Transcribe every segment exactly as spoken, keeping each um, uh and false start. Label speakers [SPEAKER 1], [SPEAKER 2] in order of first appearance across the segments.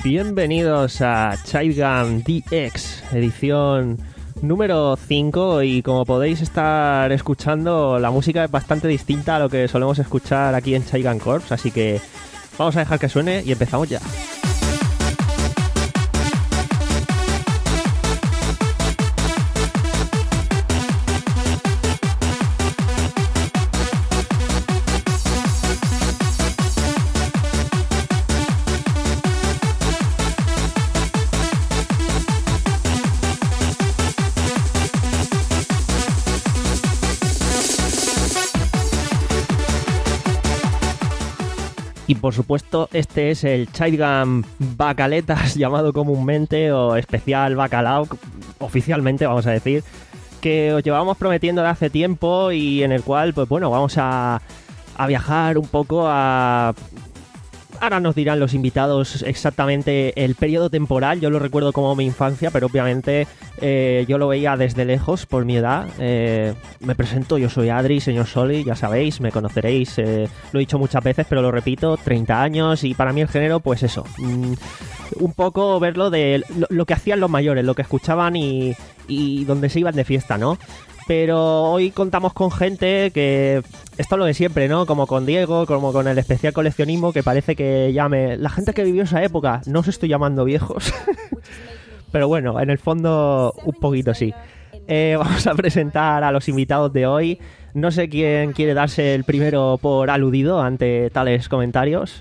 [SPEAKER 1] Bienvenidos a Childgum D X, edición número cinco, y como podéis estar escuchando, la música es bastante distinta a lo que solemos escuchar aquí en Childgum Corps, así que vamos a dejar que suene y empezamos ya. Y por supuesto, este es el Childgum Bacaletas, llamado comúnmente, o especial Bacalao, oficialmente vamos a decir, que os llevamos prometiendo de hace tiempo y en el cual, pues bueno, vamos a, a viajar un poco a... Ahora nos dirán los invitados exactamente el periodo temporal. Yo lo recuerdo como mi infancia, pero obviamente eh, yo lo veía desde lejos por mi edad. Eh, me presento, yo soy Adri, señor Soli, ya sabéis, me conoceréis. Eh, lo he dicho muchas veces, pero lo repito, treinta años, y para mí el género, pues eso. Mmm, un poco verlo de lo, lo que hacían los mayores, lo que escuchaban y, y donde se iban de fiesta, ¿no? Pero hoy contamos con gente que... Esto es lo de siempre, ¿no? Como con Diego, como con el especial coleccionismo, que parece que llame... La gente que vivió esa época, no os estoy llamando viejos. Pero bueno, en el fondo, un poquito sí. Eh, vamos a presentar a los invitados de hoy. No sé quién quiere darse el primero por aludido ante tales comentarios.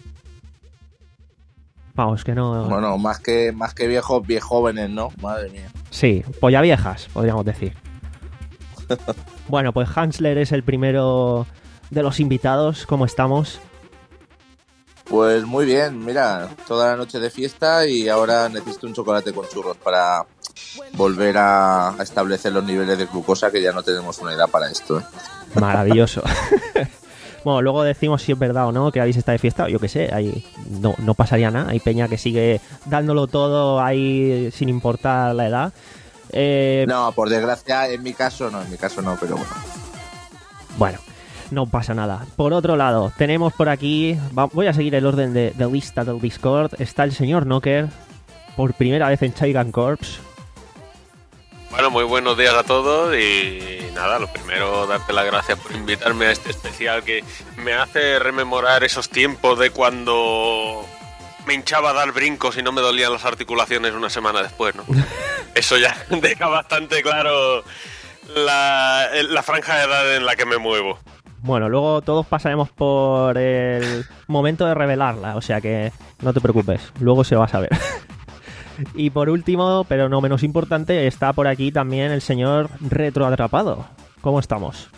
[SPEAKER 1] Vamos, que no...
[SPEAKER 2] Bueno, más que, más que viejos, viejóvenes, ¿no? Madre mía.
[SPEAKER 1] Sí, polla viejas, podríamos decir. Bueno, pues Hansler es el primero de los invitados. ¿Cómo estamos?
[SPEAKER 2] Pues muy bien, mira, toda la noche de fiesta y ahora necesito un chocolate con churros para volver a, a establecer los niveles de glucosa, que ya no tenemos una edad para esto, ¿eh?
[SPEAKER 1] Maravilloso. Bueno, luego decimos si es verdad o no que habéis estado de fiesta. Yo qué sé, ahí no, no pasaría nada. Hay peña que sigue dándolo todo ahí sin importar la edad. Eh,
[SPEAKER 2] no, por desgracia, en mi caso no, en mi caso no, pero bueno.
[SPEAKER 1] Bueno, no pasa nada. Por otro lado, tenemos por aquí, va, voy a seguir el orden de, de lista del Discord. Está el señor Knocker, por primera vez en Childgum Corps.
[SPEAKER 3] Bueno, muy buenos días a todos y nada, lo primero, darte las gracias por invitarme a este especial que me hace rememorar esos tiempos de cuando me hinchaba a dar brincos y no me dolían las articulaciones una semana después, ¿no? Eso ya deja bastante claro la, la franja de edad en la que me muevo.
[SPEAKER 1] Bueno, luego todos pasaremos por el momento de revelarla, o sea que no te preocupes, luego se va a saber. Y por último, pero no menos importante, está por aquí también el señor Retroatrapado. ¿Cómo estamos?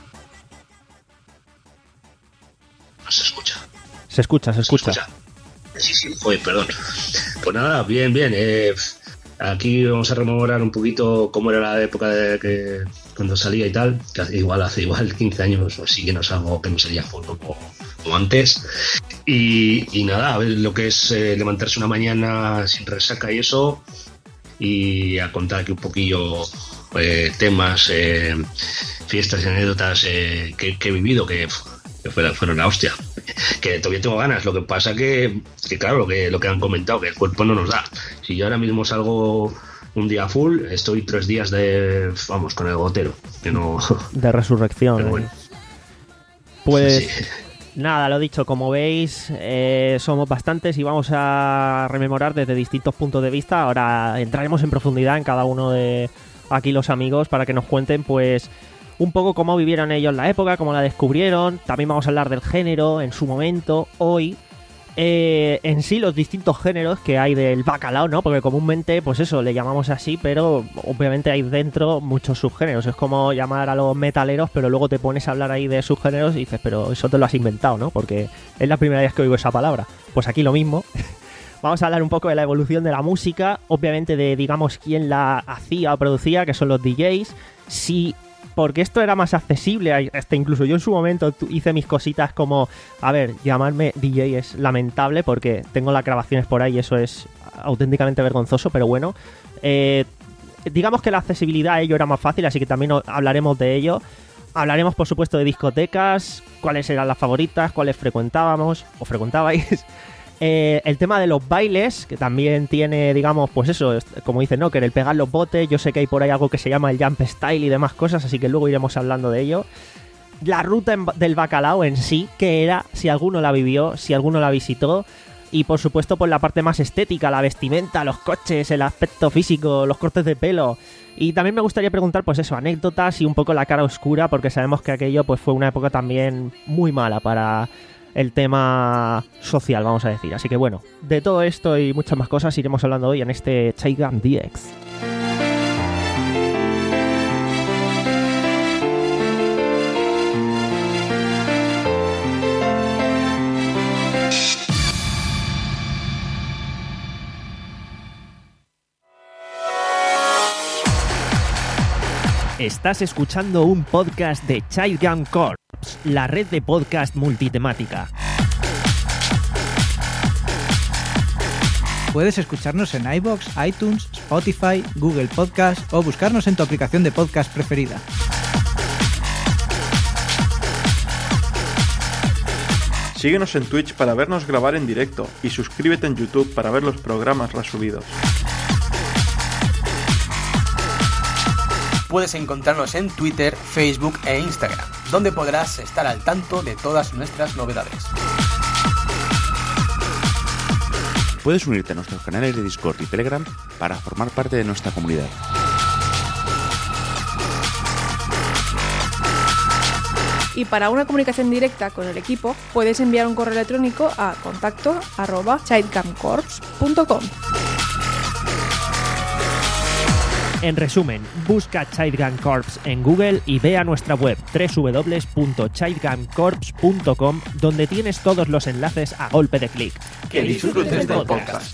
[SPEAKER 4] No se escucha.
[SPEAKER 1] Se escucha, se escucha.
[SPEAKER 4] ¿Se escucha? Sí, sí, oye, perdón. Pues nada, bien, bien. Eh, aquí vamos a rememorar un poquito cómo era la época de que cuando salía y tal. Que hace, igual hace igual quince años o así que no salgo, que no salía foto como, como antes. Y, y nada, a ver lo que es eh, levantarse una mañana sin resaca y eso. Y a contar aquí un poquillo eh, temas, eh, fiestas y anécdotas eh, que, que he vivido, que... que fueron, fueron la hostia, que todavía tengo ganas. Lo que pasa que, que claro, lo que, lo que han comentado, que el cuerpo no nos da. Si yo ahora mismo salgo un día full, estoy tres días de, vamos, con el gotero, que no...
[SPEAKER 1] De resurrección.
[SPEAKER 4] Pero bueno.
[SPEAKER 1] Pues
[SPEAKER 4] sí.
[SPEAKER 1] Nada, lo dicho, como veis, eh, somos bastantes y vamos a rememorar desde distintos puntos de vista. Ahora entraremos en profundidad en cada uno de aquí los amigos para que nos cuenten, pues, un poco cómo vivieron ellos la época, cómo la descubrieron. También vamos a hablar del género en su momento, hoy. Eh, en sí, los distintos géneros que hay del bacalao, ¿no? Porque comúnmente, pues eso, le llamamos así, pero obviamente hay dentro muchos subgéneros. Es como llamar a los metaleros, pero luego te pones a hablar ahí de subgéneros y dices, pero eso te lo has inventado, ¿no? Porque es la primera vez que oigo esa palabra. Pues aquí lo mismo. Vamos a hablar un poco de la evolución de la música, obviamente de, digamos, quién la hacía o producía, que son los D Js. Si... Porque esto era más accesible, hasta incluso yo en su momento hice mis cositas como, a ver, llamarme D J es lamentable porque tengo las grabaciones por ahí y eso es auténticamente vergonzoso, pero bueno, eh, digamos que la accesibilidad a ello era más fácil, así que también hablaremos de ello. Hablaremos, por supuesto, de discotecas, cuáles eran las favoritas, cuáles frecuentábamos o frecuentabais. Eh, el tema de los bailes, que también tiene, digamos, pues eso, como dice Knocker, el pegar los botes. Yo sé que hay por ahí algo que se llama el jump style y demás cosas, así que luego iremos hablando de ello. La ruta en, del bacalao en sí, que era, si alguno la vivió, si alguno la visitó. Y por supuesto, pues la parte más estética, la vestimenta, los coches, el aspecto físico, los cortes de pelo. Y también me gustaría preguntar, pues eso, anécdotas y un poco la cara oscura, porque sabemos que aquello pues fue una época también muy mala para el tema social, vamos a decir. Así que bueno, de todo esto y muchas más cosas iremos hablando hoy en este Chaigam D X. Estás escuchando un podcast de Chaigam Corps, la red de podcast multitemática.
[SPEAKER 5] Puedes escucharnos en iVoox, iTunes, Spotify, Google Podcast o buscarnos en tu aplicación de podcast preferida.
[SPEAKER 6] Síguenos en Twitch para vernos grabar en directo y suscríbete en YouTube para ver los programas resubidos.
[SPEAKER 7] Puedes encontrarnos en Twitter, Facebook e Instagram, donde podrás estar al tanto de todas nuestras novedades.
[SPEAKER 8] Puedes unirte a nuestros canales de Discord y Telegram para formar parte de nuestra comunidad.
[SPEAKER 9] Y para una comunicación directa con el equipo, puedes enviar un correo electrónico a contacto arroba chaidgamcorps punto com.
[SPEAKER 1] En resumen, busca Chaidgam Corps en Google y ve a nuestra web doble u doble u doble u punto chaidgamcorps punto com, donde tienes todos los enlaces a golpe de clic.
[SPEAKER 6] Que disfrutes del podcast.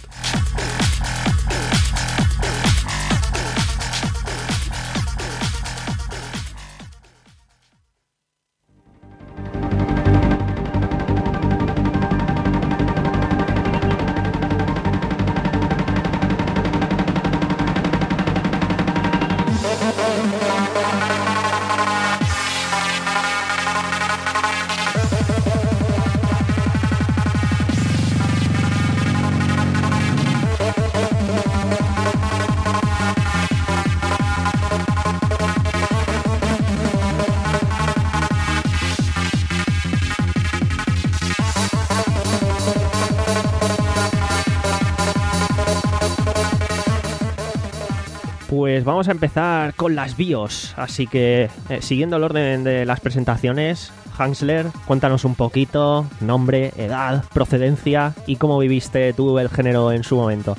[SPEAKER 1] Pues vamos a empezar con las bios, así que eh, siguiendo el orden de las presentaciones, Hansler, cuéntanos un poquito, nombre, edad, procedencia y cómo viviste tú el género en su momento.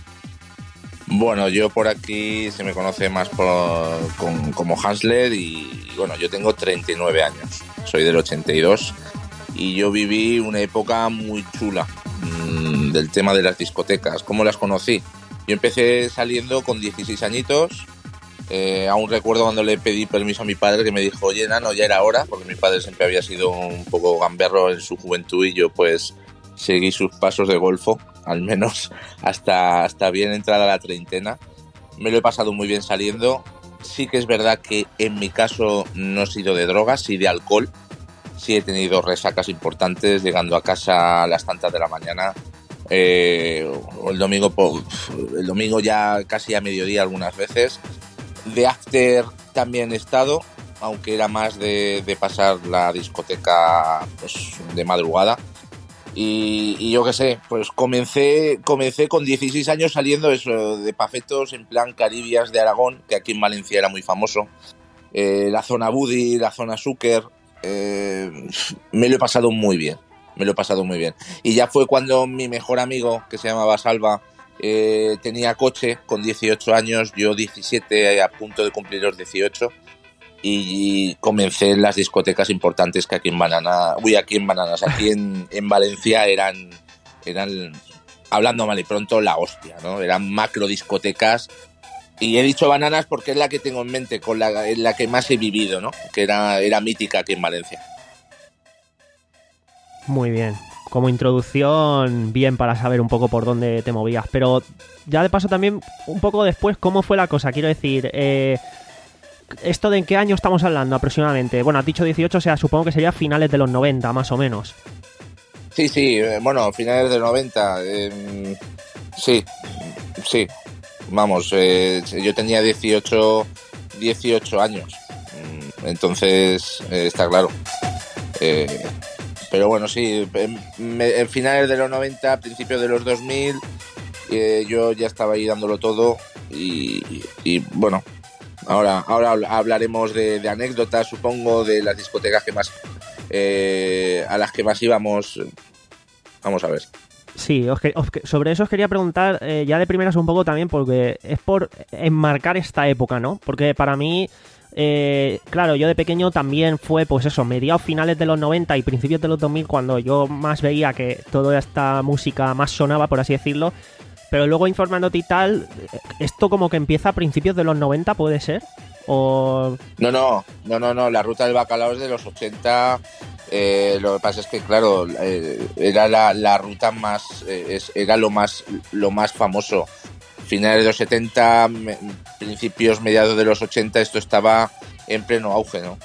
[SPEAKER 2] Bueno, yo por aquí se me conoce más por, con, como Hansler y bueno, yo tengo treinta y nueve años, soy del ochenta y dos y yo viví una época muy chula mmm, del tema de las discotecas. ¿Cómo las conocí? Yo empecé saliendo con dieciséis añitos, eh, aún recuerdo cuando le pedí permiso a mi padre que me dijo, oye, nano, ya era hora, porque mi padre siempre había sido un poco gamberro en su juventud y yo pues seguí sus pasos de golfo, al menos hasta, hasta bien entrada la treintena. Me lo he pasado muy bien saliendo. Sí que es verdad que en mi caso no he sido de drogas, sí de alcohol. Sí he tenido resacas importantes, llegando a casa a las tantas de la mañana. Eh, o el domingo el domingo ya casi a mediodía algunas veces. De after también he estado, aunque era más de, de pasar la discoteca pues, de madrugada. Y, y yo qué sé, pues comencé comencé con dieciséis años saliendo eso, de pafetos en plan Caribias de Aragón, que aquí en Valencia era muy famoso. Eh, la zona Budi, la zona Súquer. Eh, me lo he pasado muy bien. Me lo he pasado muy bien. Y ya fue cuando mi mejor amigo, que se llamaba Salva, eh, tenía coche con dieciocho años, yo diecisiete, a punto de cumplir los dieciocho, y comencé en las discotecas importantes que aquí en Banana, uy, aquí en Bananas, aquí en, en Valencia eran, eran, hablando mal y pronto, la hostia, ¿no? Eran macro discotecas. Y he dicho Bananas porque es la que tengo en mente, con la, en la que más he vivido, ¿no? Que era, era mítica aquí en Valencia.
[SPEAKER 1] Muy bien. Como introducción, bien para saber un poco por dónde te movías. Pero ya de paso también, un poco después, ¿cómo fue la cosa? Quiero decir, eh, ¿esto de en qué año estamos hablando aproximadamente? Bueno, has dicho dieciocho, o sea, supongo que sería finales de los noventa, más o menos.
[SPEAKER 2] Sí, sí, bueno, finales de noventa. Eh, sí, sí. Vamos, eh, yo tenía dieciocho, dieciocho años. Entonces, eh, está claro. Eh, pero bueno, sí, en, en finales de los noventa, principios de los dos mil, eh, yo ya estaba ahí dándolo todo. Y, y bueno, ahora, ahora hablaremos de, de anécdotas, supongo, de las discotecas que más... Eh, a las que más íbamos. Vamos a ver.
[SPEAKER 1] Sí, os que, os que, sobre eso os quería preguntar eh, ya de primeras un poco también, porque es por enmarcar esta época, ¿no? Porque para mí, eh, claro, yo de pequeño también fue, pues eso, mediados finales de los noventa y principios de los dos mil cuando yo más veía que toda esta música más sonaba, por así decirlo. Pero luego informándote y tal, esto como que empieza a principios de los noventa, ¿puede ser? O...
[SPEAKER 2] No, no, no, no, no, la ruta del bacalao es de los ochenta. Eh, lo que pasa es que, claro, eh, era la, la ruta más, eh, es, era lo más, lo más famoso. Finales de los setenta, me, principios, mediados de los ochenta, esto estaba en pleno auge, ¿no?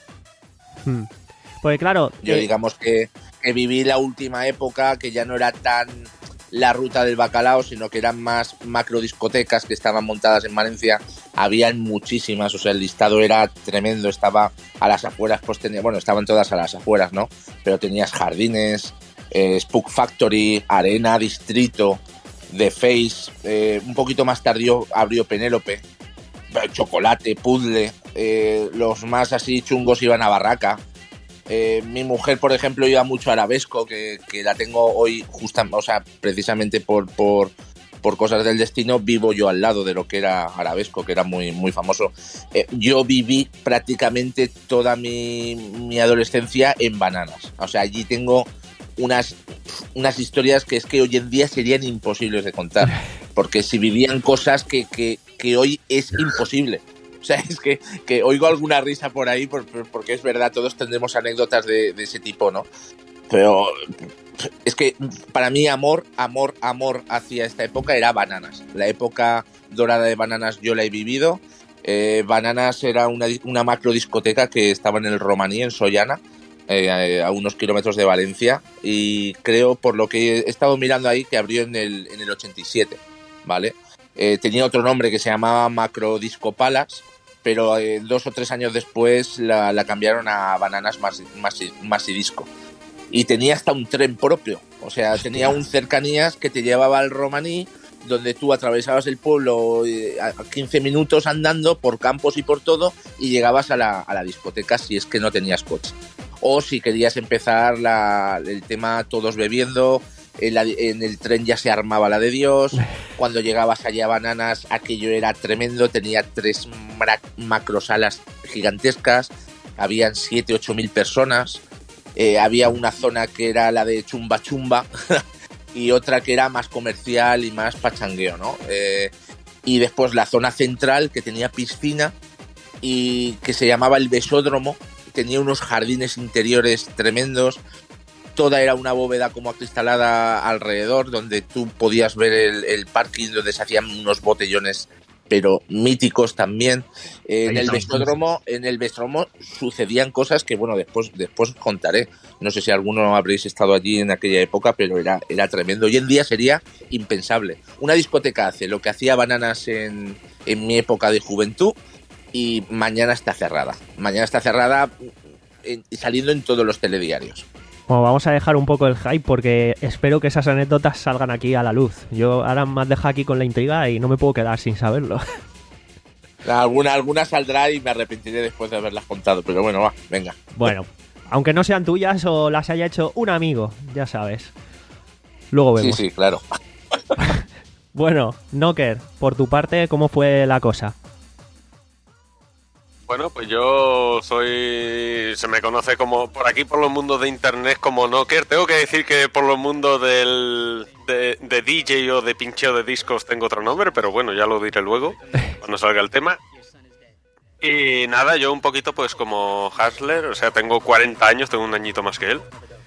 [SPEAKER 1] Hmm. Pues claro...
[SPEAKER 2] Yo
[SPEAKER 1] eh...
[SPEAKER 2] digamos que, que viví la última época, que ya no era tan la ruta del bacalao, sino que eran más macro discotecas que estaban montadas en Valencia. Habían muchísimas, o sea, el listado era tremendo, estaba a las afueras, pues tenía, bueno, estaban todas a las afueras, ¿no? Pero tenías Jardines, eh, Spook Factory, Arena, Distrito, The Face, eh, un poquito más tardío abrió Penélope, Chocolate, Puzzle, eh, los más así chungos iban a Barraca. Eh, mi mujer, por ejemplo, iba mucho a Arabesco, que, que la tengo hoy justa, o sea, precisamente por, por, por cosas del destino, vivo yo al lado de lo que era Arabesco, que era muy, muy famoso. Eh, yo viví prácticamente toda mi, mi adolescencia en Bananas. O sea, allí tengo unas, unas historias que es que hoy en día serían imposibles de contar, porque si vivían cosas que, que, que hoy es imposible. O sea, es que, que oigo alguna risa por ahí por, por, porque es verdad, todos tendremos anécdotas de, de ese tipo, ¿no? Pero es que para mí amor, amor, amor hacia esta época era Bananas. La época dorada de Bananas yo la he vivido. Eh, Bananas era una, una macro discoteca que estaba en el Romaní, en Sollana, eh, a unos kilómetros de Valencia. Y creo, por lo que he estado mirando ahí, que abrió en el, en el ochenta y siete, ¿vale? Eh, tenía otro nombre que se llamaba Macro Disco Palace, pero eh, dos o tres años después la, la cambiaron a Bananas Massidisco. Y tenía hasta un tren propio, o sea, tenía un cercanías que te llevaba al Romaní, donde tú atravesabas el pueblo eh, a quince minutos andando por campos y por todo, y llegabas a la, a la discoteca si es que no tenías coche. O si querías empezar la, el tema todos bebiendo, en, la, en el tren ya se armaba la de Dios. Cuando llegabas allá a Bananas, aquello era tremendo, tenía tres macrosalas gigantescas, habían siete, ocho mil personas, eh, había una zona que era la de chumba chumba y otra que era más comercial y más pachangueo, ¿no? Eh, y después la zona central, que tenía piscina y que se llamaba el Besódromo, tenía unos jardines interiores tremendos. Toda era una bóveda como acristalada alrededor, donde tú podías ver el, el parking, donde se hacían unos botellones, pero míticos también. Eh, en el Besódromo, en el Besódromo sucedían cosas que, bueno, después, después contaré. No sé si alguno habréis estado allí en aquella época, pero era, era tremendo. Hoy en día sería impensable. Una discoteca hace lo que hacía Bananas en, en mi época de juventud, y mañana está cerrada. Mañana está cerrada en, saliendo en todos los telediarios.
[SPEAKER 1] Bueno, vamos a dejar un poco el hype porque espero que esas anécdotas salgan aquí a la luz. Yo ahora me has dejado aquí con la intriga y no me puedo quedar sin saberlo.
[SPEAKER 2] Alguna, alguna saldrá y me arrepentiré después de haberlas contado, pero bueno, va, venga.
[SPEAKER 1] Bueno, aunque no sean tuyas o las haya hecho un amigo, ya sabes. Luego vemos.
[SPEAKER 2] Sí, sí, claro.
[SPEAKER 1] Bueno, Knocker, por tu parte, ¿cómo fue la cosa?
[SPEAKER 3] Bueno, pues yo soy... Se me conoce como por aquí, por los mundos de internet, como Knocker. Tengo que decir que por los mundos del, de, de D J o de pincheo de discos tengo otro nombre, pero bueno, ya lo diré luego, cuando salga el tema. Y nada, yo un poquito pues como Hustler, o sea, tengo cuarenta años, tengo un añito más que él.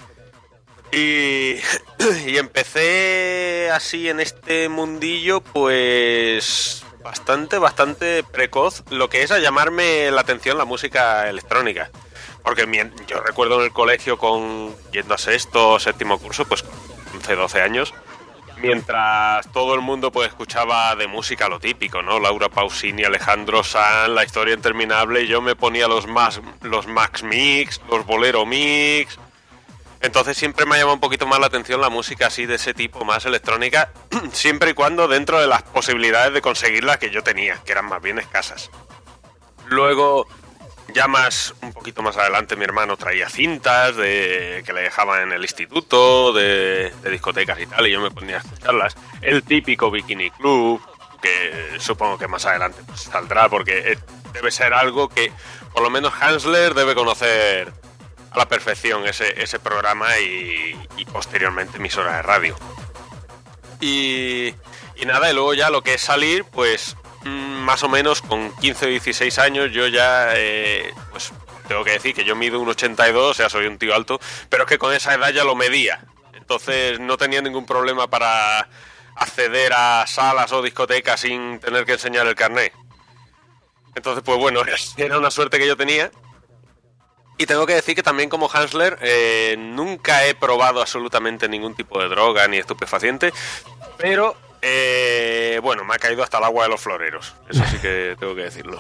[SPEAKER 3] Y, y empecé así en este mundillo, pues... Bastante, bastante precoz, lo que es a llamarme la atención la música electrónica. Porque yo recuerdo en el colegio con yendo a sexto, séptimo curso, pues con once, doce años, mientras todo el mundo pues escuchaba de música lo típico, ¿no? Laura Pausini, Alejandro Sanz, La Historia Interminable, y yo me ponía los más, los Max Mix, los Bolero Mix. Entonces siempre me ha llamado un poquito más la atención la música así de ese tipo, más electrónica, siempre y cuando dentro de las posibilidades de conseguirla que yo tenía, que eran más bien escasas. Luego, ya más, un poquito más adelante, mi hermano traía cintas de que le dejaban en el instituto, de, de discotecas y tal, y yo me ponía a escucharlas. El típico Bikini Club, que supongo que más adelante pues, saldrá, porque debe ser algo que por lo menos Hansler debe conocer a la perfección ese, ese programa y, y posteriormente emisoras de radio. Y, y nada, y luego ya lo que es salir, pues más o menos con quince o dieciséis años yo ya, eh, pues tengo que decir que yo mido un ochenta y dos, o sea, soy un tío alto, pero es que con esa edad ya lo medía. Entonces no tenía ningún problema para acceder a salas o discotecas sin tener que enseñar el carnet. Entonces, pues bueno, era una suerte que yo tenía. Y tengo que decir que también como Hansler eh, nunca he probado absolutamente ningún tipo de droga ni estupefaciente, pero eh, bueno, me ha caído hasta el agua de los floreros, eso sí que tengo que decirlo.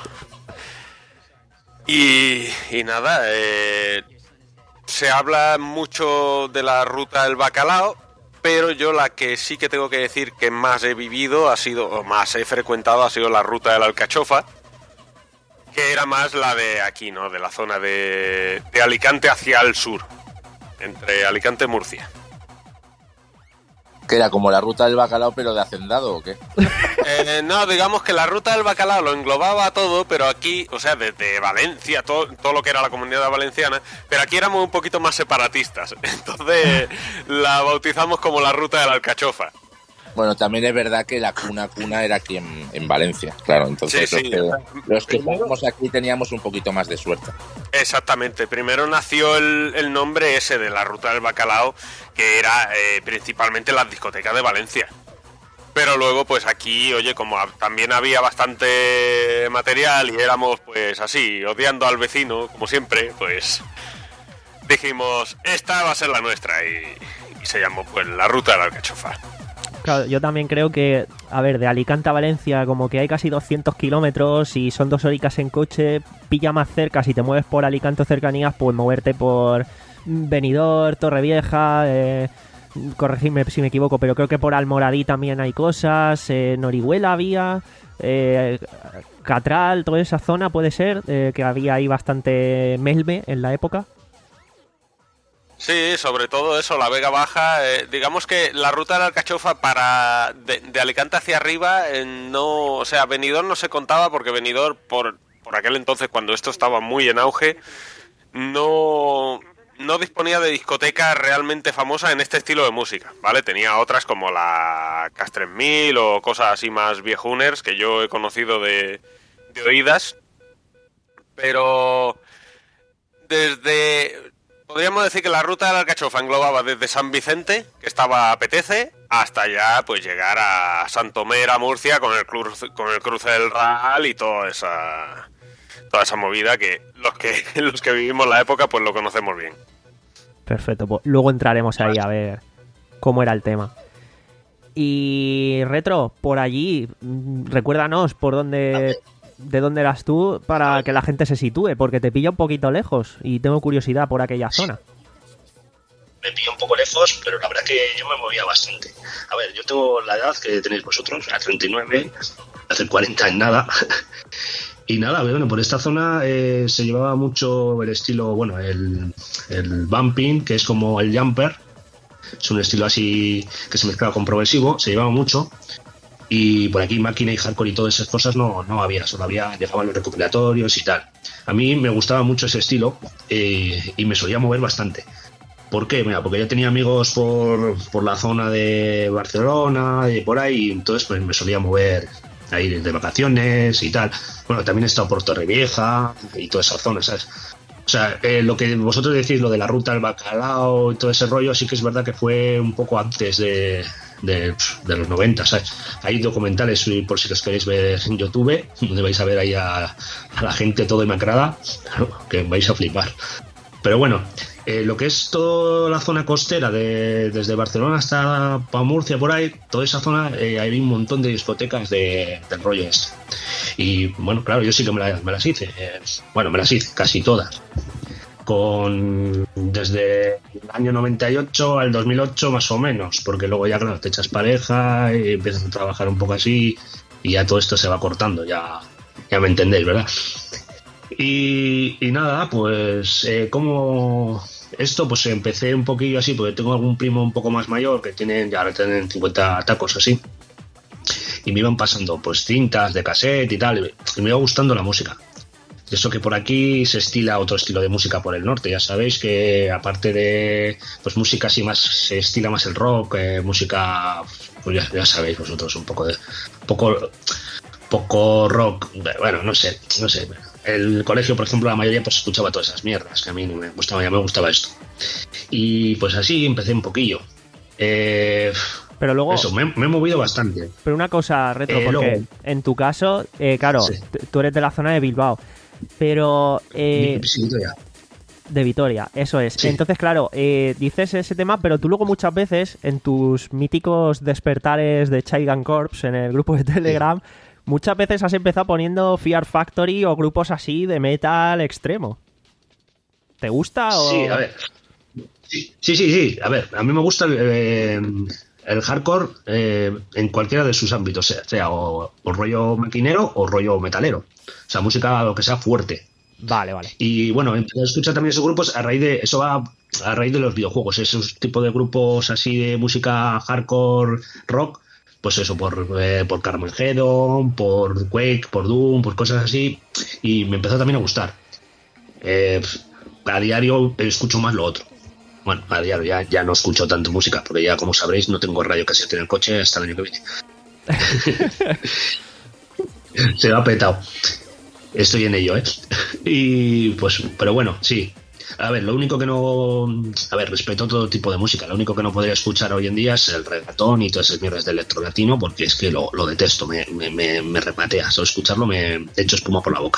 [SPEAKER 3] Y, y nada, eh, se habla mucho de la ruta del bacalao, pero yo la que sí que tengo que decir que más he vivido ha sido, o más he frecuentado, ha sido la ruta de la alcachofa, que era más la de aquí, ¿no? De la zona de, de Alicante hacia el sur, entre Alicante y Murcia.
[SPEAKER 2] ¿Que era como la ruta del bacalao pero de hacendado o qué?
[SPEAKER 3] Eh, no, digamos que la ruta del bacalao lo englobaba todo, pero aquí, o sea, desde Valencia, todo, todo lo que era la comunidad valenciana, pero aquí éramos un poquito más separatistas, entonces la bautizamos como la ruta de la alcachofa.
[SPEAKER 2] Bueno, también es verdad que la cuna cuna era aquí en, en Valencia, claro, entonces
[SPEAKER 3] sí, sí.
[SPEAKER 2] los que, los que estábamos aquí teníamos un poquito más de suerte.
[SPEAKER 3] Exactamente, primero nació el, el nombre ese de la ruta del bacalao, que era eh, principalmente las discotecas de Valencia. Pero luego, pues aquí, oye, como también había bastante material y éramos pues así, odiando al vecino, como siempre, pues dijimos, esta va a ser la nuestra, y, y se llamó pues la ruta de la alcachofa.
[SPEAKER 1] Claro, yo también creo que, a ver, de Alicante a Valencia como que hay casi doscientos kilómetros y son dos horicas en coche, pilla más cerca, si te mueves por Alicante o cercanías, pues moverte por Benidorm, Torrevieja, eh, corregidme si me equivoco, pero creo que por Almoradí también hay cosas, eh, en Orihuela había, eh, Catral, toda esa zona puede ser, eh, que había ahí bastante melme en la época.
[SPEAKER 3] Sí, sobre todo eso, la Vega Baja, eh, digamos que la ruta de la alcachofa para de, de Alicante hacia arriba, eh, no, o sea, Benidorm no se contaba porque Benidorm, por, por aquel entonces, cuando esto estaba muy en auge, no, no disponía de discotecas realmente famosas en este estilo de música, ¿vale? Tenía otras como la Cas tres mil o cosas así más viejuners que yo he conocido de, de oídas, pero desde... Podríamos decir que la ruta de la alcachofa englobaba desde San Vicente, que estaba a Apetece, hasta ya pues llegar a Santomer, a Murcia, con el cruce, con el cruce del R A L y toda esa toda esa movida que los que los que vivimos la época pues lo conocemos bien.
[SPEAKER 1] Perfecto, pues luego entraremos ahí a ver cómo era el tema. Y Retro, por allí, recuérdanos por dónde... ¿De dónde eras tú para que la gente se sitúe? Porque te pilla un poquito lejos y tengo curiosidad por aquella zona.
[SPEAKER 4] Me pilla un poco lejos, pero la verdad que yo me movía bastante. A ver, yo tengo la edad que tenéis vosotros, a treinta y nueve, hace cuarenta en nada. Y nada, bueno, por esta zona eh, se llevaba mucho el estilo, bueno, el, el bumping, que es como el jumper. Es un estilo así que se mezclaba con progresivo, se llevaba mucho. Y por aquí máquina y hardcore y todas esas cosas no, no había, solo había, llegaban los recopilatorios y tal. A mí me gustaba mucho ese estilo eh, y me solía mover bastante. ¿Por qué? Mira, porque yo tenía amigos por, por la zona de Barcelona y por ahí, y entonces pues me solía mover ahí de vacaciones y tal. Bueno, también he estado por Torrevieja y toda esa zona, ¿sabes? O sea, eh, lo que vosotros decís, lo de la ruta del bacalao y todo ese rollo, sí que es verdad que fue un poco antes de... De, de los noventa, ¿sabes? Hay documentales, por si los queréis ver en YouTube, donde vais a ver ahí a, a la gente todo demacrada, que vais a flipar. Pero bueno, eh, lo que es toda la zona costera, de, desde Barcelona hasta pa Murcia, por ahí, toda esa zona, eh, hay un montón de discotecas de, del rollo este. Y bueno, claro, yo sí que me, la, me las hice. Eh, bueno, me las hice, casi todas. Con desde el año noventa y ocho al dos mil ocho más o menos, porque luego ya, claro, te echas pareja y empiezas a trabajar un poco así y ya todo esto se va cortando, ya, ya me entendéis, ¿verdad? Y, y nada, pues eh, como esto, pues empecé un poquillo así, porque tengo algún primo un poco más mayor que tienen, ya ahora tienen cincuenta tacos así, y me iban pasando pues cintas de cassette y tal, y me iba gustando la música. Y eso que por aquí se estila otro estilo de música por el norte, ya sabéis que aparte de pues música así más, se estila más el rock, eh, música, pues ya, ya sabéis vosotros, un poco de, poco, poco rock, bueno, no sé, no sé. El colegio, por ejemplo, la mayoría pues escuchaba todas esas mierdas, que a mí no me gustaba, ya me gustaba esto. Y pues así empecé un poquillo. Eh,
[SPEAKER 1] pero luego...
[SPEAKER 4] Eso, me, me he movido bastante.
[SPEAKER 1] Pero una cosa, Retro, eh, porque luego, en tu caso, eh, claro, sí. tú eres de la zona de Bilbao, pero... Eh,
[SPEAKER 4] de Vitoria.
[SPEAKER 1] De Vitoria, eso es. Sí. Entonces, claro, eh, dices ese tema, pero tú luego muchas veces, en tus míticos despertares de Child Corps, en el grupo de Telegram... Sí. Muchas veces has empezado poniendo Fear Factory o grupos así de metal extremo. ¿Te gusta o...?
[SPEAKER 4] Sí, a ver. Sí, sí, sí. sí. A ver, a mí me gusta el, eh, el hardcore eh, en cualquiera de sus ámbitos, sea, sea o, o rollo maquinero o rollo metalero. O sea, música lo que sea fuerte.
[SPEAKER 1] Vale, vale.
[SPEAKER 4] Y bueno, empecé a escuchar también esos grupos a raíz de... Eso va a raíz de los videojuegos. Esos tipos de grupos así de música hardcore rock. Pues eso, por, eh, por Carmageddon, por Quake, por Doom, por cosas así, y me empezó también a gustar. Eh, a diario escucho más lo otro. Bueno, a diario ya, ya no escucho tanto música, porque ya, como sabréis, no tengo radio casi en el coche hasta el año que viene. Se me ha petado. Estoy en ello, ¿eh? Y pues, pero bueno, sí. A ver, lo único que no... A ver, respeto todo tipo de música. Lo único que no podría escuchar hoy en día es el reggaetón y todas esas mierdas de electro latino, porque es que lo, lo detesto, me, me, me, me rematea. Solo escucharlo me echo espuma por la boca.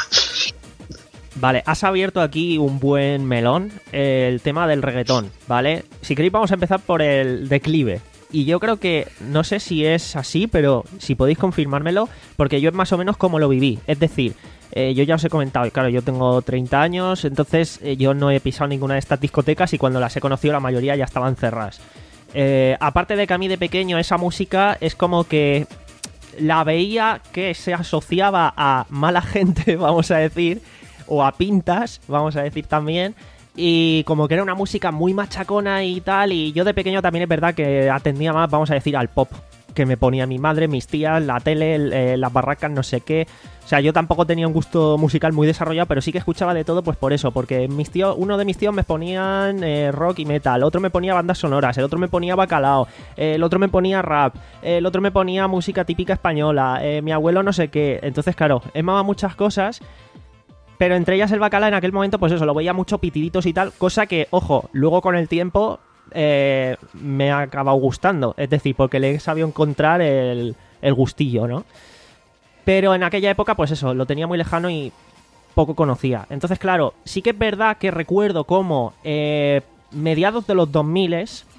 [SPEAKER 1] Vale, has abierto aquí un buen melón, el tema del reggaetón, ¿vale? Si queréis vamos a empezar por el declive. Y yo creo que, no sé si es así, pero si podéis confirmármelo, porque yo es más o menos como lo viví. Es decir... Eh, yo ya os he comentado, claro, yo tengo treinta años, entonces eh, yo no he pisado ninguna de estas discotecas y cuando las he conocido la mayoría ya estaban cerradas. Eh, aparte de que a mí de pequeño esa música es como que la veía que se asociaba a mala gente, vamos a decir, o a pintas, vamos a decir también, y como que era una música muy machacona y tal, y yo de pequeño también es verdad que atendía más, vamos a decir, al pop, que me ponía mi madre, mis tías, la tele, eh, las barracas, no sé qué. O sea, yo tampoco tenía un gusto musical muy desarrollado, pero sí que escuchaba de todo, pues por eso, porque mis tíos, uno de mis tíos me ponían eh, rock y metal, otro me ponía bandas sonoras, el otro me ponía bacalao, eh, el otro me ponía rap, eh, el otro me ponía música típica española, eh, mi abuelo no sé qué. Entonces, claro, he mamado muchas cosas, pero entre ellas el bacalao en aquel momento, pues eso, lo veía mucho pitiditos y tal, cosa que, ojo, luego con el tiempo eh, me ha acabado gustando, es decir, porque le he sabido encontrar el, el gustillo, ¿no? Pero en aquella época, pues eso, lo tenía muy lejano y poco conocía. Entonces, claro, sí que es verdad que recuerdo cómo eh, mediados de los dos mil,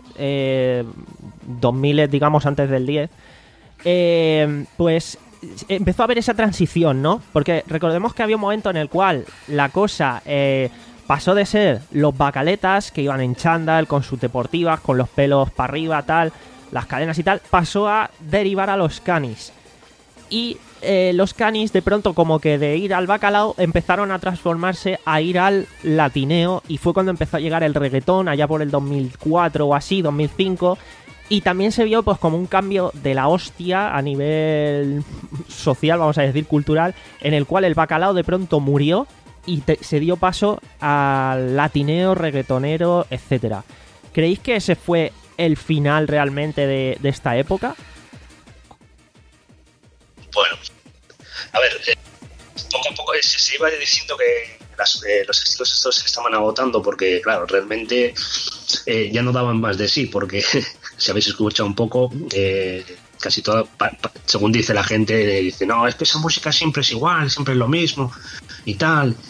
[SPEAKER 1] eh, dos mil digamos antes del diez, eh, pues empezó a haber esa transición, ¿no? Porque recordemos que había un momento en el cual la cosa eh, pasó de ser los bacaletas que iban en chándal, con sus deportivas, con los pelos para arriba, tal, las cadenas y tal, pasó a derivar a los canis. Y eh, los canis de pronto como que de ir al bacalao empezaron a transformarse a ir al latineo y fue cuando empezó a llegar el reggaetón allá por el dos mil cuatro o así, dos mil cinco, y también se vio pues como un cambio de la hostia a nivel social, vamos a decir cultural, en el cual el bacalao de pronto murió y te, se dio paso al latineo, reggaetonero, etcétera. ¿Creéis que ese fue el final realmente de, de esta época?
[SPEAKER 4] Bueno, a ver, eh, poco a poco se, se iba diciendo que las, eh, los estilos estos se estaban agotando porque, claro, realmente eh, ya no daban más de sí, porque si habéis escuchado un poco, eh, casi todo, pa, pa, según dice la gente, eh, dice, no, es que esa música siempre es igual, siempre es lo mismo y tal.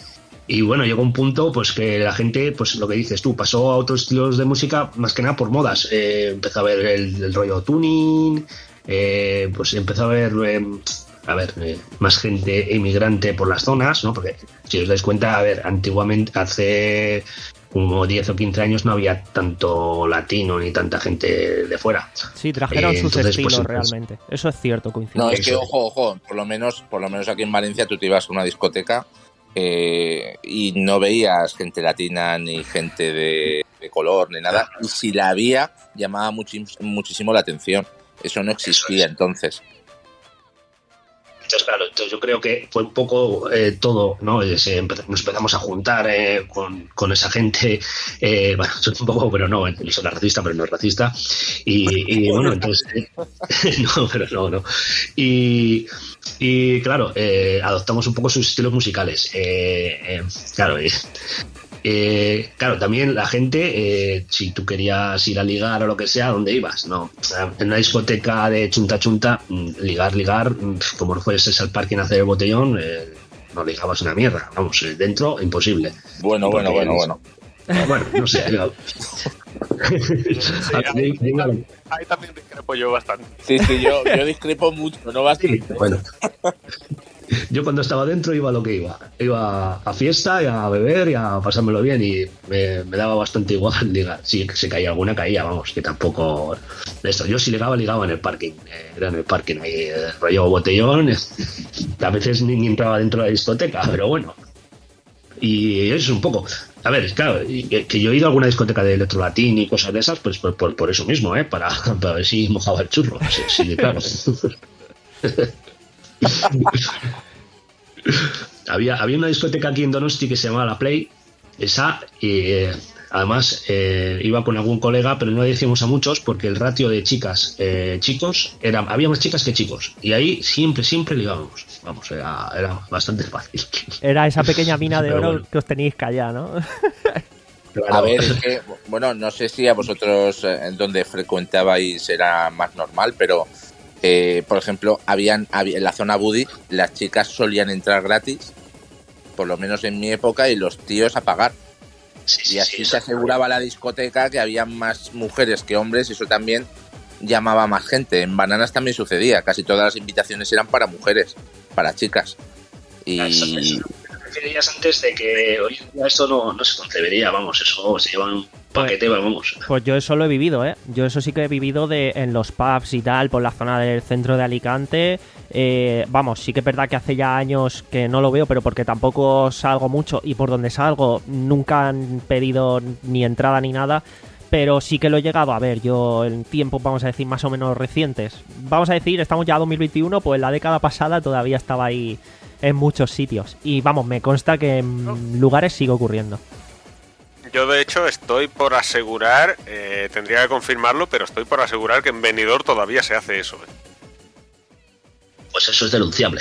[SPEAKER 4] y bueno, llegó un punto pues que la gente, pues lo que dices tú, pasó a otros estilos de música más que nada por modas. Eh, empezó a ver el, el rollo tuning, eh, pues empezó a ver, eh, a ver, eh, más gente inmigrante por las zonas, ¿no? Porque si os dais cuenta, a ver, antiguamente, hace como diez o quince años no había tanto latino ni tanta gente de fuera.
[SPEAKER 1] Sí, trajeron
[SPEAKER 4] eh,
[SPEAKER 1] sus
[SPEAKER 4] entonces,
[SPEAKER 1] estilos
[SPEAKER 4] pues,
[SPEAKER 1] realmente. Eso es cierto, coincide.
[SPEAKER 2] No, es que ojo, ojo, por lo menos, por lo menos aquí en Valencia tú te ibas a una discoteca eh, y no veías gente latina ni gente de, de color ni nada. Y si la había, llamaba muchis, muchísimo la atención. Eso no existía entonces.
[SPEAKER 4] Entonces, claro, entonces yo creo que fue un poco eh, todo, ¿no? Se empe- nos empezamos a juntar eh, con, con esa gente, eh, bueno, soy un poco, pero no, no soy racista, pero no es racista. Y, y bueno, entonces, eh, no, pero no, no. Y, y claro, eh, adoptamos un poco sus estilos musicales. Eh, eh, claro, eh, Eh, claro, también la gente, eh, si tú querías ir a ligar o lo que sea, ¿dónde ibas? No, en una discoteca de chunta chunta, ligar, ligar, como no fueses al parking a hacer el botellón, eh, no ligabas una mierda, vamos, dentro, imposible.
[SPEAKER 2] Bueno, bueno, bueno, bueno.
[SPEAKER 4] Bueno, no sé. Yo...
[SPEAKER 3] Sí, ahí, ahí, ahí también discrepo yo bastante.
[SPEAKER 2] Sí, sí, yo, yo discrepo mucho, no bastante.
[SPEAKER 4] Sí, bueno. Yo cuando estaba dentro iba a lo que iba. Iba a fiesta y a beber y a pasármelo bien y me, me daba bastante igual ligar. Si se caía alguna, caía, vamos, que tampoco... Esto. Yo si ligaba, ligaba en el parking. Eh, era en el parking, ahí eh, rollo botellón. A veces ni, ni entraba dentro de la discoteca, pero bueno. Y eso es un poco... A ver, claro, que, que yo he ido a alguna discoteca de electrolatín y cosas de esas, pues por, por, por eso mismo, ¿eh? Para, para ver si mojaba el churro. Sí, sí, claro. había, había una discoteca aquí en Donosti que se llamaba La Play, esa, y eh, además eh, iba con algún colega, pero no le decíamos a muchos porque el ratio de chicas, eh, chicos, era, había más chicas que chicos, y ahí siempre, siempre ligábamos, vamos, era, era bastante fácil.
[SPEAKER 1] Era esa pequeña mina de oro
[SPEAKER 4] bueno.
[SPEAKER 1] que os tenéis que allá, ¿no?
[SPEAKER 4] Claro.
[SPEAKER 2] A ver, es que, bueno, no sé si a vosotros eh, donde frecuentabais era más normal, pero eh, por ejemplo, habían, había, en la zona Buddy las chicas solían entrar gratis, por lo menos en mi época, y los tíos a pagar.
[SPEAKER 4] Sí, sí,
[SPEAKER 2] y así
[SPEAKER 4] sí,
[SPEAKER 2] se aseguraba la discoteca que había más mujeres que hombres, y eso también llamaba más gente. En Bananas también sucedía, casi todas las invitaciones eran para mujeres, para chicas. Y...
[SPEAKER 4] Días antes de que hoy en día esto no, no se concebería, vamos, eso se lleva un paquete, vamos.
[SPEAKER 1] Pues yo eso lo he vivido, ¿eh? Yo eso sí que he vivido de en los pubs y tal, por la zona del centro de Alicante. Eh, vamos, sí que es verdad que hace ya años que no lo veo, pero porque tampoco salgo mucho y por donde salgo nunca han pedido ni entrada ni nada. Pero sí que lo he llegado a ver yo en tiempos, vamos a decir, más o menos recientes. Vamos a decir, estamos ya en dos mil veintiuno, pues la década pasada todavía estaba ahí en muchos sitios. Y vamos, me consta que en lugares sigue ocurriendo.
[SPEAKER 3] Yo de hecho estoy por asegurar, eh, tendría que confirmarlo, pero estoy por asegurar que en Benidorm todavía se hace eso. ¿eh?
[SPEAKER 4] Pues eso es denunciable.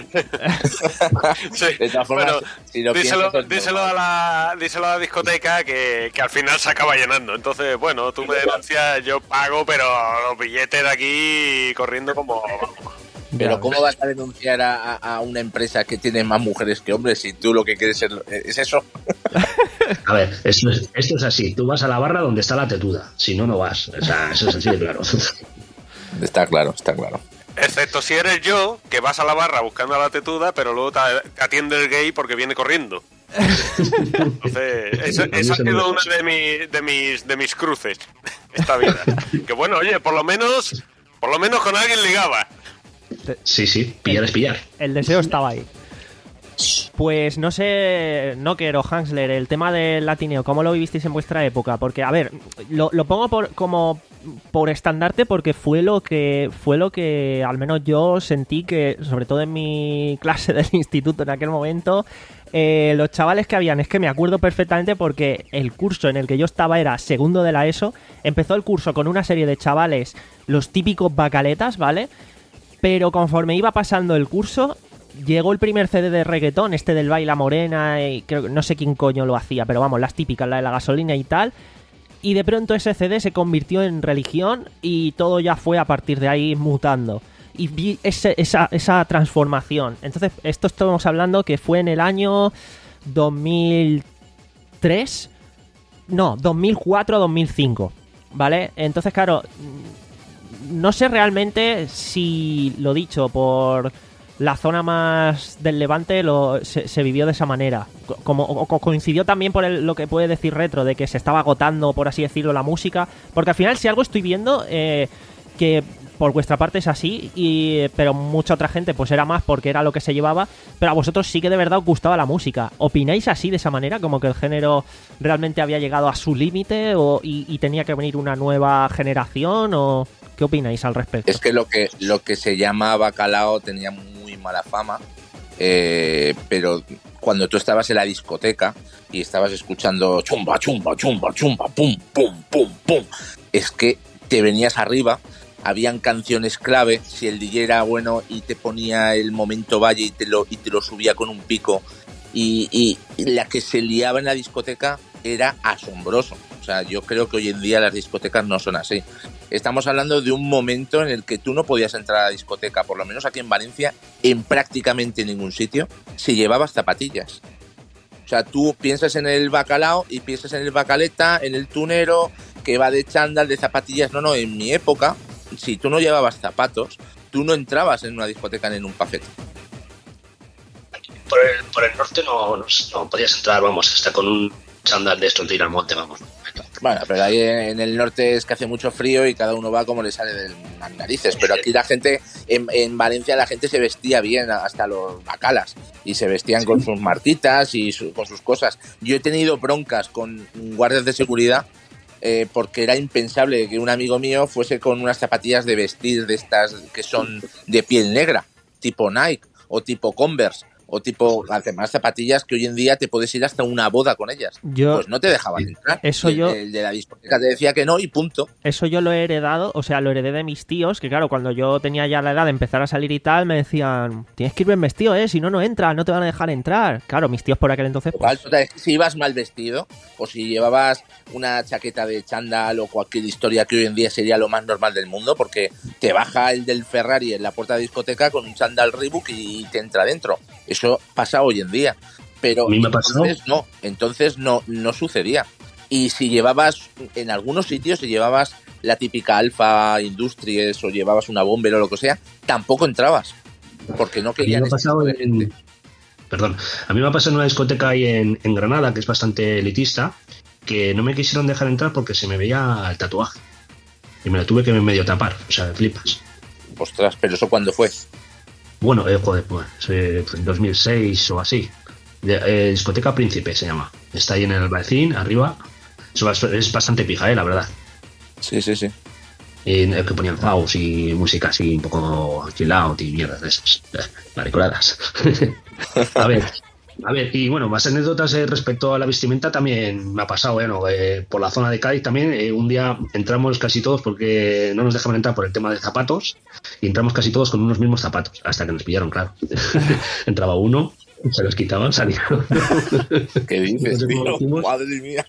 [SPEAKER 3] Sí.
[SPEAKER 2] De todas formas,
[SPEAKER 3] Bueno,
[SPEAKER 2] si lo
[SPEAKER 3] díselo,
[SPEAKER 2] piensas,
[SPEAKER 3] díselo, a la, díselo a la discoteca que, que al final se acaba llenando. Entonces, bueno, tú me denuncias, yo pago, pero los billetes de aquí corriendo como...
[SPEAKER 2] Pero ¿cómo vas a denunciar a, a una empresa que tiene más mujeres que hombres si tú lo que quieres es, es eso?
[SPEAKER 4] A ver, esto es, esto es así. Tú vas a la barra donde está la tetuda. Si no, no vas. O sea, eso es así de claro.
[SPEAKER 2] Está claro, está claro.
[SPEAKER 3] Excepto si eres yo, que vas a la barra buscando a la tetuda, pero luego te, te atiende el gay porque viene corriendo. Entonces, eso, esa ha sido una de, mi, de, mis, de mis cruces esta vida. Que bueno, oye, por lo menos, por lo menos con alguien ligaba.
[SPEAKER 4] Sí, sí, pillar es pillar.
[SPEAKER 1] El deseo estaba ahí. Pues no sé, Knocker o Hansler, el tema del latineo, ¿cómo lo vivisteis en vuestra época? Porque, a ver, lo, lo pongo por, como por estandarte porque fue lo que fue lo que al menos yo sentí que, sobre todo en mi clase del instituto en aquel momento, eh, los chavales que habían, es que me acuerdo perfectamente porque el curso en el que yo estaba era segundo de la ESO, empezó el curso con una serie de chavales, los típicos bacaletas, ¿vale? Pero conforme iba pasando el curso, llegó el primer C D de reggaetón, este del Baila Morena, y creo que no sé quién coño lo hacía, pero vamos, las típicas, la de la gasolina y tal. Y de pronto ese C D se convirtió en religión y todo ya fue a partir de ahí mutando. Y vi ese, esa, esa transformación. Entonces, esto estamos hablando que fue en el año dos mil tres, no, dos mil cuatro, dos mil cinco, ¿vale? Entonces, claro, no sé realmente si, lo dicho, por la zona más del Levante lo, se, se vivió de esa manera. Como o, o coincidió también por el, lo que puede decir Retro, de que se estaba agotando, por así decirlo, la música. Porque al final, si algo estoy viendo, eh, que por vuestra parte es así, y pero mucha otra gente pues era más porque era lo que se llevaba, pero a vosotros sí que de verdad os gustaba la música. ¿Opináis así, de esa manera? Como que el género realmente había llegado a su límite o, y, y tenía que venir una nueva generación, o ¿qué opináis al respecto?
[SPEAKER 2] Es que lo que, lo que se llama bacalao tenía muy mala fama, eh, pero cuando tú estabas en la discoteca y estabas escuchando chumba, chumba, chumba, chumba, pum, pum, pum, pum, es que te venías arriba. Habían canciones clave, si el D J era bueno y te ponía el momento valle y te lo, y te lo subía con un pico, y, y, y la que se liaba en la discoteca era asombroso. O sea, yo creo que hoy en día las discotecas no son así. Estamos hablando de un momento en el que tú no podías entrar a la discoteca, por lo menos aquí en Valencia, en prácticamente ningún sitio, si llevabas zapatillas. O sea, tú piensas en el bacalao y piensas en el bacaleta, en el tunero, que va de chándal, de zapatillas. No, no, en mi época, si tú no llevabas zapatos, tú no entrabas en una discoteca ni en un café.
[SPEAKER 4] Por el, por el norte no, no, no podías entrar, vamos, hasta con un chándal de estos de ir al monte, vamos.
[SPEAKER 2] Bueno, pero ahí en el norte es que hace mucho frío y cada uno va como le sale de las narices. Pero aquí la gente, en, en Valencia la gente se vestía bien, hasta los bacalas, y se vestían con sus marquitas y su, con sus cosas. Yo he tenido broncas con guardias de seguridad eh, porque era impensable que un amigo mío fuese con unas zapatillas de vestir de estas que son de piel negra, tipo Nike o tipo Converse. O tipo, además, zapatillas que hoy en día te puedes ir hasta una boda con ellas.
[SPEAKER 1] Yo,
[SPEAKER 2] pues no te dejaban entrar.
[SPEAKER 1] Eso
[SPEAKER 2] el,
[SPEAKER 1] yo,
[SPEAKER 2] el de la discoteca te decía que no y punto.
[SPEAKER 1] Eso yo lo he heredado, o sea, lo heredé de mis tíos, que claro, cuando yo tenía ya la edad de empezar a salir y tal, me decían, tienes que ir bien vestido, ¿eh? Si no, no entras, no te van a dejar entrar. Claro, mis tíos por aquel entonces...
[SPEAKER 2] Pues...
[SPEAKER 1] Total,
[SPEAKER 2] si ibas mal vestido, o si llevabas una chaqueta de chándal o cualquier historia que hoy en día sería lo más normal del mundo, porque te baja el del Ferrari en la puerta de discoteca con un chándal Reebok y te entra dentro. Eso pasa hoy en día, pero entonces no, entonces no, no sucedía. Y si llevabas, en algunos sitios, si llevabas la típica Alfa Industries o llevabas una Bomber o lo que sea, tampoco entrabas, porque no querían...
[SPEAKER 4] A mí me ha pasado en, perdón, a mí me ha pasado en una discoteca ahí en, en Granada, que es bastante elitista, que no me quisieron dejar entrar porque se me veía el tatuaje. Y me lo tuve que medio tapar, o sea, flipas.
[SPEAKER 2] Ostras, pero ¿eso cuándo fue?
[SPEAKER 4] Bueno, eh, joder, pues eh, en dos mil seis o así. De, eh, discoteca Príncipe se llama. Está ahí en el Albaicín, arriba. Eso es bastante pija, eh, la verdad.
[SPEAKER 2] Sí, sí, sí.
[SPEAKER 4] Y, eh, que ponían house y música así un poco chill out y mierdas de esas. Mariculadas. A ver... A ver, y bueno, más anécdotas eh, respecto a la vestimenta también me ha pasado, ¿eh? ¿No? Eh, por la zona de Cádiz también, eh, un día entramos casi todos porque no nos dejaban entrar por el tema de zapatos, y entramos casi todos con unos mismos zapatos, hasta que nos pillaron, claro. Entraba uno, se los quitaban, salían.
[SPEAKER 2] ¿Qué dices, no tío? Madre mía.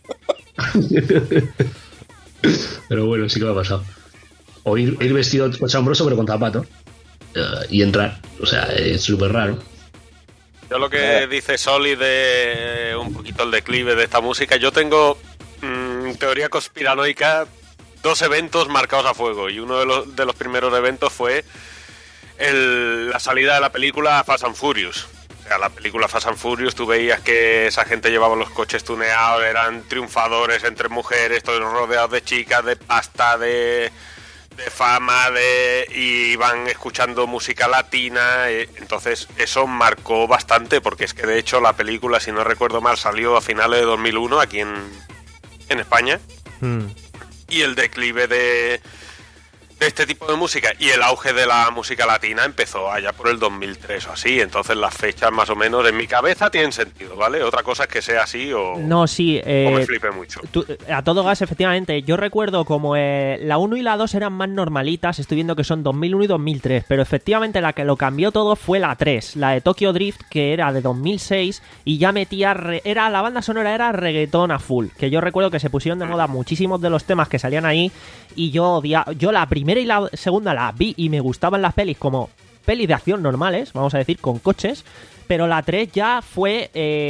[SPEAKER 4] Pero bueno, sí que me ha pasado. O ir, ir vestido cochambroso pero con zapatos, uh, y entrar, o sea, es súper raro.
[SPEAKER 3] Yo lo que dice Soli de un poquito el declive de esta música, yo tengo mmm, teoría conspiranoica, dos eventos marcados a fuego, y uno de los, de los primeros eventos fue el, la salida de la película Fast and Furious. O sea, la película Fast and Furious, tú veías que esa gente llevaba los coches tuneados, eran triunfadores entre mujeres, todos rodeados de chicas, de pasta, de... de fama, de y iban escuchando música latina, entonces eso marcó bastante, porque es que de hecho la película, si no recuerdo mal, salió a finales de dos mil uno aquí en, en España, mm. y el declive de, de este tipo de música y el auge de la música latina empezó allá por el dos mil tres o así, entonces las fechas más o menos en mi cabeza tienen sentido, ¿vale? Otra cosa es que sea así o,
[SPEAKER 1] no, sí, eh,
[SPEAKER 3] o me flipe mucho.
[SPEAKER 1] Tú, a todo gas, efectivamente, yo recuerdo como eh, la uno y la dos eran más normalitas, estoy viendo que son dos mil uno y dos mil tres, pero efectivamente la que lo cambió todo fue la tres, la de Tokyo Drift, que era de dos mil seis y ya metía, re, era la banda sonora era reggaetón a full, que yo recuerdo que se pusieron de moda muchísimos de los temas que salían ahí, y yo odiaba, yo la primera y la segunda la vi y me gustaban las pelis como pelis de acción normales, vamos a decir, con coches, pero la tres ya fue eh,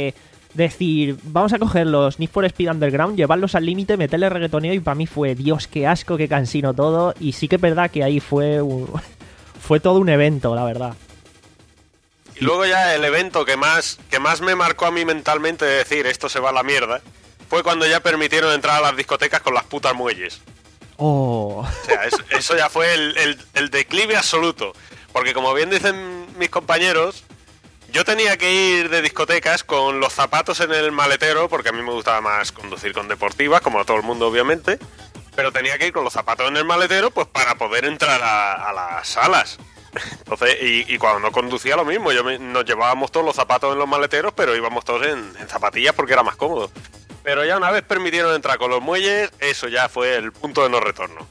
[SPEAKER 1] decir, vamos a coger los Need for Speed Underground, llevarlos al límite, meterle reggaetoneo, y para mí fue, Dios, qué asco, qué cansino todo. Y sí que es verdad que ahí fue un, fue todo un evento, la verdad.
[SPEAKER 3] Y luego ya el evento que más, que más me marcó a mí mentalmente de decir, esto se va a la mierda, fue cuando ya permitieron entrar a las discotecas con las putas muelles.
[SPEAKER 1] Oh.
[SPEAKER 3] O sea, eso, eso ya fue el, el, el declive absoluto. Porque como bien dicen mis compañeros, yo tenía que ir de discotecas con los zapatos en el maletero, porque a mí me gustaba más conducir con deportivas, como a todo el mundo obviamente, pero tenía que ir con los zapatos en el maletero pues para poder entrar a, a las salas. Entonces, y, y cuando no conducía lo mismo, yo me, nos llevábamos todos los zapatos en los maleteros, pero íbamos todos en, en zapatillas porque era más cómodo. Pero ya una vez permitieron entrar con los muelles, eso ya fue el punto de no retorno.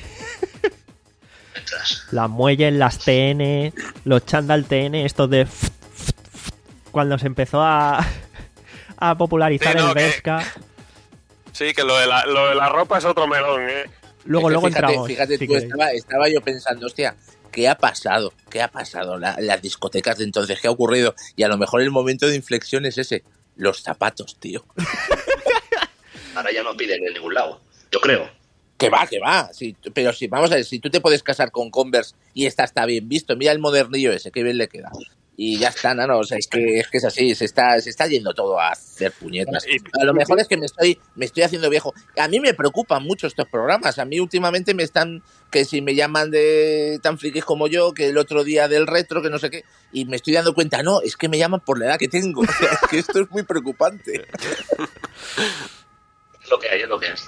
[SPEAKER 1] Las muelles, las T N, los chándal T N, estos de... Cuando se empezó a, a popularizar sí, no, el Vesca.
[SPEAKER 3] Que, sí, que lo de, la, lo de la ropa es otro melón, ¿eh?
[SPEAKER 1] Luego,
[SPEAKER 2] es que
[SPEAKER 1] luego
[SPEAKER 2] fíjate,
[SPEAKER 1] entramos.
[SPEAKER 2] Fíjate,
[SPEAKER 1] si
[SPEAKER 2] tú, estaba, estaba yo pensando, hostia, ¿qué ha pasado? ¿Qué ha pasado? La, las discotecas de entonces, ¿qué ha ocurrido? Y a lo mejor el momento de inflexión es ese. Los zapatos, tío.
[SPEAKER 4] Ahora ya no piden en ningún lado, yo creo.
[SPEAKER 2] Que va, que va. Sí, pero si, vamos a ver, si tú te puedes casar con Converse y esta está bien visto, mira el modernillo ese, qué bien le queda. Y ya está, no, no, o sea, es que es que es así, se está, se está yendo todo a hacer puñetas. A lo mejor es que me estoy, me estoy haciendo viejo. A mí me preocupan mucho estos programas. A mí últimamente me están, que si me llaman de tan frikis como yo, que el otro día del retro, que no sé qué, y me estoy dando cuenta, no, es que me llaman por la edad que tengo. O sea, es que esto es muy preocupante.
[SPEAKER 4] Es lo que hay, es lo que es.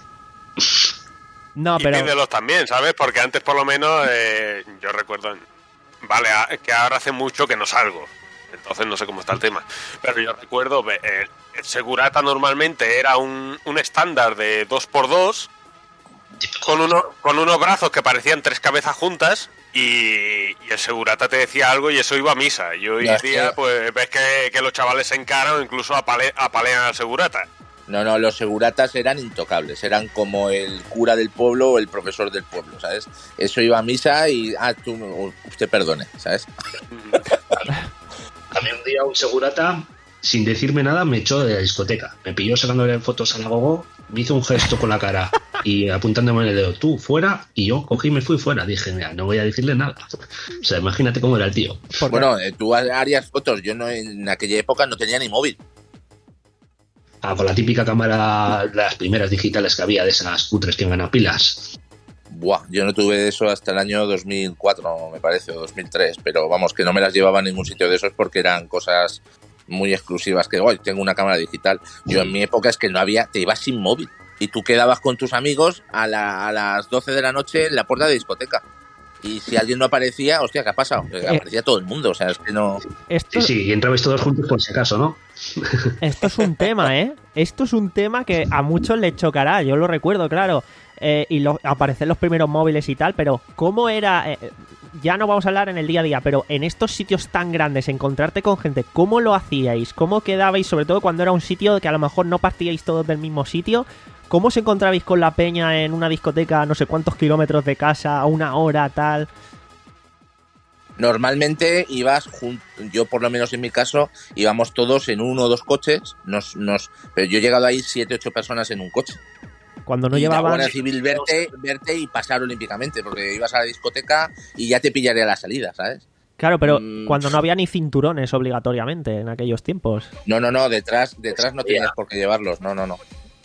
[SPEAKER 1] No, pero...
[SPEAKER 3] Y pídelos también, ¿sabes? Porque antes por lo menos, eh, yo recuerdo... Vale, que ahora hace mucho que no salgo, entonces no sé cómo está el tema. Pero yo recuerdo, eh, el segurata normalmente era un, un estándar de dos por dos, con, uno, con unos brazos que parecían tres cabezas juntas, y, y el segurata te decía algo y eso iba a misa. Y hoy en día, pues ves que, que los chavales se encaran o incluso apale, apalean al segurata.
[SPEAKER 2] No, no, los seguratas eran intocables, eran como el cura del pueblo o el profesor del pueblo, ¿sabes? Eso iba a misa y, ah, tú, usted perdone, ¿sabes?
[SPEAKER 4] A mí un día un segurata, sin decirme nada, me echó de la discoteca. Me pilló sacándole fotos a la gogo, me hizo un gesto con la cara y apuntándome en el dedo, tú, fuera, y yo cogí y me fui fuera. Dije, mira, no voy a decirle nada. O sea, imagínate cómo era el tío.
[SPEAKER 2] Bueno, eh, tú harías fotos, yo no en aquella época no tenía ni móvil.
[SPEAKER 4] Ah, con la típica cámara, las primeras digitales que había de esas cutres que iban a pilas.
[SPEAKER 2] Buah, yo no tuve eso hasta el año dos mil cuatro, me parece, o dos mil tres, pero vamos, que no me las llevaba a ningún sitio de esos porque eran cosas muy exclusivas, que hoy tengo una cámara digital. Yo en mi época es que no había, te ibas sin móvil y tú quedabas con tus amigos a, la, a las doce de la noche en la puerta de discoteca. Y si alguien no aparecía, hostia, ¿qué ha pasado? Eh, aparecía todo el mundo, o sea, es que no...
[SPEAKER 1] Esto...
[SPEAKER 4] Sí, sí, y entrabais todos juntos por si acaso, ¿no?
[SPEAKER 1] Esto es un tema, ¿eh? Esto es un tema que a muchos les chocará, yo lo recuerdo, claro. Eh, y lo, aparecen los primeros móviles y tal, pero ¿cómo era...? Eh, ya no vamos a hablar en el día a día, pero en estos sitios tan grandes, encontrarte con gente, ¿cómo lo hacíais? ¿Cómo quedabais? Sobre todo cuando era un sitio que a lo mejor no partíais todos del mismo sitio... ¿Cómo os encontrabais con la peña en una discoteca a no sé cuántos kilómetros de casa, a una hora, tal?
[SPEAKER 2] Normalmente ibas, junto, yo por lo menos en mi caso, íbamos todos en uno o dos coches, nos, nos, pero yo he llegado ahí siete, ocho personas en un coche.
[SPEAKER 1] Cuando no
[SPEAKER 2] y
[SPEAKER 1] llevaban...
[SPEAKER 2] la Guardia Civil verte, verte y pasar olímpicamente, porque ibas a la discoteca y ya te pillaría la salida, ¿sabes?
[SPEAKER 1] Claro, pero
[SPEAKER 2] mm.
[SPEAKER 1] cuando no había ni cinturones obligatoriamente en aquellos tiempos.
[SPEAKER 2] No, no, no, detrás, detrás no tenías por qué llevarlos, no, no, no.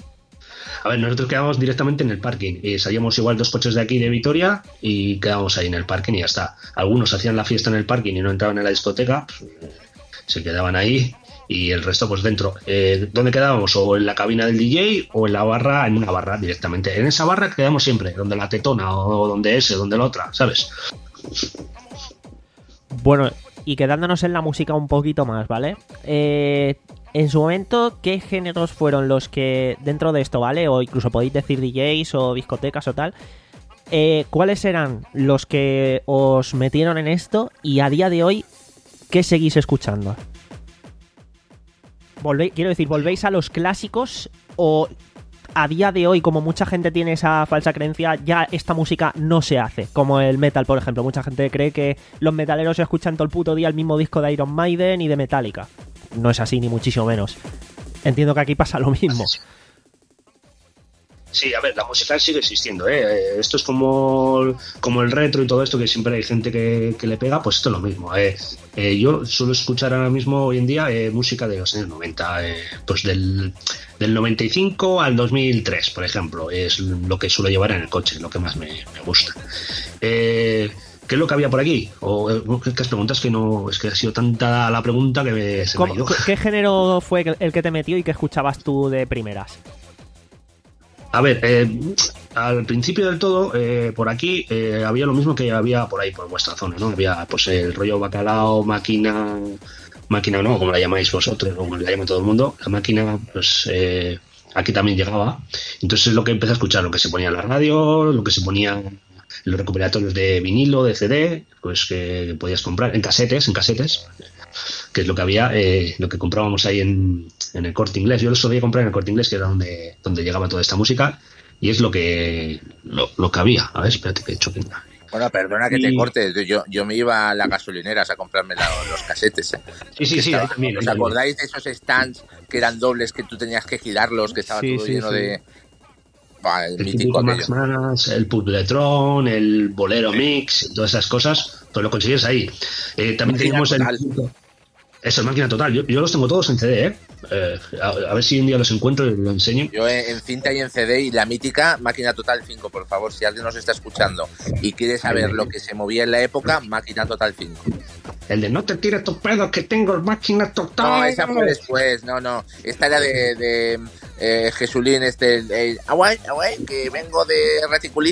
[SPEAKER 4] A ver, nosotros quedábamos directamente en el parking. Eh, salíamos igual dos coches de aquí de Vitoria y quedábamos ahí en el parking y ya está. Algunos hacían la fiesta en el parking y no entraban en la discoteca, pues, se quedaban ahí y el resto pues dentro. Eh, ¿Dónde quedábamos? O en la cabina del D J o en la barra, en una barra directamente. En esa barra quedamos siempre, donde la tetona o donde ese, donde la otra, ¿sabes?
[SPEAKER 1] Bueno, y quedándonos en la música un poquito más, ¿vale? Eh... En su momento, ¿qué géneros fueron los que, dentro de esto, ¿vale? O incluso podéis decir D Js o discotecas o tal. Eh, ¿Cuáles eran los que os metieron en esto? Y a día de hoy, ¿qué seguís escuchando? Volvéis, quiero decir, ¿volvéis a los clásicos? ¿O a día de hoy, como mucha gente tiene esa falsa creencia, ya esta música no se hace? Como el metal, por ejemplo. Mucha gente cree que los metaleros escuchan todo el puto día el mismo disco de Iron Maiden y de Metallica. No es así, ni muchísimo menos. entiendo que aquí pasa lo mismo.
[SPEAKER 4] Sí, a ver, la música sigue existiendo, ¿eh? Esto es como, como el retro y todo esto, que siempre hay gente que, que le pega, pues esto es lo mismo. ¿eh? Eh, yo suelo escuchar ahora mismo, hoy en día, eh, música de los años noventa, eh, pues del, del noventa y cinco al dos mil tres, por ejemplo, es lo que suelo llevar en el coche, lo que más me, me gusta. Eh, ¿Qué es lo que había por aquí? O ¿qué has preguntas? Que no, es que ha sido tanta la pregunta que me, se me ha ido.
[SPEAKER 1] ¿Qué, ¿Qué género fue el que te metió y que escuchabas tú de primeras?
[SPEAKER 4] A ver, eh, al principio del todo, eh, por aquí eh, había lo mismo que había por ahí, por vuestra zona, ¿no? Había pues el rollo bacalao, máquina, máquina no, como la llamáis vosotros, o como la llama todo el mundo, la máquina, pues eh, aquí también llegaba. Entonces es lo que empecé a escuchar, lo que se ponía en la radio, lo que se ponía en los recuperatorios de vinilo, de C D, pues que podías comprar en casetes, en casetes, que es lo que había, eh, lo que comprábamos ahí en, en el Corte Inglés. Yo lo solía comprar en el Corte Inglés, que era donde, donde llegaba toda esta música, y es lo que lo, lo que había. A ver, espérate que he hecho que...
[SPEAKER 2] Bueno, perdona que y... te corte, yo, yo me iba a las gasolineras a comprarme la, los casetes. ¿eh?
[SPEAKER 4] Sí, sí, sí.
[SPEAKER 2] Estaba,
[SPEAKER 4] también,
[SPEAKER 2] ¿os
[SPEAKER 4] también.
[SPEAKER 2] acordáis de esos stands que eran dobles, que tú tenías que girarlos, que estaba sí, todo sí, lleno sí. de... Bah, el, el mítico
[SPEAKER 4] Max Manas, el Publetron, el Bolero sí. Mix, todas esas cosas, pues lo consigues ahí. Eh, también teníamos el... Eso es Máquina Total. Yo, yo los tengo todos en C D, ¿eh? eh a, a ver si un día los encuentro y los enseño.
[SPEAKER 2] Yo en, en cinta y en C D, y la mítica Máquina Total cinco, por favor, si alguien nos está escuchando y quiere saber lo que se movía en la época, Máquina Total cinco.
[SPEAKER 4] El de no te tires tus pedos que tengo el Máquina Total.
[SPEAKER 2] No, esa fue después, no, no. Esta era de, de eh, Jesulín, este, el, el aguay, aguay, que vengo de Reticulín.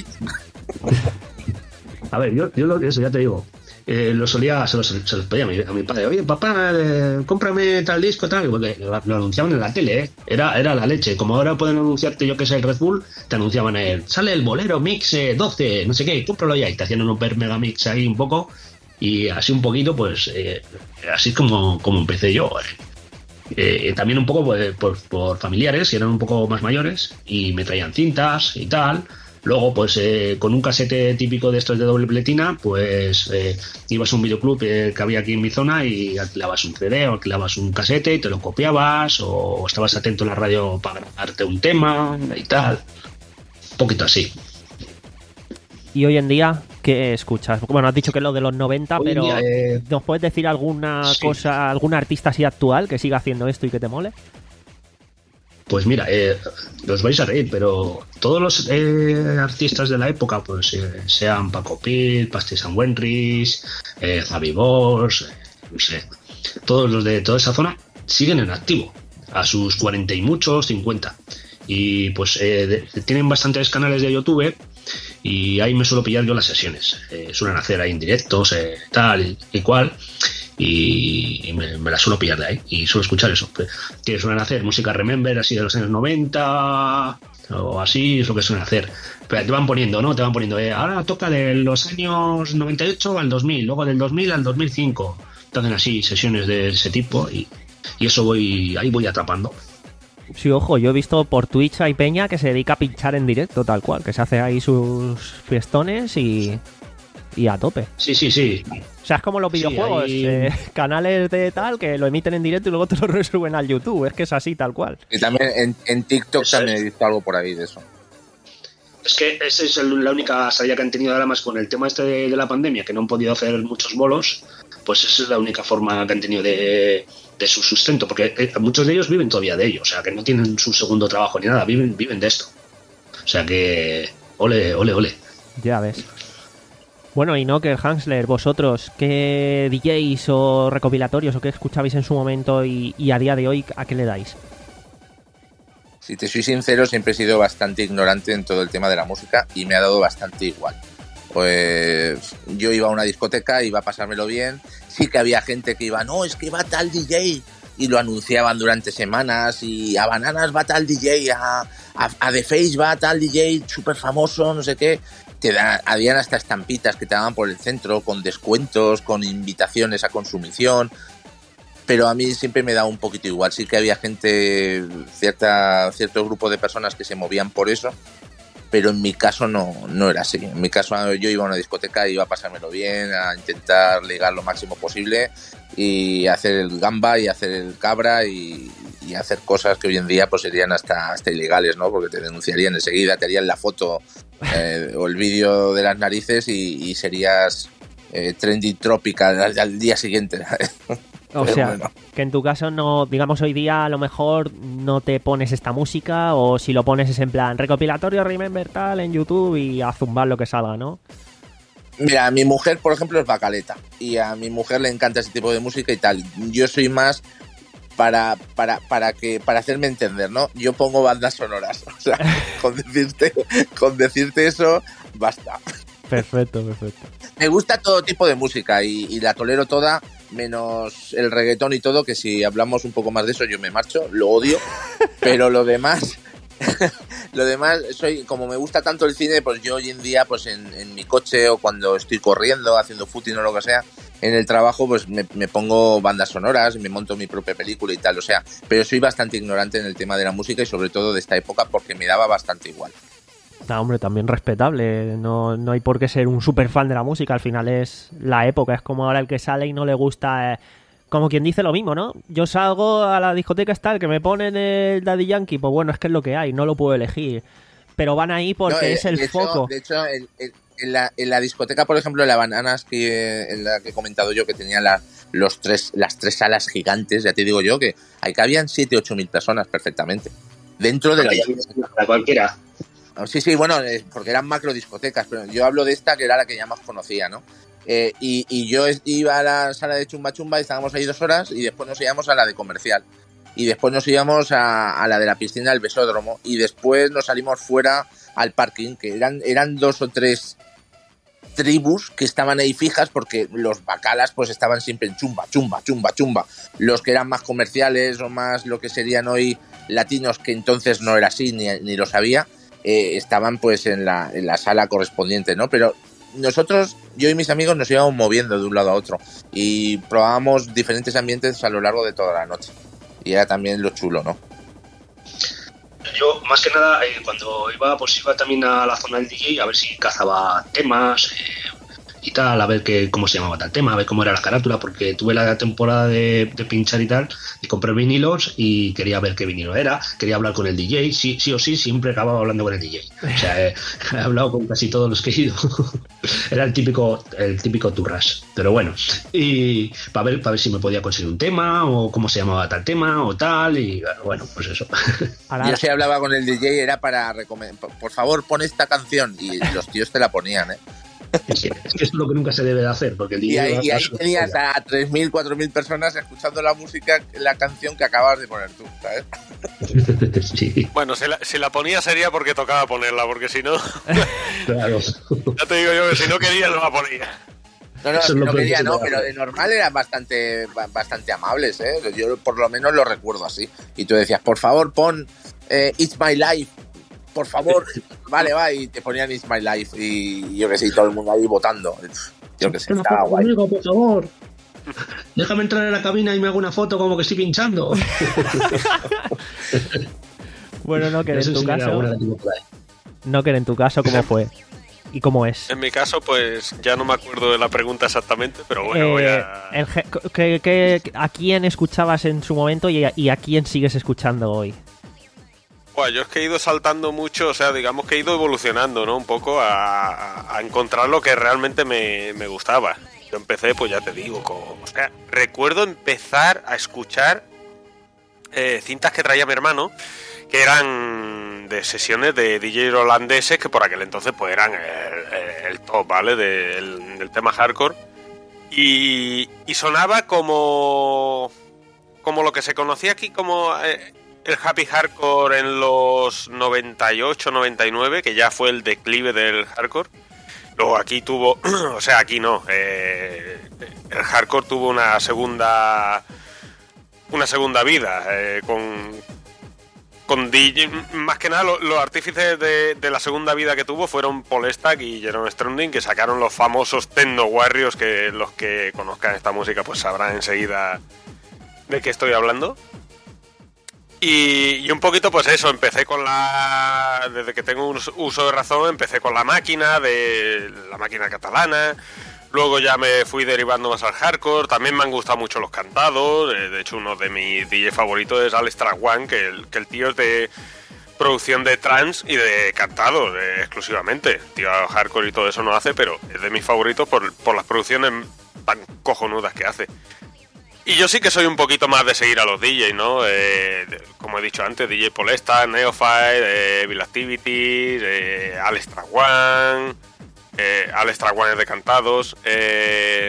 [SPEAKER 4] A ver, yo, yo lo, eso ya te digo. Eh, lo solía, se los, se los pedía a mi, a mi padre. Oye, papá, eh, cómprame tal disco, tal, porque lo, lo anunciaban en la tele, ¿eh? Era, era la leche. Como ahora pueden anunciarte, yo que sé, el Red Bull, te anunciaban el, sale el Bolero Mix eh, doce, no sé qué, cómpralo ya. Y te hacían un Super Mega Mix ahí un poco, y así un poquito, pues, eh, así como, como empecé yo. Eh. Eh, también un poco pues, por, por familiares, que eran un poco más mayores, y me traían cintas y tal. Luego, pues eh, con un casete típico de estos de doble pletina, pues eh, ibas a un videoclub eh, que había aquí en mi zona y alquilabas un C D o alquilabas un casete y te lo copiabas, o estabas atento en la radio para grabarte un tema y tal. Un poquito así.
[SPEAKER 1] ¿Y hoy en día qué escuchas? Bueno, has dicho que es lo de los noventa, hoy pero día, eh... ¿nos puedes decir alguna sí. cosa, algún artista así actual que siga haciendo esto y que te mole?
[SPEAKER 4] Pues mira, eh, os vais a reír, pero todos los eh, artistas de la época, pues eh, sean Paco Pil, Pastis and Wenrich, eh, Javi Bosch, eh, no sé, todos los de toda esa zona siguen en activo, a sus cuarenta y muchos, cincuenta. Y pues eh, de, tienen bastantes canales de YouTube y ahí me suelo pillar yo las sesiones. Eh, suelen hacer ahí en directos, eh, tal y, y cual. Y, y me, me la suelo pillar de ahí y suelo escuchar eso, que suelen hacer música Remember así de los años noventa o así, es lo que suelen hacer, pero te van poniendo, ¿no? Te van poniendo, eh, ahora toca de los años noventa y ocho al dos mil, luego del dos mil al dos mil cinco, te hacen así sesiones de ese tipo y, y eso voy, ahí voy atrapando.
[SPEAKER 1] Sí, ojo, yo he visto por Twitch hay peña que se dedica a pinchar en directo tal cual, que se hace ahí sus fiestones y, y a tope.
[SPEAKER 4] Sí, sí, sí.
[SPEAKER 1] O sea, es como los videojuegos, sí, hay... eh, canales de tal que lo emiten en directo y luego te lo resuben al YouTube. Es que es así, tal cual.
[SPEAKER 2] Y también en, en TikTok eso también es. He visto algo por ahí de eso.
[SPEAKER 4] Es que esa es el, la única salida que han tenido ahora más con el tema este de, de la pandemia, que no han podido hacer muchos bolos, pues esa es la única forma que han tenido de, de su sustento, porque eh, muchos de ellos viven todavía de ello, o sea, que no tienen su segundo trabajo ni nada, viven, viven de esto. O sea que, ole, ole, ole.
[SPEAKER 1] Ya ves. Bueno, y no, que Hansler, vosotros, ¿qué D Js o recopilatorios o qué escuchabais en su momento y, y a día de hoy a qué le dais?
[SPEAKER 2] Si te soy sincero, siempre he sido bastante ignorante en todo el tema de la música y me ha dado bastante igual. Pues yo iba a una discoteca, iba a pasármelo bien, sí que había gente que iba, no, es que va tal D J, y lo anunciaban durante semanas, y a Bananas va tal D J, a, a, a The Face va tal D J súper famoso, no sé qué. Te da, habían hasta estampitas que te daban por el centro con descuentos, con invitaciones a consumición, pero a mí siempre me da un poquito igual. Sí que había gente, cierta cierto grupo de personas que se movían por eso, pero en mi caso no, no era así. En mi caso yo iba a una discoteca, iba a pasármelo bien, a intentar ligar lo máximo posible y hacer el gamba y hacer el cabra y, y hacer cosas que hoy en día pues serían hasta, hasta ilegales, ¿no? Porque te denunciarían enseguida, te harían la foto eh, o el vídeo de las narices y, y serías eh, trending tropical al, al día siguiente.
[SPEAKER 1] O
[SPEAKER 2] Pero
[SPEAKER 1] sea,
[SPEAKER 2] bueno.
[SPEAKER 1] que en tu caso no, digamos hoy día a lo mejor no te pones esta música, o si lo pones es en plan recopilatorio Remember tal en YouTube y a zumbar lo que salga, ¿no?
[SPEAKER 2] Mira, a mi mujer, por ejemplo, es Bacaleta y a mi mujer le encanta ese tipo de música y tal. Yo soy más para para para que para hacerme entender, ¿no? Yo pongo bandas sonoras, o sea, con decirte con decirte eso basta.
[SPEAKER 1] Perfecto, perfecto.
[SPEAKER 2] Me gusta todo tipo de música y, y la tolero toda, menos el reggaetón y todo, que si hablamos un poco más de eso yo me marcho, lo odio, pero lo demás, lo demás, soy como me gusta tanto el cine, pues yo hoy en día, pues en, en mi coche o cuando estoy corriendo, haciendo footing o lo que sea, en el trabajo, pues me, me pongo bandas sonoras, me monto mi propia película y tal, o sea, pero soy bastante ignorante en el tema de la música y sobre todo de esta época porque me daba bastante igual.
[SPEAKER 1] No, hombre, también respetable. No, no hay por qué ser un super fan de la música. Al final es la época. Es como ahora el que sale y no le gusta. Eh, como quien dice lo mismo, ¿no? Yo salgo a la discoteca está el que me ponen el Daddy Yankee. Pues bueno, es que es lo que hay. No lo puedo elegir. Pero van ahí porque
[SPEAKER 2] No, eh,
[SPEAKER 1] es el
[SPEAKER 2] de hecho,
[SPEAKER 1] foco.
[SPEAKER 2] De hecho, en, en, en, la, en la discoteca, por ejemplo, de la Bananas, que, en la que he comentado yo, que tenía la, los tres, las tres salas gigantes, ya te digo yo, que ahí cabían siete, ocho mil personas perfectamente. Dentro de la discoteca.
[SPEAKER 4] Para cualquiera.
[SPEAKER 2] Sí, sí, bueno, porque eran macro discotecas, pero yo hablo de esta que era la que ya más conocía, ¿no? Eh, y, y yo iba a la sala de Chumba Chumba y estábamos ahí dos horas y después nos íbamos a la de Comercial. Y después nos íbamos a, a la de la piscina del Besódromo y después nos salimos fuera al parking, que eran, eran dos o tres tribus que estaban ahí fijas porque los bacalas pues estaban siempre en chumba, chumba, chumba, chumba. Los que eran más comerciales o más lo que serían hoy latinos, que entonces no era así ni, ni lo sabía, eh, estaban pues en la, en la sala correspondiente, ¿no? Pero nosotros, yo y mis amigos nos íbamos moviendo de un lado a otro y probábamos diferentes ambientes a lo largo de toda la noche. Y era también lo chulo, ¿no?
[SPEAKER 4] Yo, más que nada, eh, cuando iba, pues iba también a la zona del D J a ver si cazaba temas eh, y tal, a ver que, cómo se llamaba tal tema, a ver cómo era la carátula, porque tuve la temporada de, de pinchar y tal, y compré vinilos y quería ver qué vinilo era, quería hablar con el D J, sí, sí o sí, siempre acababa hablando con el D J. O sea, eh, he hablado con casi todos los que he ido. Era el típico, el típico turras, pero bueno, y para ver, para ver si me podía conseguir un tema, o cómo se llamaba tal tema, o tal, y bueno, pues eso.
[SPEAKER 2] Yo si hablaba con el D J era para recomendar, por favor, pon esta canción, y los tíos te la ponían, ¿eh?
[SPEAKER 4] Sí, es que es lo que nunca se debe de hacer, porque el D J
[SPEAKER 2] y ahí,
[SPEAKER 4] va,
[SPEAKER 2] y ahí
[SPEAKER 4] va
[SPEAKER 2] tenías a tres mil, cuatro mil personas escuchando la música, la canción que acabas de poner tú, ¿sabes?
[SPEAKER 4] Sí.
[SPEAKER 3] Bueno, si la, si la ponía sería porque tocaba ponerla, porque si no...
[SPEAKER 4] Claro.
[SPEAKER 3] Ya te digo yo que si no quería, no la ponía.
[SPEAKER 2] No, no,
[SPEAKER 4] Eso
[SPEAKER 2] si
[SPEAKER 4] es lo
[SPEAKER 2] no
[SPEAKER 4] que
[SPEAKER 2] quería,
[SPEAKER 4] se
[SPEAKER 2] no,
[SPEAKER 4] puede
[SPEAKER 2] pero
[SPEAKER 4] hacer.
[SPEAKER 2] de normal eran bastante, bastante amables, ¿eh? Yo por lo menos lo recuerdo así. Y tú decías, por favor, pon eh, It's My Life, por favor. Vale, va, y te ponían It's My Life y yo que sé, y todo el mundo ahí votando. Yo que sé,
[SPEAKER 4] Una
[SPEAKER 2] estaba
[SPEAKER 4] foto
[SPEAKER 2] guay.
[SPEAKER 4] conmigo, por favor. Déjame entrar en la cabina y me hago una foto como que estoy pinchando.
[SPEAKER 1] Bueno, no, que
[SPEAKER 4] No
[SPEAKER 1] en
[SPEAKER 4] sé
[SPEAKER 1] tu
[SPEAKER 4] si era
[SPEAKER 1] caso...
[SPEAKER 4] alguna que tengo por ahí.
[SPEAKER 1] No, que en tu caso, ¿cómo fue? ¿Y cómo es?
[SPEAKER 3] En mi caso, pues ya no me acuerdo de la pregunta exactamente, pero bueno, voy
[SPEAKER 1] Eh,
[SPEAKER 3] a...
[SPEAKER 1] el ge- que- que- ¿A quién escuchabas en su momento y a, y a quién sigues escuchando hoy?
[SPEAKER 3] Buah, yo es que he ido saltando mucho, o sea, digamos que he ido evolucionando, ¿no? Un poco a, a encontrar lo que realmente me, me gustaba. Yo empecé, pues ya te digo, con, o sea, recuerdo empezar a escuchar eh, cintas que traía mi hermano, que eran de sesiones de D J holandeses que por aquel entonces pues eran el, el top, ¿vale? De, el, del tema hardcore. Y, y sonaba como, como lo que se conocía aquí como... Eh, el happy hardcore en los noventa y ocho, noventa y nueve, que ya fue el declive del hardcore. Luego aquí tuvo, o sea, aquí no, eh, el hardcore tuvo una segunda una segunda vida, eh, con, con D J, más que nada lo, los artífices de, de la segunda vida que tuvo fueron Paul Stack y Jerome Strunding, que sacaron los famosos Techno Warriors, que los que conozcan esta música pues sabrán enseguida de qué estoy hablando. Y, y un poquito pues eso, empecé con la... Desde que tengo un uso de razón, empecé con la máquina, de la máquina catalana. Luego ya me fui derivando más al hardcore. También me han gustado mucho los cantados. Eh, de hecho, uno de mis D J favoritos es Alex One, que el, que el tío es de producción de trance y de cantados eh, exclusivamente. Tío, hardcore y todo eso no hace, pero es de mis favoritos por, por las producciones tan cojonudas que hace. Y yo sí que soy un poquito más de seguir a los D Js, ¿no? Eh, como he dicho antes, D J Polesta, Neophyte, eh, Evil Activities, eh, Alex One, eh, Alex One es de cantados. Eh...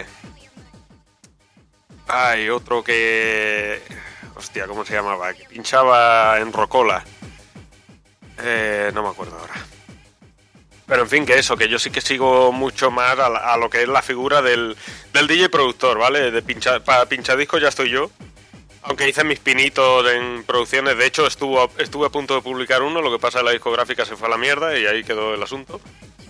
[SPEAKER 3] Hay otro que... Hostia, ¿cómo se llamaba? Que pinchaba en Rocola. Eh, no me acuerdo ahora. Pero en fin, que eso, que yo sí que sigo mucho más a, la, a lo que es la figura del, del D J productor, ¿vale? De pincha, para pinchadiscos ya estoy yo. Aunque hice mis pinitos en producciones, de hecho estuvo, estuve a punto de publicar uno, lo que pasa es que la discográfica se fue a la mierda y ahí quedó el asunto.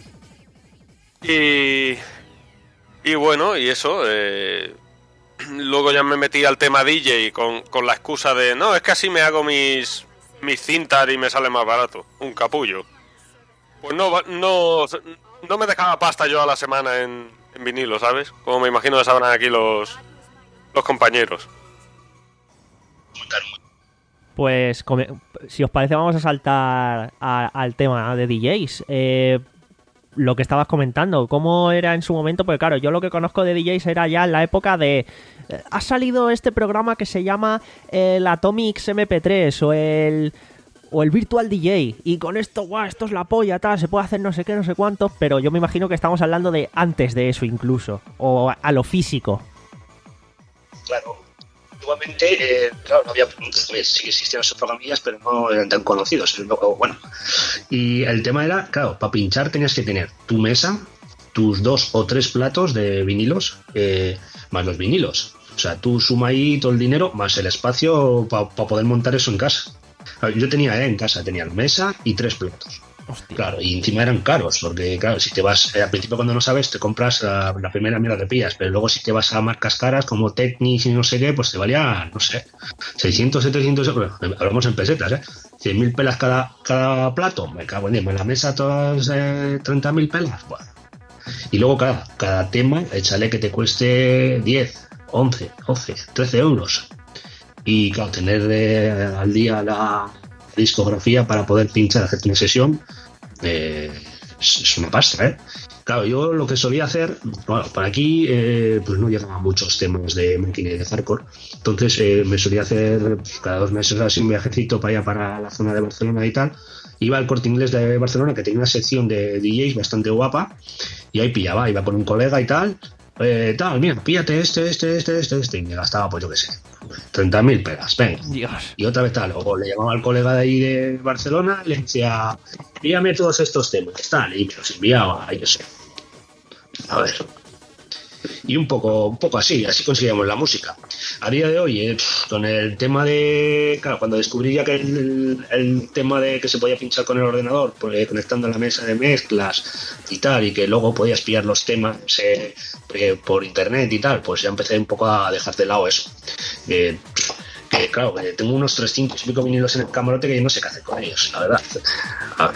[SPEAKER 3] Y, y bueno, y eso, eh, luego ya me metí al tema D J con, con la excusa de, no, es que así me hago mis, mis cintas y me sale más barato, un capullo. Pues no, no, no me dejaba pasta yo a la semana en, en vinilo, ¿sabes? Como me imagino que sabrán aquí los, los compañeros.
[SPEAKER 1] Pues, si os parece, vamos a saltar a, al tema de D Js. Eh, lo que estabas comentando, ¿cómo era en su momento? Porque claro, yo lo que conozco de D Js era ya en la época de... Eh, ha salido este programa que se llama el Atomics eme pe tres o el... o el Virtual D J, y con esto, guau, esto es la polla, tal, se puede hacer no sé qué, no sé cuánto, pero yo me imagino que estamos hablando de antes de eso incluso, o a, a lo físico.
[SPEAKER 4] Claro, igualmente, eh, claro, no había, sí que existían esos programillas, pero no eran tan conocidos, bueno, y el tema era, claro, para pinchar tenías que tener tu mesa, tus dos o tres platos de vinilos, eh, más los vinilos, o sea, tú suma ahí todo el dinero, más el espacio para pa poder montar eso en casa. Yo tenía eh, en casa, tenía la mesa y tres platos. Hostia. Claro, y encima eran caros, porque claro, si te vas, eh, al principio cuando no sabes, te compras uh, la primera mierda que pillas, pero luego si te vas a marcas caras como Technics y no sé qué, pues te valía, no sé, seiscientos, setecientos euros, hablamos en pesetas, ¿eh? cien mil pelas cada, cada plato, me cago en Dios, en la mesa todas eh, treinta mil pelas, bueno. Y luego cada, cada tema, échale que te cueste diez, once, doce, trece euros. Y claro, tener eh, al día la discografía para poder pinchar, hacerte una sesión, eh, es, es una pasta, ¿eh? Claro, yo lo que solía hacer, bueno, para aquí eh, pues no llegaban muchos temas de máquina y de hardcore, entonces eh, me solía hacer cada dos meses así un viajecito para allá, para la zona de Barcelona y tal. Iba al Corte Inglés de Barcelona, que tenía una sección de D Js bastante guapa, y ahí pillaba, iba con un colega y tal, eh, tal, mira, píllate este, este, este, este, este, y me gastaba, pues yo qué sé, treinta mil pegas, venga.
[SPEAKER 1] Dios.
[SPEAKER 4] Y otra vez tal, luego le llamaba al colega de ahí de Barcelona, le decía, envíame todos estos temas, tal, y me los enviaba, yo sé. A ver. Y un poco, un poco así, así conseguíamos la música. A día de hoy, eh, con el tema de... Claro, cuando descubrí ya que el, el tema de que se podía pinchar con el ordenador, pues, eh, conectando a la mesa de mezclas y tal, y que luego podías pillar los temas eh, eh, por internet y tal, pues ya empecé un poco a dejar de lado eso. Eh, que claro, que tengo unos trescientos y pico vinilos en el camarote que yo no sé qué hacer con ellos, la verdad. A ver.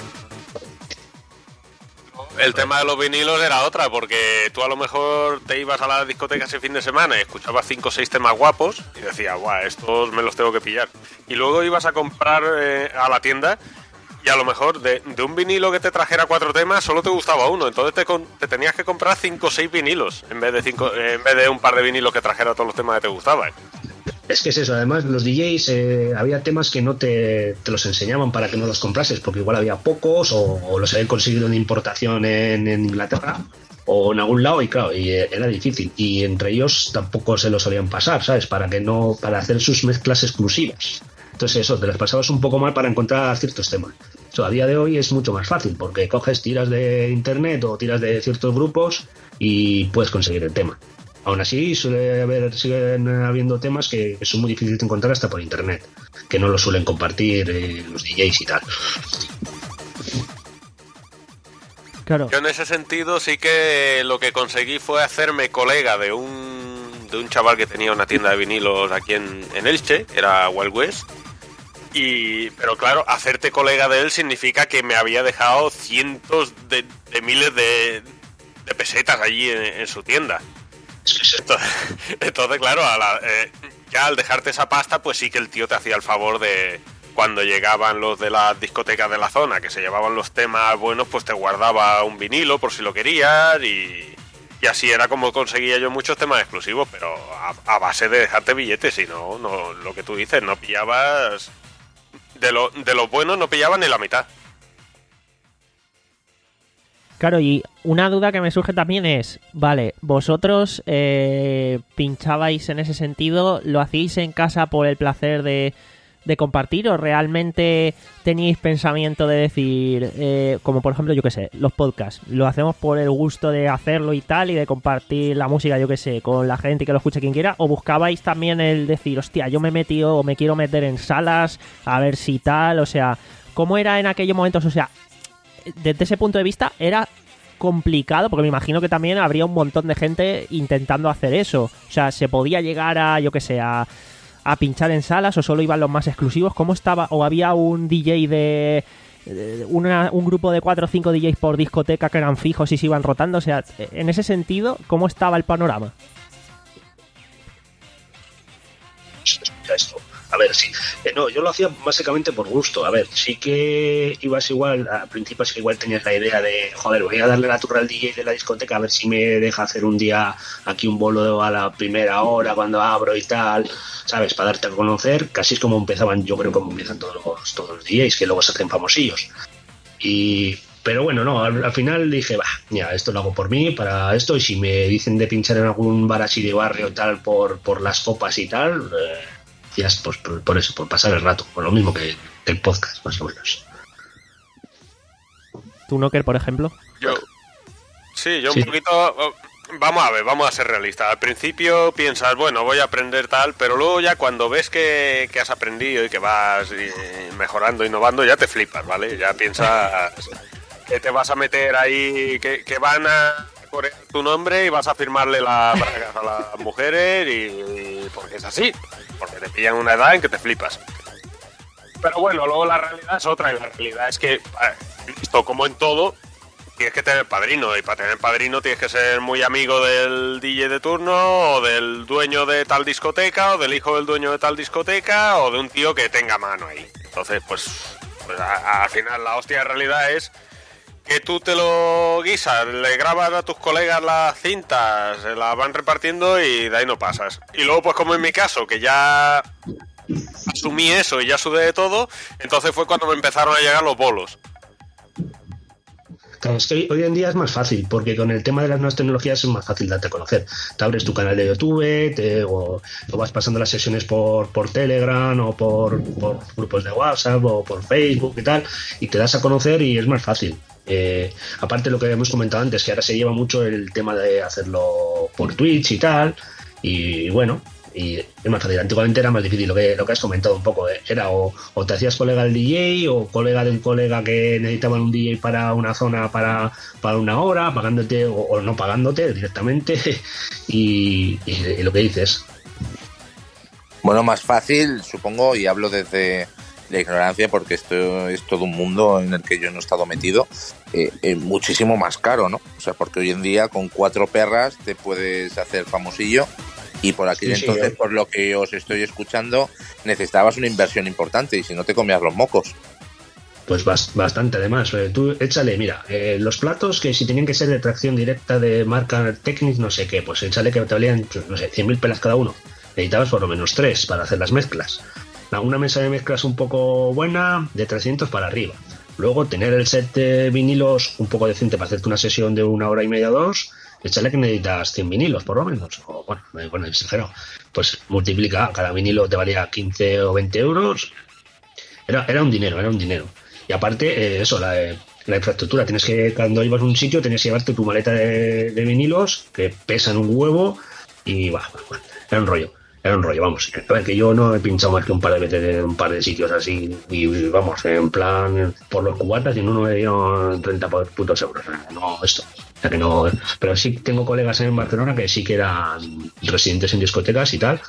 [SPEAKER 3] El tema de los vinilos era otra, porque tú a lo mejor te ibas a la discoteca ese fin de semana y escuchabas cinco o seis temas guapos y decías, guau, estos me los tengo que pillar. Y luego ibas a comprar eh, a la tienda y a lo mejor de, de un vinilo que te trajera cuatro temas solo te gustaba uno. Entonces te, con, te tenías que comprar cinco o seis vinilos en vez de cinco, eh, en vez de un par de vinilos que trajera todos los temas que te gustaban.
[SPEAKER 4] Es que es eso, además los D Js eh, había temas que no te, te los enseñaban para que no los comprases, porque igual había pocos o, o los habían conseguido en importación en, en Inglaterra o en algún lado y claro, y eh, era difícil y entre ellos tampoco se los solían pasar, ¿sabes? Para que no, para hacer sus mezclas exclusivas. Entonces eso, te las pasabas un poco mal para encontrar ciertos temas. Eso, a día de hoy es mucho más fácil porque coges, tiras de internet o tiras de ciertos grupos y puedes conseguir el tema. Aún así, suele haber, siguen habiendo temas que, que son muy difíciles de encontrar hasta por internet, que no los suelen compartir eh, los D Js y tal.
[SPEAKER 1] Claro.
[SPEAKER 3] Yo en ese sentido sí que lo que conseguí fue hacerme colega de un de un chaval que tenía una tienda de vinilos aquí en, en Elche, era Wild West. Y, pero claro, hacerte colega de él significa que me había dejado cientos de, de miles de... de de pesetas allí en, en su tienda. Entonces, entonces claro, a la, eh, ya al dejarte esa pasta, pues sí que el tío te hacía el favor de, cuando llegaban los de las discotecas de la zona, que se llevaban los temas buenos, pues te guardaba un vinilo por si lo querías, y, y así era como conseguía yo muchos temas exclusivos, pero a, a base de dejarte billetes, si no, no, lo que tú dices, no pillabas, de lo, de los buenos no pillabas ni la mitad.
[SPEAKER 1] Claro, y una duda que me surge también es, vale, vosotros eh, pinchabais en ese sentido, ¿lo hacíais en casa por el placer de, de compartir o realmente teníais pensamiento de decir, eh, como por ejemplo, yo qué sé, los podcasts, lo hacemos por el gusto de hacerlo y tal y de compartir la música, yo qué sé, con la gente y que lo escuche quien quiera, o buscabais también el decir, hostia, yo me he metido o me quiero meter en salas a ver si tal, o sea, ¿cómo era en aquellos momentos? O sea, desde ese punto de vista era complicado, porque me imagino que también habría un montón de gente intentando hacer eso. O sea, ¿se podía llegar a, yo qué sé, a, a pinchar en salas o solo iban los más exclusivos? ¿Cómo estaba? ¿O había un D J de... de una, un grupo de cuatro o cinco D Js por discoteca que eran fijos y se iban rotando? O sea, en ese sentido, ¿cómo estaba el panorama?
[SPEAKER 4] Esto. A ver, sí. Eh, no, yo lo hacía básicamente por gusto. A ver, sí que ibas igual, al principio sí que igual tenías la idea de, joder, voy a darle la turra al D J de la discoteca a ver si me deja hacer un día aquí un bolo a la primera hora cuando abro y tal, ¿sabes? Para darte a conocer. Casi es como empezaban, yo creo, como empiezan todos los, todos los D Js, que luego se hacen famosillos. Y... Pero bueno, no, al, al final dije, va, ya, esto lo hago por mí, para esto, y si me dicen de pinchar en algún bar así de barrio y tal, por, por las copas y tal... Eh, ya pues, por, por eso, por pasar el rato, por lo mismo que, que el podcast, más o menos.
[SPEAKER 1] ¿Tú, Knocker, por ejemplo?
[SPEAKER 3] Yo, sí, yo
[SPEAKER 4] sí.
[SPEAKER 3] un poquito... Vamos a ver, vamos a ser realistas. Al principio piensas, bueno, voy a aprender tal, pero luego ya cuando ves que, que has aprendido y que vas mejorando, innovando, ya te flipas, ¿vale? Ya piensas que te vas a meter ahí, que, que van a... por tu nombre y vas a firmarle las bragas a las mujeres y, y porque es así, porque te pillan una edad en que te flipas. Pero bueno, luego la realidad es otra, y la realidad es que, esto como en todo, tienes que tener padrino, y para tener padrino tienes que ser muy amigo del D J de turno, o del dueño de tal discoteca, o del hijo del dueño de tal discoteca, o de un tío que tenga mano ahí. Entonces, pues, pues a, a, al final la hostia de realidad es que tú te lo guisas, le grabas a tus colegas las cintas, se las van repartiendo y de ahí no pasas. Y luego, pues como en mi caso, que ya asumí eso y ya sudé de todo, entonces fue cuando me empezaron a llegar los bolos.
[SPEAKER 4] Claro, es que hoy en día es más fácil, porque con el tema de las nuevas tecnologías es más fácil darte a conocer. Te abres tu canal de YouTube, te, o, o vas pasando las sesiones por, por Telegram, o por, por grupos de WhatsApp, o por Facebook y tal, y te das a conocer y es más fácil. Eh, aparte lo que hemos comentado antes, que ahora se lleva mucho el tema de hacerlo por Twitch y tal, y bueno, y es más fácil. Antiguamente era más difícil, lo que, lo que has comentado un poco, eh. era o, o te hacías colega del D J, o colega de un colega que necesitaban un D J para una zona para, para una hora, pagándote o, o no pagándote directamente, y, y, y lo que dices.
[SPEAKER 2] Bueno, más fácil, supongo, y hablo desde la ignorancia, porque esto es todo un mundo en el que yo no he estado metido, eh, eh, muchísimo más caro, ¿no? O sea, porque hoy en día con cuatro perras te puedes hacer famosillo, y por aquel sí, entonces, sí, por lo que os estoy escuchando, necesitabas una inversión importante, y si no te comías los mocos.
[SPEAKER 4] Pues bastante, además. Tú échale, mira, eh, los platos que si tenían que ser de tracción directa de marca Technics, no sé qué, pues échale que te valían, no sé, cien mil pelas cada uno. Necesitabas por lo menos tres para hacer las mezclas. Una mesa de mezclas un poco buena, de trescientos para arriba. Luego tener el set de vinilos un poco decente para hacerte una sesión de una hora y media, dos. Échale que necesitas cien vinilos por lo menos, o bueno, bueno, exagerado. Pues multiplica, cada vinilo te valía quince o veinte euros. Era, era un dinero, era un dinero. Y aparte, eh, eso, la, la infraestructura. Tienes que, cuando ibas a un sitio, tenías que llevarte tu maleta de, de vinilos, que pesan un huevo, y va, va, va, era un rollo. Era un rollo, vamos. A ver, que yo no he pinchado más que un par de veces en un par de sitios así. Y vamos, en plan, por los cubatas, y en uno me dieron treinta putos euros. No, esto. O sea que no. Pero sí tengo colegas en Barcelona que sí que eran residentes en discotecas y tal.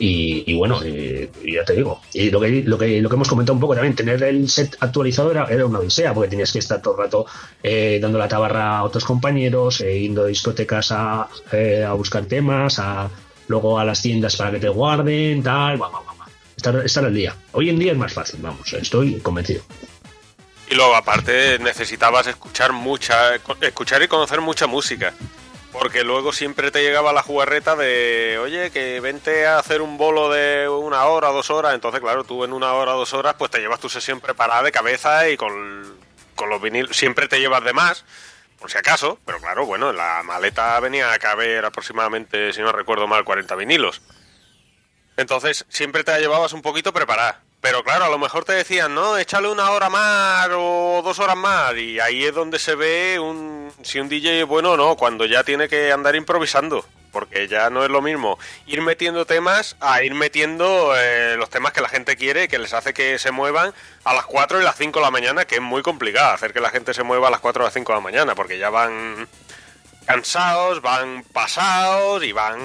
[SPEAKER 4] Y, y bueno, y, y ya te digo, y lo que, lo, que, lo que hemos comentado un poco también, tener el set actualizado era, era una odisea, porque tenías que estar todo el rato eh, dando la tabarra a otros compañeros, eh, yendo a discotecas a, eh, a buscar temas, a luego a las tiendas para que te guarden, tal, va, va, va, va. Estar, estar al día. Hoy en día es más fácil, vamos, estoy convencido.
[SPEAKER 3] Y luego aparte necesitabas escuchar mucha, escuchar y conocer mucha música. Porque luego siempre te llegaba la jugarreta de, oye, que vente a hacer un bolo de una hora, dos horas. Entonces, claro, tú en una hora, dos horas, pues te llevas tu sesión preparada de cabeza y con, con los vinilos. Siempre te llevas de más, por si acaso. Pero claro, bueno, en la maleta venía a caber aproximadamente, si no recuerdo mal, cuarenta vinilos. Entonces, siempre te la llevabas un poquito preparada. Pero claro, a lo mejor te decían, no, échale una hora más o dos horas más. Y ahí es donde se ve un si un D J es bueno o no, cuando ya tiene que andar improvisando. Porque ya no es lo mismo ir metiendo temas a ir metiendo eh, los temas que la gente quiere, que les hace que se muevan a las cuatro y las cinco de la mañana, que es muy complicado hacer que la gente se mueva a las cuatro o las cinco de la mañana, porque ya van cansados, van pasados y van...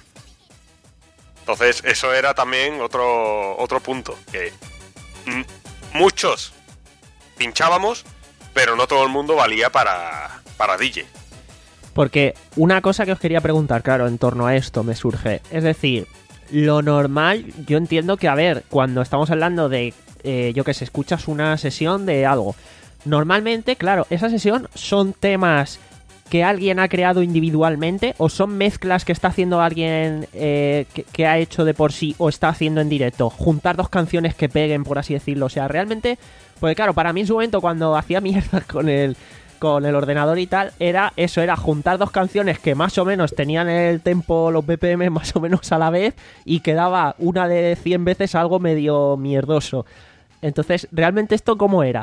[SPEAKER 3] Entonces eso era también otro otro punto, que m- muchos pinchábamos, pero no todo el mundo valía para, para D J.
[SPEAKER 1] Porque una cosa que os quería preguntar, claro, en torno a esto me surge, es decir, lo normal, yo entiendo que, a ver, cuando estamos hablando de, eh, yo que sé, escuchas una sesión de algo, normalmente, claro, esa sesión son temas que alguien ha creado individualmente o son mezclas que está haciendo alguien eh, que, que ha hecho de por sí o está haciendo en directo, juntar dos canciones que peguen, por así decirlo, o sea, realmente, porque claro, para mí en su momento cuando hacía mierda con el con el ordenador y tal, era eso, era juntar dos canciones que más o menos tenían el tempo, los B P M más o menos a la vez y quedaba una de cien veces algo medio mierdoso. Entonces, ¿realmente esto cómo era?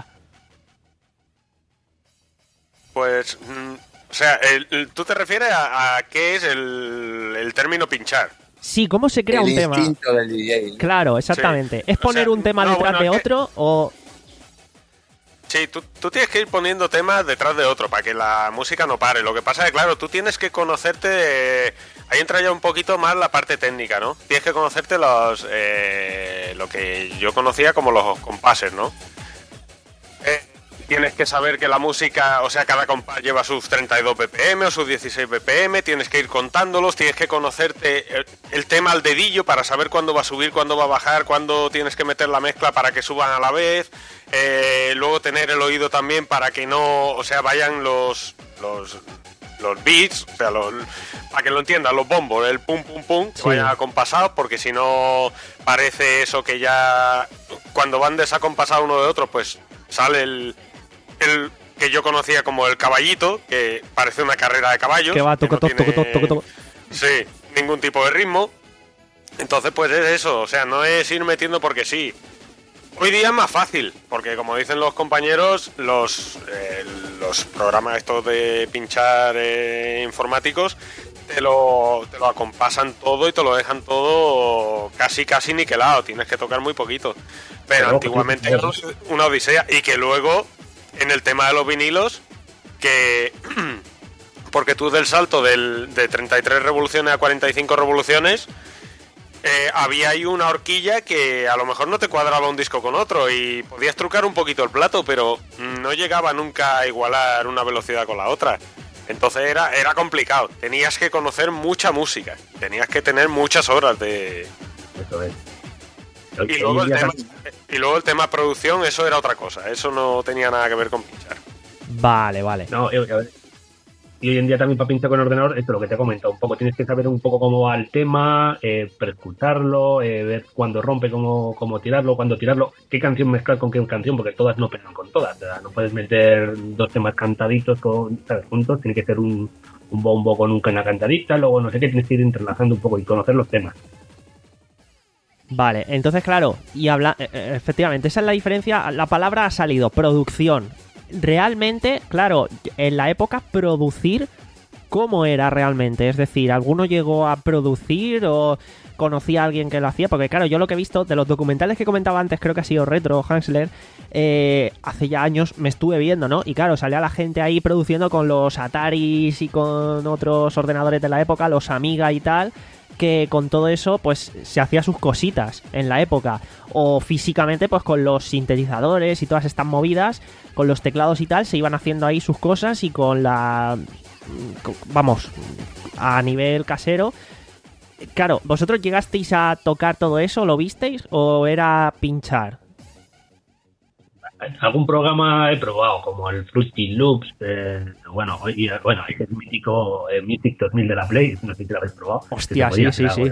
[SPEAKER 3] Pues... Mmm... O sea, el, el, ¿tú te refieres a, a qué es el, el término pinchar?
[SPEAKER 1] Sí, ¿cómo se crea
[SPEAKER 2] el
[SPEAKER 1] un tema?
[SPEAKER 2] El instinto del D J.
[SPEAKER 1] Claro, exactamente.
[SPEAKER 3] Sí.
[SPEAKER 1] ¿Es poner o sea, un tema no, detrás bueno, de otro que... o...?
[SPEAKER 3] Sí, tú, tú tienes que ir poniendo temas detrás de otro para que la música no pare. Lo que pasa es que, claro, tú tienes que conocerte... Eh, ahí entra ya un poquito más la parte técnica, ¿no? Tienes que conocerte los... Eh, lo que yo conocía como los compases, ¿no? Eh... Tienes que saber que la música, o sea, cada compás lleva sus treinta y dos B P M o sus dieciséis B P M, tienes que ir contándolos, tienes que conocerte el, el tema al dedillo para saber cuándo va a subir, cuándo va a bajar, cuándo tienes que meter la mezcla para que suban a la vez, eh, luego tener el oído también para que no, o sea, vayan los los, los beats, o sea, los, para que lo entiendan, los bombos, el pum pum pum, que sí. Vayan acompasados, porque si no parece eso que ya, cuando van desacompasados uno de otro, pues sale el... el que yo conocía como el caballito, que parece una carrera de caballos.
[SPEAKER 1] Que va, toco,
[SPEAKER 3] que no
[SPEAKER 1] toco,
[SPEAKER 3] tiene,
[SPEAKER 1] toco, toco, toco.
[SPEAKER 3] Sí, ningún tipo de ritmo. Entonces, pues es eso, o sea, no es ir metiendo porque sí. Hoy día es más fácil, porque como dicen los compañeros, los, eh, los programas estos de pinchar eh, informáticos te lo, te lo acompasan todo y te lo dejan todo casi, casi niquelado. Tienes que tocar muy poquito. Pero, Pero antiguamente era una odisea. Y que luego... En el tema de los vinilos, que porque tú del salto del, de treinta y tres revoluciones a cuarenta y cinco revoluciones, eh, había ahí una horquilla que a lo mejor no te cuadraba un disco con otro y podías trucar un poquito el plato, pero no llegaba nunca a igualar una velocidad con la otra. Entonces era, era complicado, tenías que conocer mucha música, tenías que tener muchas horas de...
[SPEAKER 4] Eso es.
[SPEAKER 3] Y luego, el tema, y luego el tema producción, eso era otra cosa, eso no tenía nada que ver con pinchar.
[SPEAKER 1] Vale, vale.
[SPEAKER 4] No, y hoy en día también para pinchar con ordenador, esto es lo que te he comentado un poco, tienes que saber un poco cómo va el tema, eh, preescucharlo, eh, ver cuándo rompe, cómo, cómo tirarlo, cuándo tirarlo, qué canción mezclar con qué canción, porque todas no pegan con todas, o sea, no puedes meter dos temas cantaditos con, ¿sabes? Juntos, tiene que ser un, un bombo con una cantadita, luego no sé qué, tienes que ir entrelazando un poco y conocer los temas.
[SPEAKER 1] Vale, entonces claro, y habla, efectivamente, esa es la diferencia, la palabra ha salido, producción. Realmente, claro, en la época producir, ¿cómo era realmente? Es decir, ¿alguno llegó a producir o conocía a alguien que lo hacía? Porque claro, yo lo que he visto de los documentales que comentaba antes, creo que ha sido Retro, Hansler, eh, hace ya años me estuve viendo, ¿no? Y claro, salía la gente ahí produciendo con los Ataris y con otros ordenadores de la época, los Amiga y tal... que con todo eso pues se hacía sus cositas en la época, o físicamente pues con los sintetizadores y todas estas movidas, con los teclados y tal, se iban haciendo ahí sus cosas, y con la... vamos, a nivel casero. Claro, ¿vosotros llegasteis a tocar todo eso? ¿Lo visteis o era pinchar?
[SPEAKER 4] Algún programa he probado, como el Fruity Loops, eh, bueno, y, bueno, el mítico eh, Mythic dos mil de la Play, no sé si lo habéis probado.
[SPEAKER 1] Hostia, sí, sí, sí.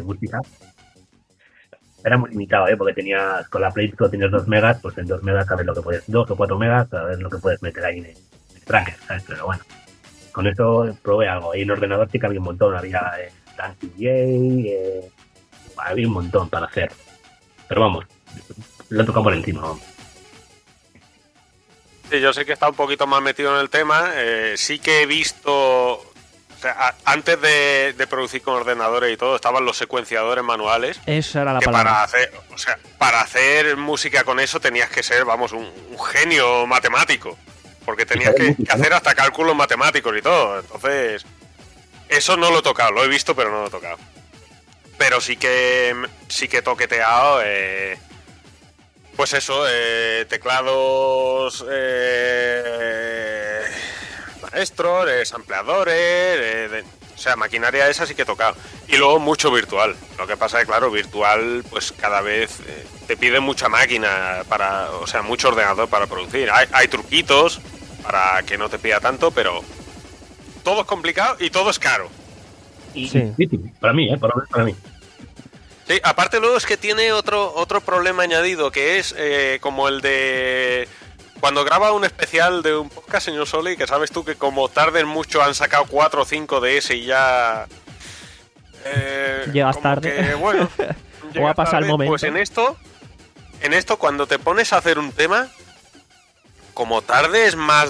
[SPEAKER 4] Era muy limitado, ¿eh? Porque tenías, con la Play tú tienes dos megas, pues en dos megas sabes lo que puedes, dos o cuatro megas, sabes lo que puedes meter ahí en el tracker, ¿sabes? Pero bueno, con eso probé algo. Y en ordenador sí que había un montón, había eh, Dance D J, eh, había un montón para hacer. Pero vamos, lo he tocado por encima, vamos.
[SPEAKER 3] Sí, yo sé que está un poquito más metido en el tema. Eh, sí que he visto, o sea, a, antes de, de producir con ordenadores y todo, estaban los secuenciadores manuales.
[SPEAKER 1] Esa era la
[SPEAKER 3] que
[SPEAKER 1] palabra.
[SPEAKER 3] Para hacer, o sea, para hacer música con eso tenías que ser, vamos, un, un genio matemático, porque tenías que, que hacer hasta cálculos matemáticos y todo. Entonces, eso no lo he tocado, lo he visto, pero no lo he tocado. Pero sí que sí que he toqueteado. Eh, Pues eso, eh, teclados eh, maestros, eh, sampleadores, eh, de, o sea, maquinaria esa sí que he tocado. Y luego mucho virtual. Lo que pasa es que, claro, virtual, pues cada vez eh, te pide mucha máquina, para, o sea, mucho ordenador para producir. Hay, hay truquitos para que no te pida tanto, pero todo es complicado y todo es caro.
[SPEAKER 4] Y, sí. Para mí, ¿eh? Para, para mí.
[SPEAKER 3] Sí, aparte luego es que tiene otro otro problema añadido, que es eh, como el de cuando graba un especial de un podcast, señor Soli, que sabes tú que como tarden mucho han sacado cuatro o cinco de ese y ya... Eh,
[SPEAKER 1] llegas tarde.
[SPEAKER 3] Que, bueno,
[SPEAKER 1] o ha pasado el momento.
[SPEAKER 3] Pues en esto, en esto cuando te pones a hacer un tema, como tardes más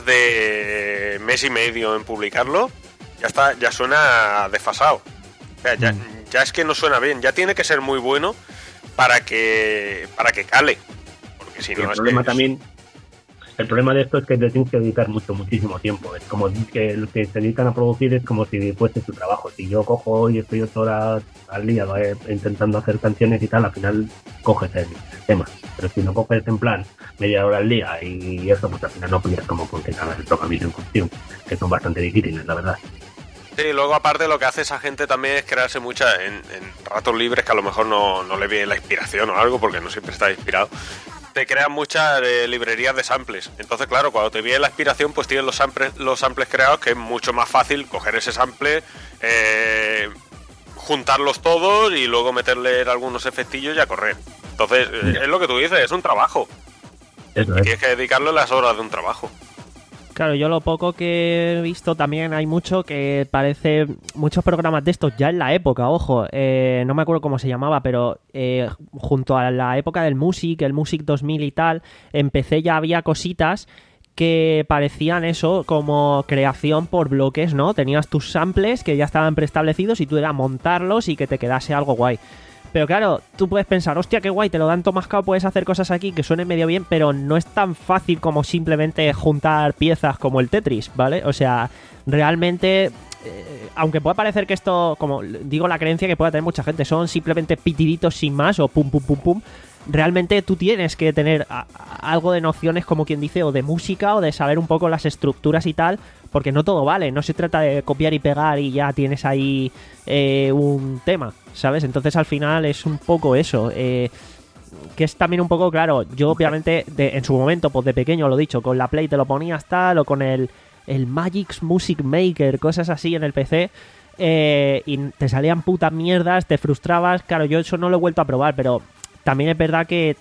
[SPEAKER 3] de mes y medio en publicarlo, ya está, ya suena desfasado. O sea, ya... Mm. Ya es que no suena bien, ya tiene que ser muy bueno para que para que cale. Porque si no,
[SPEAKER 4] el
[SPEAKER 3] es
[SPEAKER 4] problema
[SPEAKER 3] que
[SPEAKER 4] también, el problema de esto es que te tienes que dedicar mucho, muchísimo tiempo. Es como que lo que se dedican a producir es como si fuese su trabajo. Si yo cojo y estoy ocho horas al día eh, intentando hacer canciones y tal, al final coges el, el tema. Pero si no coges en plan media hora al día y eso, pues al final no pillas cómo funcionan el tocamiento en cuestión, que son bastante difíciles, la verdad.
[SPEAKER 3] Sí, luego aparte lo que hace esa gente también es crearse muchas en, en ratos libres que a lo mejor no, no le viene la inspiración o algo, porque no siempre está inspirado. Te crean muchas eh, librerías de samples. Entonces, claro, cuando te viene la inspiración, pues tienes los samples, los samples creados, que es mucho más fácil coger ese sample, eh, juntarlos todos y luego meterle algunos efectillos y a correr. Entonces, eh, es lo que tú dices, es un trabajo.
[SPEAKER 4] Eso
[SPEAKER 3] y
[SPEAKER 4] es.
[SPEAKER 3] tienes que dedicarle las horas de un trabajo.
[SPEAKER 1] Claro, yo lo poco que he visto también hay mucho que parece muchos programas de estos ya en la época, ojo, eh, no me acuerdo cómo se llamaba, pero eh, junto a la época del Music, el Music dos mil y tal, en P C ya había cositas que parecían eso como creación por bloques, ¿no? Tenías tus samples que ya estaban preestablecidos y tú era montarlos y que te quedase algo guay. Pero claro, tú puedes pensar, hostia, qué guay, te lo dan todo mascado, puedes hacer cosas aquí que suenen medio bien, pero no es tan fácil como simplemente juntar piezas como el Tetris, ¿vale? O sea, realmente, eh, aunque pueda parecer que esto, como digo, la creencia que pueda tener mucha gente, son simplemente pitiditos sin más o pum, pum, pum, pum, realmente tú tienes que tener a, a, algo de nociones, como quien dice, o de música, o de saber un poco las estructuras y tal, porque no todo vale, no se trata de copiar y pegar y ya tienes ahí eh, un tema, ¿sabes? Entonces al final es un poco eso, eh, que es también un poco, claro, yo obviamente de, en su momento, pues de pequeño lo he dicho, con la Play te lo ponías tal, o con el, el Magix Music Maker, cosas así en el P C, eh, y te salían putas mierdas, te frustrabas, claro, yo eso no lo he vuelto a probar, pero también es verdad que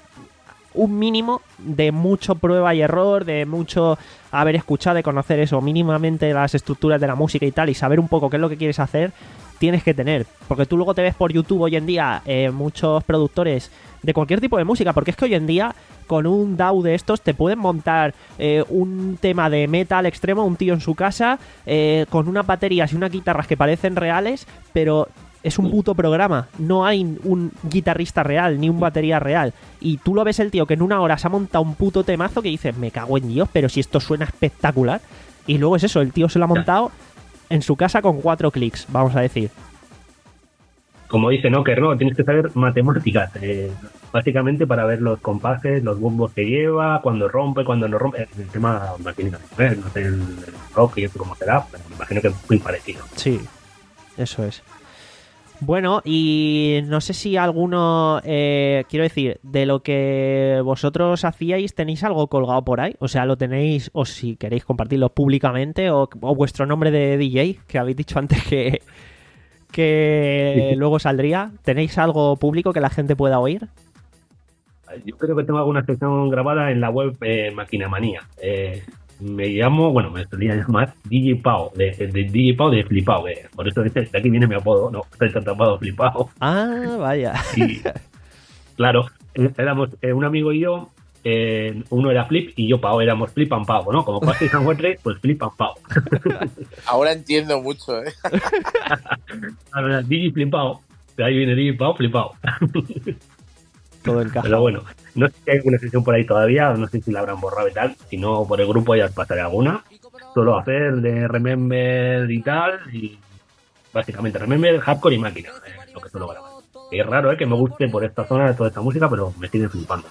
[SPEAKER 1] un mínimo de mucho prueba y error, de mucho haber escuchado, de conocer eso, mínimamente las estructuras de la música y tal, y saber un poco qué es lo que quieres hacer, tienes que tener. Porque tú luego te ves por YouTube hoy en día eh, muchos productores de cualquier tipo de música, porque es que hoy en día con un D A W de estos te pueden montar eh, un tema de metal extremo, un tío en su casa, eh, con unas baterías y unas guitarras que parecen reales, pero es un puto programa, no hay un guitarrista real, ni un batería real. Y tú lo ves el tío que en una hora se ha montado un puto temazo que dices, me cago en Dios, pero si esto suena espectacular. Y luego es eso, el tío se lo ha montado en su casa con cuatro clics, vamos a decir.
[SPEAKER 4] como dice Knocker, ¿no? Tienes que saber matemáticas, eh, básicamente para ver los compases, los bombos que lleva, cuando rompe, cuando no rompe. El tema maquinita, ¿eh? No sé el, el rock y eso cómo será, pero me imagino que es muy parecido.
[SPEAKER 1] Sí, eso es. Bueno, y no sé si alguno, eh, quiero decir, de lo que vosotros hacíais, ¿tenéis algo colgado por ahí? O sea, lo tenéis, o si queréis compartirlo públicamente, o, o vuestro nombre de D J, que habéis dicho antes que, que sí. Luego saldría. ¿Tenéis algo público que la gente pueda oír?
[SPEAKER 4] Yo creo que tengo alguna sección grabada en la web eh, Maquinamanía. Eh, me llamo, bueno, me solía llamar D J Pau, de, de, de D J Pau de Flipao, eh. Por eso de aquí viene mi apodo, no, estoy tan tapado Flipao.
[SPEAKER 1] Ah, vaya.
[SPEAKER 4] Y, claro, éramos eh, un amigo y yo, eh, uno era Flip y yo Pau, éramos Flip and Pau, ¿no? Como Pau y San Huetre, pues Flip and Pau.
[SPEAKER 2] Ahora entiendo mucho, ¿eh?
[SPEAKER 4] Ahora, D J Flipao, de ahí viene D J Pau, Flipao.
[SPEAKER 1] Todo encaja.
[SPEAKER 4] Pero bueno, no sé si hay alguna sesión por ahí todavía, no sé si la habrán borrado y tal, si no por el grupo ya os pasaré alguna. Solo hacer de Remember y tal, y básicamente Remember, Hardcore y Máquina, eh, lo que suelo grabar. Y es raro, eh, que me guste por esta zona de toda esta música, pero me sigue flipando.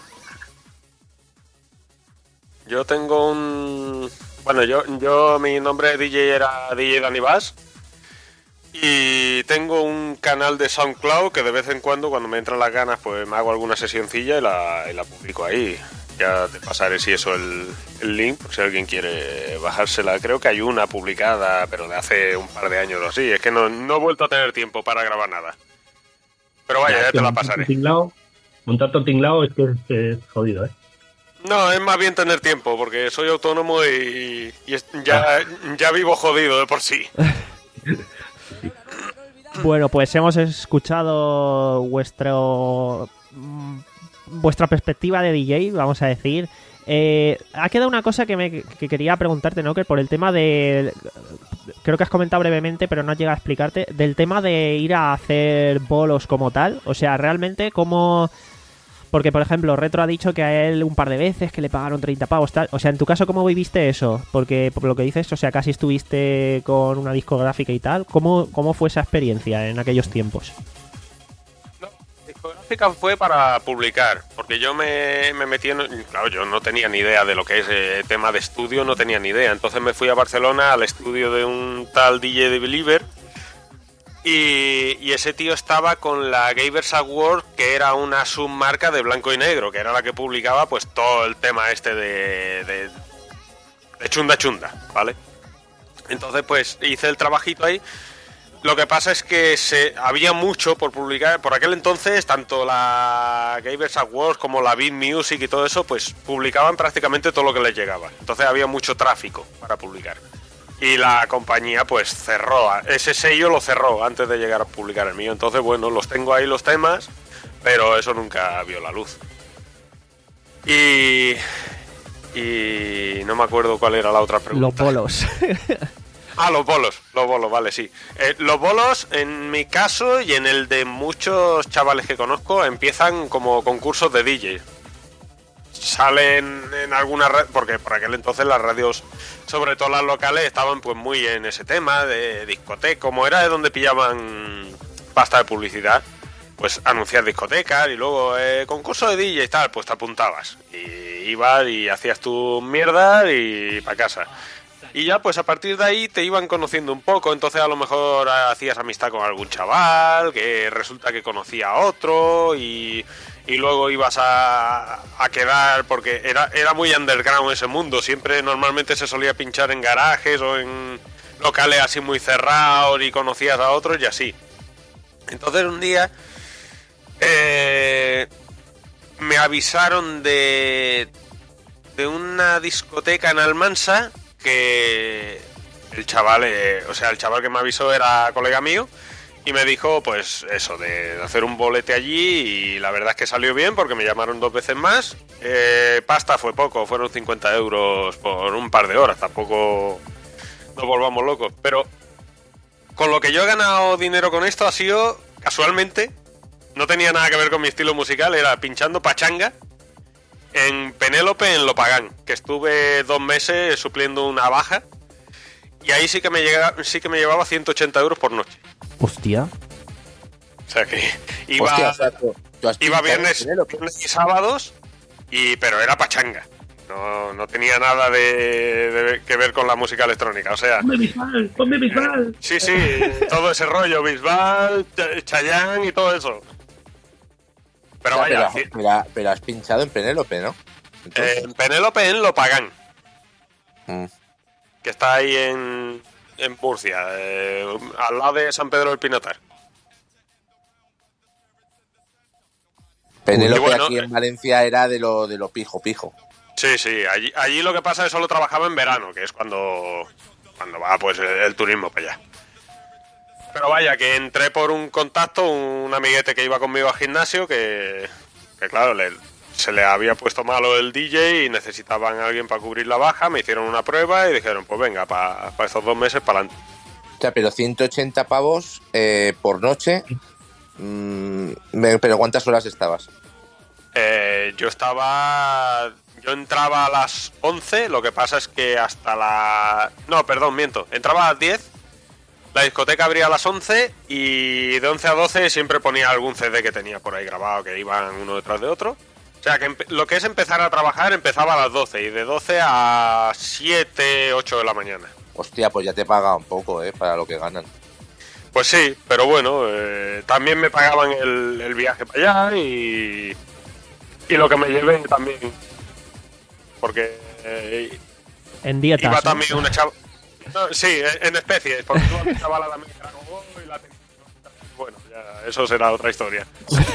[SPEAKER 3] Yo tengo un... Bueno, yo, yo mi nombre de D J era D J Dani Bass. Y tengo un canal de SoundCloud que de vez en cuando, cuando me entran las ganas, pues me hago alguna sesioncilla y la, y la publico ahí. Ya te pasaré si eso el, el link, por si alguien quiere bajársela. Creo que hay una publicada, pero de hace un par de años o así. Es que no, no he vuelto a tener tiempo para grabar nada. Pero vaya, ya, ya te la pasaré.
[SPEAKER 4] Tinglao, montar todo el tinglao es que es, es jodido, ¿eh?
[SPEAKER 3] No, es más bien tener tiempo, porque soy autónomo y, y es, ya, ah. ya vivo jodido de por sí.
[SPEAKER 1] Bueno, pues hemos escuchado vuestro vuestra perspectiva de D J, vamos a decir. Eh, ha quedado una cosa que, me, que quería preguntarte, ¿no? Que por el tema de... Creo que has comentado brevemente, pero no llega a explicarte. Del tema de ir a hacer bolos como tal. O sea, realmente, ¿cómo...? Porque, por ejemplo, Retro ha dicho que a él un par de veces que le pagaron treinta pavos, tal. O sea, en tu caso, ¿cómo viviste eso? Porque, por lo que dices, o sea, casi estuviste con una discográfica y tal. ¿Cómo, cómo fue esa experiencia en aquellos tiempos?
[SPEAKER 3] No, la discográfica fue para publicar. Porque yo me, me metí en... Claro, yo no tenía ni idea de lo que es el tema de estudio, no tenía ni idea. Entonces me fui a Barcelona al estudio de un tal D J de Believer. Y, y ese tío estaba con la Gavers Award, que era una submarca de Blanco y Negro, que era la que publicaba pues todo el tema este de, de, de chunda chunda, ¿vale? Entonces pues hice el trabajito ahí. Lo que pasa es que se, había mucho por publicar. Por aquel entonces, tanto la Gavers Award como la Beat Music y todo eso, pues publicaban prácticamente todo lo que les llegaba. Entonces había mucho tráfico para publicar. Y la compañía pues cerró, ese sello lo cerró antes de llegar a publicar el mío. Entonces bueno, los tengo ahí los temas, pero eso nunca vio la luz. Y... Y no me acuerdo cuál era la otra pregunta.
[SPEAKER 1] Los bolos.
[SPEAKER 3] Ah, los bolos, los bolos, vale, sí. Eh, los bolos, en mi caso y en el de muchos chavales que conozco, empiezan como concursos de D J. Salen en alguna red, porque por aquel entonces las radios, sobre todo las locales, estaban pues muy en ese tema de discoteca, como era de donde pillaban pasta de publicidad, pues anunciar discotecas y luego eh, concurso de D J y tal, pues te apuntabas y ibas y hacías tu mierda y para casa. Y ya pues a partir de ahí te iban conociendo un poco, entonces a lo mejor hacías amistad con algún chaval que resulta que conocía a otro y... y luego ibas a, a quedar, porque era, era muy underground ese mundo, siempre normalmente se solía pinchar en garajes o en locales así muy cerrados y conocías a otros y así. Entonces un día eh, me avisaron de, de una discoteca en Almansa que el chaval, eh, o sea, el chaval que me avisó era colega mío. Y me dijo, pues eso, de hacer un bolete allí y la verdad es que salió bien porque me llamaron dos veces más. Eh, pasta fue poco, fueron cincuenta euros por un par de horas, tampoco nos volvamos locos. Pero con lo que yo he ganado dinero con esto ha sido, casualmente, no tenía nada que ver con mi estilo musical, era pinchando pachanga en Penélope, en Lopagán, que estuve dos meses supliendo una baja y ahí sí que me, llega, sí que me llevaba ciento ochenta euros por noche.
[SPEAKER 1] Hostia.
[SPEAKER 3] sea que iba,
[SPEAKER 2] Hostia, o sea, tú- tú has
[SPEAKER 3] iba
[SPEAKER 2] pinchado
[SPEAKER 3] viernes,
[SPEAKER 2] en Penélope.
[SPEAKER 3] viernes y sábados, y, pero era pachanga. No, no tenía nada de, de que ver con la música electrónica. O sea,
[SPEAKER 4] Ponme Bisbal, ponme Bisbal.
[SPEAKER 3] sí, sí, todo ese rollo, Bisbal, Ch- Chayanne y todo eso. Pero
[SPEAKER 2] O sea,
[SPEAKER 3] vaya,
[SPEAKER 2] pero, pero- pero has pinchado en Penélope, ¿no? Entonces,
[SPEAKER 3] eh, en Penélope en Lopagán,
[SPEAKER 2] mm.
[SPEAKER 3] que está ahí en, en Murcia, eh, al lado de San Pedro del Pinatar.
[SPEAKER 2] Penélope
[SPEAKER 3] Y bueno,
[SPEAKER 2] aquí en Valencia era de lo de lo pijo, pijo.
[SPEAKER 3] Sí, sí, allí, allí lo que pasa es que solo trabajaba en verano, que es cuando, cuando va pues el, el turismo para allá. Pero vaya, que entré por un contacto, un amiguete que iba conmigo al gimnasio, que, que claro, le, se le había puesto malo el D J y necesitaban a alguien para cubrir la baja, me hicieron una prueba y dijeron, pues venga, para pa estos dos meses para adelante.
[SPEAKER 2] O sea, pero ciento ochenta pavos eh, por noche. Mm, me- pero ¿cuántas horas estabas?
[SPEAKER 3] Eh, yo estaba... Yo entraba a las once, lo que pasa es que hasta la... No, perdón, miento. Entraba a las diez, la discoteca abría a las once y de once a doce siempre ponía algún C D que tenía por ahí grabado, que iban uno detrás de otro. O sea, que empe- lo que es empezar a trabajar empezaba a las doce y de doce a siete, ocho de la mañana.
[SPEAKER 2] Hostia, pues ya te paga un poco, ¿eh? Para lo que ganan.
[SPEAKER 3] Pues sí, pero bueno, eh, también me pagaban el, el viaje para allá y, y lo que me llevé también. Porque eh,
[SPEAKER 1] En dietas.
[SPEAKER 3] iba
[SPEAKER 1] ¿no?
[SPEAKER 3] también una chava... No, sí, en en especies, porque iba una chavala también que era como, "Oh", y la tenía- Bueno, ya, eso será otra historia.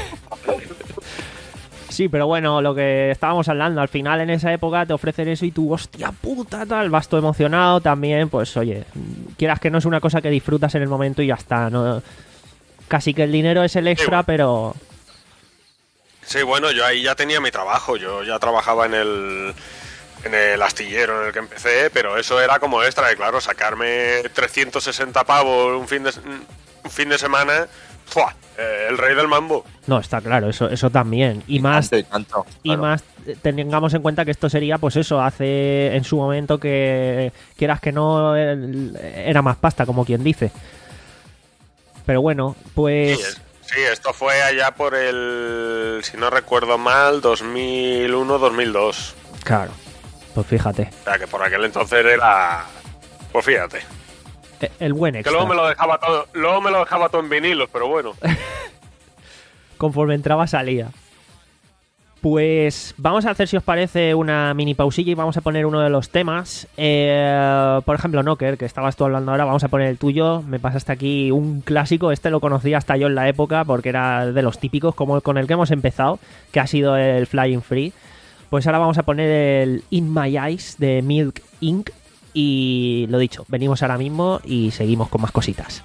[SPEAKER 1] Sí, pero bueno, lo que estábamos hablando, al final en esa época te ofrecen eso y tú, hostia puta, tal, vas todo emocionado también, pues oye, quieras que no es una cosa que disfrutas en el momento y ya está, ¿no? Casi que el dinero es el extra,
[SPEAKER 3] Sí,
[SPEAKER 1] pero...
[SPEAKER 3] Sí, bueno, yo ahí ya tenía mi trabajo, yo ya trabajaba en el, en el astillero en el que empecé, pero eso era como extra, y claro, sacarme trescientos sesenta pavos un fin de, un fin de semana, ¡fua! Eh, el rey del mambo.
[SPEAKER 1] No, está claro, eso eso también. Y más,
[SPEAKER 2] Tanto y tanto.
[SPEAKER 1] y
[SPEAKER 2] claro.
[SPEAKER 1] más eh, tengamos en cuenta que esto sería, pues eso, hace en su momento que quieras que no, el- era más pasta, como quien dice. Pero bueno,
[SPEAKER 3] Sí,
[SPEAKER 1] pues...
[SPEAKER 3] es- sí, esto fue allá por el, si no recuerdo mal, dos mil uno dos mil dos.
[SPEAKER 1] Claro, pues fíjate,
[SPEAKER 3] O sea, que por aquel entonces era... Pues fíjate.
[SPEAKER 1] e- el buen
[SPEAKER 3] Que
[SPEAKER 1] extra.
[SPEAKER 3] luego me lo dejaba todo, luego me lo dejaba todo en vinilos, pero bueno.
[SPEAKER 1] Conforme entraba salía. Pues vamos a hacer, si os parece, una mini pausilla y vamos a poner uno de los temas. Eh, por ejemplo, Knocker, que estabas tú hablando ahora, vamos a poner el tuyo. Me pasaste aquí un clásico, este lo conocía hasta yo en la época porque era de los típicos, como el con el que hemos empezado, que ha sido el Flying Free. Pues ahora vamos a poner el In My Eyes de Milk Incorporated. Y lo dicho, venimos ahora mismo y seguimos con más cositas.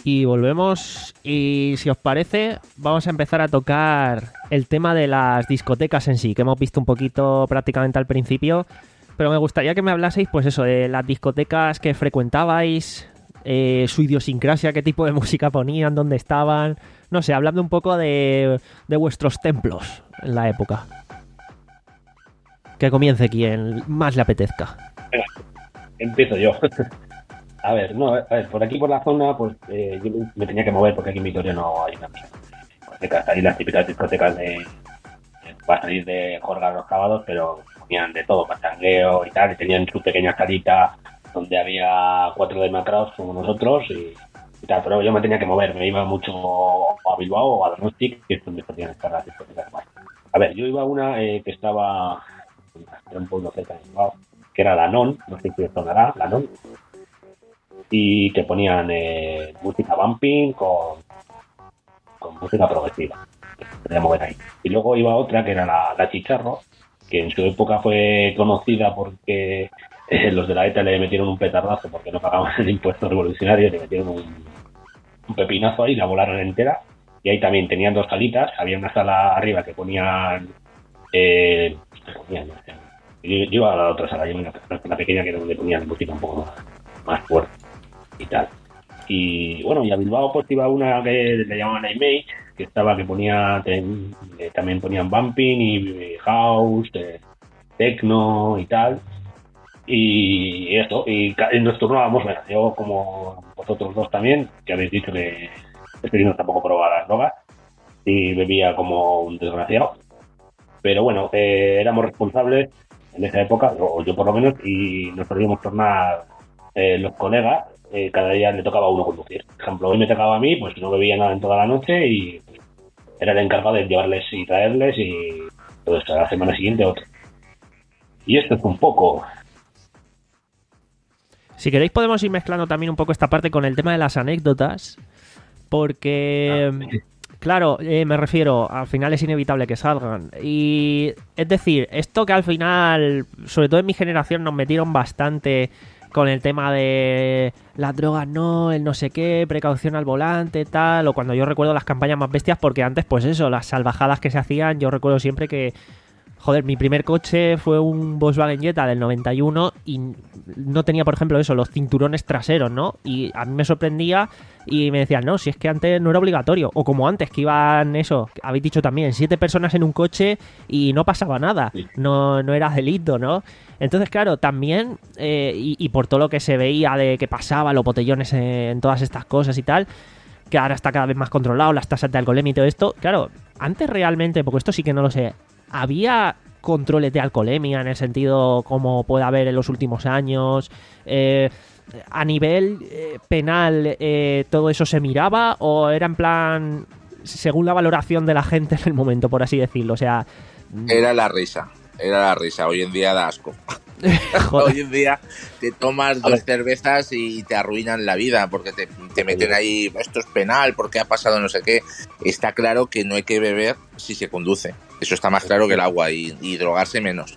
[SPEAKER 1] Y volvemos y si os parece vamos a empezar a tocar el tema de las discotecas en sí, que hemos visto un poquito prácticamente al principio, pero me gustaría que me hablaseis pues eso, de las discotecas que frecuentabais, eh, su idiosincrasia, qué tipo de música ponían, dónde estaban, no sé, hablando un poco de, de vuestros templos en la época. Que comience quien más le apetezca.
[SPEAKER 4] Empiezo yo. A ver, no, a ver, por aquí por la zona, pues eh, yo me tenía que mover porque aquí en Vitoria no hay una discotecas. Hay las típicas discotecas de, de para salir de jorgar los sábados, pero ponían de todo, pachangueo y tal, y tenían su pequeña salita donde había cuatro demacrados como nosotros y, y tal, pero yo me tenía que mover, me iba mucho a Bilbao o a Donostic, que es donde podían estar las discotecas más. A ver, yo iba a una eh, que estaba en un pueblo cerca de Bilbao, que era la Non, no sé si os sonará, la Non, y que ponían eh, música bumping con, con música progresiva. Podía mover ahí. Y luego iba otra que era la, la Chicharro, que en su época fue conocida porque eh, los de la ETA le metieron un petardazo porque no pagaban el impuesto revolucionario, le metieron un, un pepinazo ahí, la volaron entera. Y ahí también tenían dos salitas, había una sala arriba que ponían... Eh, que ponían no sé, yo, yo iba a la otra sala, yo iba a la pequeña que era donde ponían música un poco más, más fuerte y tal. Y bueno, y a Bilbao pues iba una que le llamaban Image, que estaba que ponía ten, eh, también ponían bumping y eh, house, eh, techno y tal. Y esto, y, y nos turnábamos, bueno, yo como vosotros dos también, que habéis dicho que preferimos tampoco probar las drogas y bebía como un desgraciado. Pero bueno, eh, éramos responsables en esa época, o yo por lo menos, y nos solíamos tornar eh, los colegas. Eh, cada día le tocaba a uno conducir. Por ejemplo, hoy me tocaba a mí, pues no bebía nada en toda la noche y era el encargado de llevarles y traerles y pues a la semana siguiente otro. Y esto es un poco...
[SPEAKER 1] Si queréis podemos ir mezclando también un poco esta parte con el tema de las anécdotas, porque... Ah, sí. Claro, eh, me refiero, al final es inevitable que salgan. Y es decir, esto que al final, sobre todo en mi generación, nos metieron bastante... con el tema de las drogas no, el no sé qué, precaución al volante, tal, o cuando yo recuerdo las campañas más bestias, porque antes, pues eso, las salvajadas que se hacían, yo recuerdo siempre que, joder, mi primer coche fue un Volkswagen Jetta del noventa y uno y no tenía, por ejemplo, eso, los cinturones traseros, ¿no? Y a mí me sorprendía y me decían, no, si es que antes no era obligatorio, o como antes, que iban, eso, habéis dicho también, siete personas en un coche y no pasaba nada, no, no era delito, ¿no? Entonces, claro, también, eh, y, y por todo lo que se veía de que pasaba, los botellones en, en todas estas cosas y tal, que ahora está cada vez más controlado, las tasas de alcoholemia y todo esto, claro, antes realmente, porque esto sí que no lo sé, ¿había controles de alcoholemia en el sentido como puede haber en los últimos años? Eh, ¿A nivel eh, penal eh, todo eso se miraba o era en plan según la valoración de la gente en el momento, por así decirlo? O sea...
[SPEAKER 2] Era la risa. Era la risa, hoy en día da asco. Hoy en día te tomas dos cervezas y te arruinan la vida porque te, te meten ahí, esto es penal, porque ha pasado no sé qué. Está claro que no hay que beber si se conduce. Eso está más claro que el agua y, y drogarse menos.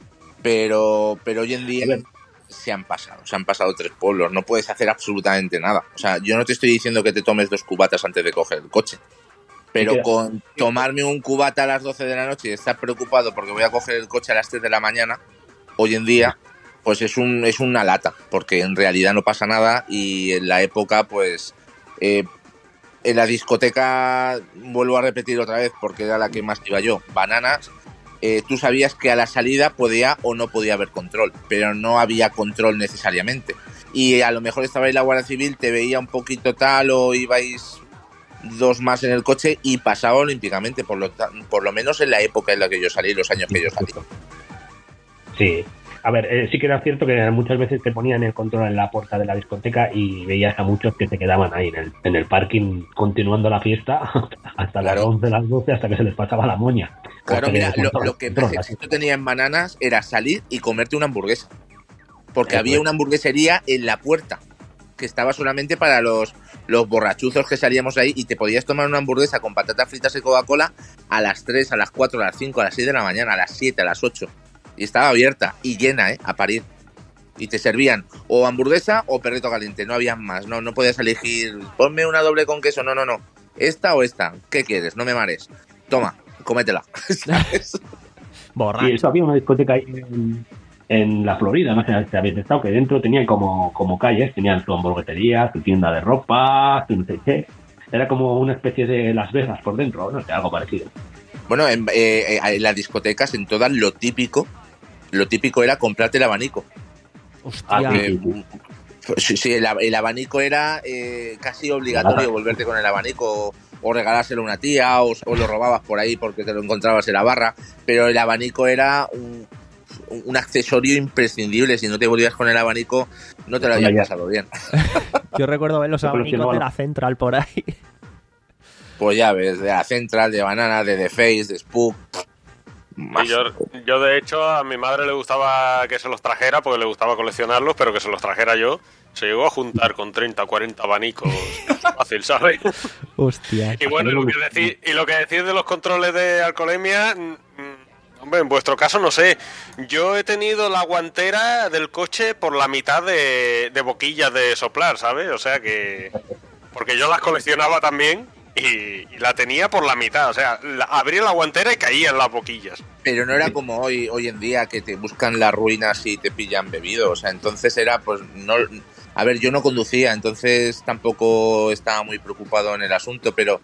[SPEAKER 2] Pero, pero hoy en día se han pasado, se han pasado tres pueblos, no puedes hacer absolutamente nada. O sea, yo no te estoy diciendo que te tomes dos cubatas antes de coger el coche. Pero con tomarme un cubata a las doce de la noche y estar preocupado porque voy a coger el coche a las tres de la mañana, hoy en día, pues es un es una lata, porque en realidad no pasa nada y en la época, pues, eh, en la discoteca, vuelvo a repetir otra vez, porque era la que más iba yo, Bananas, eh, tú sabías que a la salida podía o no podía haber control, pero no había control necesariamente. Y a lo mejor estaba ahí la Guardia Civil, te veía un poquito tal o ibais... dos más en el coche y pasaba olímpicamente, por lo, por lo menos en la época en la que yo salí, los años que yo salí.
[SPEAKER 4] Sí, a ver, eh, sí que era cierto que muchas veces te ponían el control en la puerta de la discoteca y veías a muchos que se quedaban ahí en el, en el parking continuando la fiesta hasta claro. las once, las doce, hasta que se les pasaba la moña.
[SPEAKER 2] Claro, mira, lo, lo que yo tenía en Bananas era salir y comerte una hamburguesa, porque eh, había pues. una hamburguesería en la puerta que estaba solamente para los, los borrachuzos que salíamos ahí y te podías tomar una hamburguesa con patatas fritas y Coca-Cola a las tres, a las cuatro, a las cinco, a las seis de la mañana, a las siete, a las ocho. Y estaba abierta y llena, ¿eh? A parir. y te servían o hamburguesa o perrito caliente, no había más, no, no podías elegir, ponme una doble con queso, no, no, no, esta o esta, ¿qué quieres? No me mares, toma, cómetela. ¿Sabes?
[SPEAKER 1] Borracho.
[SPEAKER 4] Y eso había una discoteca ahí en, en la Florida, no sé si habéis estado, que dentro tenían como, como calles, tenían su hamburguetería, su tienda de ropa, su no sé qué. Era como una especie de Las Vegas por dentro, no sé, algo parecido.
[SPEAKER 2] Bueno, en, eh, en las discotecas, en todas, lo típico, lo típico era comprarte el abanico.
[SPEAKER 1] Hostia.
[SPEAKER 2] Eh, sí, sí, el, el abanico era eh, casi obligatorio volverte con el abanico o, o regalárselo a una tía o, o lo robabas por ahí porque te lo encontrabas en la barra, pero el abanico era un, un accesorio imprescindible. Si no te volvías con el abanico no te lo habías pasado bien.
[SPEAKER 1] Yo recuerdo ver los abanicos de la Central por ahí.
[SPEAKER 2] Pues ya ves, de la Central, de Banana, de The Face, de Spook.
[SPEAKER 3] Y yo, yo, de hecho, a mi madre le gustaba que se los trajera porque le gustaba coleccionarlos, pero que se los trajera yo. Se llegó a juntar con treinta, cuarenta abanicos. Fácil, ¿sabes?
[SPEAKER 1] Hostia.
[SPEAKER 3] Y bueno, lo que decís, y lo que decís de los controles de alcoholemia, hombre, en vuestro caso no sé. Yo he tenido la guantera del coche por la mitad de, de boquillas de soplar, ¿sabes? O sea que... Porque yo las coleccionaba también. Y, y la tenía por la mitad, o sea, la, abría la guantera y caía en las boquillas.
[SPEAKER 2] Pero no era como hoy hoy en día que te buscan las ruinas y te pillan bebido, o sea, entonces era pues no, a ver, yo no conducía, entonces tampoco estaba muy preocupado en el asunto, pero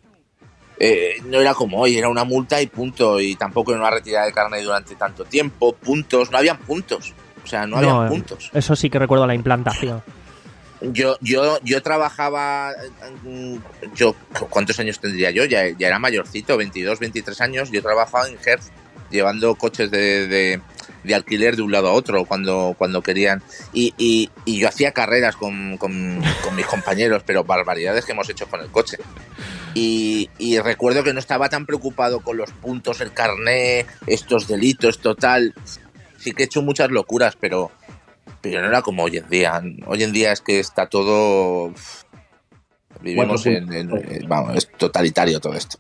[SPEAKER 2] eh, no era como hoy, era una multa y punto, y tampoco era una retirada de carne durante tanto tiempo, puntos, no habían puntos, o sea, no, no habían puntos.
[SPEAKER 1] Eso sí que recuerdo la implantación.
[SPEAKER 2] Yo, yo, yo trabajaba, yo, ¿cuántos años tendría yo? Ya, ya era mayorcito, veintidós, veintitrés años. Yo trabajaba en Hertz, llevando coches de, de, de alquiler de un lado a otro cuando, cuando querían. Y, y, y yo hacía carreras con, con, con mis compañeros, pero barbaridades que hemos hecho con el coche. Y, y recuerdo que no estaba tan preocupado con los puntos, el carné, estos delitos, total. Sí que he hecho muchas locuras, pero... Pero no era como hoy en día. Hoy en día es que está todo... Vivimos en, en, en... Vamos, es totalitario todo esto.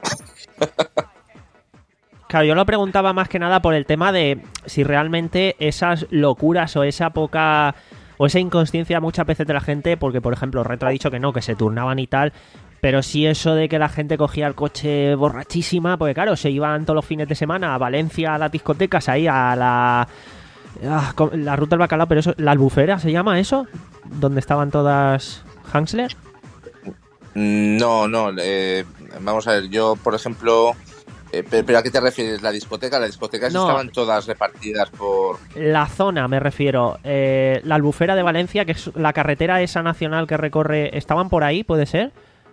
[SPEAKER 1] Claro, yo lo preguntaba más que nada por el tema de si realmente esas locuras o esa poca... o esa inconsciencia muchas veces de la gente, porque por ejemplo Retro ha dicho que no, que se turnaban y tal, pero sí eso de que la gente cogía el coche borrachísima, porque claro, se iban todos los fines de semana a Valencia, a las discotecas, ahí a la... Ah, la ruta del bacalao, pero eso, ¿la Albufera se llama eso? ¿Donde estaban todas Hansler?
[SPEAKER 2] No, no, eh, vamos a ver, yo por ejemplo, eh, pero ¿a qué te refieres? ¿La discoteca? Las discotecas no, estaban todas repartidas por...
[SPEAKER 1] La zona, me refiero, eh, la Albufera de Valencia, que es la carretera esa nacional que recorre, ¿estaban por ahí, puede ser?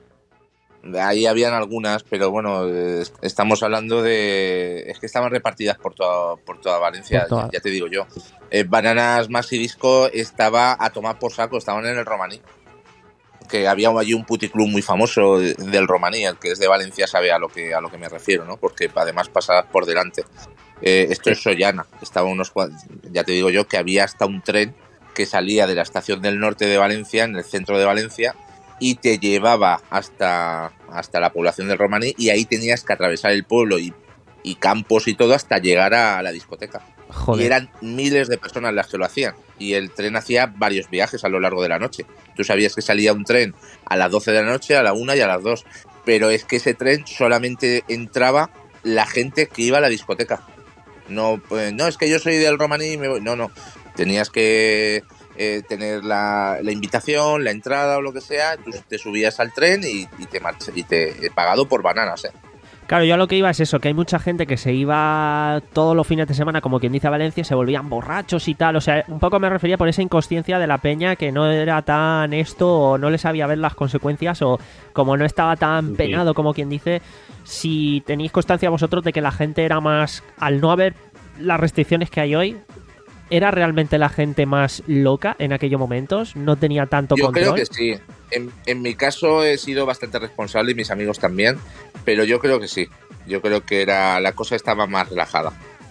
[SPEAKER 2] Ahí habían algunas, pero bueno, eh, estamos hablando de... Es que estaban repartidas por toda, por toda Valencia, por toda. Ya, ya te digo yo. Eh, Bananas Maxi Disco estaba a tomar por saco, estaban en el Romaní. Que había allí un puticlub muy famoso del Romaní, el que es de Valencia sabe a lo que, a lo que me refiero, ¿no? Porque además pasabas por delante. Eh, esto es Sollana, estaba unos... Ya te digo yo que había hasta un tren que salía de la estación del norte de Valencia, en el centro de Valencia, y te llevaba hasta, hasta la población del Romaní, y ahí tenías que atravesar el pueblo y, y campos y todo hasta llegar a la discoteca. Joder. Y eran miles de personas las que lo hacían, y el tren hacía varios viajes a lo largo de la noche. Tú sabías que salía un tren a las doce de la noche, a la una y a las dos, pero es que ese tren solamente entraba la gente que iba a la discoteca. No, pues, no, es que yo soy del Romaní y me voy. No, no, tenías que... Eh, tener la, la invitación, la entrada o lo que sea, tú te subías al tren y, y te march- y te he pagado por bananas, ¿eh?
[SPEAKER 1] Claro, yo a lo que iba es eso, que hay mucha gente que se iba todos los fines de semana, como quien dice a Valencia, se volvían borrachos y tal, o sea, un poco me refería por esa inconsciencia de la peña que no era tan esto o no le sabía ver las consecuencias o como no estaba tan penado, como quien dice, si tenéis constancia vosotros de que la gente era más, al no haber las restricciones que hay hoy, ¿era realmente la gente más loca en aquellos momentos? ¿No tenía tanto
[SPEAKER 2] yo
[SPEAKER 1] control?
[SPEAKER 2] Yo creo que sí. En, en mi caso he sido bastante responsable y mis amigos también, pero yo creo que sí. Yo creo que era la cosa estaba más relajada.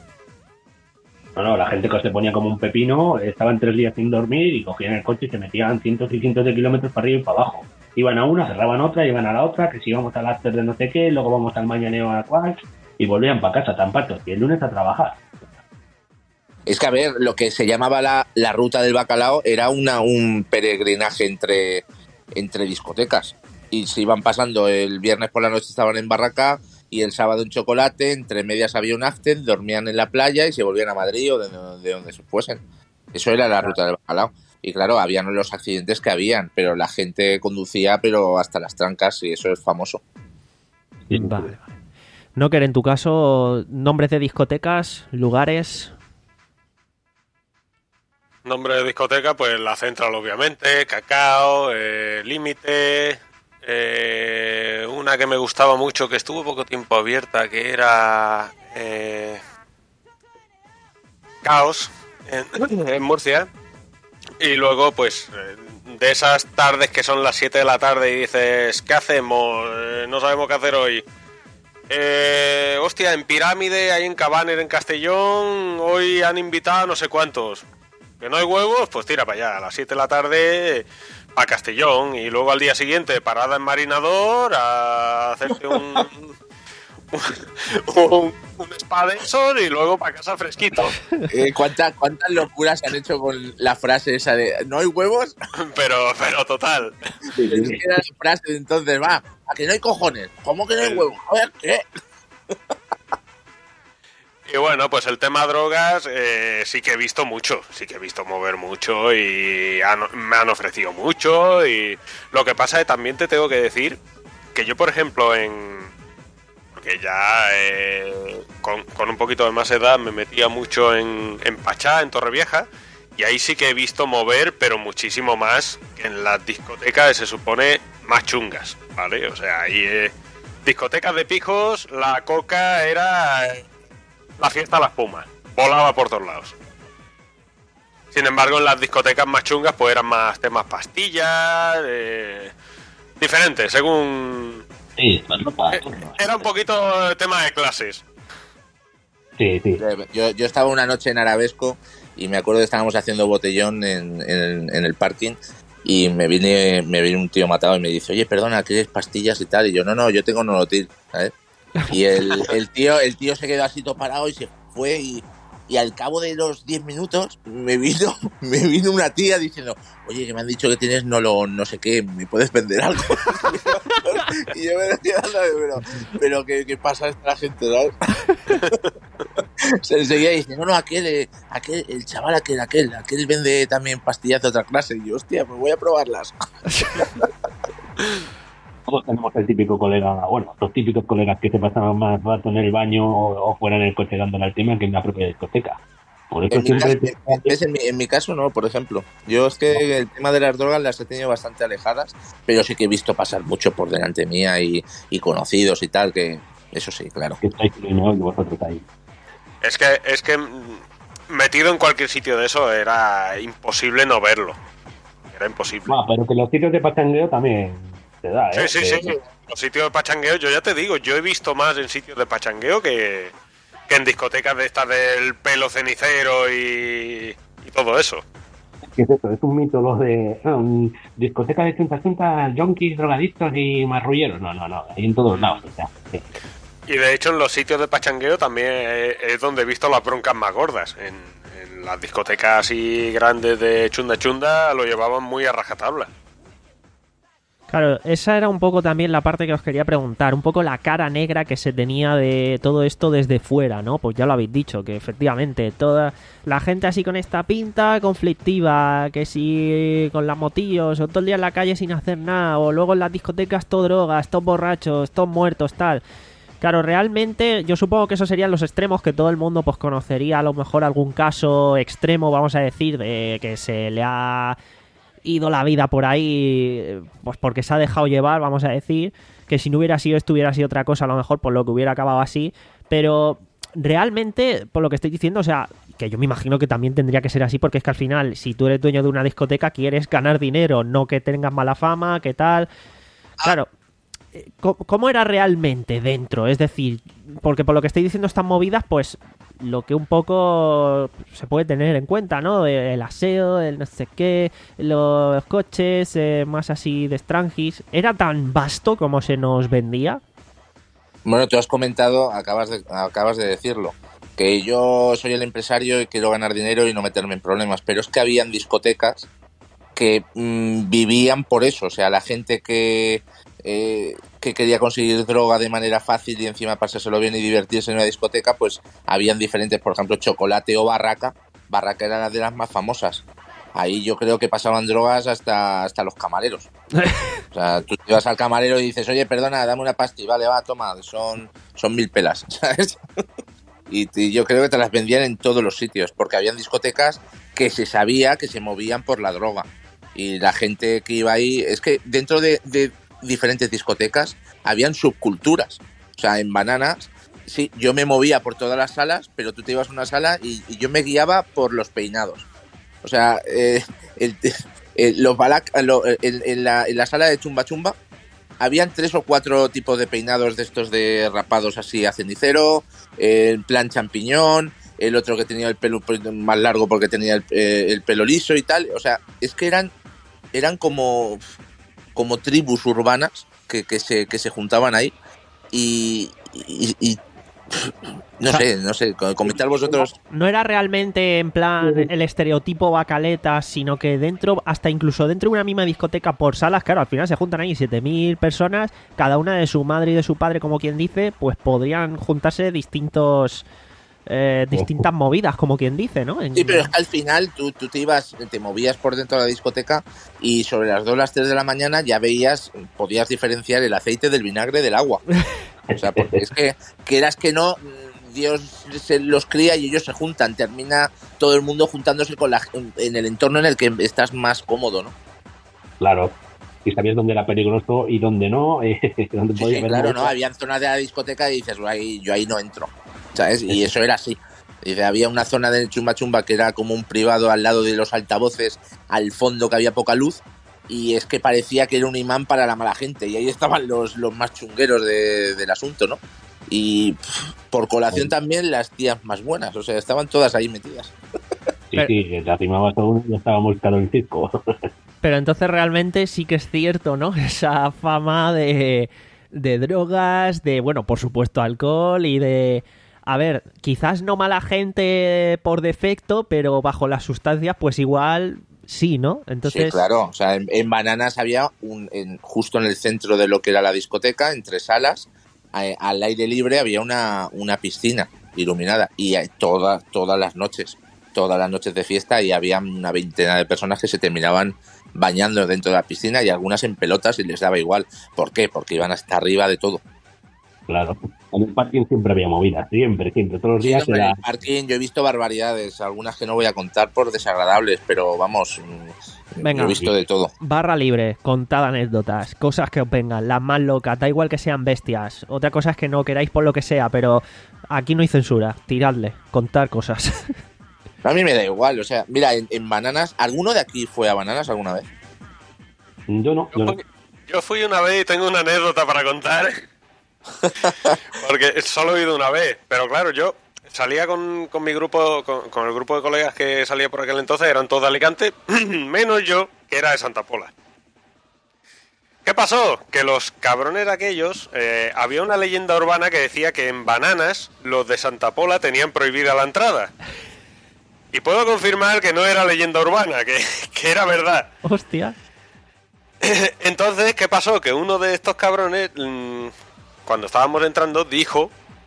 [SPEAKER 4] No, no, la gente que se ponía como un pepino, estaban tres días sin dormir y cogían el coche y se metían cientos y cientos de kilómetros para arriba y para abajo. Iban a una, cerraban otra, iban a la otra, que si íbamos al after de no sé qué, luego vamos al mañaneo a cual, y volvían para casa tan patos, y el lunes a trabajar.
[SPEAKER 2] Es que, a ver, lo que se llamaba la, la ruta del bacalao era una, un peregrinaje entre, entre discotecas. Y se iban pasando, el viernes por la noche estaban en Barraca y el sábado en Chocolate, entre medias había un after, dormían en la playa y se volvían a Madrid o de, de donde se fuesen. Eso era la ruta del bacalao. Y claro, habían los accidentes que habían, pero la gente conducía pero hasta las trancas y eso es famoso.
[SPEAKER 1] Vale, vale. Knocker, en tu caso, nombres de discotecas, lugares...
[SPEAKER 3] Nombre de discoteca, pues la Central, obviamente, Cacao, eh, Límite, eh, una que me gustaba mucho, que estuvo poco tiempo abierta, que era eh, Caos, en, en Murcia. Y luego, pues, de esas tardes que son las siete de la tarde y dices, ¿qué hacemos? Eh, no sabemos qué hacer hoy. Eh, hostia, en Pirámide, ahí en Cabaner, en Castellón, hoy han invitado a no sé cuántos. Que no hay huevos, pues tira para allá, a las siete de la tarde a Castellón, y luego al día siguiente parada en Marinador a hacerte un un, un spa de esos y luego para casa fresquito.
[SPEAKER 2] Eh, ¿cuántas, ¿Cuántas locuras han hecho con la frase esa de ¿no hay huevos?
[SPEAKER 3] Pero, pero total.
[SPEAKER 2] Era la frase de entonces, va, a que no hay cojones, ¿cómo que no hay huevos? A ver, ¿qué?
[SPEAKER 3] Y bueno, pues el tema drogas eh, sí que he visto mucho, sí que he visto mover mucho y han, me han ofrecido mucho. Y lo que pasa es que también te tengo que decir que yo, por ejemplo, en que ya eh, con, con un poquito de más edad me metía mucho en, en Pachá, en Torrevieja, y ahí sí que he visto mover, pero muchísimo más que en las discotecas, se supone, más chungas, ¿vale? O sea, ahí eh, discotecas de pijos, la coca era... Eh, la fiesta a la espuma, volaba por todos lados. Sin embargo, en las discotecas más chungas pues eran más temas pastillas, eh, diferentes, según...
[SPEAKER 4] Sí, no pasa,
[SPEAKER 3] eh, era un poquito tema de clases.
[SPEAKER 4] Sí, sí.
[SPEAKER 2] Yo, yo estaba una noche en Arabesco y me acuerdo que estábamos haciendo botellón en, en, en el parking y me viene, me viene un tío matado y me dice, oye, perdona, ¿quieres pastillas y tal? Y yo, no, no, yo tengo Nolotil, ¿sabes? Y el, el tío el tío se quedó así todo parado y se fue y, y al cabo de los diez minutos me vino me vino una tía diciendo, oye, que me han dicho que tienes no lo no sé qué, ¿me puedes vender algo? Y yo me decía, pero, pero ¿qué, qué pasa esta gente, ¿sabes? Se le seguía diciendo, no, no, aquel, aquel, el chaval aquel, aquel, aquel vende también pastillas de otra clase. Y yo, hostia, pues voy a probarlas.
[SPEAKER 4] Todos tenemos el típico colega, bueno, los típicos colegas que se pasaban más rato en el baño o, o fuera en el coche dándole al tema que en la propia discoteca. Por eso
[SPEAKER 2] en,
[SPEAKER 4] siempre...
[SPEAKER 2] mi caso, te... en, mi, en mi caso no, por ejemplo. Yo es que el tema de las drogas las he tenido bastante alejadas, pero sí que he visto pasar mucho por delante mía y, y conocidos y tal, que eso sí, claro.
[SPEAKER 4] Que estáis no, y vosotros ahí.
[SPEAKER 3] Es que, es que metido en cualquier sitio de eso era imposible no verlo. Era imposible.
[SPEAKER 4] Ah, pero que los sitios de pachangueo también... Da, ¿eh?
[SPEAKER 3] Sí, sí, sí.
[SPEAKER 4] Que...
[SPEAKER 3] Los sitios de pachangueo, yo ya te digo, yo he visto más en sitios de pachangueo que, que en discotecas de estas del pelo cenicero y, y todo eso.
[SPEAKER 4] ¿Qué es eso? Es un mito lo de no, discoteca de chuntas chuntas, yonkis, drogadictos y marrulleros. No, no, no, hay en todos lados. O sea, sí.
[SPEAKER 3] Y de hecho en los sitios de pachangueo también es donde he visto las broncas más gordas. En, en las discotecas así grandes de chunda chunda lo llevaban muy a rajatabla.
[SPEAKER 1] Claro, esa era un poco también la parte que os quería preguntar, un poco la cara negra que se tenía de todo esto desde fuera, ¿no? Pues ya lo habéis dicho, que efectivamente toda la gente así con esta pinta conflictiva, que si con las motillos o todo el día en la calle sin hacer nada, o luego en las discotecas todo drogas, todos borrachos, todos muertos, tal. Claro, realmente yo supongo que esos serían los extremos que todo el mundo pues conocería, a lo mejor algún caso extremo, vamos a decir, de que se le ha... ido la vida por ahí, pues porque se ha dejado llevar, vamos a decir, que si no hubiera sido esto hubiera sido otra cosa, a lo mejor por lo que hubiera acabado así, pero realmente, por lo que estoy diciendo, o sea, que yo me imagino que también tendría que ser así, porque es que al final, si tú eres dueño de una discoteca, quieres ganar dinero, no que tengas mala fama, que tal, claro, ¿cómo era realmente dentro? Es decir, porque por lo que estoy diciendo estas movidas, pues lo que un poco se puede tener en cuenta, ¿no? El aseo, el no sé qué, los coches, eh, más así de extranjis. ¿Era tan vasto como se nos vendía?
[SPEAKER 2] Bueno, tú has comentado, acabas de, acabas de decirlo, que yo soy el empresario y quiero ganar dinero y no meterme en problemas, pero es que habían discotecas que mmm, vivían por eso, o sea, la gente que, eh, que quería conseguir droga de manera fácil y encima pasárselo bien y divertirse en una discoteca, pues habían diferentes, por ejemplo, Chocolate o Barraca. Barraca era una de las más famosas. Ahí yo creo que pasaban drogas hasta, hasta los camareros. O sea, tú te vas al camarero y dices, oye, perdona, dame una pasti, vale, va, toma, son, son mil pelas, ¿sabes? Y, y yo creo que te las vendían en todos los sitios, porque habían discotecas que se sabía que se movían por la droga. Y la gente que iba ahí, es que dentro de, de diferentes discotecas habían subculturas. O sea, en Bananas, sí, yo me movía por todas las salas, pero tú te ibas a una sala y, y yo me guiaba por los peinados. O sea, eh, el, el, los balac, lo, en, en, la, en la sala de Chumba Chumba habían tres o cuatro tipos de peinados de estos de rapados así a cenicero, eh, en plan champiñón, el otro que tenía el pelo más largo porque tenía el, eh, el pelo liso y tal. O sea, es que eran eran como, como tribus urbanas que, que, se, que se juntaban ahí y... y, y no o sea, sé, no sé, comentad vosotros.
[SPEAKER 1] No era realmente en plan el estereotipo bacaleta, sino que dentro, hasta incluso dentro de una misma discoteca por salas, claro, al final se juntan ahí siete mil personas, cada una de su madre y de su padre, como quien dice, pues podrían juntarse distintos... Eh, distintas movidas, como quien dice, ¿no? En...
[SPEAKER 2] Sí, pero es que al final tú, tú te ibas, te movías por dentro de la discoteca y sobre las dos, las tres de la mañana ya veías, podías diferenciar el aceite del vinagre del agua. O sea, porque es que, quieras que no, Dios se los cría y ellos se juntan, termina todo el mundo juntándose con la, en el entorno en el que estás más cómodo, ¿no?
[SPEAKER 4] Claro. Y sabías dónde era peligroso y dónde no. Eh, dónde
[SPEAKER 2] sí, sí, claro, no, había zonas de la discoteca y dices, ahí, yo ahí no entro, ¿sabes? Y eso era así. Dice, había una zona de Chumba Chumba que era como un privado al lado de los altavoces, al fondo que había poca luz, y es que parecía que era un imán para la mala gente, y ahí estaban los, los más chungueros de, del asunto, ¿no? Y pff, por colación también las tías más buenas, o sea, estaban todas ahí metidas.
[SPEAKER 4] Sí, pero... sí, te arrimabas a uno y ya estábamos caro el circo.
[SPEAKER 1] Pero entonces realmente sí que es cierto, ¿no? Esa fama de, de drogas, de, bueno, por supuesto, alcohol y de... A ver, quizás no mala gente por defecto, pero bajo las sustancias, pues igual sí, ¿no? Entonces...
[SPEAKER 2] Sí, claro. O sea, en, en Bananas había un... En, justo en el centro de lo que era la discoteca, entre salas, a, al aire libre había una, una piscina iluminada. Y todas, todas las noches, todas las noches de fiesta, y había una veintena de personas que se terminaban bañando dentro de la piscina y algunas en pelotas y les daba igual. ¿Por qué? Porque iban hasta arriba de todo.
[SPEAKER 4] Claro. En el parking siempre había movidas, siempre, siempre, todos los días.
[SPEAKER 2] Sí, hombre,
[SPEAKER 4] era...
[SPEAKER 2] en el parking yo he visto barbaridades, algunas que no voy a contar por desagradables, pero vamos, Venga, he visto de todo.
[SPEAKER 1] Barra libre, contad anécdotas, cosas que os vengan, las más locas, da igual que sean bestias. Otra cosa es que no queráis por lo que sea, pero aquí no hay censura, tiradle, contar cosas.
[SPEAKER 2] A mí me da igual, o sea, mira, en, en Bananas, ¿alguno de aquí fue a Bananas alguna vez?
[SPEAKER 4] Yo no, yo no.
[SPEAKER 3] Yo fui una vez y tengo una anécdota para contar. Porque solo he ido una vez, pero claro, yo salía con, con mi grupo, con, con el grupo de colegas que salía por aquel entonces, eran todos de Alicante, menos yo, que era de Santa Pola. ¿Qué pasó? Que los cabrones aquellos, eh, había una leyenda urbana que decía que en Bananas los de Santa Pola tenían prohibida la entrada. Y puedo confirmar que no era leyenda urbana, que, que era verdad.
[SPEAKER 1] Hostia.
[SPEAKER 3] Entonces, ¿qué pasó? Que uno de estos cabrones, mmm, cuando estábamos entrando, dijo,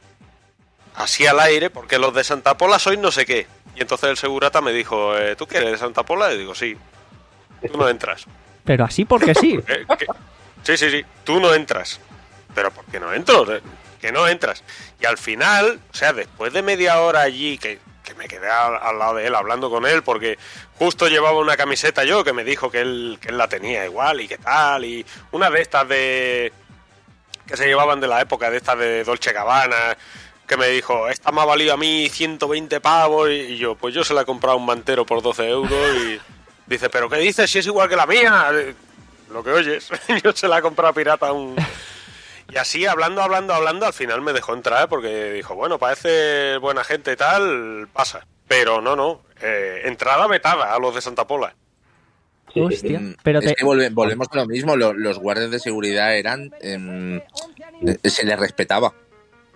[SPEAKER 3] así al aire, porque los de Santa Pola sois no sé qué. Y entonces el segurata me dijo, eh, ¿tú qué eres de Santa Pola? Y digo, sí, tú no entras.
[SPEAKER 1] Pero así porque sí.
[SPEAKER 3] eh, que, sí, sí, sí, tú no entras. Pero ¿por qué no entro? Que no entras. Y al final, o sea, después de media hora allí, que... que me quedé al, al lado de él hablando con él porque justo llevaba una camiseta yo que me dijo que él, que él la tenía igual y qué tal, y una de estas de que se llevaban de la época, de estas de Dolce Gabbana, que me dijo, esta me ha valido a mí ciento veinte pavos, y yo, pues yo se la he comprado un mantero por doce euros, y dice, ¿pero qué dices si es igual que la mía? Lo que oyes, yo se la he comprado pirata a un... Y así, hablando, hablando, hablando, al final me dejó entrar porque dijo, bueno, parece buena gente y tal, pasa. Pero no, no, eh, entrada vetada a los de Santa Pola.
[SPEAKER 1] Hostia, pero
[SPEAKER 2] es
[SPEAKER 1] te...
[SPEAKER 2] que volve, volvemos a lo mismo, los, los guardias de seguridad eran... Eh, se les respetaba.
[SPEAKER 3] Sí,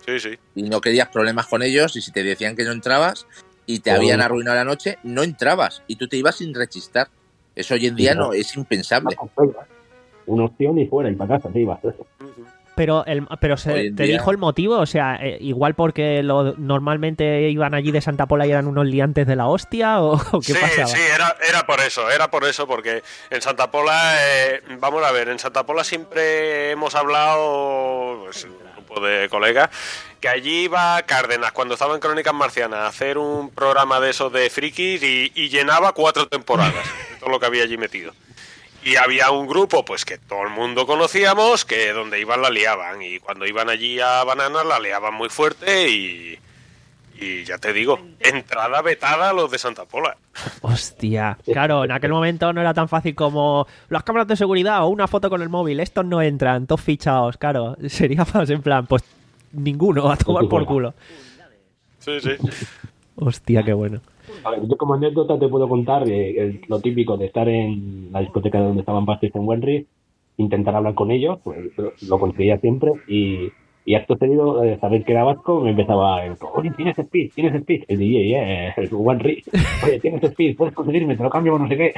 [SPEAKER 3] Sí, sí.
[SPEAKER 2] Y no querías problemas con ellos, y si te decían que no entrabas y te
[SPEAKER 10] Oh.
[SPEAKER 2] habían arruinado la noche, no entrabas y tú te ibas sin rechistar. Eso hoy en día no es impensable.
[SPEAKER 10] Una opción y fuera, y para casa te ibas.
[SPEAKER 1] Pero, el, pero se,
[SPEAKER 2] Hoy en
[SPEAKER 1] te
[SPEAKER 2] día-
[SPEAKER 1] dijo el motivo, o sea, eh, igual porque lo, normalmente iban allí de Santa Pola y eran unos liantes de la hostia, o, o qué
[SPEAKER 3] sí,
[SPEAKER 1] pasaba.
[SPEAKER 3] sí, era, era por eso, era por eso, porque en Santa Pola, eh, vamos a ver, en Santa Pola siempre hemos hablado, pues, un grupo de colegas, que allí iba Cárdenas, cuando estaba en Crónicas Marcianas, a hacer un programa de esos de frikis y, y llenaba cuatro temporadas, de todo lo que había allí metido. Y había un grupo, pues que todo el mundo conocíamos, que donde iban la liaban, y cuando iban allí a Bananas la liaban muy fuerte y... Y ya te digo, entrada vetada a los de Santa Pola.
[SPEAKER 1] Hostia, claro, en aquel momento no era tan fácil como las cámaras de seguridad o una foto con el móvil. Estos no entran, todos fichados, claro. Sería más en plan, pues ninguno, a tomar por culo.
[SPEAKER 3] Sí, sí.
[SPEAKER 1] Hostia, qué bueno.
[SPEAKER 10] A ver, yo como anécdota te puedo contar eh, el- lo típico de estar en la discoteca donde estaban Bastis en Wenry, intentar hablar con ellos, pues lo, lo conseguía siempre, y, y acto seguido, eh, saber que era vasco, me empezaba el, oye, ¿tienes speed? ¿Tienes speed? El D J, eh, el Wenry, oye, ¿tienes speed? ¿Puedes conseguirme? Te lo cambio por no sé qué.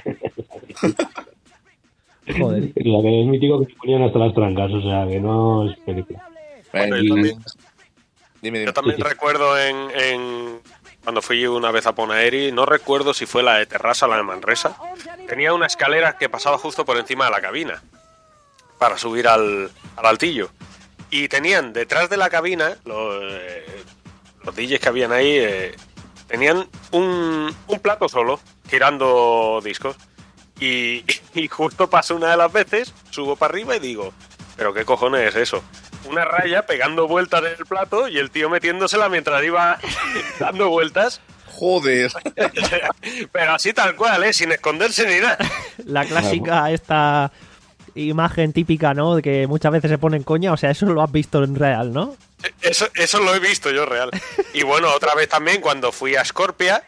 [SPEAKER 1] Joder.
[SPEAKER 10] La que es mítico que se ponían hasta las trancas, o sea, que no es película.
[SPEAKER 3] Bueno,
[SPEAKER 2] Y-
[SPEAKER 3] yo también,
[SPEAKER 2] Dime, dime.
[SPEAKER 3] yo también recuerdo en, en cuando fui una vez a Ponaeri, no recuerdo si fue la de Terrassa o la de Manresa, tenía una escalera que pasaba justo por encima de la cabina para subir al, al altillo. Y tenían detrás de la cabina, los, eh, los D Js que habían ahí, eh, tenían un, un plato solo, girando discos. Y, y justo pasó una de las veces, subo para arriba y digo, ¿pero qué cojones es eso? Una raya pegando vueltas en el plato y el tío metiéndosela mientras iba dando vueltas.
[SPEAKER 2] Joder.
[SPEAKER 3] Pero así tal cual, ¿eh? Sin esconderse ni nada.
[SPEAKER 1] La clásica, esta imagen típica, ¿no? De que muchas veces se pone en coña, o sea, eso lo has visto en real, ¿no?
[SPEAKER 3] Eso, eso lo he visto yo real. Y bueno, otra vez también cuando fui a Scorpia,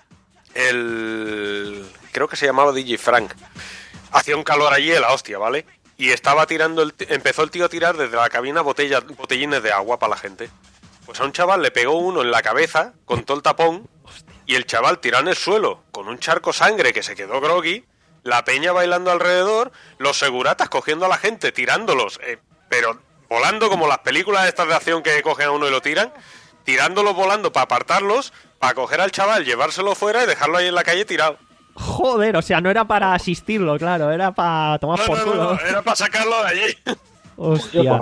[SPEAKER 3] el... creo que se llamaba D J Frank. Hacía un calor allí de la hostia, ¿vale? Y estaba tirando, el t- empezó el tío a tirar desde la cabina botellas, botellines de agua para la gente. Pues a un chaval le pegó uno en la cabeza con todo el tapón y el chaval tiró en el suelo con un charco sangre que se quedó groggy, la peña bailando alrededor, los seguratas cogiendo a la gente, tirándolos, eh, pero volando como las películas estas de acción que cogen a uno y lo tiran, tirándolos volando para apartarlos, para coger al chaval, llevárselo fuera y dejarlo ahí en la calle tirado.
[SPEAKER 1] Joder, o sea, no era para asistirlo, claro, era para tomar
[SPEAKER 3] No,
[SPEAKER 1] por
[SPEAKER 3] no,
[SPEAKER 1] culo.
[SPEAKER 3] no, era para sacarlo de allí.
[SPEAKER 1] Hostia.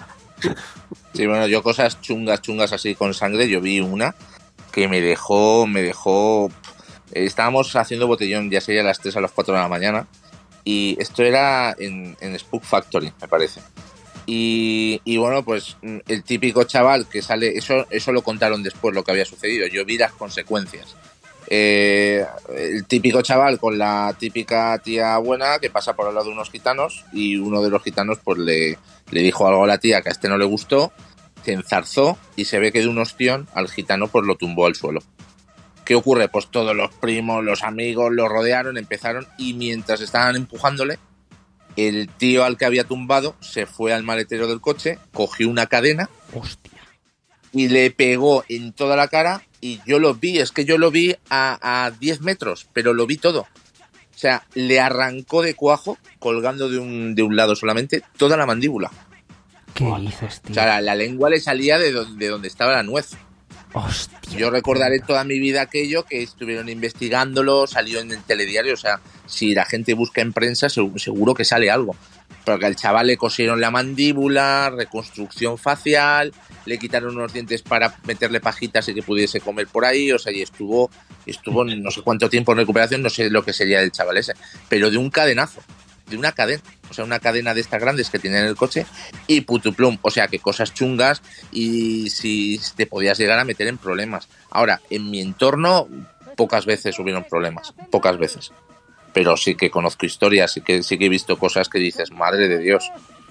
[SPEAKER 2] Sí, bueno, yo cosas chungas, chungas así con sangre, yo vi una que me dejó, me dejó... Estábamos haciendo botellón, ya sería a las tres a las cuatro de la mañana, y esto era en, en Spook Factory, me parece. Y, y bueno, pues el típico chaval que sale, eso, eso lo contaron después lo que había sucedido, yo vi las consecuencias. Eh, el típico chaval con la típica tía buena que pasa por al lado de unos gitanos y uno de los gitanos pues le, le dijo algo a la tía que a este no le gustó, se enzarzó y se ve que de un ostión al gitano pues lo tumbó al suelo. ¿Qué ocurre? Pues todos los primos, los amigos lo rodearon, empezaron y mientras estaban empujándole, el tío al que había tumbado se fue al maletero del coche, cogió una cadena
[SPEAKER 1] Hostia.
[SPEAKER 2] y le pegó en toda la cara y yo lo vi, es que yo lo vi a, a diez metros, pero lo vi todo. O sea, le arrancó de cuajo, colgando de un, de un lado solamente, toda la mandíbula.
[SPEAKER 1] ¿Qué dices, tío?
[SPEAKER 2] O sea, la, la lengua le salía de donde, de donde estaba la nuez.
[SPEAKER 1] Hostia.
[SPEAKER 2] Yo recordaré toda mi vida aquello, que estuvieron investigándolo, salió en el telediario, o sea, si la gente busca en prensa seguro, seguro que sale algo. Porque al chaval le cosieron la mandíbula, reconstrucción facial, le quitaron unos dientes para meterle pajitas y que pudiese comer por ahí, o sea, y estuvo, estuvo no sé cuánto tiempo en recuperación, no sé lo que sería del chaval ese, pero de un cadenazo, de una cadena, o sea, una cadena de estas grandes que tiene en el coche y putuplum, o sea, que cosas chungas y si te podías llegar a meter en problemas. Ahora, en mi entorno, pocas veces hubieron problemas, pocas veces. Pero sí que conozco historias, sí que, sí que he visto cosas que dices, madre de Dios.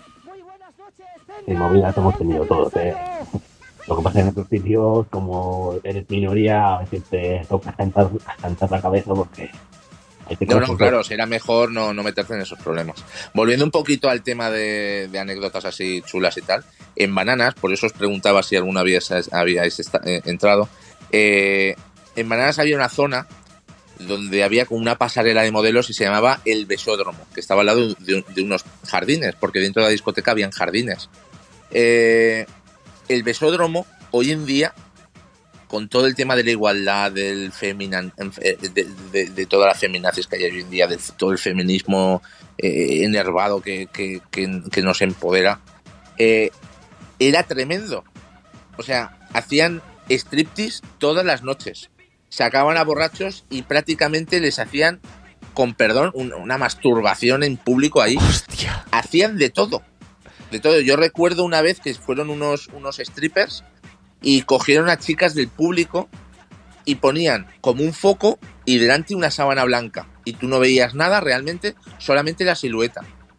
[SPEAKER 10] Y movidas hemos tenido todos, ¿eh? Lo que pasa en otros sitios, como eres minoría, a veces te toca cantar, cantar la cabeza porque
[SPEAKER 2] No, no, claro, será mejor no, no meterte en esos problemas. Volviendo un poquito al tema de, de anécdotas así chulas y tal, en Bananas, por eso os preguntaba si alguna habíais, habíais esta, eh, entrado, eh, en Bananas había una zona donde había como una pasarela de modelos y se llamaba El Besódromo, que estaba al lado de, de unos jardines, porque dentro de la discoteca habían jardines. Eh, el Besódromo, hoy en día, con todo el tema de la igualdad, del feminan, de, de, de todas las feminazis que hay hoy en día, de todo el feminismo eh, enervado que, que, que, que nos empodera, eh, era tremendo. O sea, hacían striptease todas las noches. Sacaban a borrachos y prácticamente les hacían, con perdón, un, una masturbación en público ahí.
[SPEAKER 1] ¡Hostia!
[SPEAKER 2] Hacían de todo. De todo. Yo recuerdo una vez que fueron unos, unos strippers y cogieron a chicas del público y ponían como un foco y delante una sábana blanca. Y tú no veías nada realmente, solamente la silueta.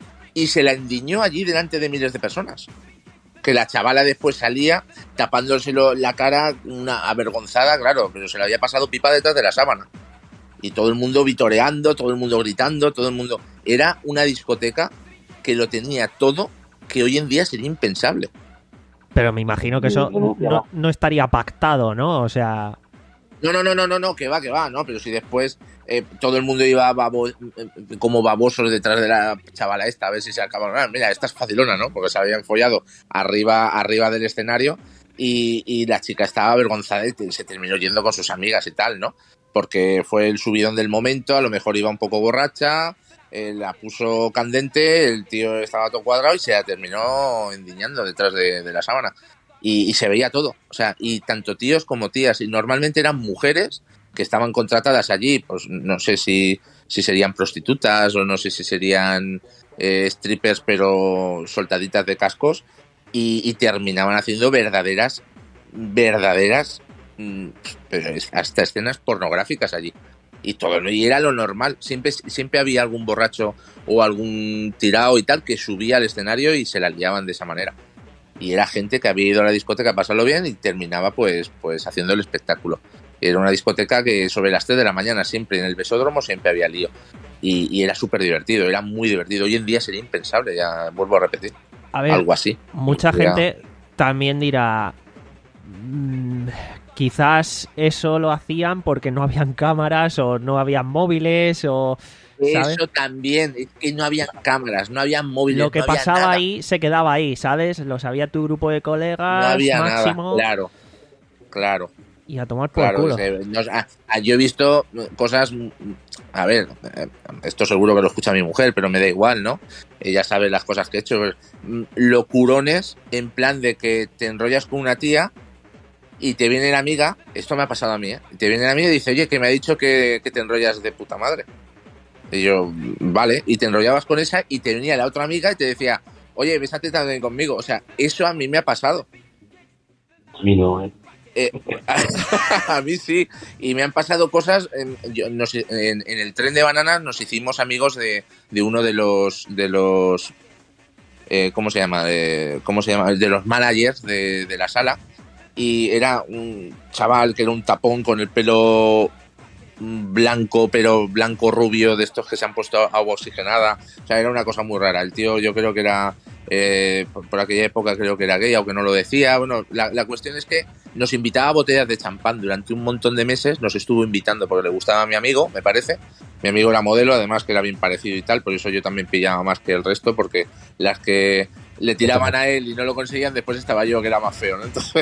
[SPEAKER 2] Y se la endiñó allí delante de miles de personas. Que la chavala después salía tapándoselo la cara, una avergonzada, claro, pero se le había pasado pipa detrás de la sábana. Y todo el mundo vitoreando, todo el mundo gritando, todo el mundo... Era una discoteca que lo tenía todo, que hoy en día sería impensable.
[SPEAKER 1] Pero me imagino que eso no, no estaría pactado, ¿no? O sea...
[SPEAKER 2] No, no, no, no, no, no, que va, que va, ¿no? Pero si después eh, todo el mundo iba babo, eh, como babosos detrás de la chavala esta, a ver si se acabaron. Ah, mira, esta es facilona, ¿no? Porque se habían follado arriba, arriba del escenario y, y la chica estaba avergonzada y se terminó yendo con sus amigas y tal, ¿no? Porque fue el subidón del momento, a lo mejor iba un poco borracha, eh, la puso candente, el tío estaba todo cuadrado y se la terminó endiñando detrás de, de la sábana. Y, y se veía todo, o sea, y tanto tíos como tías, y normalmente eran mujeres que estaban contratadas allí, pues no sé si, si serían prostitutas o no sé si serían eh, strippers pero soltaditas de cascos, y, y terminaban haciendo verdaderas, verdaderas, pero hasta escenas pornográficas allí. Y todo, y era lo normal, siempre, siempre había algún borracho o algún tirado y tal que subía al escenario y se la liaban de esa manera. Y era gente que había ido a la discoteca a pasarlo bien y terminaba pues, pues haciendo el espectáculo. Era una discoteca que sobre las tres de la mañana siempre en el Besódromo siempre había lío. Y, y era súper divertido, era muy divertido. Hoy en día sería impensable, ya vuelvo a repetir.
[SPEAKER 1] A ver,
[SPEAKER 2] algo así.
[SPEAKER 1] Mucha ya... gente también dirá... Mmm, quizás eso lo hacían porque no habían cámaras o no habían móviles o... ¿sabes?
[SPEAKER 2] Eso también, es que no había cámaras, no había móviles.
[SPEAKER 1] Lo que
[SPEAKER 2] no
[SPEAKER 1] pasaba
[SPEAKER 2] nada.
[SPEAKER 1] ahí se quedaba ahí, ¿sabes? Lo sabía tu grupo de colegas,
[SPEAKER 2] no había
[SPEAKER 1] máximo.
[SPEAKER 2] Nada, claro, claro.
[SPEAKER 1] Y a tomar por
[SPEAKER 2] claro,
[SPEAKER 1] culo.
[SPEAKER 2] Se, no, a, yo he visto cosas, a ver, esto seguro que lo escucha mi mujer, pero me da igual, ¿no? Ella sabe las cosas que he hecho. Locurones en plan de que te enrollas con una tía y te viene la amiga, esto me ha pasado a mí, ¿eh? Te viene la amiga y dice, oye, que me ha dicho que, que te enrollas de puta madre. Y yo, vale, y te enrollabas con esa y te venía la otra amiga y te decía, oye, bésate también conmigo. O sea, eso a mí me ha pasado.
[SPEAKER 10] A mí no, ¿eh?
[SPEAKER 2] eh a, a mí sí. Y me han pasado cosas. En, yo, nos, en, en el tren de Bananas nos hicimos amigos de, de uno de los. de los eh, ¿Cómo se llama? De, ¿Cómo se llama? De los managers de, de la sala. Y era un chaval que era un tapón con el pelo blanco, pero blanco rubio, de estos que se han puesto agua oxigenada. O sea, era una cosa muy rara. El tío, yo creo que era eh, por, por aquella época creo que era gay, aunque no lo decía. Bueno, la, la cuestión es que nos invitaba a botellas de champán durante un montón de meses. Nos estuvo invitando porque le gustaba a mi amigo, me parece. Mi amigo era modelo, además que era bien parecido y tal, por eso yo también pillaba más que el resto, porque las que le tiraban a él y no lo conseguían, después estaba yo, que era más feo, ¿no? Entonces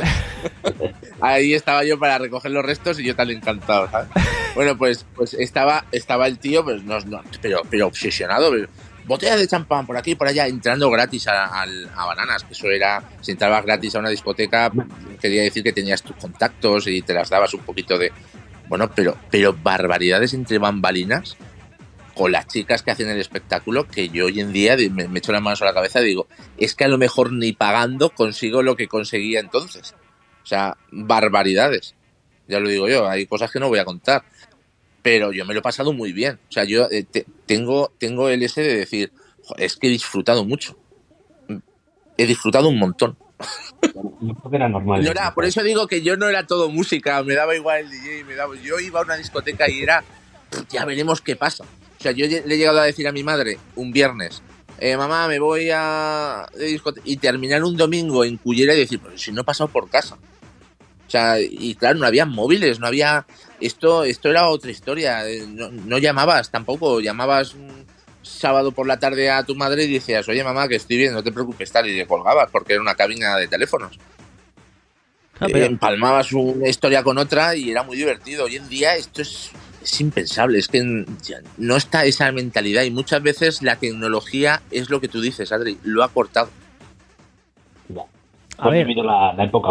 [SPEAKER 2] ahí estaba yo para recoger los restos y yo tan encantado, ¿sabes? Bueno, pues pues estaba estaba el tío, pues no, no, pero pero obsesionado, pero, botellas de champán por aquí y por allá, entrando gratis a, a, a Bananas, que eso era, si entrabas gratis a una discoteca, quería decir que tenías tus contactos y te las dabas un poquito de... Bueno, pero, pero barbaridades entre bambalinas con las chicas que hacen el espectáculo, que yo hoy en día me, me echo las manos a la cabeza y digo, es que a lo mejor ni pagando consigo lo que conseguía entonces. O sea, barbaridades. Ya lo digo yo, hay cosas que no voy a contar. Pero yo me lo he pasado muy bien. O sea, yo eh, te, tengo, tengo el ese de decir, joder, es que he disfrutado mucho. He disfrutado un montón.
[SPEAKER 10] No era normal.
[SPEAKER 2] No era, por eso digo que yo no era todo música, me daba igual el D J, me daba, yo iba a una discoteca y era ya veremos qué pasa. O sea, yo le he llegado a decir a mi madre un viernes, eh, mamá, me voy a de discoteca, y terminar un domingo en Cullera y decir, pues si no he pasado por casa. O sea, y claro, no había móviles, no había... Esto esto era otra historia. No, no llamabas tampoco, llamabas un sábado por la tarde a tu madre y decías, oye mamá, que estoy bien, no te preocupes, tal, y le colgabas porque era una cabina de teléfonos. Ah, pero... Empalmabas una historia con otra y era muy divertido. Hoy en día esto es, es impensable, es que no está esa mentalidad y muchas veces la tecnología es lo que tú dices, Adri, lo ha cortado.
[SPEAKER 10] Ya. Ha vivido la, la época.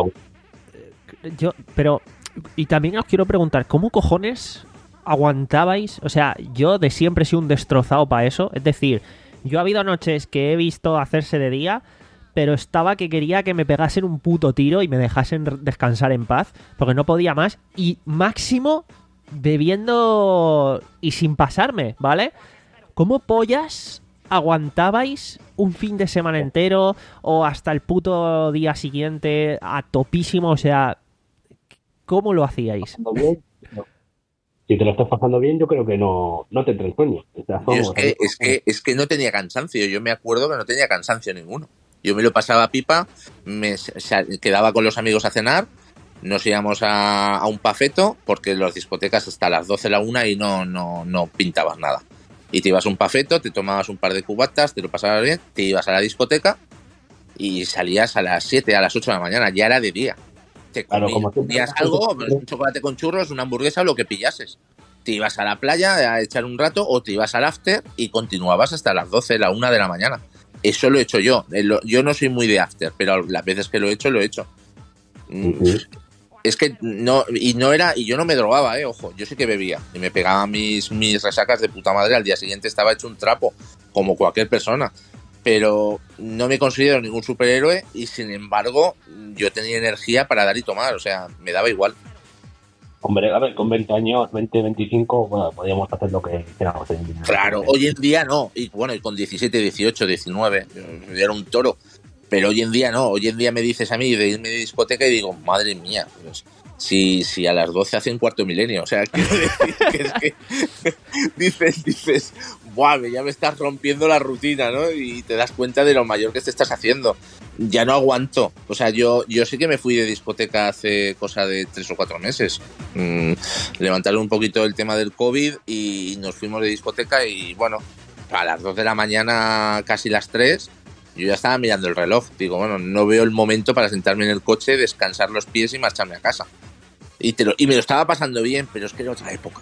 [SPEAKER 1] Yo, pero, y también os quiero preguntar, ¿cómo cojones aguantabais? O sea, yo de siempre he sido un destrozado para eso, es decir, yo ha habido noches que he visto hacerse de día, pero estaba que quería que me pegasen un puto tiro y me dejasen descansar en paz, porque no podía más, y máximo bebiendo y sin pasarme, ¿vale? ¿Cómo pollas aguantabais un fin de semana entero o hasta el puto día siguiente a topísimo? O sea, ¿cómo lo hacíais?
[SPEAKER 10] Si te lo estás pasando bien, yo creo que no, no te entra el sueño. O sea,
[SPEAKER 2] es, que, es, que, es que no tenía cansancio. Yo me acuerdo que no tenía cansancio ninguno. Yo me lo pasaba pipa, me quedaba con los amigos a cenar, nos íbamos a, a un pafeto, porque las discotecas hasta las doce, la una y no, no, no pintabas nada. Y te ibas a un pafeto, te tomabas un par de cubatas, te lo pasabas bien, te ibas a la discoteca y salías a las siete, a las ocho de la mañana, ya era de día. Te comías, claro, comías algo, un chocolate con churros, una hamburguesa o lo que pillases. Te ibas a la playa a echar un rato o te ibas al after y continuabas hasta las doce, la una de la mañana. Eso lo he hecho yo. Yo no soy muy de after, pero las veces que lo he hecho, lo he hecho. Uh-huh. Es que no, y no era, y yo no me drogaba, eh, ojo, yo sí que bebía y me pegaba mis, mis resacas de puta madre, al día siguiente estaba hecho un trapo, como cualquier persona, pero no me considero ningún superhéroe y sin embargo yo tenía energía para dar y tomar, o sea, me daba igual.
[SPEAKER 10] Hombre, a ver, con veinte años, veinte, veinticinco, bueno, podíamos hacer lo que quisiéramos.
[SPEAKER 2] Claro, hoy en día no, y bueno, y con diecisiete, dieciocho, diecinueve, yo era un toro. Pero hoy en día no, hoy en día me dices a mí de irme de discoteca y digo, madre mía, pues, si, si a las doce hace un cuarto milenio, o sea, quiero decir que es que dices, dices, buah, ya me estás rompiendo la rutina, ¿no? Y te das cuenta de lo mayor que te estás haciendo. Ya no aguanto, o sea, yo, yo sí que me fui de discoteca hace cosa de tres o cuatro meses. Mm, levantaron un poquito el tema del COVID y nos fuimos de discoteca y bueno, a las dos de la mañana, casi las tres, yo ya estaba mirando el reloj. Digo, bueno, no veo el momento para sentarme en el coche, descansar los pies y marcharme a casa. Y, te lo, y me lo estaba pasando bien, pero es que era otra época.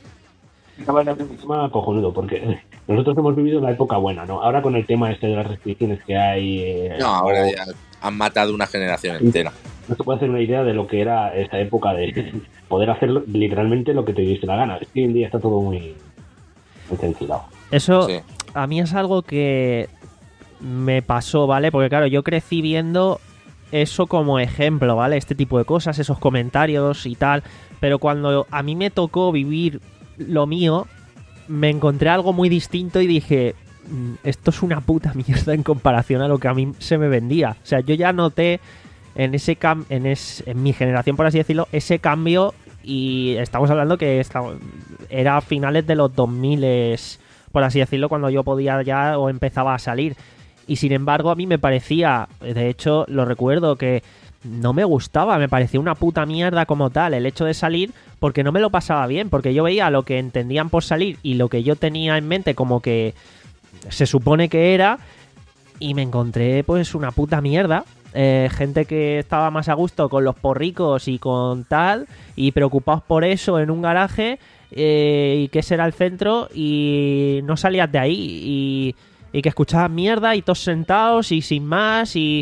[SPEAKER 10] Estaba en un tema cojonudo, porque nosotros hemos vivido la época buena, ¿no? Ahora con el tema este de las restricciones que hay... Eh,
[SPEAKER 2] no, ahora ya han matado una generación entera.
[SPEAKER 10] No se puede hacer una idea de lo que era esa época de poder hacer literalmente lo que te diese la gana. Es que hoy en día está todo muy, muy censurado.
[SPEAKER 1] Eso sí. A mí es algo que me pasó, ¿vale? Porque claro, yo crecí viendo eso como ejemplo, ¿vale? Este tipo de cosas, esos comentarios y tal. Pero cuando a mí me tocó vivir lo mío, me encontré algo muy distinto y dije, esto es una puta mierda en comparación a lo que a mí se me vendía. O sea, yo ya noté en ese cam en, es en mi generación, por así decirlo, ese cambio, y estamos hablando que estamos, era a finales de los dos mil, por así decirlo, cuando yo podía ya o empezaba a salir. Y sin embargo a mí me parecía, de hecho lo recuerdo, que no me gustaba, me parecía una puta mierda como tal el hecho de salir, porque no me lo pasaba bien, porque yo veía lo que entendían por salir y lo que yo tenía en mente como que se supone que era, y me encontré pues una puta mierda. Eh, gente que estaba más a gusto con los porricos y con tal, y preocupados por eso en un garaje, eh, y que ese era el centro, y no salías de ahí, y, y que escuchabas mierda y todos sentados y sin más, y...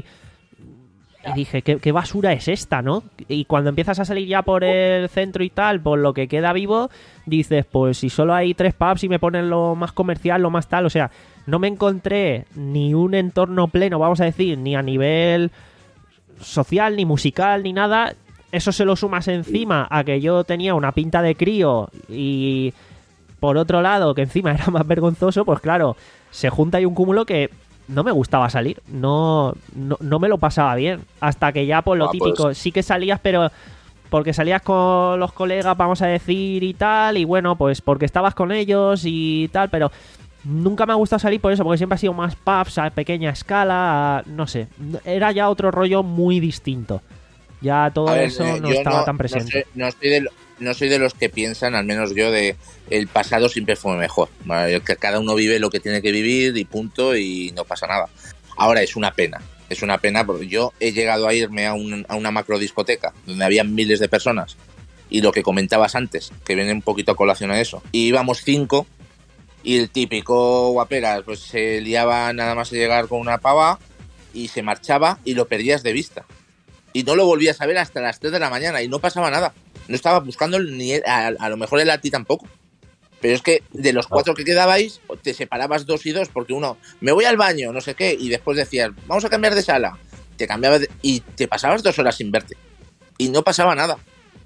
[SPEAKER 1] Y dije, ¿qué, qué basura es esta, ¿no? Y cuando empiezas a salir ya por el centro y tal, por lo que queda vivo, dices, pues si solo hay tres pubs y me ponen lo más comercial, lo más tal, o sea, no me encontré ni un entorno pleno, vamos a decir, ni a nivel social, ni musical, ni nada. Eso se lo sumas encima a que yo tenía una pinta de crío y por otro lado, que encima era más vergonzoso, pues claro, se junta ahí un cúmulo que... no me gustaba salir, no, no, no me lo pasaba bien, hasta que ya por lo ah, típico, pues... sí que salías, pero porque salías con los colegas, vamos a decir, y tal, y bueno, pues porque estabas con ellos y tal, pero nunca me ha gustado salir por eso, porque siempre ha sido más pubs a pequeña escala, a, no sé, era ya otro rollo muy distinto. Ya todo ver, eso eh, no estaba no, tan presente.
[SPEAKER 2] No soy, no, soy de, no soy de los que piensan, al menos yo, de el pasado siempre fue mejor. Que cada uno vive lo que tiene que vivir y punto, y no pasa nada. Ahora es una pena. Es una pena porque yo he llegado a irme a, un, a una macro discoteca donde había miles de personas, y lo que comentabas antes, que viene un poquito a colación a eso, y íbamos cinco, y el típico guaperas pues se liaba nada más llegar con una pava y se marchaba y lo perdías de vista. Y no lo volvías a ver hasta las tres de la mañana y no pasaba nada. No estaba buscando ni a, a lo mejor él a ti tampoco. Pero es que de los cuatro que quedabais, te separabas dos y dos, porque uno, me voy al baño, no sé qué, y después decías, vamos a cambiar de sala. Te cambiabas de, y te pasabas dos horas sin verte. Y no pasaba nada.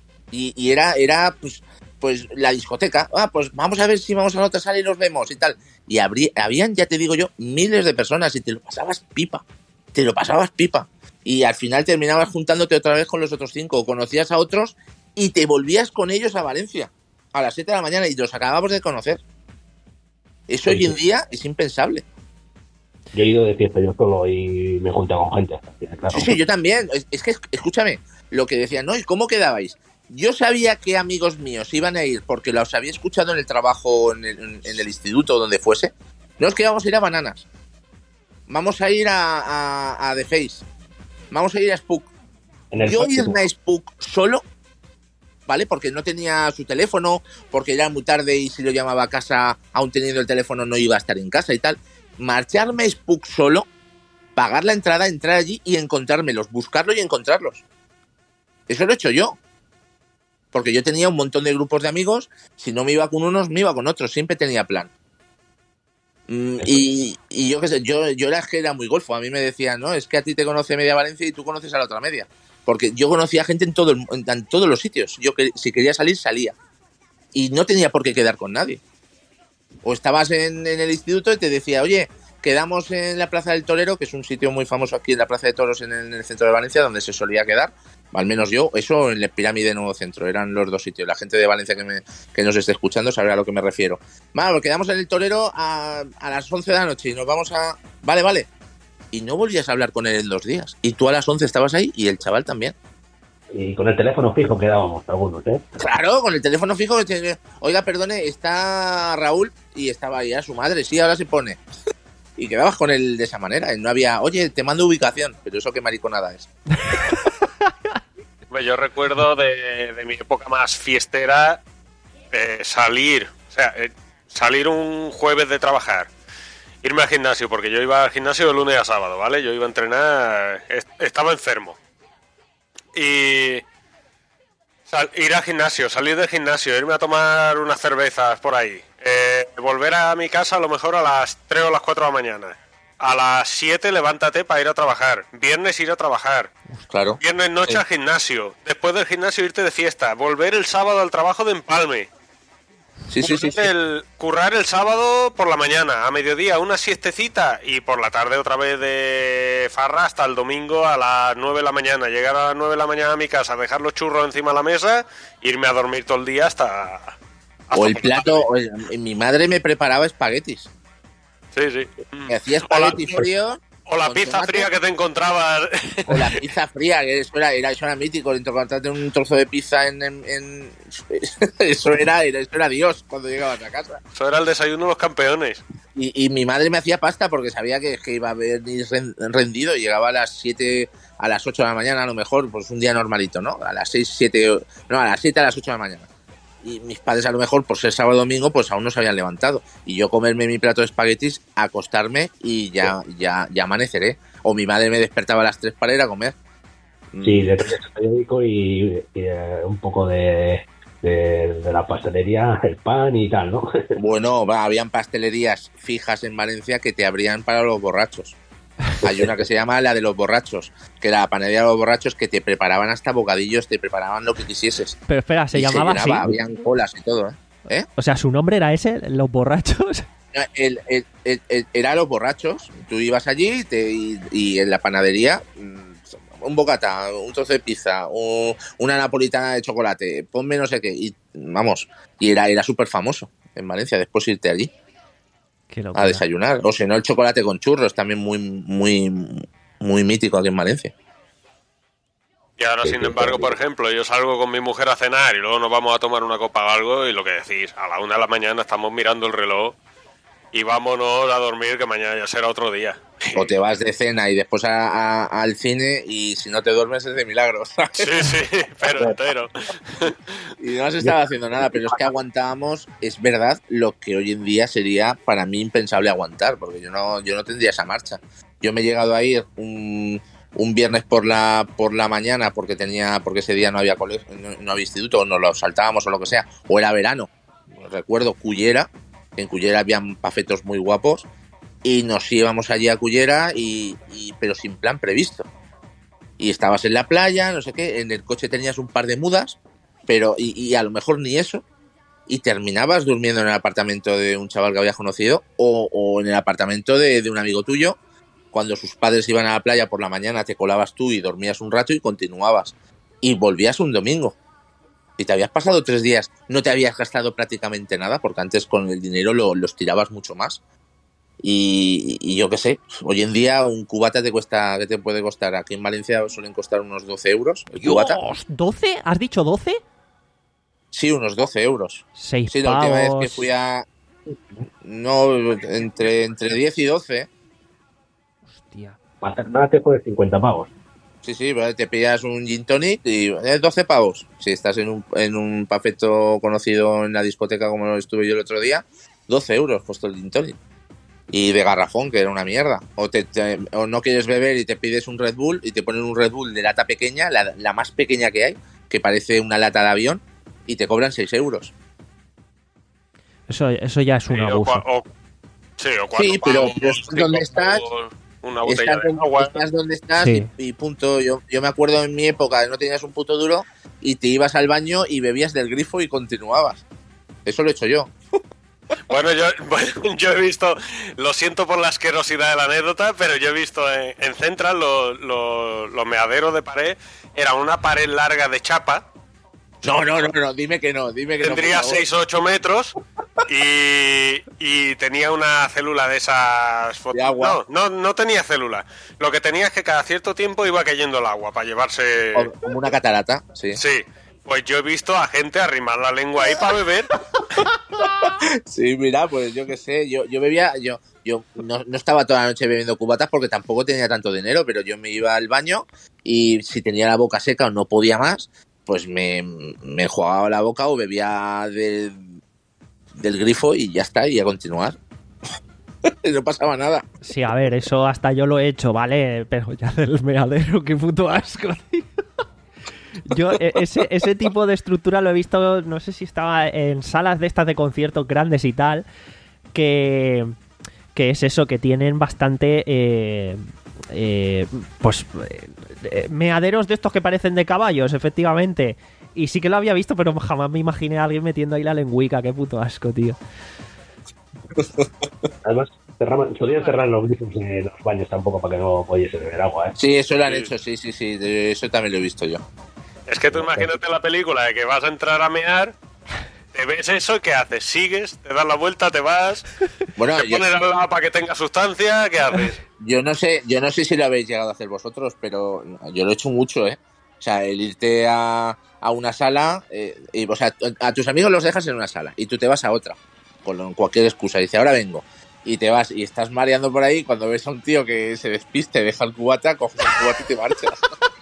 [SPEAKER 2] Y, y era, era pues, pues la discoteca. Ah, pues vamos a ver si vamos a la otra sala y nos vemos y tal. Y habría, habían, ya te digo yo, miles de personas y te lo pasabas pipa. Te lo pasabas pipa. Y al final terminabas juntándote otra vez con los otros cinco, o conocías a otros y te volvías con ellos a Valencia a las siete de la mañana y los acabamos de conocer. Eso sí, hoy en sí. día es impensable.
[SPEAKER 10] Yo he ido de fiesta yo solo y me he juntado con gente. Claro.
[SPEAKER 2] Sí, sí, yo también. Es, es que, escúchame, lo que decían, ¿no? ¿Y cómo quedabais? Yo sabía que amigos míos iban a ir porque los había escuchado en el trabajo, en el, en el instituto, donde fuese. No es que vamos a ir a Bananas. Vamos a ir a, a, a The Face. Vamos a ir a Spook. Yo irme a Spook solo, ¿vale? Porque no tenía su teléfono, porque era muy tarde y si lo llamaba a casa, aún teniendo el teléfono, no iba a estar en casa y tal. Marcharme a Spook solo, pagar la entrada, entrar allí y encontrármelos, buscarlos y encontrarlos. Eso lo he hecho yo. Porque yo tenía un montón de grupos de amigos, si no me iba con unos, me iba con otros, siempre tenía plan. Y, y yo qué sé, yo, yo era que era muy golfo. A mí me decían, no, es que a ti te conoce media Valencia y tú conoces a la otra media. Porque yo conocía gente en, todo el, en, en todos los sitios. Yo que, si quería salir, salía. Y no tenía por qué quedar con nadie. O estabas en, en el instituto y te decía, oye, quedamos en la Plaza del Torero, que es un sitio muy famoso aquí en la Plaza de Toros en el, en el centro de Valencia, donde se solía quedar. Al menos yo, eso en la Pirámide Nuevo Centro, eran los dos sitios. La gente de Valencia que, me, que nos esté escuchando sabrá a lo que me refiero. Vale, pues quedamos en el Torero a, a las once de la noche y nos vamos a... Vale, vale. Y no volvías a hablar con él en dos días. Y tú a las once estabas ahí y el chaval también.
[SPEAKER 10] Y con el teléfono fijo quedábamos algunos, ¿eh?
[SPEAKER 2] Claro, con el teléfono fijo. Oiga, perdone, está Raúl y estaba ahí a su madre. Sí, ahora se pone. Y quedabas con él de esa manera. No había, oye, te mando ubicación. Pero eso qué mariconada es.
[SPEAKER 3] Yo recuerdo de, de mi época más fiestera eh, salir, o sea, eh, salir un jueves de trabajar, irme al gimnasio, porque yo iba al gimnasio de lunes a sábado, ¿vale? Yo iba a entrenar, est- estaba enfermo. Y sal- ir al gimnasio, salir del gimnasio, irme a tomar unas cervezas por ahí, eh, volver a mi casa a lo mejor a las tres o las cuatro de la mañana. A las siete levántate para ir a trabajar. Viernes ir a trabajar.
[SPEAKER 2] Claro.
[SPEAKER 3] Viernes noche
[SPEAKER 2] sí.
[SPEAKER 3] al gimnasio. Después del gimnasio irte de fiesta. Volver el sábado al trabajo de empalme.
[SPEAKER 2] Sí, sí, sí, sí.
[SPEAKER 3] El, currar el sábado por la mañana. A mediodía una siestecita. Y por la tarde otra vez de farra hasta el domingo a las nueve de la mañana. Llegar a las nueve de la mañana a mi casa, dejar los churros encima de la mesa, irme a dormir todo el día hasta... hasta
[SPEAKER 2] o el plato... O el, mi madre me preparaba espaguetis.
[SPEAKER 3] Sí, sí.
[SPEAKER 2] Me hacía espagueti frío.
[SPEAKER 3] O la pizza tomate, fría que te encontrabas.
[SPEAKER 2] O la pizza fría, que eso era, era, eso era mítico. Encontrarte un trozo de pizza en... en, en eso, era, era, eso era Dios cuando llegabas a casa.
[SPEAKER 3] Eso era el desayuno de los campeones.
[SPEAKER 2] Y, y mi madre me hacía pasta porque sabía que, que iba a venir rendido. Y llegaba a las siete, a las ocho de la mañana a lo mejor, pues un día normalito, ¿no? A las seis, siete... No, a las siete, a las ocho de la mañana. Y mis padres a lo mejor por ser sábado o domingo pues aún no se habían levantado y yo comerme mi plato de espaguetis, acostarme y ya ya ya amaneceré, o mi madre me despertaba a las tres para ir a comer.
[SPEAKER 10] Sí, de periódico y, y uh, un poco de, de, de la pastelería, el pan y tal, ¿no?
[SPEAKER 2] Bueno, va, habían pastelerías fijas en Valencia que te abrían para los borrachos. Hay una que se llama la de los borrachos, que era la panadería de los borrachos, que te preparaban hasta bocadillos, te preparaban lo que quisieses.
[SPEAKER 1] Pero espera, ¿se
[SPEAKER 2] y
[SPEAKER 1] llamaba
[SPEAKER 2] se llenaba,
[SPEAKER 1] así?
[SPEAKER 2] Habían colas y todo, ¿eh? ¿Eh?
[SPEAKER 1] O sea, ¿su nombre era ese? ¿Los borrachos?
[SPEAKER 2] El, el, el, el, era los borrachos. Tú ibas allí y, te, y, y en la panadería un bocata, un trozo de pizza, un, una napolitana de chocolate, ponme no sé qué, y vamos, y era, era súper famoso en Valencia, después irte allí a desayunar, o si no el chocolate con churros, también muy, muy, muy mítico aquí en Valencia.
[SPEAKER 3] Y ahora, sin embargo, por ejemplo, yo salgo con mi mujer a cenar y luego nos vamos a tomar una copa o algo, y lo que decís, a la una de la mañana estamos mirando el reloj y vámonos a dormir, que mañana ya será otro día.
[SPEAKER 2] O te vas de cena y después a, a, al cine, y si no te duermes es de milagro.
[SPEAKER 3] Sí, sí, pero entero.
[SPEAKER 2] Y no has estado haciendo nada, pero es que aguantábamos, es verdad, lo que hoy en día sería para mí impensable aguantar, porque yo no, yo no tendría esa marcha. Yo me he llegado a ir un, un viernes por la por la mañana porque tenía porque ese día no había colegio, no, no había instituto, o nos lo saltábamos o lo que sea, o era verano. Recuerdo Cullera. En Cullera habían pafetos muy guapos y nos íbamos allí a Cullera, y, y pero sin plan previsto. Y estabas en la playa, no sé qué, en el coche tenías un par de mudas, pero y, y a lo mejor ni eso, y terminabas durmiendo en el apartamento de un chaval que habías conocido, o, o en el apartamento de, de un amigo tuyo. Cuando sus padres iban a la playa por la mañana, te colabas tú y dormías un rato y continuabas. Y volvías un domingo. Si te habías pasado tres días, no te habías gastado prácticamente nada, porque antes con el dinero lo, los tirabas mucho más. Y, y yo qué sé, hoy en día un cubata te cuesta, ¿qué te puede costar? Aquí en Valencia suelen costar unos doce euros el cubata.
[SPEAKER 1] ¿doce? ¿Has dicho doce?
[SPEAKER 2] Sí, unos doce euros.
[SPEAKER 1] Seis
[SPEAKER 2] Sí, la
[SPEAKER 1] pavos.
[SPEAKER 2] última vez que fui a... No, entre, entre diez y doce.
[SPEAKER 1] Hostia.
[SPEAKER 10] Para hacer nada te fue cincuenta pavos.
[SPEAKER 2] Sí, sí, te pillas un gin tonic y eh, doce pavos. Si estás en un, en un pafeto conocido en la discoteca como lo estuve yo el otro día, doce euros puesto el gin tonic. Y de garrafón, que era una mierda. O, te, te, o no quieres beber y te pides un Red Bull y te ponen un Red Bull de lata pequeña, la, la más pequeña que hay, que parece una lata de avión, y te cobran seis euros.
[SPEAKER 1] Eso, eso ya es un
[SPEAKER 3] Sí,
[SPEAKER 1] abuso.
[SPEAKER 3] O, o, sí, o cuatro
[SPEAKER 2] Sí, pero,
[SPEAKER 3] pavos,
[SPEAKER 2] pero
[SPEAKER 3] cinco
[SPEAKER 2] ¿dónde estás?
[SPEAKER 3] pavos, una botella
[SPEAKER 2] Estás,
[SPEAKER 3] de
[SPEAKER 2] donde,
[SPEAKER 3] agua.
[SPEAKER 2] estás donde estás,
[SPEAKER 1] Sí.
[SPEAKER 2] y, y punto. Yo, yo me acuerdo en mi época, no tenías un puto duro y te ibas al baño y bebías del grifo y continuabas. Eso lo he hecho yo.
[SPEAKER 3] Bueno, yo, bueno, yo he visto, lo siento por la asquerosidad de la anécdota, pero yo he visto en, en Central los, los, los meaderos de pared, era una pared larga de chapa.
[SPEAKER 2] No, no, no, no, dime que no, dime que
[SPEAKER 3] Tendría
[SPEAKER 2] no.
[SPEAKER 3] seis o ocho metros y, y tenía una célula de esas...
[SPEAKER 2] De agua.
[SPEAKER 3] No, no, no tenía célula. Lo que tenía es que cada cierto tiempo iba cayendo el agua para llevarse...
[SPEAKER 2] Como una catarata, sí.
[SPEAKER 3] Sí, pues yo he visto a gente arrimar la lengua ahí para beber.
[SPEAKER 2] Sí, mira, pues yo qué sé, yo, yo bebía, yo, yo no, no estaba toda la noche bebiendo cubatas porque tampoco tenía tanto dinero, pero yo me iba al baño y si tenía la boca seca o no podía más, pues me, me jugaba la boca o bebía de, del grifo y ya está, y a continuar. No pasaba nada.
[SPEAKER 1] Sí, a ver, eso hasta yo lo he hecho, ¿vale? Pero ya del meadero, qué puto asco, tío. Yo ese, ese tipo de estructura lo he visto, no sé si estaba en salas de estas de conciertos grandes y tal, que, que es eso, que tienen bastante... Eh, eh, pues eh, meaderos de estos que parecen de caballos, efectivamente. Y sí que lo había visto, pero jamás me imaginé a alguien metiendo ahí la lengüica. Qué puto asco, tío.
[SPEAKER 10] Además, cerraban, solían cerrar los grifos en los baños tampoco para que no pudiese beber agua, ¿eh?
[SPEAKER 2] Sí, eso lo han hecho, sí, sí, sí, eso también lo he visto yo.
[SPEAKER 3] Es que tú imagínate la película de que vas a entrar a mear, te ves eso y ¿qué haces? ¿Sigues? ¿Te das la vuelta? ¿Te vas?
[SPEAKER 2] Bueno,
[SPEAKER 3] ¿Te
[SPEAKER 2] yo,
[SPEAKER 3] pones al lado para que tenga sustancia? ¿Qué haces?
[SPEAKER 2] yo no sé, yo no sé si lo habéis llegado a hacer vosotros, pero yo lo he hecho mucho, ¿eh? O sea, el irte a, a una sala, eh, y, o sea, a tus amigos los dejas en una sala y tú te vas a otra, con cualquier excusa, y dice, ahora vengo. Y te vas y estás mareando por ahí, cuando ves a un tío que se despiste, deja el cubata, coges el cubata y te marchas.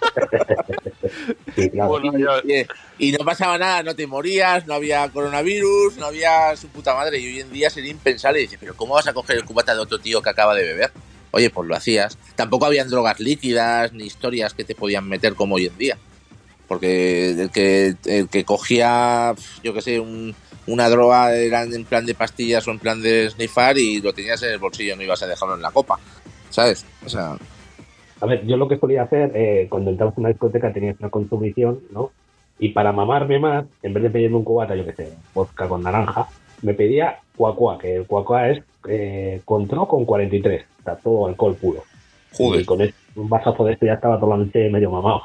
[SPEAKER 10] Sí, claro.
[SPEAKER 3] Bueno, yo-
[SPEAKER 2] Y, y no pasaba nada, no te morías, no había coronavirus, no había su puta madre, y hoy en día sería impensable. Y dices, pero ¿cómo vas a coger el cubata de otro tío que acaba de beber? Oye, pues lo hacías. Tampoco habían drogas líquidas ni historias que te podían meter como hoy en día. Porque el que, el que cogía, yo qué sé, un, una droga era en plan de pastillas o en plan de snifar y lo tenías en el bolsillo, no ibas a dejarlo en la copa, ¿sabes? O sea...
[SPEAKER 10] A ver, yo lo que solía hacer, eh, cuando entrabas en una discoteca tenías una consumición, ¿no? Y para mamarme más, en vez de pedirme un cubata, yo qué sé, vodka con naranja, me pedía cuacua, que el cuacua es eh, control con cuarenta y tres, está todo alcohol puro.
[SPEAKER 2] Joder.
[SPEAKER 10] Y con este, un vasazo de este ya estaba toda la noche medio mamado.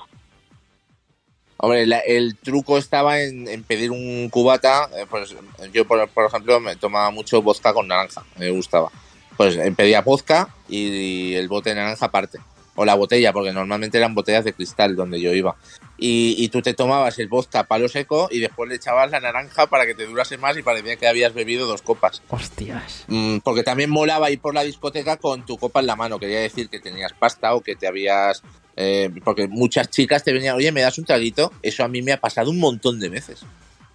[SPEAKER 2] Hombre, la, el truco estaba en, en pedir un cubata. Eh, pues yo, por, por ejemplo, me tomaba mucho vodka con naranja, me gustaba. Pues eh, pedía vodka y, y el bote de naranja aparte. O la botella, porque normalmente eran botellas de cristal donde yo iba. Y, y tú te tomabas el vodka a palo seco y después le echabas la naranja para que te durase más y parecía que habías bebido dos copas.
[SPEAKER 1] Hostias.
[SPEAKER 2] Mm, porque también molaba ir por la discoteca con tu copa en la mano. Quería decir que tenías pasta o que te habías... Eh, porque muchas chicas te venían, oye, ¿me das un traguito? Eso a mí me ha pasado un montón de veces.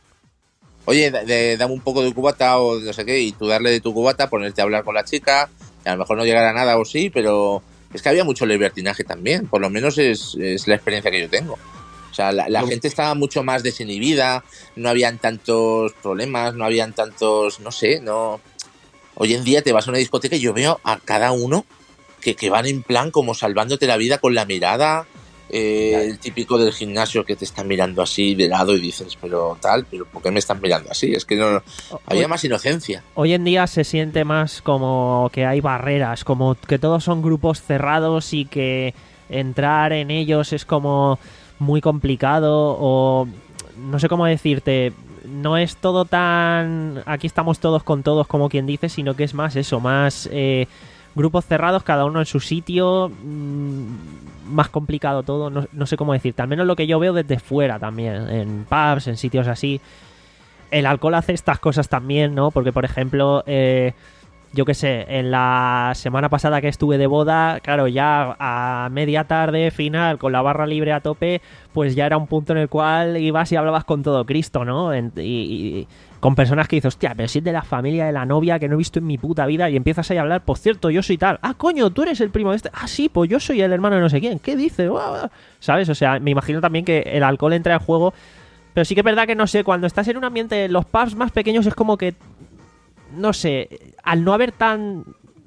[SPEAKER 2] Oye, de, de, dame un poco de cubata o no sé qué, y tú darle de tu cubata, ponerte a hablar con la chica, y a lo mejor no llegar a nada o sí, pero es que había mucho libertinaje también, por lo menos es, es la experiencia que yo tengo. O sea, la, la gente estaba mucho más desinhibida, no habían tantos problemas, no habían tantos, no sé, no... Hoy en día te vas a una discoteca y yo veo a cada uno que, que van en plan como salvándote la vida con la mirada, eh, el típico del gimnasio que te están mirando así de lado y dices, pero tal, pero ¿por qué me están mirando así? Es que no, había más inocencia.
[SPEAKER 1] Hoy en día se siente más como que hay barreras, como que todos son grupos cerrados y que entrar en ellos es como muy complicado, o no sé cómo decirte, no es todo tan aquí estamos todos con todos como quien dice, sino que es más eso, más... Eh, grupos cerrados, cada uno en su sitio, mmm, más complicado todo, no, no sé cómo decirte, al menos lo que yo veo desde fuera también, en pubs, en sitios así. El alcohol hace estas cosas también, ¿no? Porque, por ejemplo, eh, yo qué sé, en la semana pasada que estuve de boda, claro, ya a media tarde, final, con la barra libre a tope, pues ya era un punto en el cual ibas y hablabas con todo Cristo, ¿no? En, y, y con personas que dices, hostia, pero si es de la familia de la novia que no he visto en mi puta vida, y empiezas ahí a hablar, pues cierto, yo soy tal, ah, coño, tú eres el primo de este, ah, sí, pues yo soy el hermano de no sé quién, ¿qué dices? ¿Sabes? O sea, me imagino también que el alcohol entra en juego, pero sí que es verdad que, no sé, cuando estás en un ambiente, los pubs más pequeños es como que, no sé, al no haber tan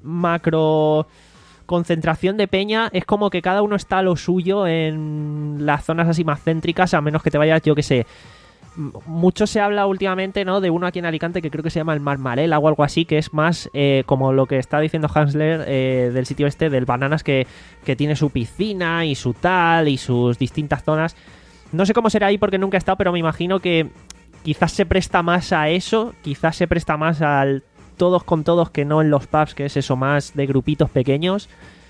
[SPEAKER 1] macro concentración de peña, es como que cada uno está a lo suyo en las zonas así más céntricas, a menos que te vayas, yo qué sé. Mucho se habla últimamente, ¿no? De uno aquí en Alicante que creo que se llama el Marmarela o algo así, que es más eh, como lo que está diciendo Hansler eh, del sitio este del Bananas, que, que tiene su piscina y su tal y sus distintas zonas. No sé cómo será ahí porque nunca he estado, pero me imagino que quizás se presta más a eso, quizás se presta más al todos con todos que no en los pubs, que es eso, más de grupitos pequeños.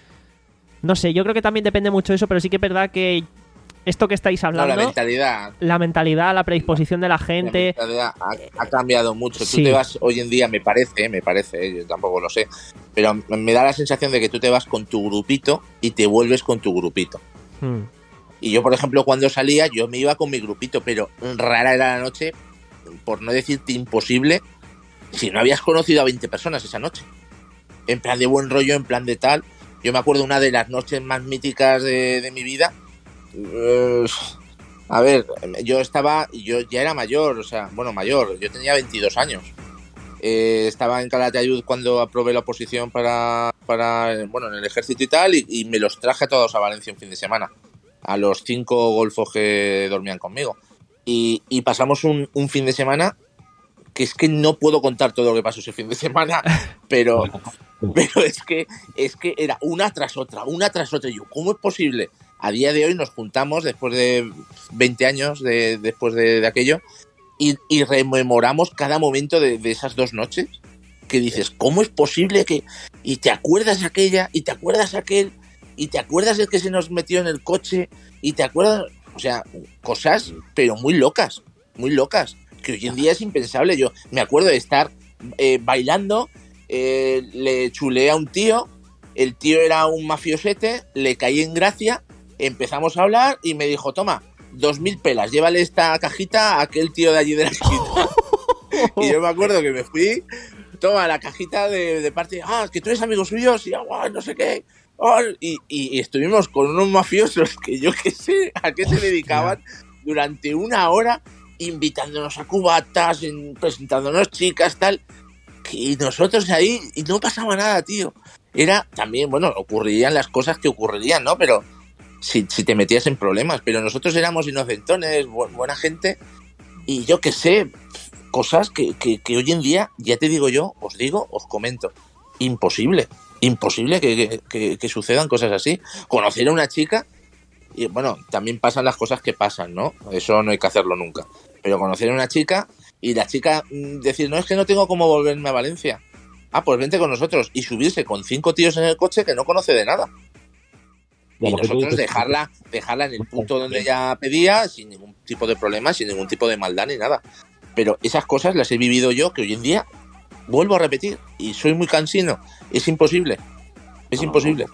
[SPEAKER 1] No sé, yo creo que también depende mucho de eso, pero sí que es verdad que esto que estáis hablando...
[SPEAKER 2] No, la mentalidad.
[SPEAKER 1] La mentalidad, la predisposición de la gente...
[SPEAKER 2] La mentalidad ha, ha cambiado mucho.
[SPEAKER 1] Sí.
[SPEAKER 2] Tú te vas hoy en día, me parece, me parece, yo tampoco lo sé, pero me da la sensación de que tú te vas con tu grupito y te vuelves con tu grupito.
[SPEAKER 1] Hmm.
[SPEAKER 2] Y yo, por ejemplo, cuando salía, yo me iba con mi grupito, pero rara era la noche, por no decirte imposible, si no habías conocido a veinte personas esa noche. En plan de buen rollo, en plan de tal. Yo me acuerdo una de las noches más míticas de, de mi vida. Uh, a ver, yo estaba, yo ya era mayor, o sea, bueno, mayor, yo tenía veintidós años. Eh, estaba en Calatayud cuando aprobé la oposición para, para bueno, en el ejército y tal, y, y me los traje a todos a Valencia un fin de semana, a los cinco golfos que dormían conmigo. Y, y pasamos un, un fin de semana que es que no puedo contar todo lo que pasó ese fin de semana, pero, pero es que es que era una tras otra, una tras otra. Y yo, ¿cómo es posible? A día de hoy nos juntamos después de veinte años de, después de, de aquello y, y rememoramos cada momento de, de esas dos noches, que dices, ¿cómo es posible que...? Y te acuerdas de aquella, y te acuerdas de aquel, y te acuerdas del que se nos metió en el coche, y te acuerdas... O sea, cosas, pero muy locas, muy locas, que hoy en día es impensable. Yo me acuerdo de estar eh, bailando, eh, le chuleé a un tío, el tío era un mafiosete, le caí en gracia, empezamos a hablar y me dijo, toma, dos mil pelas, llévale esta cajita a aquel tío de allí de la esquina. Y yo me acuerdo que me fui, toma la cajita de, de parte, ah, que tú eres amigo suyo, y oh, no sé qué. Oh, y, y, y estuvimos con unos mafiosos que yo qué sé a qué se dedicaban durante una hora, invitándonos a cubatas, presentándonos chicas, tal, y nosotros ahí, y no pasaba nada, tío. Era también, bueno, ocurrirían las cosas que ocurrirían, ¿no? Pero si, si te metías en problemas, pero nosotros éramos inocentones, bu- buena gente, y yo qué sé, cosas que, que, que hoy en día, ya te digo yo, os digo, os comento, imposible, imposible que, que, que, que sucedan cosas así. Conocer a una chica, y bueno, también pasan las cosas que pasan, ¿no? Eso no hay que hacerlo nunca. Pero conocer a una chica y la chica mmm, decir, no, es que no tengo cómo volverme a Valencia. Ah, pues vente con nosotros. Y subirse con cinco tíos en el coche que no conoce de nada. Y nosotros dejarla, dejarla en el punto donde ella pedía, sin ningún tipo de problema, sin ningún tipo de maldad ni nada. Pero esas cosas las he vivido yo, que hoy en día vuelvo a repetir, y soy muy cansino. Es imposible. Es imposible.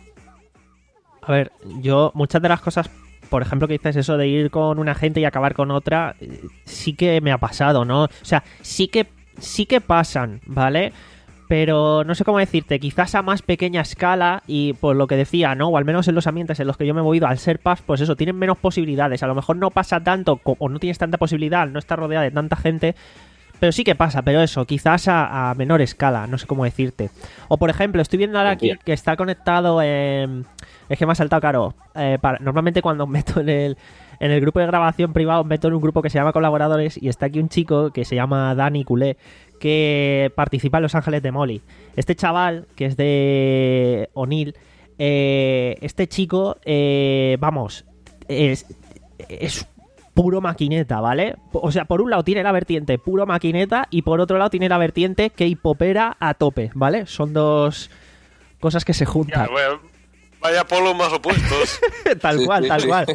[SPEAKER 1] A ver, yo muchas de las cosas, por ejemplo, que dices eso de ir con una gente y acabar con otra, sí que me ha pasado, ¿no? O sea, sí que, sí que pasan, ¿vale? Pero no sé cómo decirte, quizás a más pequeña escala y por lo que decía, ¿no? O al menos en los ambientes en los que yo me he movido, al ser pubs, pues eso, tienen menos posibilidades. A lo mejor no pasa tanto o no tienes tanta posibilidad al no estar rodeada de tanta gente, pero sí que pasa, pero eso, quizás a, a menor escala, no sé cómo decirte. O por ejemplo, estoy viendo ahora aquí que está conectado en... Es que me ha saltado, claro. Eh, para... Normalmente cuando meto en el... En el grupo de grabación privado meto en un grupo que se llama Colaboradores y está aquí un chico que se llama Dani Culé que participa en Los Ángeles de Molly. Este chaval, que es de O'Neill, eh, este chico, eh, vamos, es, es puro maquineta, ¿vale? O sea, por un lado tiene la vertiente puro maquineta y por otro lado tiene la vertiente K-popera a tope, ¿vale? Son dos cosas que se juntan.
[SPEAKER 3] Ya, bueno, vaya polos más opuestos.
[SPEAKER 1] Tal
[SPEAKER 2] Sí,
[SPEAKER 1] cual,
[SPEAKER 2] sí,
[SPEAKER 1] tal
[SPEAKER 2] sí.
[SPEAKER 1] cual.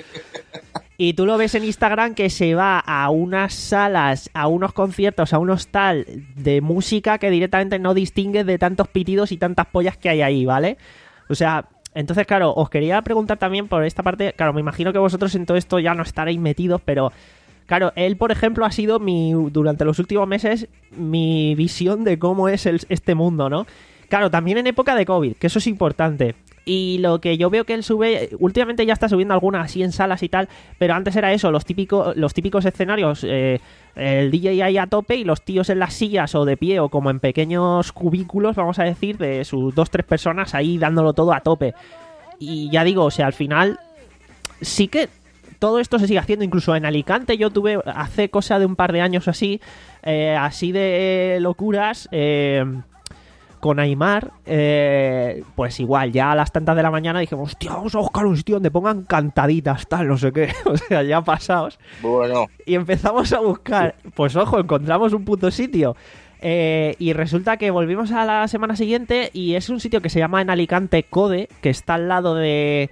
[SPEAKER 1] Y tú lo ves en Instagram que se va a unas salas, a unos conciertos, a unos tal de música que directamente no distingues de tantos pitidos y tantas pollas que hay ahí, ¿vale? O sea, entonces, claro, os quería preguntar también por esta parte, claro, me imagino que vosotros en todo esto ya no estaréis metidos, pero claro, él, por ejemplo, ha sido mi, durante los últimos meses, mi visión de cómo es el, este mundo, ¿no? Claro, también en época de COVID, que eso es importante. Y lo que yo veo que él sube, últimamente ya está subiendo algunas así en salas y tal, pero antes era eso, los típicos, los típicos escenarios, eh, el D J ahí a tope y los tíos en las sillas o de pie o como en pequeños cubículos, vamos a decir, de sus dos, tres personas ahí dándolo todo a tope. Y ya digo, o sea, al final sí que todo esto se sigue haciendo, incluso en Alicante yo tuve hace cosa de un par de años así, eh, así de locuras, eh... con Aymar, eh, pues igual, ya a las tantas de la mañana dijimos, hostia, vamos a buscar un sitio donde pongan cantaditas, tal, no sé qué, o sea, ya pasados.
[SPEAKER 2] Bueno.
[SPEAKER 1] Y empezamos a buscar, pues ojo, encontramos un puto sitio. Eh, y resulta que volvimos a la semana siguiente y es un sitio que se llama en Alicante Code, que está al lado de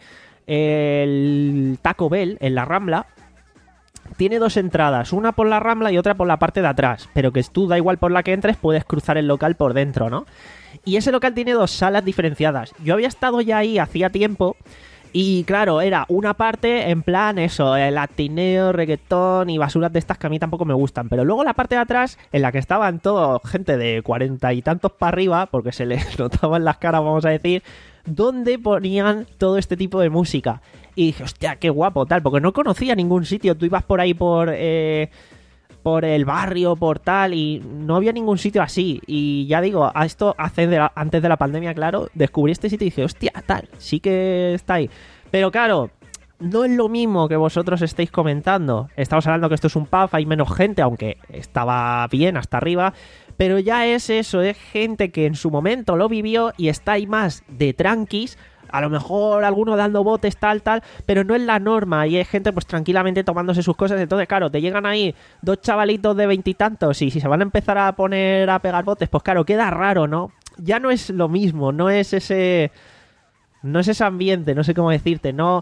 [SPEAKER 1] el Taco Bell, en la Rambla. Tiene dos entradas, una por la Rambla y otra por la parte de atrás, pero que tú, da igual por la que entres, puedes cruzar el local por dentro, ¿no? Y ese local tiene dos salas diferenciadas. Yo había estado ya ahí hacía tiempo y claro, era una parte en plan eso, el latineo, reggaetón y basuras de estas que a mí tampoco me gustan, pero luego la parte de atrás, en la que estaban todo gente de cuarenta y tantos para arriba, porque se les notaban las caras, vamos a decir, donde ponían todo este tipo de música. Y dije, hostia, qué guapo, tal, porque no conocía ningún sitio. Tú ibas por ahí por eh, por el barrio, por tal, y no había ningún sitio así. Y ya digo, a esto hace de la, antes de la pandemia, claro, descubrí este sitio y dije, hostia, tal, sí que está ahí. Pero claro, no es lo mismo que vosotros estéis comentando. Estamos hablando que esto es un pub, hay menos gente, aunque estaba bien hasta arriba. Pero ya es eso, es gente que en su momento lo vivió y está ahí más de tranquis. A lo mejor alguno dando botes, tal, tal, pero no es la norma y hay gente pues tranquilamente tomándose sus cosas. Entonces, claro, te llegan ahí dos chavalitos de veintitantos y, y si se van a empezar a poner a pegar botes, pues claro, queda raro, ¿no? Ya no es lo mismo, no es ese... No es ese ambiente, no sé cómo decirte, no...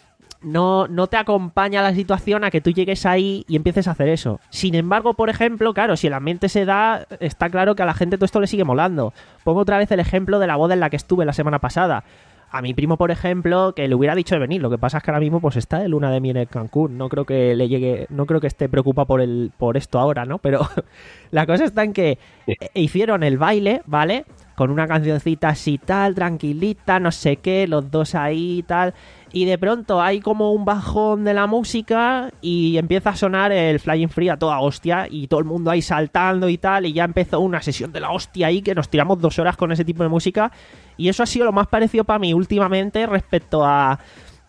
[SPEAKER 1] No, no te acompaña la situación a que tú llegues ahí y empieces a hacer eso. Sin embargo, por ejemplo, claro, si el ambiente se da, está claro que a la gente todo esto le sigue molando. Pongo otra vez el ejemplo de la boda en la que estuve la semana pasada. A mi primo, por ejemplo, que le hubiera dicho de venir. Lo que pasa es que ahora mismo pues está de luna de miel en Cancún. No creo que le llegue, no creo que esté preocupado por el, por esto ahora, ¿no? Pero la cosa está en que hicieron el baile, ¿vale? Con una cancioncita así tal, tranquilita, no sé qué, los dos ahí tal. Y de pronto hay como un bajón de la música y empieza a sonar el Flying Free a toda hostia y todo el mundo ahí saltando y tal, y ya empezó una sesión de la hostia ahí que nos tiramos dos horas con ese tipo de música y eso ha sido lo más parecido para mí últimamente respecto a, a,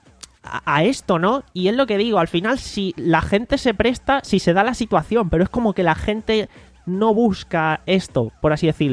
[SPEAKER 1] a esto, ¿no? Y es lo que digo, al final si la gente se presta, si se da la situación, pero es como que la gente no busca esto, por así decirlo.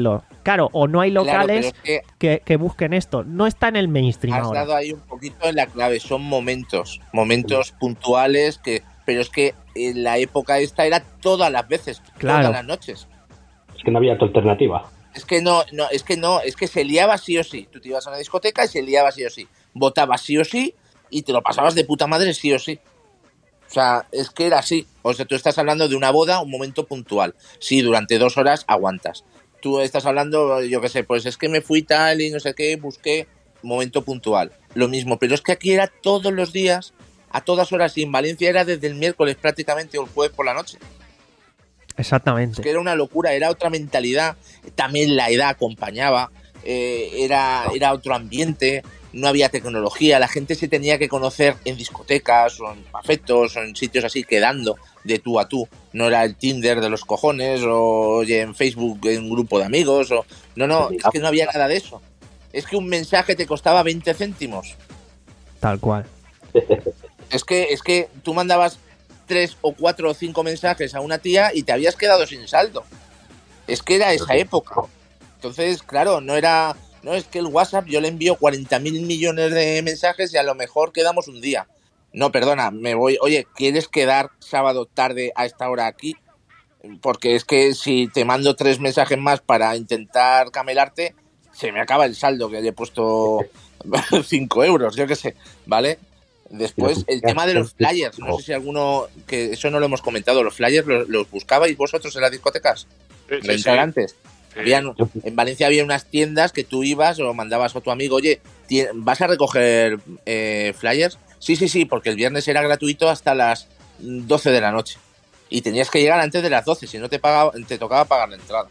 [SPEAKER 1] Claro, o no hay locales
[SPEAKER 2] claro, es que,
[SPEAKER 1] que, que busquen esto. No está en el mainstream
[SPEAKER 2] has
[SPEAKER 1] ahora.
[SPEAKER 2] dado ahí un poquito en la clave. Son momentos, momentos sí. puntuales, que pero es que en la época esta era todas las veces,
[SPEAKER 1] claro.
[SPEAKER 2] todas las noches.
[SPEAKER 10] Es que no había otra alternativa.
[SPEAKER 2] Es que no, no, es que no, es que se liaba sí o sí. Tú te ibas a una discoteca y se liaba sí o sí. Votabas sí o sí y te lo pasabas de puta madre sí o sí. O sea, es que era así. O sea, tú estás hablando de una boda, un momento puntual. Sí, durante dos horas aguantas. Tú estás hablando, yo qué sé, pues es que me fui tal y no sé qué, busqué, momento puntual. Lo mismo, pero es que aquí era todos los días, a todas horas, y en Valencia era desde el miércoles prácticamente o el jueves por la noche.
[SPEAKER 1] Exactamente.
[SPEAKER 2] Es que era una locura, era otra mentalidad. También la edad acompañaba, eh, era, era otro ambiente, no había tecnología, la gente se tenía que conocer en discotecas o en afectos o en sitios así, quedando de tú a tú. No era el Tinder de los cojones o oye, en Facebook en un grupo de amigos. O no, no, es que no había nada de eso. Es que un mensaje te costaba veinte céntimos.
[SPEAKER 1] Tal cual.
[SPEAKER 2] Es que, es que tú mandabas tres o cuatro o cinco mensajes a una tía y te habías quedado sin saldo. Es que era esa época. Entonces, claro, no era... No, es que el WhatsApp yo le envío cuarenta mil millones de mensajes y a lo mejor quedamos un día. No, perdona, me voy... Oye, ¿quieres quedar sábado tarde a esta hora aquí? Porque es que si te mando tres mensajes más para intentar camelarte, se me acaba el saldo que le he puesto cinco euros, yo qué sé, ¿vale? Después, el tema de los flyers. No sé si alguno... que eso no lo hemos comentado. ¿Los flyers los, los buscabais vosotros en las discotecas?
[SPEAKER 3] Sí,
[SPEAKER 2] sí, sí. Antes. Habían, en Valencia había unas tiendas que tú ibas o mandabas a tu amigo, oye, ¿vas a recoger eh, flyers? Sí, sí, sí, porque el viernes era gratuito hasta las doce de la noche. Y tenías que llegar antes de las doce, si no te pagaba, te tocaba pagar la entrada.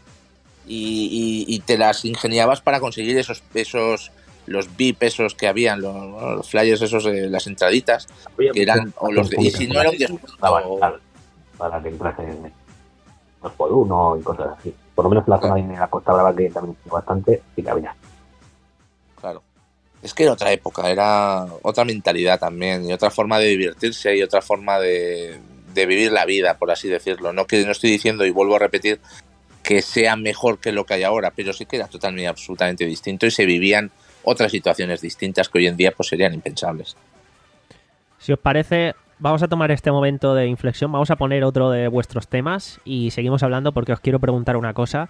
[SPEAKER 2] Y, y, y te las ingeniabas para conseguir esos, esos los V I P esos que habían, los, los flyers esos, eh, las entraditas, que eran, o los de, y si no era un descuento.
[SPEAKER 10] Para que entrase dos por uno y cosas así. Por lo menos en la zona de la Costa Brava, que también tiene bastante, y que había.
[SPEAKER 2] Claro. Es que era otra época, era otra mentalidad también, y otra forma de divertirse, y otra forma de, de vivir la vida, por así decirlo. No que no estoy diciendo, y vuelvo a repetir, que sea mejor que lo que hay ahora, pero sí que era totalmente, absolutamente distinto, y se vivían otras situaciones distintas que hoy en día pues serían impensables.
[SPEAKER 1] Si os parece, vamos a tomar este momento de inflexión, vamos a poner otro de vuestros temas y seguimos hablando porque os quiero preguntar una cosa.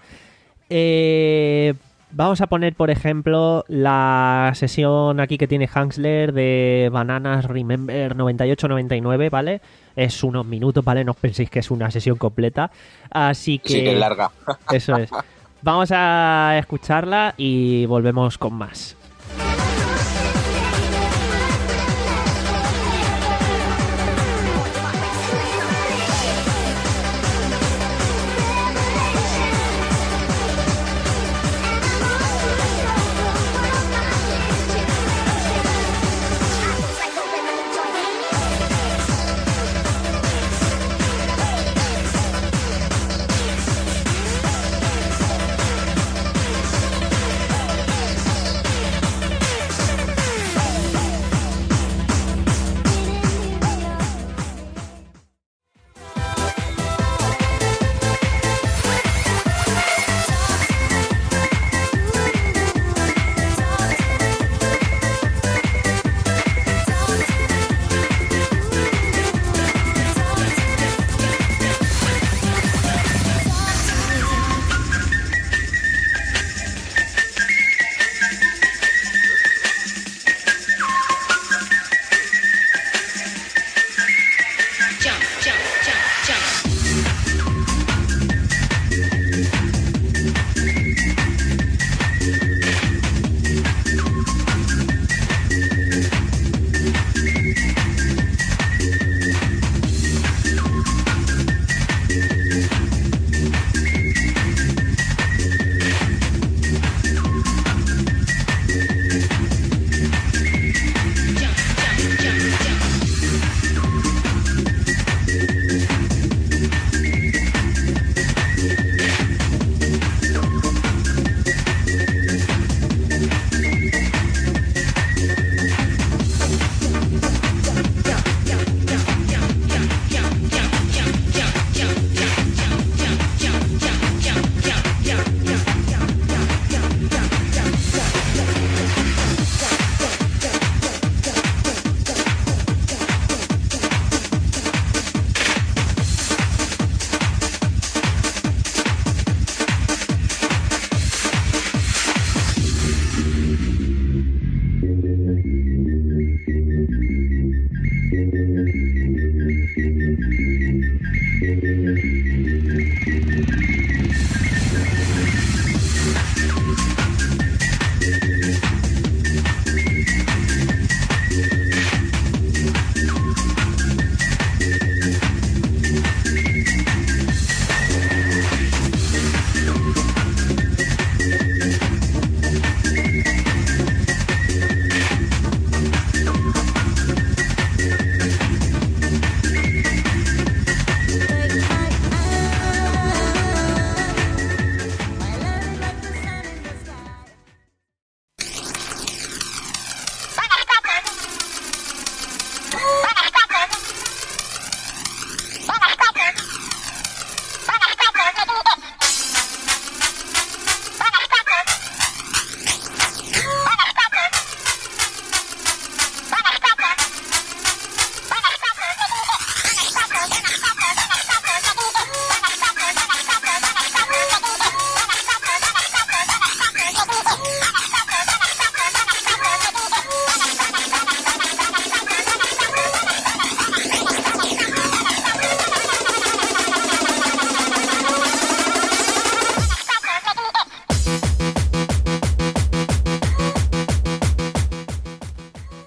[SPEAKER 1] Eh, vamos a poner, por ejemplo, la sesión aquí que tiene Hansler de Bananas Remember noventa y ocho noventa y nueve, ¿vale? Es unos minutos, ¿vale? No os penséis que es una sesión completa. Así que...
[SPEAKER 2] Sí, que es larga.
[SPEAKER 1] Eso es. Vamos a escucharla y volvemos con más.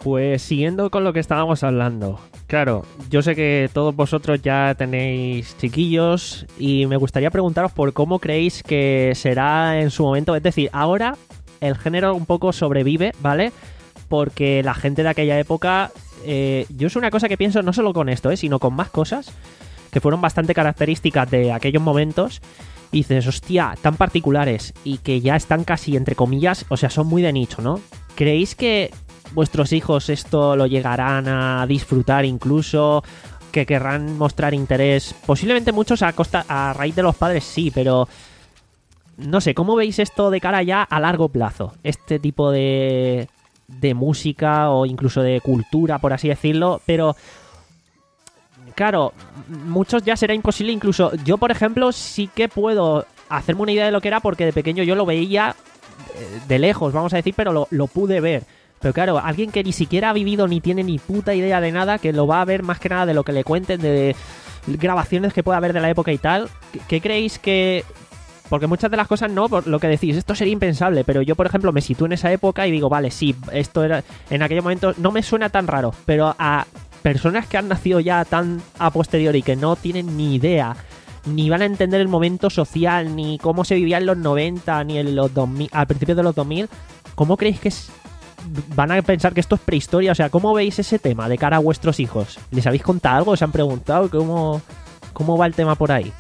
[SPEAKER 1] Pues siguiendo con lo que estábamos hablando. Claro, yo sé que todos vosotros ya tenéis chiquillos y me gustaría preguntaros por cómo creéis que será en su momento. Es decir, ahora el género un poco sobrevive, ¿vale? Porque la gente de aquella época... Eh, yo es una cosa que pienso no solo con esto, ¿eh? Sino con más cosas que fueron bastante características de aquellos momentos. Y dices, hostia, tan particulares y que ya están casi, entre comillas, o sea, son muy de nicho, ¿no? ¿Creéis que vuestros hijos esto lo llegarán a disfrutar incluso? ¿Que querrán mostrar interés? Posiblemente muchos a, costa, a raíz de los padres sí, pero... No sé, ¿cómo veis esto de cara ya a largo plazo? Este tipo de, de música o incluso de cultura, por así decirlo, pero... Claro, muchos ya será imposible, incluso yo, por ejemplo, sí que puedo hacerme una idea de lo que era porque de pequeño yo lo veía de lejos, vamos a decir, pero lo, lo pude ver. Pero claro, alguien que ni siquiera ha vivido ni tiene ni puta idea de nada, que lo va a ver más que nada de lo que le cuenten, de grabaciones que pueda haber de la época y tal, ¿qué, qué creéis que...? Porque muchas de las cosas no, por lo que decís, esto sería impensable, pero yo, por ejemplo, me sitúo en esa época y digo, vale, sí, esto era... En aquel momento no me suena tan raro, pero a... personas que han nacido ya tan a posteriori que no tienen ni idea, ni van a entender el momento social, ni cómo se vivía en los noventa, ni en los dos mil, al principio de los dos mil, ¿cómo creéis que es, van a pensar que esto es prehistoria? O sea, ¿cómo veis ese tema de cara a vuestros hijos? ¿Les habéis contado algo? ¿Os han preguntado cómo, cómo va el tema por ahí?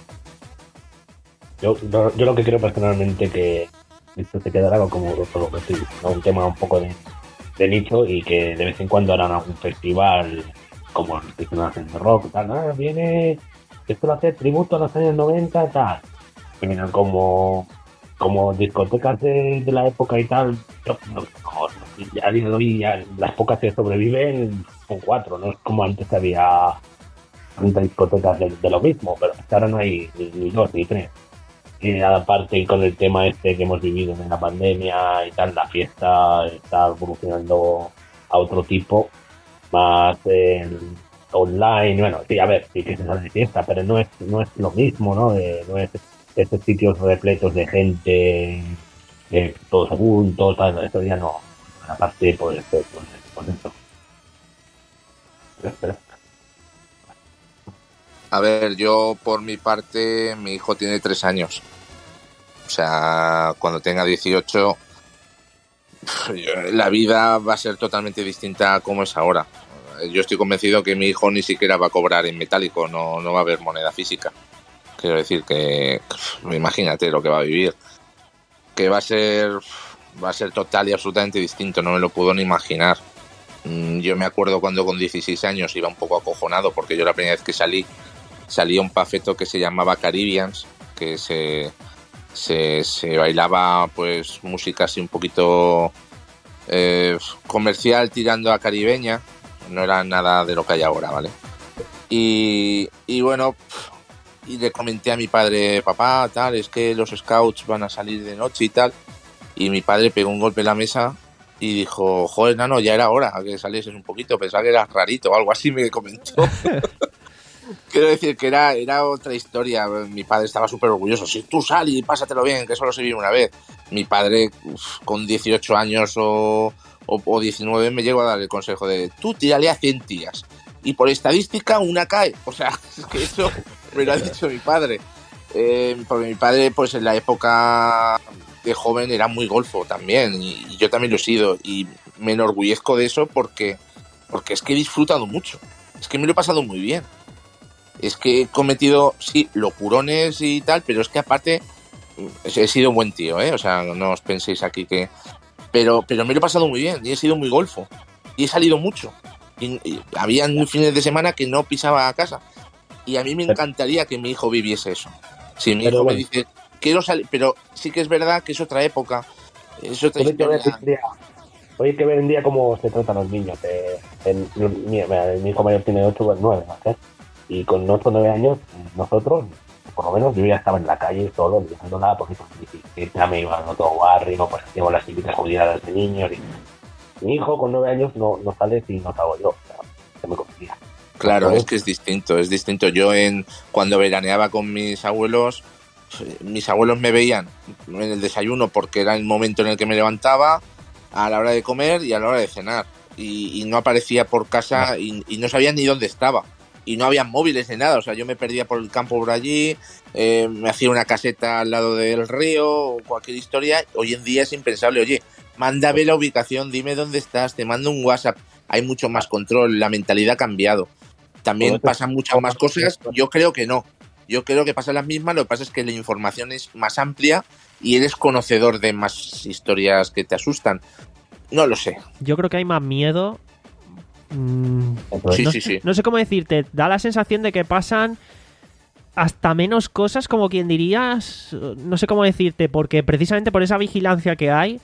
[SPEAKER 10] Yo, yo, yo lo que creo personalmente que esto se quedará como lo que estoy, ¿no? Un tema un poco de... de nicho y que de vez en cuando harán algún festival como el que hacen de rock tal, ah, viene esto lo hace tributo a los años noventa tal, que vienen como como discotecas de, de la época y tal. Yo, no, mejor, ya a día de hoy ya las pocas que sobreviven son cuatro, no es como antes había tantas discotecas de, de lo mismo, pero ahora no hay ni, ni dos ni tres. Y aparte con el tema este que hemos vivido en la pandemia y tal, la fiesta está evolucionando a otro tipo, más eh, online, bueno, sí, a ver, sí que se sale de fiesta, pero no es no es lo mismo, ¿no? Eh, no es estos sitios repletos de gente, eh, todos juntos, tal, esto ya no. Aparte, pues, pues, pues eso. Espera.
[SPEAKER 2] A ver, yo por mi parte, mi hijo tiene tres años. O sea, cuando tenga dieciocho, la vida va a ser totalmente distinta a como es ahora. Yo estoy convencido que mi hijo ni siquiera va a cobrar en metálico, no, no va a haber moneda física. Quiero decir que, imagínate lo que va a vivir. Que va a ser, va a ser total y absolutamente distinto, no me lo puedo ni imaginar. Yo me acuerdo cuando con dieciséis años iba un poco acojonado porque yo la primera vez que salí, salía un pafeto que se llamaba Caribbeans, que se, se, se bailaba pues música así un poquito eh, comercial tirando a caribeña, no era nada de lo que hay ahora, ¿vale? Y, y bueno, y le comenté a mi padre, papá, tal, es que los scouts van a salir de noche y tal, y mi padre pegó un golpe en la mesa y dijo, joder, nano, ya era hora que salieses un poquito, pensaba que eras rarito o algo así, me comentó. Quiero decir que era, era otra historia. Mi padre estaba súper orgulloso. Si tú sal y pásatelo bien, que solo se vive una vez. Mi padre, uf, con dieciocho años o, o, o diecinueve, me llegó a dar el consejo de tú tírale a cien tías. Y por estadística, una cae. O sea, es que eso me lo ha dicho mi padre. Eh, porque mi padre, pues en la época de joven era muy golfo también. Y, y yo también lo he sido. Y me enorgullezco de eso porque, porque es que he disfrutado mucho. Es que me lo he pasado muy bien. Es que he cometido, sí, locurones y tal, pero es que aparte he sido un buen tío, ¿eh? O sea, no os penséis aquí que... Pero, pero me lo he pasado muy bien y he sido muy golfo. Y he salido mucho. Y, y habían fines de semana que no pisaba a casa. Y a mí me encantaría que mi hijo viviese eso. Si mi pero hijo bueno. me dice, quiero salir... Pero sí que es verdad que es otra época. Es otra
[SPEAKER 10] Oye,
[SPEAKER 2] historia.
[SPEAKER 10] Que ver, Oye, que ver en día cómo se tratan los niños. Eh, el, mi, mi hijo mayor tiene ocho o nueve, ¿no? Y con ocho o nueve años, nosotros, por lo menos, yo ya estaba en la calle solo, dejándola, porque ya me iba a otro barrio, pues hacíamos las típicas jubiladas de niños. Y mi hijo con nueve años no, no sale si no salgo yo, o sea, se me confía.
[SPEAKER 2] Claro, ¿sabes? Es que es distinto, es distinto. Yo en cuando veraneaba con mis abuelos, mis abuelos me veían en el desayuno porque era el momento en el que me levantaba, a la hora de comer y a la hora de cenar. y, y no aparecía por casa y, y no sabía ni dónde estaba. Y no había móviles ni nada, o sea, yo me perdía por el campo por allí, eh, me hacía una caseta al lado del río o cualquier historia. Hoy en día es impensable. Oye, mándame la ubicación, dime dónde estás, te mando un WhatsApp. Hay mucho más control, la mentalidad ha cambiado. También pasan muchas más cosas, yo creo que no. Yo creo que pasan las mismas, lo que pasa es que la información es más amplia y eres conocedor de más historias que te asustan. No lo sé.
[SPEAKER 1] Yo creo que hay más miedo... Mm,
[SPEAKER 2] sí,
[SPEAKER 1] no,
[SPEAKER 2] sí, sí.
[SPEAKER 1] No sé cómo decirte, da la sensación de que pasan hasta menos cosas, como quien dirías, no sé cómo decirte, porque precisamente por esa vigilancia que hay,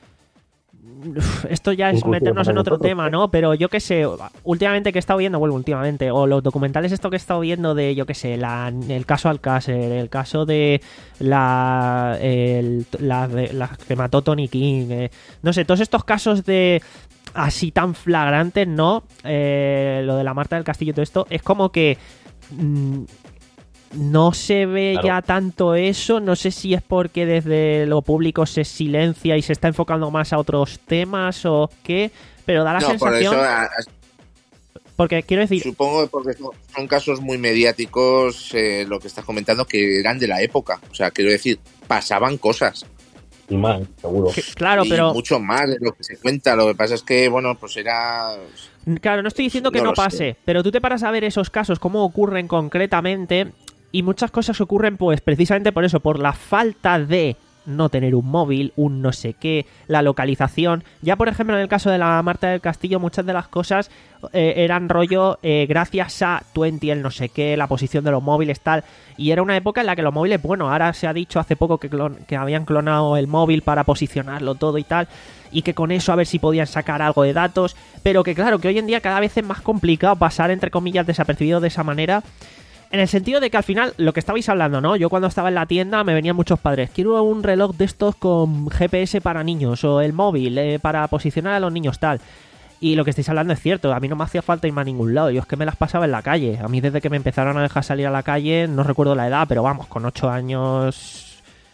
[SPEAKER 1] esto ya es
[SPEAKER 10] Inclusive
[SPEAKER 1] meternos
[SPEAKER 10] para
[SPEAKER 1] en otro
[SPEAKER 10] nosotros.
[SPEAKER 1] tema, ¿no? Pero yo qué sé, últimamente que he estado viendo, bueno, últimamente, o los documentales esto que he estado viendo de, yo qué sé, la, el caso Alcácer, el caso de la, el, la, de, la que mató Tony King, eh, no sé, todos estos casos de así tan flagrantes, ¿no? Eh, lo de la Marta del Castillo y todo esto, es como que mmm, no se ve
[SPEAKER 10] Claro.
[SPEAKER 1] ya tanto eso, no sé si es porque desde lo público se silencia y se está enfocando más a otros temas o qué, pero da la
[SPEAKER 2] No, por
[SPEAKER 1] sensación...
[SPEAKER 2] eso, a- a-
[SPEAKER 1] Porque quiero decir,
[SPEAKER 2] supongo porque son, son casos muy mediáticos, eh, lo que estás comentando, que eran de la época. O sea, quiero decir, pasaban cosas.
[SPEAKER 10] Y más, seguro.
[SPEAKER 1] que- claro,
[SPEAKER 2] y
[SPEAKER 1] pero
[SPEAKER 2] mucho más de lo que se cuenta. Lo que pasa es que, bueno, pues era...
[SPEAKER 1] claro, no estoy diciendo que
[SPEAKER 2] No
[SPEAKER 1] no,
[SPEAKER 2] lo sé.
[SPEAKER 1] pase, pero tú te paras a ver esos casos, cómo ocurren concretamente, y muchas cosas ocurren pues precisamente por eso, por la falta de no tener un móvil, un no sé qué, la localización. Ya por ejemplo en el caso de la Marta del Castillo, muchas de las cosas eh, eran rollo eh, gracias a veinte, el no sé qué, la posición de los móviles, tal. Y era una época en la que los móviles, bueno, ahora se ha dicho hace poco que, clon- que habían clonado el móvil para posicionarlo todo y tal, y que con eso a ver si podían sacar algo de datos, pero que claro, que hoy en día cada vez es más complicado pasar entre comillas desapercibido de esa manera. En el sentido de que al final, lo que estabais hablando, ¿no? Yo cuando estaba en la tienda me venían muchos padres. Quiero un reloj de estos con G P S para niños o el móvil eh, para posicionar a los niños tal. Y lo que estáis hablando es cierto. A mí no me hacía falta irme a ningún lado. Yo es que me las pasaba en la calle. A mí desde que me empezaron a dejar salir a la calle, no recuerdo la edad, pero vamos, con ocho años...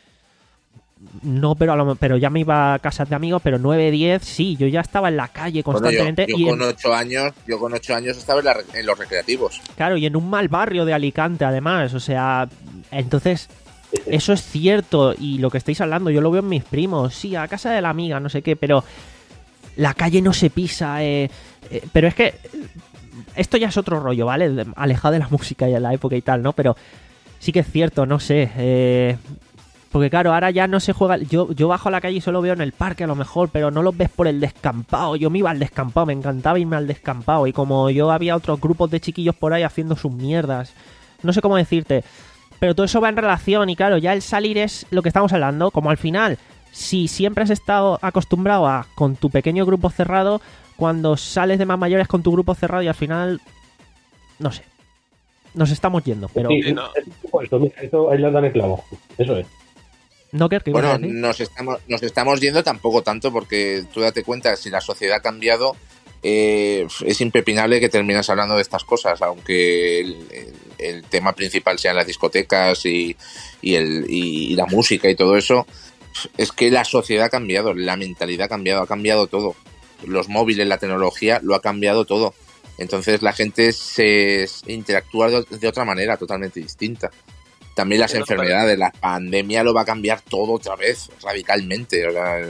[SPEAKER 1] No, pero, a lo, pero ya me iba a casas de amigos, pero nueve, diez, sí, yo ya estaba en la calle constantemente.
[SPEAKER 2] Bueno, yo, yo
[SPEAKER 1] y
[SPEAKER 2] con
[SPEAKER 1] en-
[SPEAKER 2] ocho años, yo con ocho años estaba en, la- en los recreativos.
[SPEAKER 1] Claro, y en un mal barrio de Alicante, además. O sea, entonces, eso es cierto. Y lo que estáis hablando, yo lo veo en mis primos. Sí, a casa de la amiga, no sé qué, pero la calle no se pisa. Eh, eh, pero es que esto ya es otro rollo, ¿vale? De- Alejado de la música y de la época y tal, ¿no? Pero sí que es cierto, no sé. Eh, porque claro, ahora ya no se juega. Yo, yo bajo a la calle y solo veo en el parque a lo mejor, pero no los ves por el descampado. Yo me iba al descampado, me encantaba irme al descampado. Y como yo había otros grupos de chiquillos por ahí haciendo sus mierdas. No sé cómo decirte. Pero todo eso va en relación. Y claro, ya el salir es lo que estamos hablando. Como al final, si siempre has estado acostumbrado a con tu pequeño grupo cerrado, cuando sales de más mayores con tu grupo cerrado y al final. No sé. Nos estamos yendo, pero.
[SPEAKER 10] Sí,
[SPEAKER 3] Sí, no.
[SPEAKER 10] eso, eso, mira, eso ahí le dan el clavo. Eso es.
[SPEAKER 1] ¿No qué ibas a
[SPEAKER 2] Bueno,
[SPEAKER 1] decir?
[SPEAKER 2] nos estamos, nos estamos yendo tampoco tanto porque tú date cuenta, si la sociedad ha cambiado, eh, es impepinable que terminas hablando de estas cosas, aunque el, el- el tema principal sean las discotecas y, y, el, y, y la música y todo eso. Es que la sociedad ha cambiado, la mentalidad ha cambiado, ha cambiado todo. Los móviles, la tecnología, lo ha cambiado todo. Entonces la gente se interactúa de, de otra manera, totalmente distinta. También las
[SPEAKER 3] Sí, no,
[SPEAKER 2] enfermedades, la pandemia lo va a cambiar todo otra vez, radicalmente. O sea,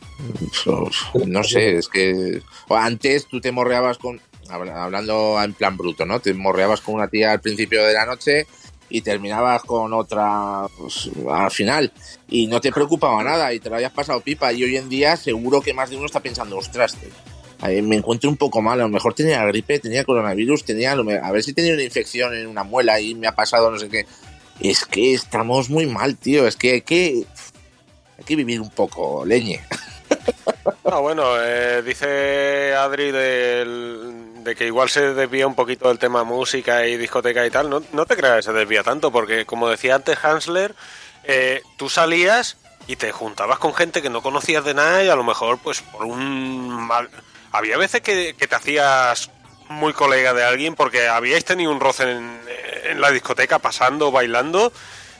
[SPEAKER 2] no sé, es que antes tú te morreabas con, hablando en plan bruto, ¿no? Te morreabas con una tía al principio de la noche y terminabas con otra pues, al final y no te preocupaba nada y te lo habías pasado pipa. Y hoy en día seguro que más de uno está pensando, ostras, eh, me encuentro un poco mal, a lo mejor tenía gripe, tenía coronavirus, tenía a ver si tenía una infección en una muela y me ha pasado no sé qué. Es que estamos muy mal, tío. Es que hay que, hay que vivir un poco, leñe.
[SPEAKER 3] No, bueno, eh, dice Adri del, de que igual se desvía un poquito del tema música y discoteca y tal. No, no te creas que se desvía tanto, porque como decía antes Hansler, eh, tú salías y te juntabas con gente que no conocías de nada y a lo mejor pues por un mal... Había veces que, que te hacías muy colega de alguien porque habíais tenido un roce en, en la discoteca pasando, bailando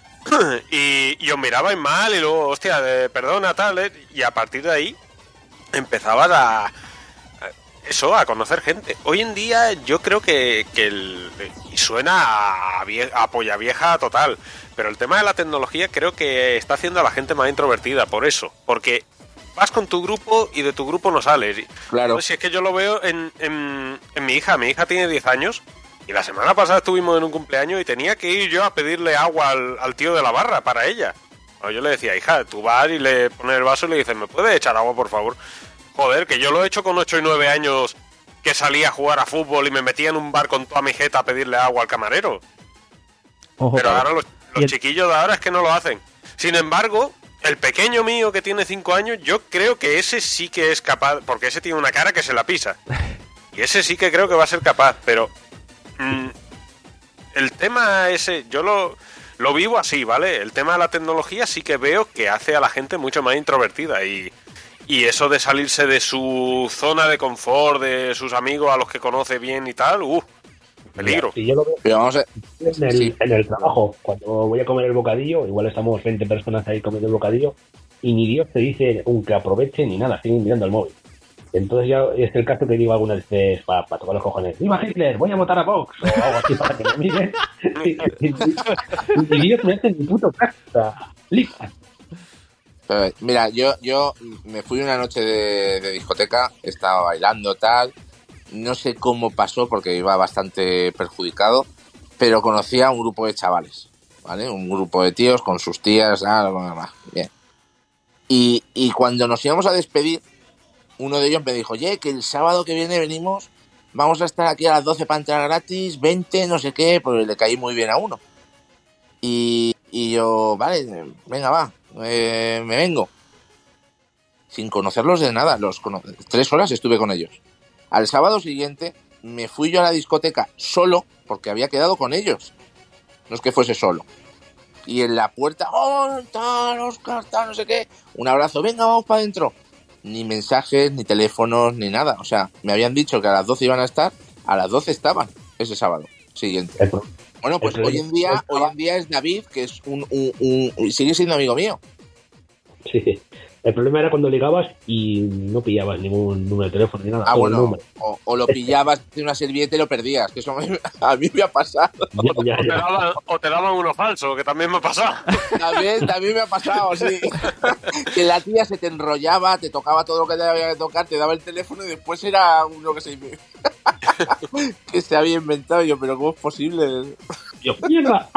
[SPEAKER 3] y, y os mirabais mal y luego, hostia, eh, perdona, tal, eh, y a partir de ahí empezabas a... eso, a conocer gente. Hoy en día yo creo que, que el, y suena a, vie, a polla vieja total, pero el tema de la tecnología creo que está haciendo a la gente más introvertida, por eso, porque vas con tu grupo y de tu grupo no sales.
[SPEAKER 2] Claro.
[SPEAKER 3] Pues si es que yo lo veo en, en, en mi hija, mi hija tiene diez años y la semana pasada estuvimos en un cumpleaños y tenía que ir yo a pedirle agua al, al tío de la barra para ella. Bueno, yo le decía, hija, tú vas y le pones el vaso y le dices, ¿me puedes echar agua, por favor? Joder, que yo lo he hecho con ocho y nueve años, que salía a jugar a fútbol y me metía en un bar con toda mi jeta a pedirle agua al camarero. Ojo, pero ahora los, los el... chiquillos de ahora es que no lo hacen. Sin embargo, el pequeño mío que tiene cinco años, yo creo que ese sí que es capaz, porque ese tiene una cara que se la pisa. Y ese sí que creo que va a ser capaz, pero... Mmm, el tema ese, yo lo... Lo vivo así, ¿vale? El tema de la tecnología sí que veo que hace a la gente mucho más introvertida y, y eso de salirse de su zona de confort, de sus amigos a los que conoce bien y tal, ¡uh! Peligro.
[SPEAKER 10] Si yo lo veo
[SPEAKER 2] Pero vamos a...
[SPEAKER 10] en, el, sí. en el trabajo, cuando voy a comer el bocadillo, igual estamos veinte personas ahí comiendo el bocadillo y ni Dios te dice un que aproveche ni nada, siguen mirando el móvil. Entonces ya es el caso que digo algunas veces para pa tocar los cojones, ¡viva Hitler! ¡Voy a votar a Vox! O algo así para que me miren. Y, y, y, y Dios me hace mi puto casa. Lipa.
[SPEAKER 2] Mira, yo, yo me fui una noche de, de discoteca, estaba bailando tal, no sé cómo pasó porque iba bastante perjudicado, pero conocí a un grupo de chavales, ¿vale? Un grupo de tíos con sus tías, ah, bien. Y, y cuando nos íbamos a despedir, uno de ellos me dijo, oye, que el sábado que viene venimos, vamos a estar aquí a las doce para entrar gratis, veinte, no sé qué, pues le caí muy bien a uno. Y, y yo, vale, venga, va, eh, me vengo. Sin conocerlos de nada, los cono- tres horas estuve con ellos. Al sábado siguiente me fui yo a la discoteca solo, porque había quedado con ellos. No es que fuese solo. Y en la puerta, oh, tal, Oscar, tal, no sé qué, un abrazo, venga, vamos para adentro. Ni mensajes, ni teléfonos, ni nada. O sea, me habían dicho que a las doce iban a estar, a las doce estaban ese sábado siguiente. Bueno, pues hoy en día hoy en día es David, que es un, un, un sigue siendo amigo mío.
[SPEAKER 10] Sí, el problema era cuando ligabas y no pillabas ningún número de teléfono ni nada.
[SPEAKER 2] Ah, bueno, o, o lo pillabas de una servilleta y lo perdías, que eso a mí me ha pasado.
[SPEAKER 3] Ya, ya, ya. O, te daban, o te daban uno falso, que también me ha pasado.
[SPEAKER 2] También, también me ha pasado, sí. Que la tía se te enrollaba, te tocaba todo lo que te había que tocar, te daba el teléfono y después era uno que se que se había inventado. Yo, pero ¿cómo es posible?
[SPEAKER 10] Yo, mierda.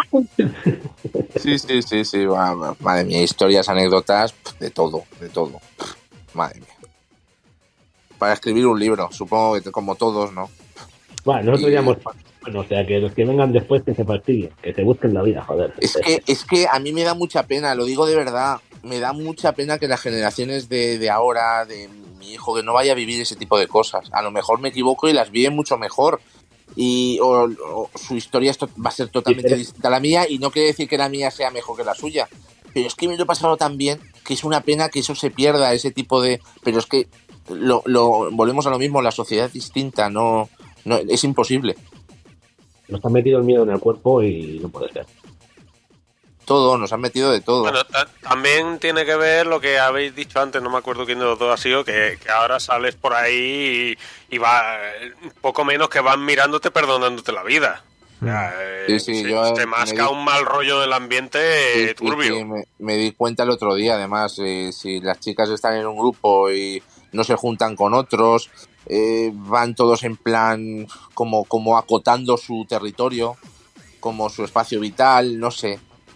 [SPEAKER 2] Sí, sí, sí, sí. Madre mía, historias, anécdotas, de todo, de todo. Madre mía. Para escribir un libro, supongo que como todos, ¿no?
[SPEAKER 10] Bueno, nosotros y... ya hemos... Bueno, o sea, que los que vengan después que se fastidien, que se busquen la vida, joder.
[SPEAKER 2] Es que, es que a mí me da mucha pena, lo digo de verdad, me da mucha pena que las generaciones de, de ahora, de mi hijo, que no vaya a vivir ese tipo de cosas. A lo mejor me equivoco y las vive mucho mejor. Y o, o su historia esto va a ser totalmente sí, pero... distinta a la mía, y no quiere decir que la mía sea mejor que la suya. Pero es que me lo he pasado tan bien que es una pena que eso se pierda, ese tipo de... Pero es que lo, lo volvemos a lo mismo, la sociedad es distinta, no, no es imposible.
[SPEAKER 10] Nos han metido el miedo en el cuerpo y no puede ser.
[SPEAKER 2] Todo, nos han metido de todo.
[SPEAKER 3] Bueno, t- también tiene que ver lo que habéis dicho antes, no me acuerdo quién de los dos ha sido, que, que ahora sales por ahí y, y va poco menos que van mirándote, perdonándote la vida. O sea,
[SPEAKER 2] sí, sí,
[SPEAKER 3] se,
[SPEAKER 2] yo
[SPEAKER 3] te masca
[SPEAKER 2] di...
[SPEAKER 3] un mal rollo del ambiente
[SPEAKER 2] sí,
[SPEAKER 3] turbio.
[SPEAKER 2] Sí, sí, me, me di cuenta el otro día, además, eh, si las chicas están en un grupo y no se juntan con otros, eh, van todos en plan como, como acotando su territorio, como su espacio vital, no sé.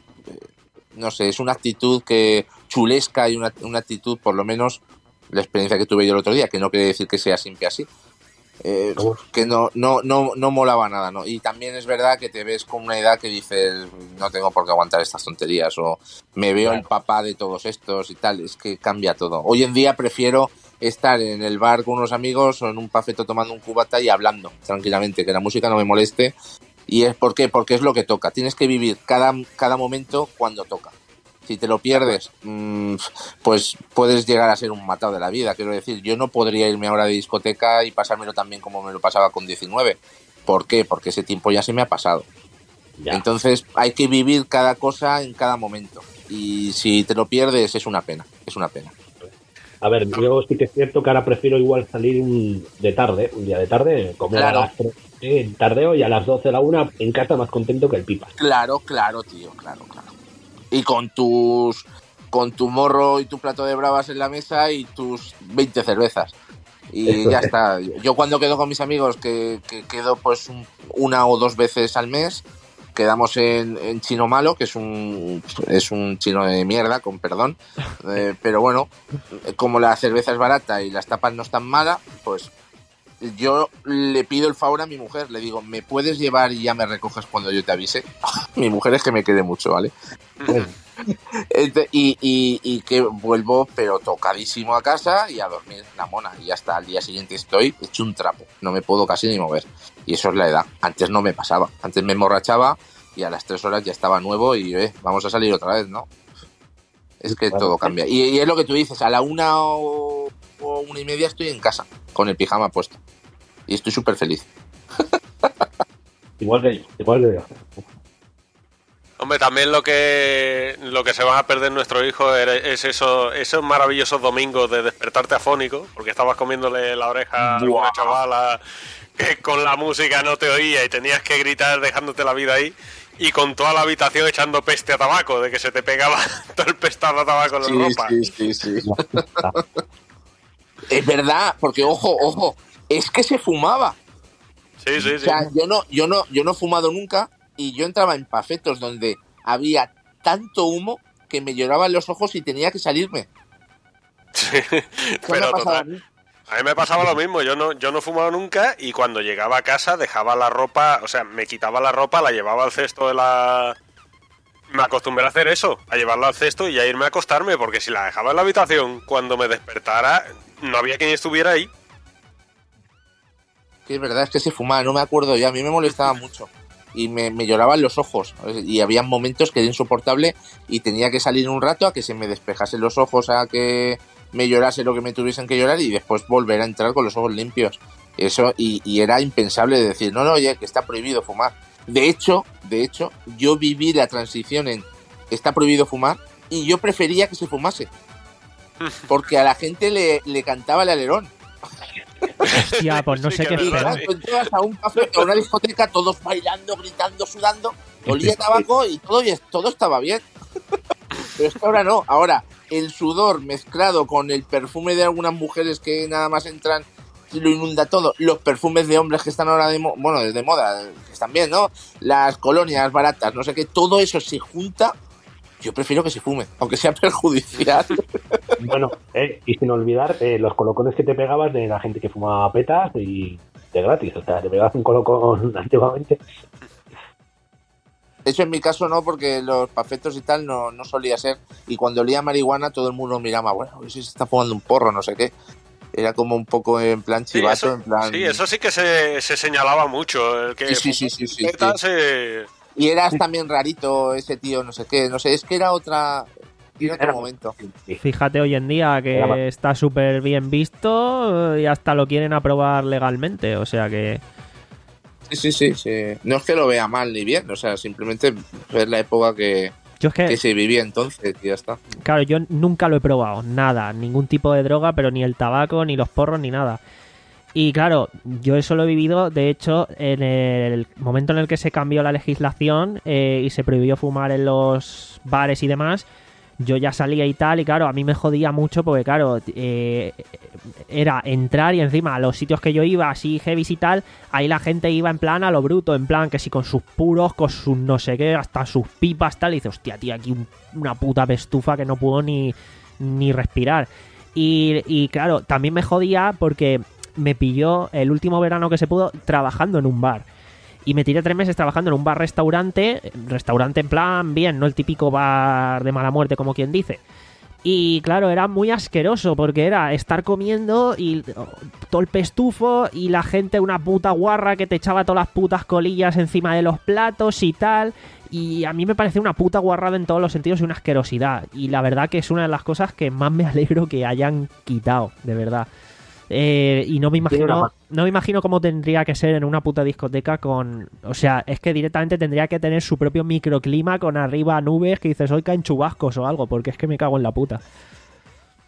[SPEAKER 2] No sé, es una actitud que chulesca y una, una actitud, por lo menos, la experiencia que tuve yo el otro día, que no quiere decir que sea siempre así. Eh, que no, no, no, no molaba nada, ¿no? Y también es verdad que te ves con una edad que dices, no tengo por qué aguantar estas tonterías, o me veo el papá de todos estos y tal, es que cambia todo. Hoy en día prefiero estar en el bar con unos amigos o en un pafeto tomando un cubata y hablando tranquilamente, que la música no me moleste. ¿Y es por qué? Porque es lo que toca. Tienes que vivir cada, cada momento cuando toca. Si te lo pierdes, mmm, pues puedes llegar a ser un matado de la vida. Quiero decir, yo no podría irme ahora de discoteca y pasármelo también como me lo pasaba con diecinueve. ¿Por qué? Porque ese tiempo ya se me ha pasado. Ya. Entonces hay que vivir cada cosa en cada momento. Y si te lo pierdes es una pena, es una pena.
[SPEAKER 10] A ver, yo sí que es cierto que ahora prefiero igual salir un, de tarde, un día de tarde, comer
[SPEAKER 2] Claro.
[SPEAKER 10] a las tres eh, tardeo y a las doce a la una en casa más contento que el pipa.
[SPEAKER 2] Claro, claro, tío, claro, claro. Y con tus con tu morro y tu plato de bravas en la mesa y tus veinte cervezas. Y
[SPEAKER 10] Eso
[SPEAKER 2] ya
[SPEAKER 10] es.
[SPEAKER 2] está. Yo cuando quedo con mis amigos, que, que quedo pues un- una o dos veces al mes, quedamos en, en Chino Malo, que es un es un chino de mierda, con perdón. Eh, pero bueno, como la cerveza es barata y las tapas no están malas, pues yo le pido el favor a mi mujer, le digo, ¿me puedes llevar y ya me recoges cuando yo te avise? Mi mujer es que me quiere mucho, ¿vale? Ente- y, y, y que vuelvo pero tocadísimo a casa y a dormir la mona y hasta al día siguiente estoy hecho un trapo, no me puedo casi ni mover, y eso es la edad. Antes no me pasaba, antes me emborrachaba y a las tres horas ya estaba nuevo y eh, vamos a salir otra vez, ¿no? Es que
[SPEAKER 10] Claro.
[SPEAKER 2] todo cambia y, y es lo que tú dices, a la una o, o una y media estoy en casa con el pijama puesto y estoy súper feliz.
[SPEAKER 10] Igual que yo, igual que yo.
[SPEAKER 3] Hombre, también lo que lo que se van a perder nuestros hijos era- es eso, esos maravillosos domingos de despertarte afónico, porque estabas comiéndole la oreja a alguna chavala que con la música no te oía y tenías que gritar dejándote la vida ahí, y con toda la habitación echando peste a tabaco, de que se te pegaba todo el pestazo a tabaco en la
[SPEAKER 2] Sí,
[SPEAKER 3] ropa.
[SPEAKER 2] sí, sí, sí. Es verdad, porque ojo, ojo, es que se fumaba.
[SPEAKER 3] Sí, sí,
[SPEAKER 2] O
[SPEAKER 3] sí.
[SPEAKER 2] sea, yo no, yo no, yo no he fumado nunca y yo entraba en pafetos donde había tanto humo que me lloraban los ojos y tenía que salirme.
[SPEAKER 3] Sí,
[SPEAKER 2] ¿Qué me
[SPEAKER 3] pero
[SPEAKER 2] ha pasado a
[SPEAKER 3] total,
[SPEAKER 2] mí?
[SPEAKER 3] a mí me pasaba lo mismo, yo no, yo no fumaba nunca y cuando llegaba a casa dejaba la ropa, o sea, me quitaba la ropa, la llevaba al cesto de la... Me acostumbré a hacer eso, a llevarla al cesto y a irme a acostarme, porque si la dejaba en la habitación, cuando me despertara, no había quien estuviera ahí.
[SPEAKER 2] Que es verdad, es que se fumaba, no me acuerdo ya, a mí me molestaba mucho. Y me, me lloraban los ojos. Y había momentos que era insoportable y tenía que salir un rato a que se me despejasen los ojos, a que me llorase lo que me tuviesen que llorar y después volver a entrar con los ojos limpios. Eso, y, y era impensable de decir, no, no, oye, que está prohibido fumar. De hecho, de hecho, yo viví la transición en está prohibido fumar y yo prefería que se fumase. Porque a la gente le, le cantaba el alerón.
[SPEAKER 1] Hostia, pues no
[SPEAKER 3] Sí,
[SPEAKER 1] sé
[SPEAKER 3] que
[SPEAKER 1] qué
[SPEAKER 3] es
[SPEAKER 2] Y
[SPEAKER 3] verdad,
[SPEAKER 1] esperar.
[SPEAKER 2] claro, tú entrabas a un café, a una discoteca, todos bailando, gritando, sudando, olía a tabaco y todo, y todo estaba bien. Pero es que ahora no, ahora el sudor mezclado con el perfume de algunas mujeres que nada más entran y lo inunda todo, los perfumes de hombres que están ahora de, mo bueno, de moda, que están bien, ¿no? Las colonias baratas, no sé qué, todo eso se junta. Yo prefiero que se fume, aunque sea perjudicial.
[SPEAKER 10] Bueno, eh, y sin olvidar eh, los colocones que te pegabas de la gente que fumaba petas y de gratis. O sea, te pegabas un colocón antiguamente.
[SPEAKER 2] Eso en mi caso no, porque los pafetos y tal no, no solía ser. Y cuando olía a marihuana todo el mundo miraba, bueno, si se está fumando un porro, no sé qué. Era como un poco en plan
[SPEAKER 3] Sí,
[SPEAKER 2] chivato,
[SPEAKER 3] eso,
[SPEAKER 2] en plan...
[SPEAKER 3] sí, eso sí que se, se señalaba mucho. El que
[SPEAKER 2] Sí, sí, sí, sí, sí,
[SPEAKER 3] fumaba
[SPEAKER 2] sí.
[SPEAKER 3] se-
[SPEAKER 2] Y eras también rarito ese tío, no sé qué, no sé, es que era otra... Era otro
[SPEAKER 10] Era-
[SPEAKER 2] momento.
[SPEAKER 1] Fíjate hoy en día que
[SPEAKER 10] Era más-
[SPEAKER 1] está súper bien visto eh, y hasta lo quieren aprobar legalmente. O sea que...
[SPEAKER 2] Sí, sí, sí, sí. No es que lo vea mal ni bien, o sea, simplemente es la época que,
[SPEAKER 1] Yo es que...
[SPEAKER 2] que se vivía entonces y ya está.
[SPEAKER 1] Claro, yo nunca lo he probado, nada, ningún tipo de droga, pero ni el tabaco, ni los porros, ni nada. Y claro, yo eso lo he vivido, de hecho, en el momento en el que se cambió la legislación eh, y se prohibió fumar en los bares y demás, yo ya salía y tal, y claro, a mí me jodía mucho porque, claro, eh, era entrar y encima a los sitios que yo iba, así heavy y tal, ahí la gente iba en plan a lo bruto, en plan que si con sus puros, con sus no sé qué, hasta sus pipas, tal, y dice, hostia, tío, aquí un- una puta pestufa que no puedo ni, ni respirar. Y, y claro, también me jodía porque me pilló el último verano que se pudo trabajando en un bar. Y me tiré tres meses trabajando en un bar-restaurante, restaurante en plan bien, no el típico bar de mala muerte como quien dice. Y claro, era muy asqueroso porque era estar comiendo y oh, todo el pestufo y la gente una puta guarra que te echaba todas las putas colillas encima de los platos y tal. Y a mí me pareció una puta guarrada en todos los sentidos y una asquerosidad. Y la verdad que es una de las cosas que más me alegro que hayan quitado, de verdad. Eh, y no me
[SPEAKER 10] Tiene
[SPEAKER 1] imagino
[SPEAKER 10] una-
[SPEAKER 1] no me imagino cómo tendría que ser en una puta discoteca con... O sea, es que directamente tendría que tener su propio microclima con arriba nubes que dices, hoy caen chubascos o algo, porque es que me cago en la puta.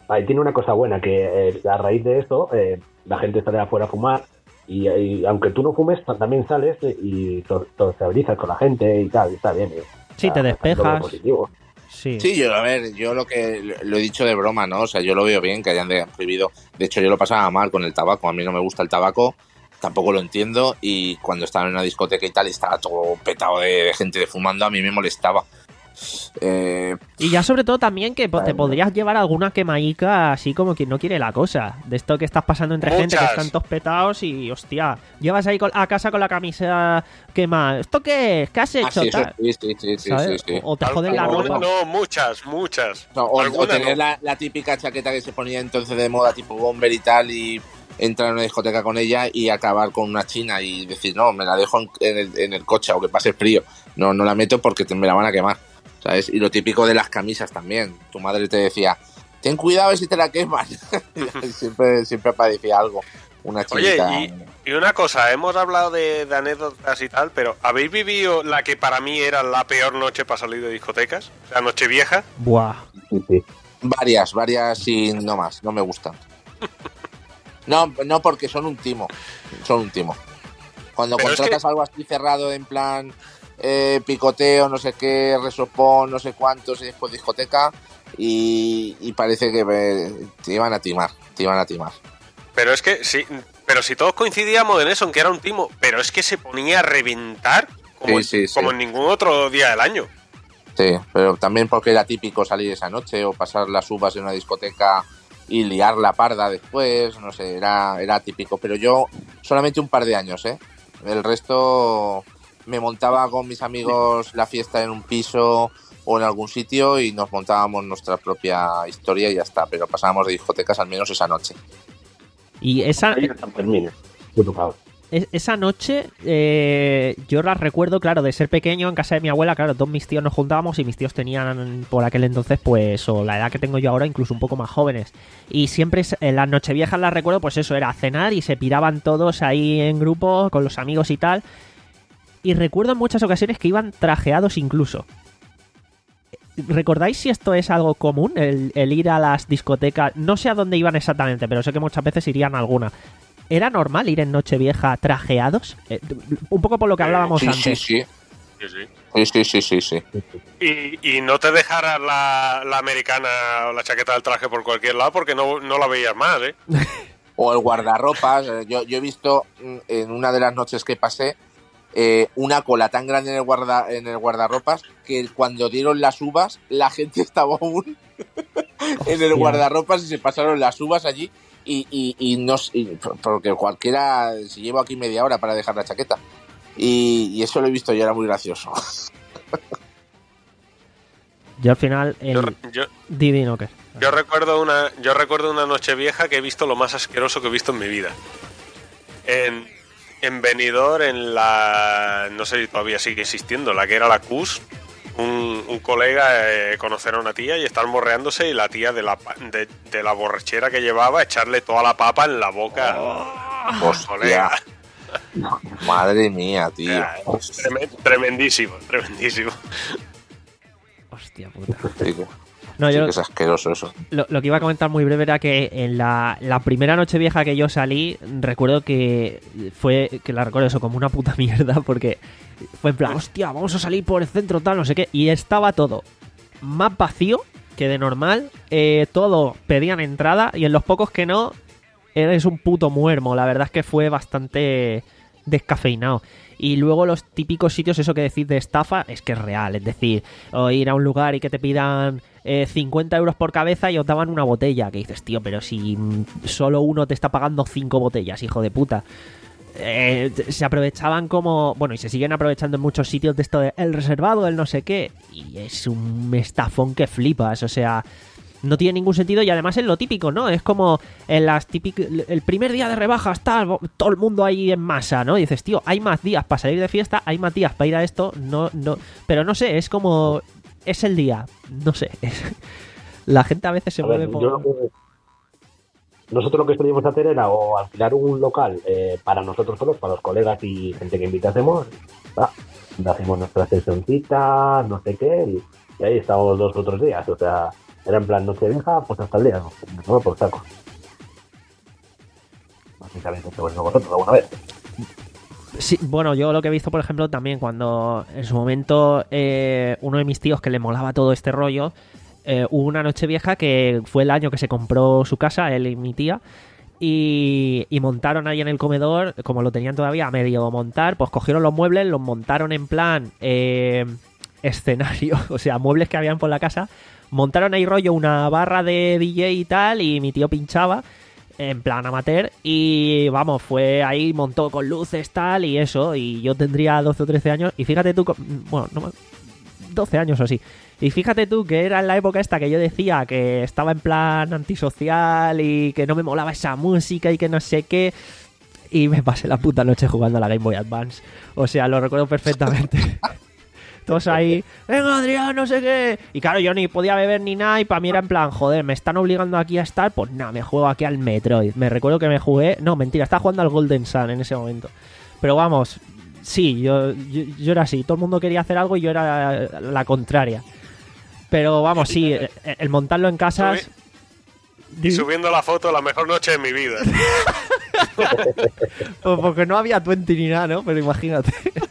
[SPEAKER 10] ahí tiene una cosa buena, que eh, a raíz de eso eh, la gente sale afuera a fumar y, y aunque tú no fumes, también sales y socializas con la gente y tal, y está bien.
[SPEAKER 1] Sí, te despejas.
[SPEAKER 2] Sí. sí, yo a ver, yo lo que lo he dicho de broma, ¿no? O sea, yo lo veo bien que hayan prohibido. De hecho, yo lo pasaba mal con el tabaco. A mí no me gusta el tabaco, tampoco lo entiendo. Y cuando estaba en una discoteca y tal, y estaba todo petado de, de gente de fumando, a mí me molestaba. Eh...
[SPEAKER 1] Y ya sobre todo también que te podrías llevar alguna quemaica así como quien no quiere la cosa. De esto que estás pasando entre Muchas. gente que están todos petados y hostia, llevas ahí a casa con la camisa quemada. ¿Esto qué es? ¿Qué has hecho?
[SPEAKER 2] Ah, sí, tal? Sí, sí, sí, sí, sí, sí.
[SPEAKER 1] O te joden la ropa.
[SPEAKER 3] No, muchas, muchas.
[SPEAKER 2] No, o, o tener no. la, la típica chaqueta que se ponía entonces de moda tipo bomber y tal y entrar en una discoteca con ella y acabar con una china y decir, no, me la dejo en, en, el, en el coche o que pase frío. No, no la meto porque te, me la van a quemar. ¿Sabes? Y lo típico de las camisas también. Tu madre te decía, ten cuidado si te la queman. siempre, siempre aparecía algo. Una chiquita.
[SPEAKER 3] Oye, y, y una cosa, hemos hablado de, de anécdotas y tal, pero ¿habéis vivido la que para mí era la peor noche para salir de discotecas? La noche vieja.
[SPEAKER 1] Buah.
[SPEAKER 2] Sí, sí. Varias, varias y no más, no me gustan. No, no porque son un timo. Son un timo. Cuando pero contratas es que... algo así cerrado en plan... Eh, picoteo, no sé qué, resopón, no sé cuántos y después discoteca y, y parece que me, te iban a timar, te iban a timar.
[SPEAKER 3] Pero es que sí, pero si todos coincidíamos en eso, en que era un timo, pero es que se ponía a reventar como, sí, sí, como sí. en ningún otro día del año.
[SPEAKER 2] Sí, pero también porque era típico salir esa noche o pasar las uvas en una discoteca y liar la parda después, no sé, era, era típico, pero yo solamente un par de años, ¿eh? El resto... Me montaba con mis amigos la fiesta en un piso o en algún sitio y nos montábamos nuestra propia historia y ya está, pero pasábamos de discotecas al menos esa noche.
[SPEAKER 1] Y esa esa noche eh, yo la recuerdo, claro, de ser pequeño en casa de mi abuela, claro, todos mis tíos nos juntábamos y mis tíos tenían por aquel entonces pues o la edad que tengo yo ahora, incluso un poco más jóvenes. Y siempre en las nocheviejas las recuerdo, pues eso, era cenar y se piraban todos ahí en grupo con los amigos y tal. Y recuerdo en muchas ocasiones que iban trajeados incluso. ¿Recordáis si esto es algo común? El, el ir a las discotecas. No sé a dónde iban exactamente, pero sé que muchas veces irían a alguna. ¿Era normal ir en Nochevieja trajeados? Eh, un poco por lo que hablábamos
[SPEAKER 2] sí,
[SPEAKER 1] antes.
[SPEAKER 2] Sí, sí. Sí, sí, sí, sí, sí, sí.
[SPEAKER 3] Y, y no te dejaras la, la americana o la chaqueta del traje por cualquier lado porque no, no la veías más, ¿eh?
[SPEAKER 2] O el guardarropas. Yo, yo he visto en una de las noches que pasé Eh, una cola tan grande en el guarda en el guardarropas que cuando dieron las uvas la gente estaba aún en el guardarropas y se pasaron las uvas allí y, y, y no y, porque cualquiera se lleva aquí media hora para dejar la chaqueta y, y eso lo he visto y era muy gracioso.
[SPEAKER 1] Yo al final el...
[SPEAKER 3] yo, yo,
[SPEAKER 1] divino que
[SPEAKER 3] yo recuerdo una yo recuerdo una noche vieja que he visto lo más asqueroso que he visto en mi vida. En En Benidorm, en la... no sé si todavía sigue existiendo, la que era la C U S, un, un colega eh, conocer a una tía y estar morreándose y la tía de la, de, de la borrachera que llevaba echarle toda la papa en la boca.
[SPEAKER 2] Oh, colega. Madre mía, tío.
[SPEAKER 3] Tremend, tremendísimo, tremendísimo.
[SPEAKER 1] Hostia puta.
[SPEAKER 2] No, yo sí que es asqueroso eso.
[SPEAKER 1] Lo, lo que iba a comentar muy breve era que en la, la primera noche vieja que yo salí, recuerdo que fue, que la recuerdo eso como una puta mierda, porque fue en plan, hostia, vamos a salir por el centro tal, no sé qué, y estaba todo más vacío que de normal, eh, todo pedían entrada, y en los pocos que no, eres un puto muermo, la verdad es que fue bastante descafeinado. Y luego los típicos sitios, eso que decís de estafa, es que es real. Es decir, o ir a un lugar y que te pidan eh, cincuenta euros por cabeza y os daban una botella. Que dices, tío, pero si solo uno te está pagando cinco botellas, hijo de puta. Eh, se aprovechaban como... Bueno, y se siguen aprovechando en muchos sitios de esto de el reservado, el no sé qué. Y es un estafón que flipas, o sea... No tiene ningún sentido y además es lo típico, ¿no? Es como en las típicas, el primer día de rebajas, tal, todo el mundo ahí en masa, ¿no? Y dices, tío, hay más días para salir de fiesta, hay más días para ir a esto, no, no, pero no sé, es como, es el día, no sé, es, la gente a veces se a mueve ver, por...
[SPEAKER 10] Yo, nosotros lo que solíamos hacer era o alquilar un local eh, para nosotros solos, para los colegas y gente que invitásemos, ah, hacemos nuestra sesioncita, no sé qué, y, y ahí estamos los otros días, o sea... Era en plan noche vieja, pues hasta el día, no, no por saco. Básicamente, pero bueno, vosotros alguna vez.
[SPEAKER 1] Sí, bueno, yo lo que he visto, por ejemplo, también cuando en su momento eh, uno de mis tíos que le molaba todo este rollo, eh, hubo una noche vieja que fue el año que se compró su casa, él y mi tía, y, y montaron ahí en el comedor, como lo tenían todavía a medio montar, pues cogieron los muebles, los montaron en plan eh, escenario, o sea, muebles que habían por la casa, montaron ahí rollo una barra de D J y tal, y mi tío pinchaba en plan amateur y vamos, fue ahí, montó con luces tal y eso, y yo tendría doce o trece años y fíjate tú, bueno, no, doce años o así, y fíjate tú que era en la época esta que yo decía que estaba en plan antisocial y que no me molaba esa música y que no sé qué, y me pasé la puta noche jugando a la Game Boy Advance, o sea, lo recuerdo perfectamente. Todos ahí, venga Adrián, no sé qué. Y claro, yo ni podía beber ni nada y para mí era en plan, joder, me están obligando aquí a estar, pues nada, me juego aquí al Metroid. Me recuerdo que me jugué, no, mentira, estaba jugando al Golden Sun en ese momento. Pero vamos, sí, yo, yo, yo era así, todo el mundo quería hacer algo y yo era la contraria. Pero vamos, sí, el, el montarlo en casas...
[SPEAKER 3] Y subiendo la foto, la mejor noche de mi vida.
[SPEAKER 1] Pues porque no había Twenty ni nada, ¿no? Pero imagínate.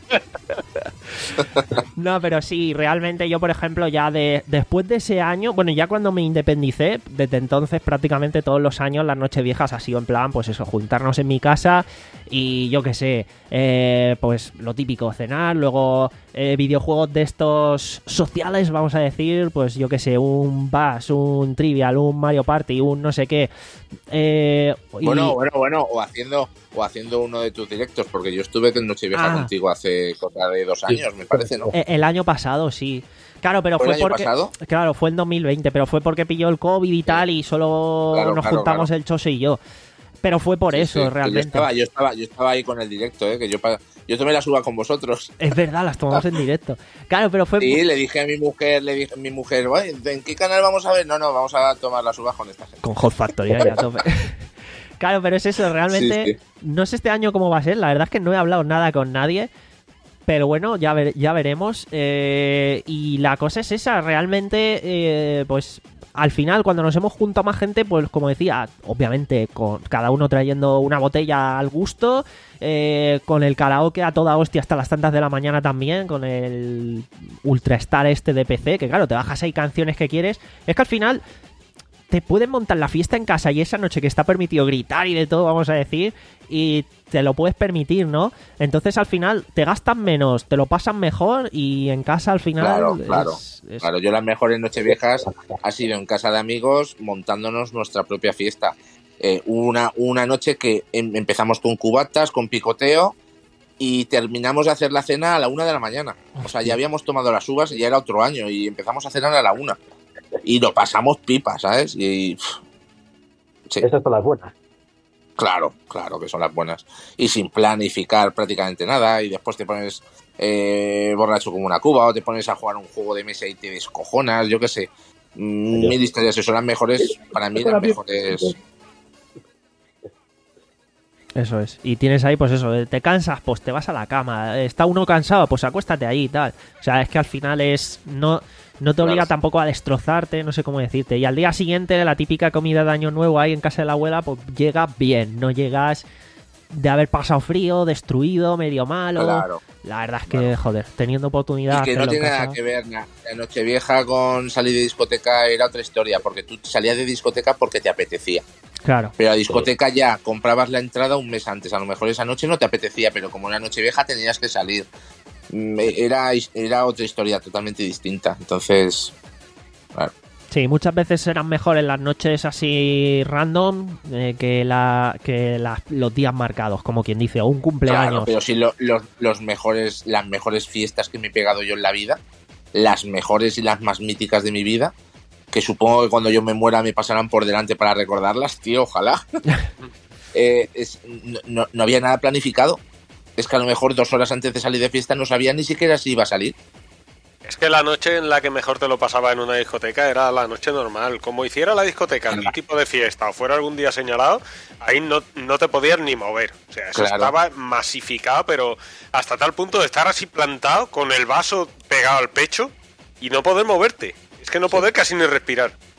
[SPEAKER 1] No, pero sí, realmente yo, por ejemplo, ya de después de ese año, bueno, ya cuando me independicé, desde entonces prácticamente todos los años las noches viejas ha sido en plan, pues eso, juntarnos en mi casa y yo qué sé, eh, pues lo típico, cenar, luego eh, videojuegos de estos sociales, vamos a decir, pues yo qué sé, un Bass, un Trivial, un Mario Party, un no sé qué. Eh, y...
[SPEAKER 2] Bueno, bueno, bueno, o haciendo o haciendo uno de tus directos, porque yo estuve en Nochevieja ah. contigo hace cosa de dos años, sí. me parece, ¿no?
[SPEAKER 1] El año pasado, sí. Claro, pero
[SPEAKER 2] ¿Fue
[SPEAKER 1] fue
[SPEAKER 2] el año
[SPEAKER 1] porque
[SPEAKER 2] pasado?
[SPEAKER 1] Claro, fue en dos mil veinte, pero fue porque pilló el COVID y tal y solo
[SPEAKER 2] claro,
[SPEAKER 1] nos
[SPEAKER 2] claro,
[SPEAKER 1] juntamos
[SPEAKER 2] claro.
[SPEAKER 1] el Chose y yo. Pero fue por
[SPEAKER 2] sí,
[SPEAKER 1] eso,
[SPEAKER 2] sí,
[SPEAKER 1] realmente.
[SPEAKER 2] Yo estaba, yo estaba, yo estaba ahí con el directo, ¿eh? Que yo yo tomé la suba con vosotros.
[SPEAKER 1] Es verdad, las tomamos en directo. Claro, pero fue.
[SPEAKER 2] Sí, le dije a mi mujer, le dije a mi mujer, ¿en qué canal vamos a ver? No, no, vamos a tomar la suba con esta gente.
[SPEAKER 1] Con Hot Factory, ya a tope. Claro, pero es eso, realmente. Sí, sí. No sé este año cómo va a ser. La verdad es que no he hablado nada con nadie. Pero bueno, ya, ver, ya veremos. Eh, y la cosa es esa, realmente, eh, pues al final, cuando nos hemos juntado más gente, pues como decía, obviamente, con cada uno trayendo una botella al gusto, eh, con el karaoke a toda hostia hasta las tantas de la mañana también, con el Ultrastar este de P C, que claro, te bajas ahí canciones que quieres. Es que al final te pueden montar la fiesta en casa y esa noche que está permitido gritar y de todo, vamos a decir, y te lo puedes permitir, ¿no? Entonces al final te gastan menos, te lo pasan mejor y en casa al final...
[SPEAKER 2] Claro, claro.
[SPEAKER 1] Es, es...
[SPEAKER 2] claro, yo las mejores nocheviejas ha sido en casa de amigos montándonos nuestra propia fiesta. Eh, una, una noche que em, empezamos con cubatas, con picoteo y terminamos de hacer la cena a la una de la mañana. O sea, ya habíamos tomado las uvas y ya era otro año y empezamos a cenar a la una. Y lo pasamos pipa, ¿sabes? Y...
[SPEAKER 10] Sí. Esas son las buenas.
[SPEAKER 2] Claro, claro que son las buenas. Y sin planificar prácticamente nada. Y después te pones eh, borracho como una cuba o te pones a jugar un juego de mesa y te descojonas, yo qué sé. Mil historias, son las mejores, para mí las mejores...
[SPEAKER 1] Eso es. Y tienes ahí, pues eso, te cansas, pues te vas a la cama. Está uno cansado, pues acuéstate ahí y tal. O sea, es que al final es... no No te obliga claro. tampoco a destrozarte, no sé cómo decirte. Y al día siguiente, la típica comida de Año Nuevo ahí en casa de la abuela, pues llega bien. No llegas de haber pasado frío, destruido, medio malo.
[SPEAKER 2] Claro.
[SPEAKER 1] La verdad es que,
[SPEAKER 2] claro.
[SPEAKER 1] joder, teniendo oportunidad...
[SPEAKER 2] Y que no tiene nada que ver. La Nochevieja con salir de discoteca era otra historia, porque tú salías de discoteca porque te apetecía.
[SPEAKER 1] Claro.
[SPEAKER 2] Pero a discoteca ya comprabas la entrada un mes antes. A lo mejor esa noche no te apetecía, pero como era Nochevieja tenías que salir. Era, era otra historia totalmente distinta. Entonces, claro.
[SPEAKER 1] Sí, muchas veces eran mejores las noches así random eh, que, la, que la, los días marcados, como quien dice, o un cumpleaños.
[SPEAKER 2] Claro, pero sí lo, los, los mejores, las mejores fiestas que me he pegado yo en la vida, las mejores y las más míticas de mi vida, que supongo que cuando yo me muera me pasarán por delante para recordarlas, tío, ojalá. eh, es, no, no había nada planificado. Es que a lo mejor dos horas antes de salir de fiesta no sabía ni siquiera si iba a salir.
[SPEAKER 3] Es que la noche en la que mejor te lo pasaba en una discoteca era la noche normal. Como hiciera la discoteca en un tipo de fiesta o fuera algún día señalado, ahí no, no te podías ni mover. O sea, eso claro. estaba masificado, pero hasta tal punto de estar así plantado con el vaso pegado al pecho y no poder moverte. Es que no poder sí. casi ni respirar.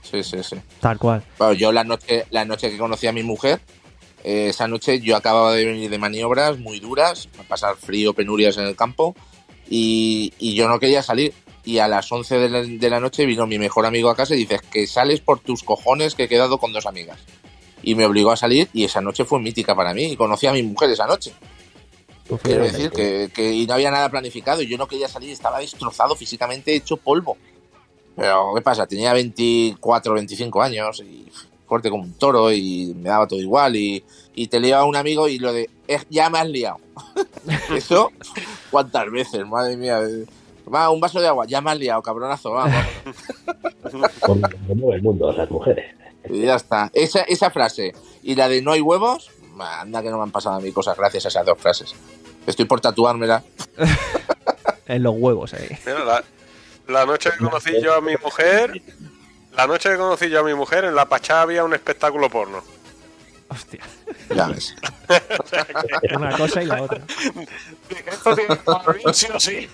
[SPEAKER 2] Sí, sí, sí.
[SPEAKER 1] Tal cual.
[SPEAKER 2] Bueno, yo la noche, la noche que conocí a mi mujer, eh, esa noche yo acababa de venir de maniobras muy duras, a pasar frío, penurias en el campo, y, y yo no quería salir. Y a las once de la, de la noche vino mi mejor amigo a casa y dice que sales por tus cojones, que he quedado con dos amigas. Y me obligó a salir y esa noche fue mítica para mí y conocí a mi mujer esa noche. Pues quiero decir que, que y no había nada planificado y yo no quería salir, estaba destrozado físicamente, hecho polvo. Pero ¿qué pasa? Tenía veinticuatro, veinticinco años y fuerte como un toro y me daba todo igual y, y te liaba a un amigo y lo de eh, ya me has liado. Eso, ¿cuántas veces? Madre mía. Va, un vaso de agua, ya me has liado, cabronazo, vamos.
[SPEAKER 10] Con el mundo, las mujeres.
[SPEAKER 2] Y ya está. Esa, esa frase y la de no hay huevos, anda que no me han pasado a mí cosas gracias a esas dos frases. Estoy por tatuármela.
[SPEAKER 1] En los huevos, eh.
[SPEAKER 3] Mira, la, la noche que conocí yo a mi mujer, la noche que conocí yo a mi mujer, en la Pachá había un espectáculo porno.
[SPEAKER 1] Hostia.
[SPEAKER 2] Ya ves.
[SPEAKER 3] O sea que...
[SPEAKER 1] Una cosa y la otra.
[SPEAKER 3] Dije, esto tiene que estar bien, sí o sí.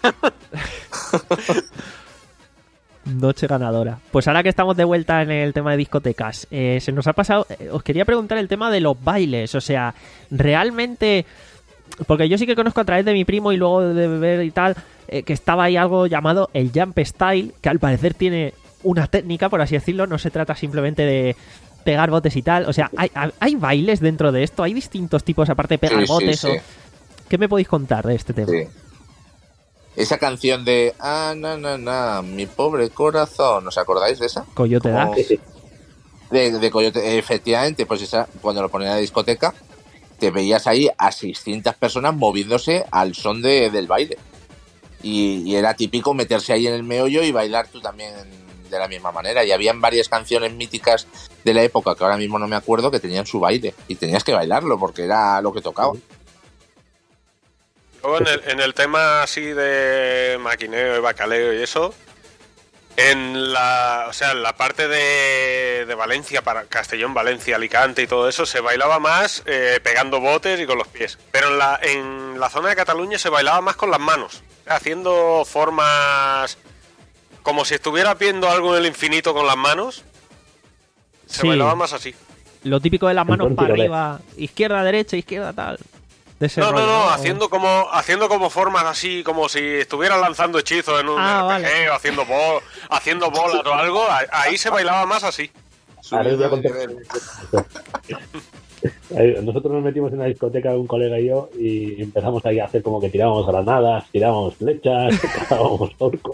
[SPEAKER 1] Noche ganadora. Pues ahora que estamos de vuelta en el tema de discotecas, eh, se nos ha pasado... Eh, os quería preguntar el tema de los bailes. O sea, realmente... Porque yo sí que conozco a través de mi primo y luego de ver y tal, eh, que estaba ahí algo llamado el jump style, que al parecer tiene una técnica, por así decirlo. No se trata simplemente de pegar botes y tal. O sea, ¿hay, hay bailes dentro de esto? ¿Hay distintos tipos aparte de pegar
[SPEAKER 2] sí,
[SPEAKER 1] botes?
[SPEAKER 2] Sí, sí.
[SPEAKER 1] O... ¿Qué me podéis contar de este tema?
[SPEAKER 2] Sí. Esa canción de ah, na, na, na, mi pobre corazón, ¿os acordáis de esa?
[SPEAKER 1] Coyote
[SPEAKER 2] Como...
[SPEAKER 1] Dax.
[SPEAKER 2] De, de Coyote, efectivamente, pues esa, cuando lo ponían en la discoteca, te veías ahí a seiscientas personas moviéndose al son de, del baile. Y, y era típico meterse ahí en el meollo y bailar tú también de la misma manera. Y habían varias canciones míticas de la época, que ahora mismo no me acuerdo, que tenían su baile. Y tenías que bailarlo porque era lo que tocaba.
[SPEAKER 3] Luego en el, en el tema así de maquineo y bacaleo y eso, en la, o sea, en la parte de, de Valencia, para Castellón, Valencia, Alicante y todo eso, se bailaba más eh, pegando botes y con los pies. Pero en la, en la zona de Cataluña se bailaba más con las manos, haciendo formas como si estuviera viendo algo en el infinito con las manos. Se
[SPEAKER 1] Sí.
[SPEAKER 3] bailaba más así.
[SPEAKER 1] Lo típico de las manos
[SPEAKER 10] Entonces,
[SPEAKER 1] para
[SPEAKER 10] tírale.
[SPEAKER 1] arriba, izquierda, derecha, izquierda, tal. De ese
[SPEAKER 3] No, no,
[SPEAKER 1] rollo,
[SPEAKER 3] no, haciendo como haciendo como formas así, como si estuvieran lanzando hechizos en un
[SPEAKER 1] Ah,
[SPEAKER 3] R P G,
[SPEAKER 1] vale.
[SPEAKER 3] o haciendo, bol, haciendo bolas o algo. Ahí se bailaba más así.
[SPEAKER 10] Ahora os voy a
[SPEAKER 2] Subido de
[SPEAKER 10] contar.
[SPEAKER 2] nivel.
[SPEAKER 10] Eh, Nosotros nos metimos en una discoteca, un colega y yo, y empezamos ahí a hacer como que tirábamos granadas, tirábamos flechas, tirábamos orcos.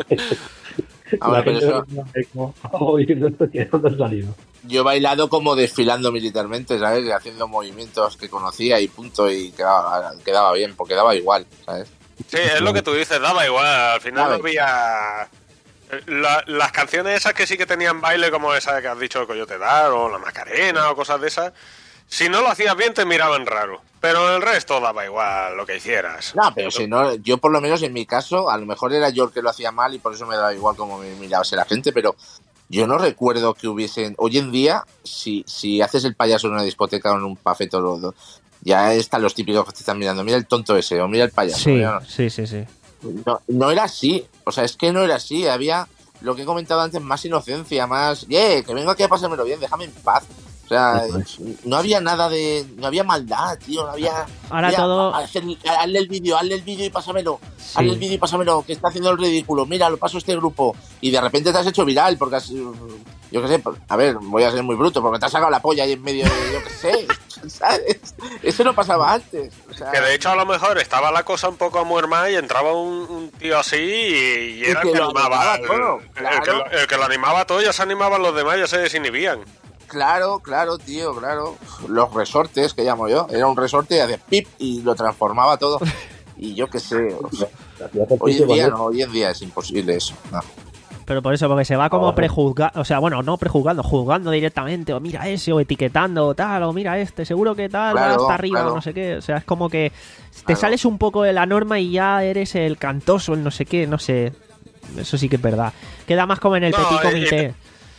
[SPEAKER 2] Ahora,
[SPEAKER 10] La
[SPEAKER 2] pero
[SPEAKER 10] gente
[SPEAKER 2] eso-
[SPEAKER 10] no sabe cómo- cómo diciendo esto que no nos ha salido.
[SPEAKER 2] Yo he bailado como desfilando militarmente, ¿sabes? Y haciendo movimientos que conocía y punto, y quedaba, quedaba bien, porque daba igual, ¿sabes?
[SPEAKER 3] Sí, es lo que tú dices, daba igual. Al final
[SPEAKER 2] Daba
[SPEAKER 3] no había... La- las canciones esas que sí que tenían baile, como esa que has dicho, el Coyote Dar o la Macarena o cosas de esas, si no lo hacías bien te miraban raro. Pero el resto daba igual lo que hicieras.
[SPEAKER 2] No, pero si no, yo por lo menos en mi caso, a lo mejor era yo el que lo hacía mal y por eso me daba igual como me mirase la gente, pero yo no recuerdo que hubiesen... Hoy en día, si, si haces el payaso en una discoteca o en un pafeto, lo- lo- ya están los típicos que te están mirando. Mira el tonto ese, o mira el payaso.
[SPEAKER 1] Sí,
[SPEAKER 2] mira,
[SPEAKER 1] sí, sí, sí.
[SPEAKER 2] no, no era así, o sea, es que no era así. Había, lo que he comentado antes, más inocencia, más... ¡Yeah! Que vengo aquí a pasármelo bien, déjame en paz. O sea, no había nada de... No había maldad, tío, no había...
[SPEAKER 1] Ahora
[SPEAKER 2] mira,
[SPEAKER 1] todo-
[SPEAKER 2] hacer- hazle el vídeo, hazle el vídeo y pásamelo.
[SPEAKER 1] Sí.
[SPEAKER 2] Hazle el vídeo y pásamelo, que está haciendo el ridículo. Mira, lo paso a este grupo. Y de repente te has hecho viral porque has... Yo qué sé, pues, a ver, voy a ser muy bruto, porque te has sacado la polla ahí en medio de... Yo qué sé, ¿sabes? Eso no pasaba antes. O sea,
[SPEAKER 3] Que de hecho a lo mejor estaba la cosa un poco a muerma y entraba un, un tío así y, y era
[SPEAKER 2] que
[SPEAKER 3] el que
[SPEAKER 2] lo
[SPEAKER 3] animaba.
[SPEAKER 2] animaba todo,
[SPEAKER 3] el,
[SPEAKER 2] claro.
[SPEAKER 3] el que lo, el que lo animaba todo, ya se animaban los demás, ya se desinhibían.
[SPEAKER 2] Claro, claro, tío, claro. Los resortes que llamo yo. Era un resorte y hacía pip y lo transformaba todo. Y yo qué sé. O sea, hoy en día no, hoy en día es imposible eso. No.
[SPEAKER 1] Pero por eso, porque se va como
[SPEAKER 10] Ahora.
[SPEAKER 1] prejuzgando, o sea, bueno, no prejuzgando, juzgando directamente, o mira ese, o etiquetando, o tal, o mira este, seguro que tal, va
[SPEAKER 2] Claro,
[SPEAKER 1] hasta arriba,
[SPEAKER 2] claro.
[SPEAKER 1] o no sé qué. O sea, es como que te
[SPEAKER 2] Claro.
[SPEAKER 1] sales un poco de la norma y ya eres el cantoso, el no sé qué, no sé. Eso sí que es verdad. Queda más como en el
[SPEAKER 3] No,
[SPEAKER 1] petit
[SPEAKER 3] y-
[SPEAKER 1] comité.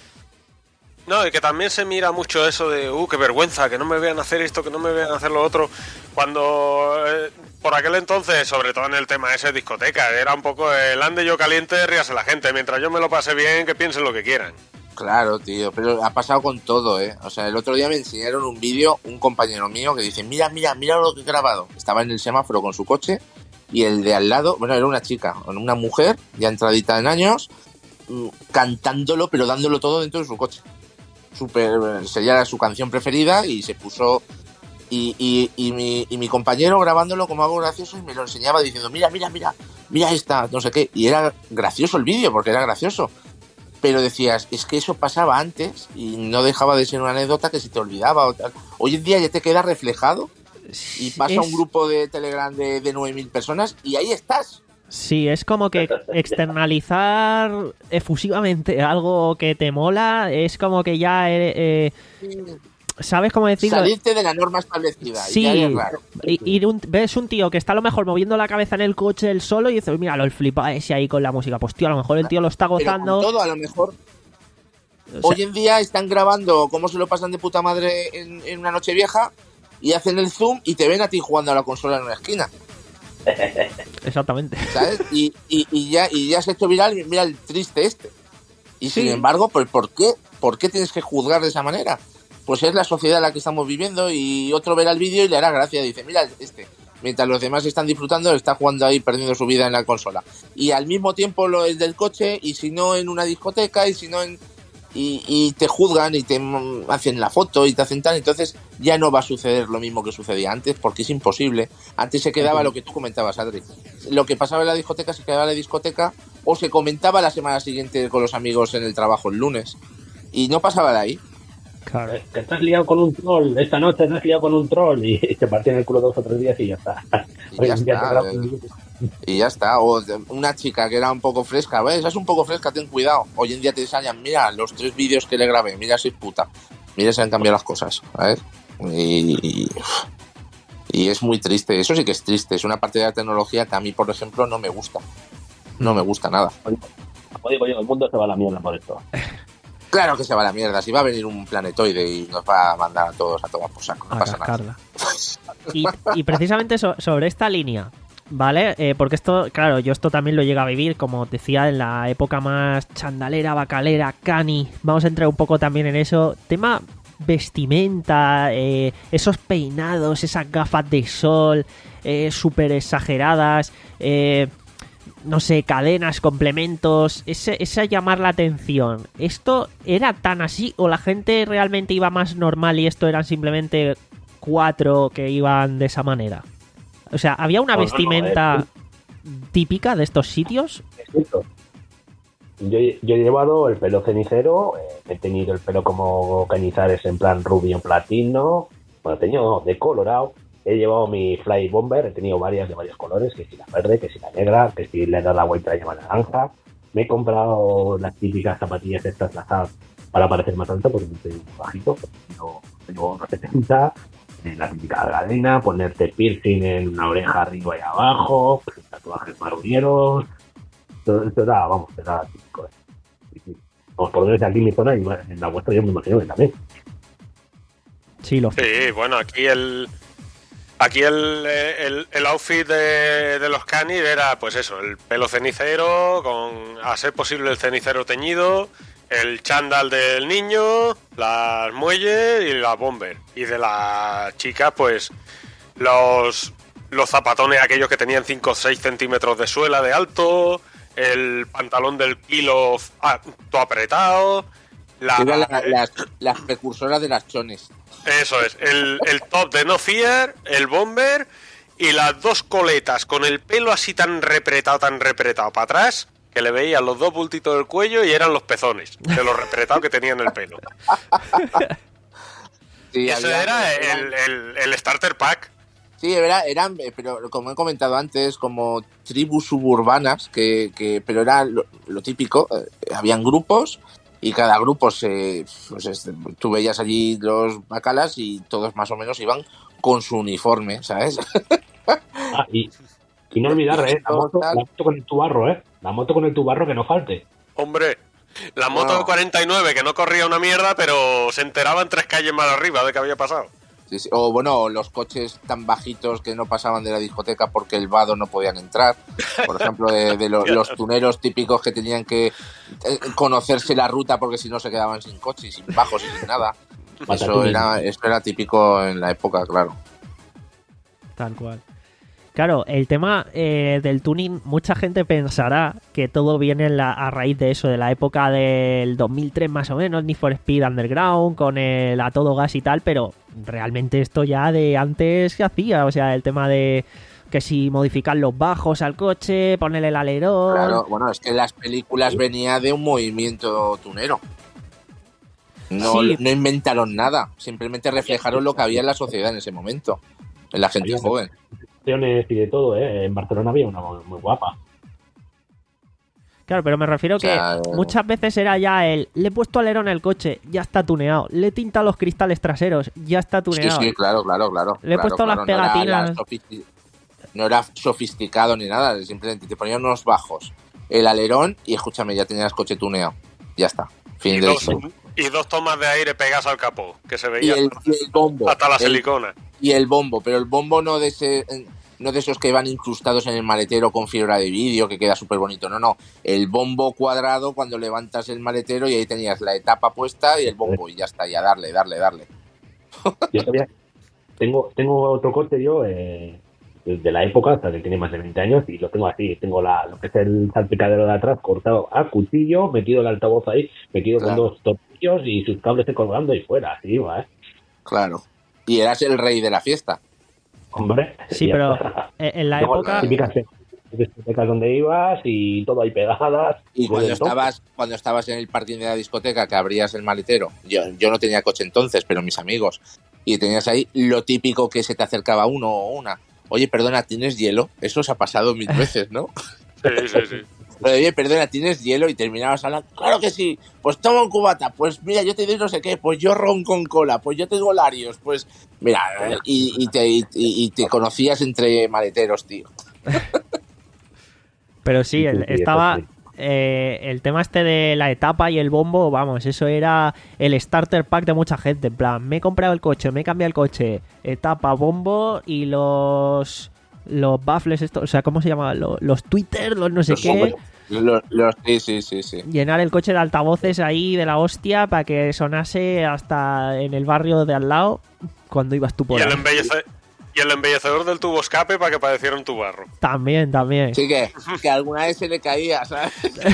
[SPEAKER 3] No, y que también se mira mucho eso de, uh, qué vergüenza, que no me vean hacer esto, que no me vean hacer lo otro. Cuando, eh, por aquel entonces, sobre todo en el tema ese de discoteca, era un poco el ande yo caliente, ríase la gente. Mientras yo me lo pase bien, que piensen lo que quieran.
[SPEAKER 2] Claro, tío, pero ha pasado con todo, ¿eh? O sea, el otro día me enseñaron un vídeo, un compañero mío que dice, mira, mira, mira lo que he grabado. Estaba en el semáforo con su coche y el de al lado, bueno, era una chica, una mujer, ya entradita en años, cantándolo, pero dándolo todo dentro de su coche. Super, sería era su canción preferida y se puso... Y, y, y, mi, y mi compañero grabándolo como algo gracioso y me lo enseñaba diciendo, mira, mira, mira, mira esta, no sé qué. Y era gracioso el vídeo, porque era gracioso. Pero decías, es que eso pasaba antes y no dejaba de ser una anécdota que se te olvidaba. O tal. Hoy en día ya te queda reflejado y pasa
[SPEAKER 1] es...
[SPEAKER 2] un grupo de Telegram de, de nueve mil personas y ahí estás.
[SPEAKER 1] Sí, es como que externalizar efusivamente algo que te mola, es como que ya... Eh, eh, ¿sabes cómo decirlo?
[SPEAKER 2] Salirte de la norma establecida.
[SPEAKER 1] Sí,
[SPEAKER 2] y, ya es raro.
[SPEAKER 1] y, y un, ves un tío que está a lo mejor moviendo la cabeza en el coche él solo y dices, míralo, el flipa ese ahí con la música. Pues tío, a lo mejor el tío lo está gozando.
[SPEAKER 2] Pero con todo, a lo mejor...
[SPEAKER 1] O sea,
[SPEAKER 2] hoy en día están grabando cómo se lo pasan de puta madre en, en una noche vieja y hacen el zoom y te ven a ti jugando a la consola en una esquina.
[SPEAKER 1] Exactamente.
[SPEAKER 2] ¿Sabes? Y, y, y, ya, y ya se ha hecho viral, mira el triste este. Y sí. Sin embargo, pues ¿por qué? ¿Por qué tienes que juzgar de esa manera? Pues es la sociedad en la que estamos viviendo y otro verá el vídeo y le hará gracia. Dice, mira este, mientras los demás están disfrutando, está jugando ahí, perdiendo su vida en la consola. Y al mismo tiempo lo es del coche, y si no en una discoteca, y si no en... Y, y te juzgan y te hacen la foto y te hacen tal. Entonces ya no va a suceder lo mismo que sucedía antes, porque es imposible. Antes se quedaba lo que tú comentabas, Adri. Lo que pasaba en la discoteca se quedaba en la discoteca, o se comentaba la semana siguiente con los amigos en el trabajo el lunes. Y no pasaba de ahí.
[SPEAKER 10] Claro. Que estás liado con un troll, esta noche estás liado con un troll y te partían el culo dos o tres días y ya está.
[SPEAKER 2] Y ya está, y ya está. O una chica que era un poco fresca, ¿ves? Es un poco fresca, ten cuidado. Hoy en día te enseñan, mira los tres vídeos que le grabé, mira si es puta. Mira, se han cambiado las cosas, ¿sabes? Y, y es muy triste, eso sí que es triste. Es una parte de la tecnología que a mí, por ejemplo, no me gusta. No me gusta nada.
[SPEAKER 10] Oye, oye, el mundo se va a la mierda por esto.
[SPEAKER 2] Claro que se va a la mierda, si va a venir un planetoide y nos va a mandar a todos a tomar por saco, no
[SPEAKER 1] a
[SPEAKER 2] pasa
[SPEAKER 1] cascarla.
[SPEAKER 2] nada.
[SPEAKER 1] Y, y precisamente so, sobre esta línea, ¿vale? Eh, porque esto, claro, yo esto también lo llego a vivir, como decía, en la época más chandalera, bacalera, cani. Vamos a entrar un poco también en eso. Tema vestimenta, eh, esos peinados, esas gafas de sol, eh, súper exageradas, eh... no sé, cadenas, complementos, ese, ese llamar la atención. ¿Esto era tan así o la gente realmente iba más normal y esto eran simplemente cuatro que iban de esa manera? O sea, ¿había una pues vestimenta no, no, eh. típica de estos sitios?
[SPEAKER 10] Yo, yo he llevado el pelo cenicero, eh, he tenido el pelo como Cañizares en plan rubio platino, bueno, he tenido de colorado. He llevado mi Fly Bomber, he tenido varias de varios colores, que si la verde, que si la negra, que si le he dado la vuelta y llama naranja. Me he comprado las típicas zapatillas estas lazadas para parecer más alto, porque estoy bajito, tengo, tengo unos setenta, la típica cadena, ponerte piercing en una oreja arriba y abajo, tatuajes marunieros, todo esto era, vamos, era típico. Vamos, por lo menos aquí en mi zona y en la vuestra yo me imagino que también.
[SPEAKER 1] Sí, lo
[SPEAKER 3] Sí, bueno, aquí el... Aquí el, el, el outfit de, de los canis era, pues eso, el pelo cenicero, con a ser posible el cenicero teñido, el chándal del niño, las muelles y la bomber. Y de las chicas, pues los, los zapatones aquellos que tenían cinco o seis centímetros de suela de alto, el pantalón del kilo ah, todo apretado. La,
[SPEAKER 2] la, la, las, las precursoras de las chones.
[SPEAKER 3] Eso es, el, el top de No Fear, el bomber y las dos coletas con el pelo así tan repretado, tan repretado para atrás, que le veían los dos bultitos del cuello y eran los pezones, de lo repretado que tenían el pelo. Sí, ese había, era el, el, el starter pack.
[SPEAKER 2] Sí, era, eran, pero como he comentado antes, como tribus suburbanas, que, que pero era lo, lo típico, eh, habían grupos. Y cada grupo se, pues este, tú veías allí los bacalas y todos más o menos iban con su uniforme, ¿sabes?
[SPEAKER 10] Ah, y, y no olvidar, ¿eh? La moto, la moto con el tubarro, ¿eh? La moto con el tubarro que no falte.
[SPEAKER 3] Hombre, la moto
[SPEAKER 2] no.
[SPEAKER 3] de cuarenta y nueve que no corría una mierda, pero se enteraban tres calles más arriba de qué había pasado.
[SPEAKER 2] Sí, sí. O bueno, los coches tan bajitos que no pasaban de la discoteca porque el vado no podían entrar. Por ejemplo, de, de lo, los tuneros típicos que tenían que eh, conocerse la ruta porque si no se quedaban sin coche y sin bajos y sin nada. Eso era, eso era típico en la época, claro.
[SPEAKER 1] Tal cual. Claro, el tema eh, del tuning, mucha gente pensará que todo viene en la, a raíz de eso, de la época del dos mil tres más o menos, Need for Speed Underground, con el a todo gas y tal, pero realmente esto ya de antes se hacía, o sea, el tema de que si modificar los bajos al coche, ponerle el alerón...
[SPEAKER 2] Claro, bueno, es que las películas venía de un movimiento tunero. No, sí. no inventaron nada, simplemente reflejaron lo que había en la sociedad en ese momento, en la gente joven.
[SPEAKER 10] Y de todo, ¿eh? En Barcelona había una muy, muy guapa.
[SPEAKER 1] Claro, pero me refiero que o sea, muchas veces era ya el le he puesto alerón al coche, ya está tuneado, le he tintado los cristales traseros, ya está tuneado.
[SPEAKER 2] Sí, sí, claro, claro, claro.
[SPEAKER 1] Le he
[SPEAKER 2] claro,
[SPEAKER 1] puesto
[SPEAKER 2] claro,
[SPEAKER 1] las pegatinas.
[SPEAKER 2] No era, la no era sofisticado ni nada, simplemente te ponían unos bajos, el alerón y escúchame, ya tenías coche tuneado. Ya está. Fin
[SPEAKER 3] y,
[SPEAKER 2] de
[SPEAKER 3] dos, y dos tomas de aire pegadas al capó, que se veía
[SPEAKER 2] y el, y el bombo,
[SPEAKER 3] hasta la
[SPEAKER 2] el,
[SPEAKER 3] silicona.
[SPEAKER 2] Y el bombo, pero el bombo no de ese... No de esos que van incrustados en el maletero con fibra de vidrio, que queda súper bonito. No, no. El bombo cuadrado cuando levantas el maletero y ahí tenías la etapa puesta y el bombo. Y ya está, ya darle, darle, darle.
[SPEAKER 10] Yo todavía tengo, tengo otro coche yo eh, de la época, hasta que tiene más de veinte años, y lo tengo así. Tengo la, lo que es el salpicadero de atrás cortado a cuchillo, metido el altavoz ahí, metido claro. con dos tornillos y sus cables colgando y fuera. Así va, ¿eh?
[SPEAKER 2] Claro. Y eras el rey de la fiesta.
[SPEAKER 10] Hombre.
[SPEAKER 1] Sí, pero en la
[SPEAKER 10] Luego,
[SPEAKER 1] época...
[SPEAKER 10] Típicas discotecas donde ibas y todo ahí pegadas.
[SPEAKER 2] Y cuando estabas cuando estabas en el parking de la discoteca que abrías el maletero, yo, yo no tenía coche entonces, pero mis amigos, y tenías ahí lo típico que se te acercaba uno o una. Oye, perdona, ¿tienes hielo? Eso se ha pasado mil veces, ¿no?
[SPEAKER 3] Sí, sí, sí.
[SPEAKER 2] Oye, perdona, ¿tienes hielo? Y terminabas hablando, claro que sí, pues toma un cubata, pues mira, yo te doy no sé qué, pues yo ron con cola, pues yo tengo Larios, pues mira, y, y, te, y, y te conocías entre maleteros, tío.
[SPEAKER 1] Pero sí, el, estaba eh, el tema este de la etapa y el bombo, vamos, eso era el starter pack de mucha gente, en plan, me he comprado el coche, me he cambiado el coche, etapa, bombo y los... los baffles estos, o sea, ¿cómo se llama? Los, los Twitter, los no sé
[SPEAKER 2] los
[SPEAKER 1] qué.
[SPEAKER 2] Los, los, sí, sí, sí, sí.
[SPEAKER 1] Llenar el coche de altavoces ahí de la hostia para que sonase hasta en el barrio de al lado cuando ibas tú por
[SPEAKER 3] y
[SPEAKER 1] ahí.
[SPEAKER 3] El embellece- y el embellecedor del tubo escape para que pareciera un tubarro.
[SPEAKER 1] También, también.
[SPEAKER 2] Sí, que, que alguna vez se le caía, ¿sabes?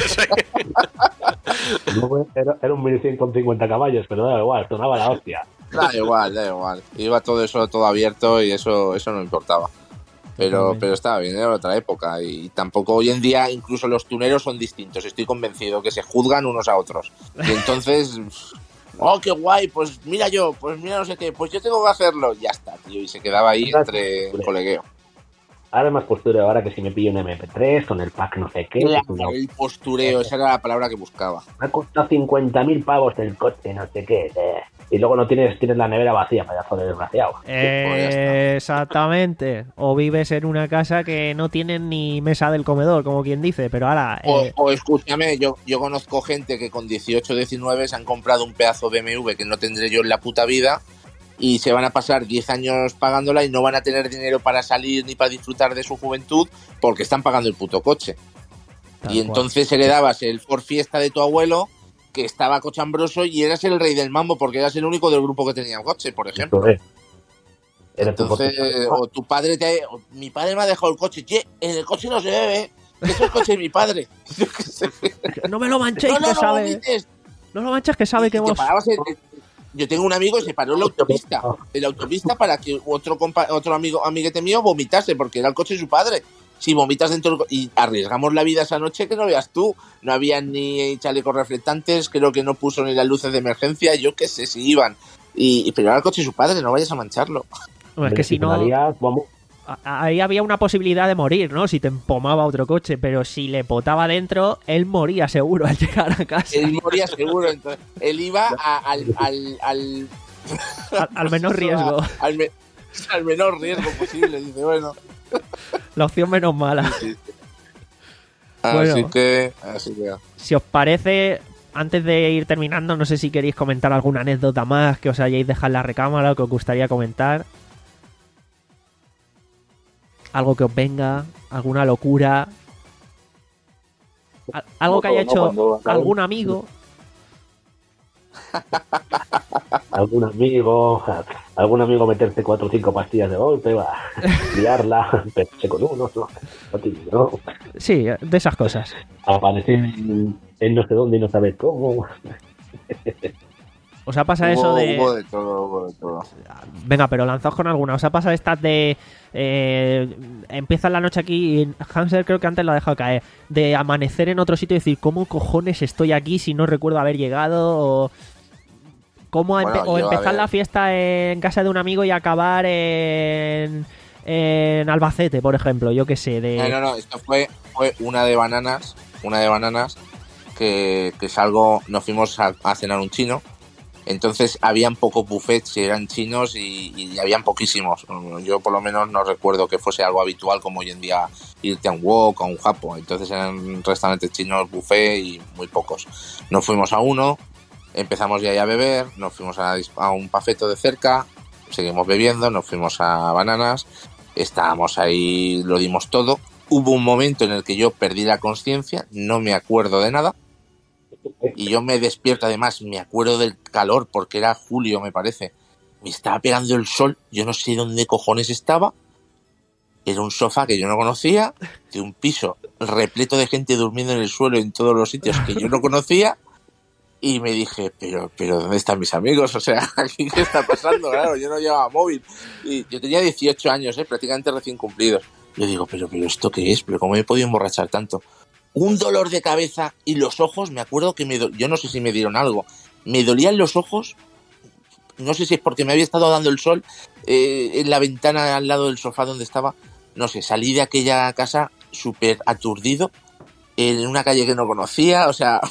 [SPEAKER 10] era, era un mil cien con cincuenta caballos, pero da igual, sonaba la hostia.
[SPEAKER 2] Da igual, da igual. Iba todo eso todo abierto y eso, eso no importaba. Pero, pero estaba bien, era otra época y tampoco hoy en día incluso los tuneros son distintos, estoy convencido que se juzgan unos a otros y entonces, oh, qué guay, pues mira yo, pues mira no sé qué, pues yo tengo que hacerlo, ya está, tío, y se quedaba ahí entre colegueo.
[SPEAKER 10] Ahora es más postureo, ahora que si me pillo un eme pe tres con el pack no sé qué.
[SPEAKER 2] Claro, una... El postureo, esa era la palabra que buscaba.
[SPEAKER 10] Me ha costado cincuenta mil pavos el coche, no sé qué. Eh. Y luego no tienes tienes la nevera vacía, payaso de desgraciado.
[SPEAKER 1] Eh, exactamente. O vives en una casa que no tienen ni mesa del comedor, como quien dice, pero ahora...
[SPEAKER 2] Eh... O, o escúchame, yo, yo conozco gente que con dieciocho, diecinueve se han comprado un pedazo de be eme ve que no tendré yo en la puta vida y se van a pasar diez años pagándola y no van a tener dinero para salir ni para disfrutar de su juventud porque están pagando el puto coche. Tal y entonces cual. Heredabas el Ford Fiesta de tu abuelo que estaba cochambroso y eras el rey del mambo porque eras el único del grupo que tenía coche, por ejemplo. Era entonces, tu o tu padre te... O, mi padre me ha dejado el coche. Che, en el coche no se bebe, que es el coche de mi padre.
[SPEAKER 1] No me lo manchéis,
[SPEAKER 2] no, no,
[SPEAKER 1] que
[SPEAKER 2] no,
[SPEAKER 1] sabe... No lo manches, que sabe y que vos...
[SPEAKER 2] El... Yo tengo un amigo que se paró en la autopista, en la autopista para que otro compa... otro amigo amiguete mío vomitase porque era el coche de su padre. Si vomitas dentro del... y arriesgamos la vida esa noche que no veas tú. No había ni chalecos reflectantes, creo que no puso ni las luces de emergencia, yo qué sé si iban. Y pero era el coche de su padre, no vayas a mancharlo.
[SPEAKER 1] No, es que si no... Ahí había una posibilidad de morir, ¿no? Si te empomaba otro coche, pero si le potaba dentro, él moría seguro al llegar a casa.
[SPEAKER 2] Él moría seguro, entonces él iba a, al, al, al...
[SPEAKER 1] al... al menor riesgo.
[SPEAKER 2] Al, me... al menor riesgo posible, dice, bueno.
[SPEAKER 1] La opción menos mala.
[SPEAKER 2] Sí, sí. Así bueno, que... Así que...
[SPEAKER 1] Si os parece, antes de ir terminando, no sé si queréis comentar alguna anécdota más que os hayáis dejado en la recámara o que os gustaría comentar. Algo que os venga, alguna locura, Al- algo que haya
[SPEAKER 10] No,
[SPEAKER 1] hecho
[SPEAKER 10] cuando acabe-
[SPEAKER 1] algún amigo.
[SPEAKER 10] Algún amigo, algún amigo meterse cuatro o cinco pastillas de golpe, va, liarla, pegarse con uno, no, no, te digo, ¿no?
[SPEAKER 1] Sí, de esas cosas.
[SPEAKER 10] Aparecer en, en no sé dónde y no saber cómo.
[SPEAKER 1] ¿Os ha pasado
[SPEAKER 2] Hubo,
[SPEAKER 1] eso de...?
[SPEAKER 2] hubo de todo, hubo de todo.
[SPEAKER 1] Venga, pero lanzaos con alguna. ¿Os ha pasado estas de... Eh, empieza la noche aquí y Hansel creo que antes lo ha dejado caer. De amanecer en otro sitio y decir, ¿cómo cojones estoy aquí si no recuerdo haber llegado? O, ¿cómo empe-
[SPEAKER 2] Bueno,
[SPEAKER 1] o
[SPEAKER 2] yo, a
[SPEAKER 1] empezar
[SPEAKER 2] ver.
[SPEAKER 1] la fiesta en casa de un amigo y acabar en... En Albacete, por ejemplo, yo qué sé, de...
[SPEAKER 2] No, no, no, esto fue, fue una de bananas, una de bananas, que, que salgo, nos fuimos a, a cenar un chino, entonces habían pocos buffets y eran chinos y, y habían poquísimos. Yo por lo menos no recuerdo que fuese algo habitual como hoy en día irte a un wok o a un japo, entonces eran restaurantes chinos, buffet y muy pocos. Nos fuimos a uno, empezamos ya a beber, nos fuimos a, a un pafeto de cerca, seguimos bebiendo, nos fuimos a bananas, estábamos ahí, lo dimos todo. Hubo un momento en el que yo perdí la conciencia, no me acuerdo de nada, y yo me despierto, además me acuerdo del calor porque era julio, me parece, me estaba pegando el sol, yo no sé dónde cojones estaba, era un sofá que yo no conocía, de un piso repleto de gente durmiendo en el suelo en todos los sitios que yo no conocía. Y me dije, pero, pero ¿dónde están mis amigos? O sea, ¿aquí qué está pasando? Claro, yo no llevaba móvil. Y yo tenía dieciocho años, ¿eh? Prácticamente recién cumplidos. Yo digo, pero, pero ¿esto qué es? ¿Pero cómo me he podido emborrachar tanto? Un dolor de cabeza y los ojos, me acuerdo que me do- yo no sé si me dieron algo. Me dolían los ojos, no sé si es porque me había estado dando el sol eh, en la ventana al lado del sofá donde estaba. No sé, salí de aquella casa súper aturdido, en una calle que no conocía, o sea...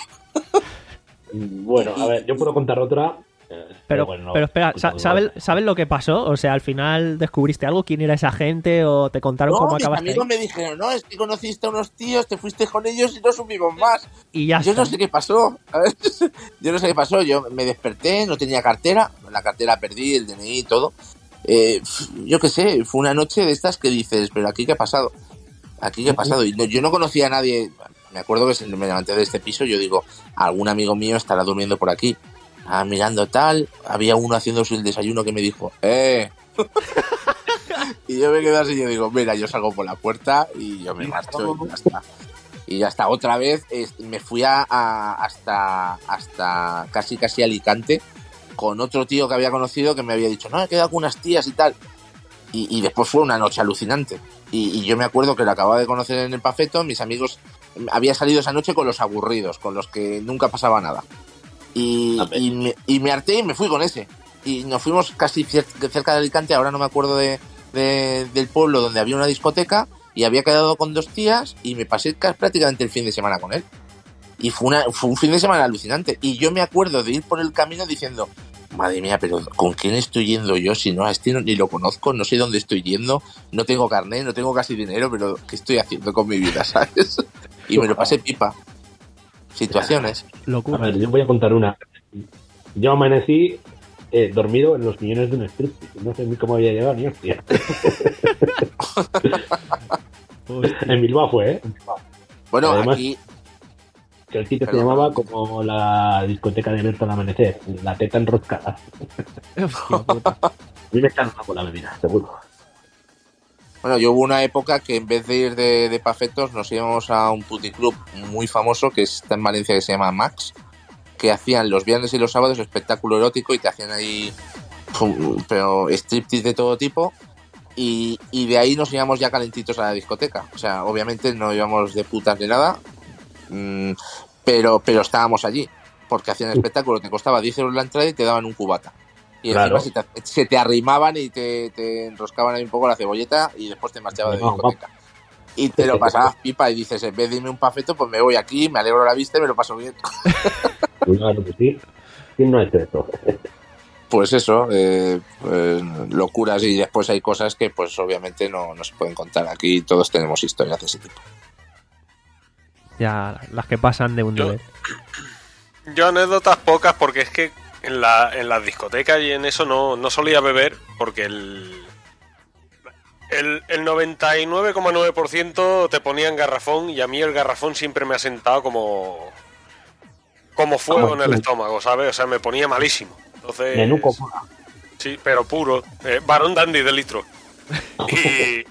[SPEAKER 10] Bueno, a ver, yo puedo contar otra. eh,
[SPEAKER 1] Pero,
[SPEAKER 10] bueno, no,
[SPEAKER 1] pero espera,
[SPEAKER 10] no,
[SPEAKER 1] sa-
[SPEAKER 10] no,
[SPEAKER 1] ¿sabes, ¿sabes lo que pasó? O sea, al final descubriste algo, quién era esa gente o te contaron
[SPEAKER 2] No,
[SPEAKER 1] cómo
[SPEAKER 2] mis
[SPEAKER 1] acabaste
[SPEAKER 2] amigos
[SPEAKER 1] ahí?
[SPEAKER 2] me dijeron, no, es que conociste a unos tíos, te fuiste con ellos y no supimos más.
[SPEAKER 1] Y ya
[SPEAKER 2] Yo
[SPEAKER 1] está.
[SPEAKER 2] no sé qué pasó. A ver, yo no sé qué pasó. Yo me desperté, no tenía cartera. La cartera perdí, el D N I y todo. Eh, yo qué sé, fue una noche de estas que dices, pero aquí qué ha pasado. Aquí qué ha pasado. Y no, yo no conocía a nadie. Me acuerdo que me levanté de este piso, yo digo, algún amigo mío estará durmiendo por aquí. Ah, mirando tal, había uno haciéndose el desayuno que me dijo, ¡eh! Y yo me quedé así, yo digo, mira, yo salgo por la puerta y yo me marcho y ya está. Y ya está, otra vez es, me fui a, a- hasta, hasta casi casi Alicante con otro tío que había conocido que me había dicho, no, he quedado con unas tías y tal. Y, y después fue una noche alucinante. Y, y yo me acuerdo que lo acababa de conocer en el Pafeto, mis amigos, había salido esa noche con los aburridos, con los que nunca pasaba nada. Y, y, me, y me harté y me fui con ese. Y nos fuimos casi cer- cerca de Alicante, ahora no me acuerdo de, de- del pueblo donde había una discoteca, y había quedado con dos tías y me pasé ca- prácticamente el fin de semana con él. Y fue, una, fue un fin de semana alucinante. Y yo me acuerdo de ir por el camino diciendo, madre mía, pero ¿con quién estoy yendo yo? Si no, a este no- ni lo conozco, no sé dónde estoy yendo, no tengo carnet, no tengo casi dinero, pero ¿qué estoy haciendo con mi vida, sabes? Y me lo pasé pipa. Situaciones.
[SPEAKER 10] A ver, yo voy a contar una. Yo amanecí eh, dormido en los millones de un striptease. No sé ni cómo había llegado ni hostia. En Bilbao fue, ¿eh? En Bilbao.
[SPEAKER 2] Bueno,
[SPEAKER 10] Además,
[SPEAKER 2] aquí...
[SPEAKER 10] que el sitio se
[SPEAKER 2] Perdón,
[SPEAKER 10] llamaba como la discoteca de Berto al amanecer, la teta enroscada. A mí me está con la bebida, seguro.
[SPEAKER 2] Bueno, yo hubo una época que en vez de ir de, de pafetos nos íbamos a un puticlub muy famoso que está en Valencia, que se llama Max, que hacían los viernes y los sábados espectáculo erótico y te hacían ahí pum, pero striptease de todo tipo, y, y de ahí nos íbamos ya calentitos a la discoteca. O sea, obviamente no íbamos de putas ni nada, mmm, pero, pero estábamos allí porque hacían espectáculo, te costaba diez euros la entrada y te daban un cubata. Y
[SPEAKER 10] Claro.
[SPEAKER 2] encima se te, se te arrimaban y te, te enroscaban ahí un poco la cebolleta y después te marchabas de
[SPEAKER 10] No,
[SPEAKER 2] discoteca. Y te lo pasabas pipa y dices, en vez de irme un pafeto, pues me voy aquí, me alegro la vista y me lo paso bien.
[SPEAKER 10] Claro que sí. ¿Quién no ha hecho esto?
[SPEAKER 2] Pues eso, eh, pues, locuras, y después hay cosas que pues obviamente no, no se pueden contar. Aquí todos tenemos historias de ese tipo.
[SPEAKER 1] Ya, las que pasan de un
[SPEAKER 3] Yo-
[SPEAKER 1] nivel.
[SPEAKER 3] yo anécdotas pocas porque es que en, la, en las discotecas y en eso no, no solía beber porque el, el, el noventa y nueve coma nueve por ciento te ponían garrafón y a mí el garrafón siempre me ha sentado como como fuego en el estómago, ¿sabes? O sea, me ponía malísimo. Entonces,
[SPEAKER 10] Menuco pura.
[SPEAKER 3] Sí, pero puro. Eh, Barón Dandy de litro. Y,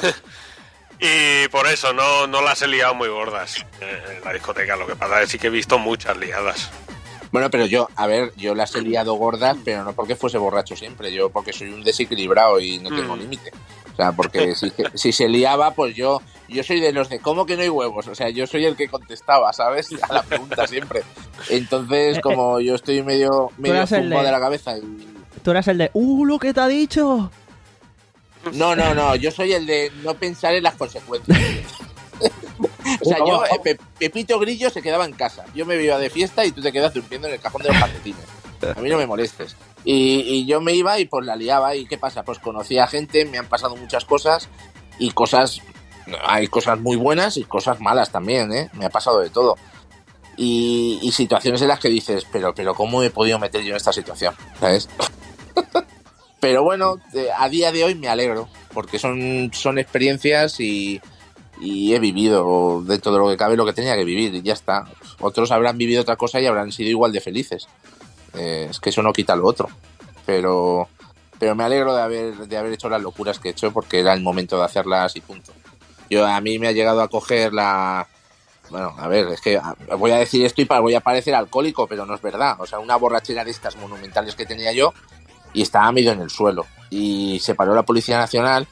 [SPEAKER 3] y por eso no, no las he liado muy gordas eh, en la discoteca. Lo que pasa es que sí que he visto muchas liadas.
[SPEAKER 2] Bueno, pero yo, a ver, yo las he liado gordas, pero no porque fuese borracho siempre, yo porque soy un desequilibrado y no tengo mm. límite. O sea, porque si, si se liaba, pues yo yo soy de los de ¿cómo que no hay huevos? O sea, yo soy el que contestaba, ¿sabes? A la pregunta siempre. Entonces, como yo estoy medio, medio zumbado de... de la cabeza y...
[SPEAKER 1] Tú eras el de ¡uh, lo que te ha dicho!
[SPEAKER 2] No, no, no, yo soy el de no pensar en las consecuencias. O sea, yo, eh, Pe- Pepito Grillo se quedaba en casa. Yo me iba de fiesta y tú te quedas durmiendo en el cajón de los calcetines. A mí no me molestes. Y, y yo me iba y pues la liaba. ¿Y qué pasa? Pues conocía gente, me han pasado muchas cosas y cosas... Hay cosas muy buenas y cosas malas también, ¿eh? Me ha pasado de todo. Y, y situaciones en las que dices, pero, pero ¿cómo he podido meter yo en esta situación? ¿Sabes? Pero bueno, a día de hoy me alegro, porque son, son experiencias y, y he vivido dentro de lo que cabe lo que tenía que vivir y ya está. Otros habrán vivido otra cosa y habrán sido igual de felices. Eh, es que eso no quita lo otro. Pero, pero me alegro de haber, de haber hecho las locuras que he hecho porque era el momento de hacerlas y punto. Yo, a mí me ha llegado a coger la... Bueno, a ver, es que voy a decir esto y voy a parecer alcohólico, pero no es verdad. O sea, una borrachera de estas monumentales que tenía yo y estaba medio en el suelo. Y se paró la Policía Nacional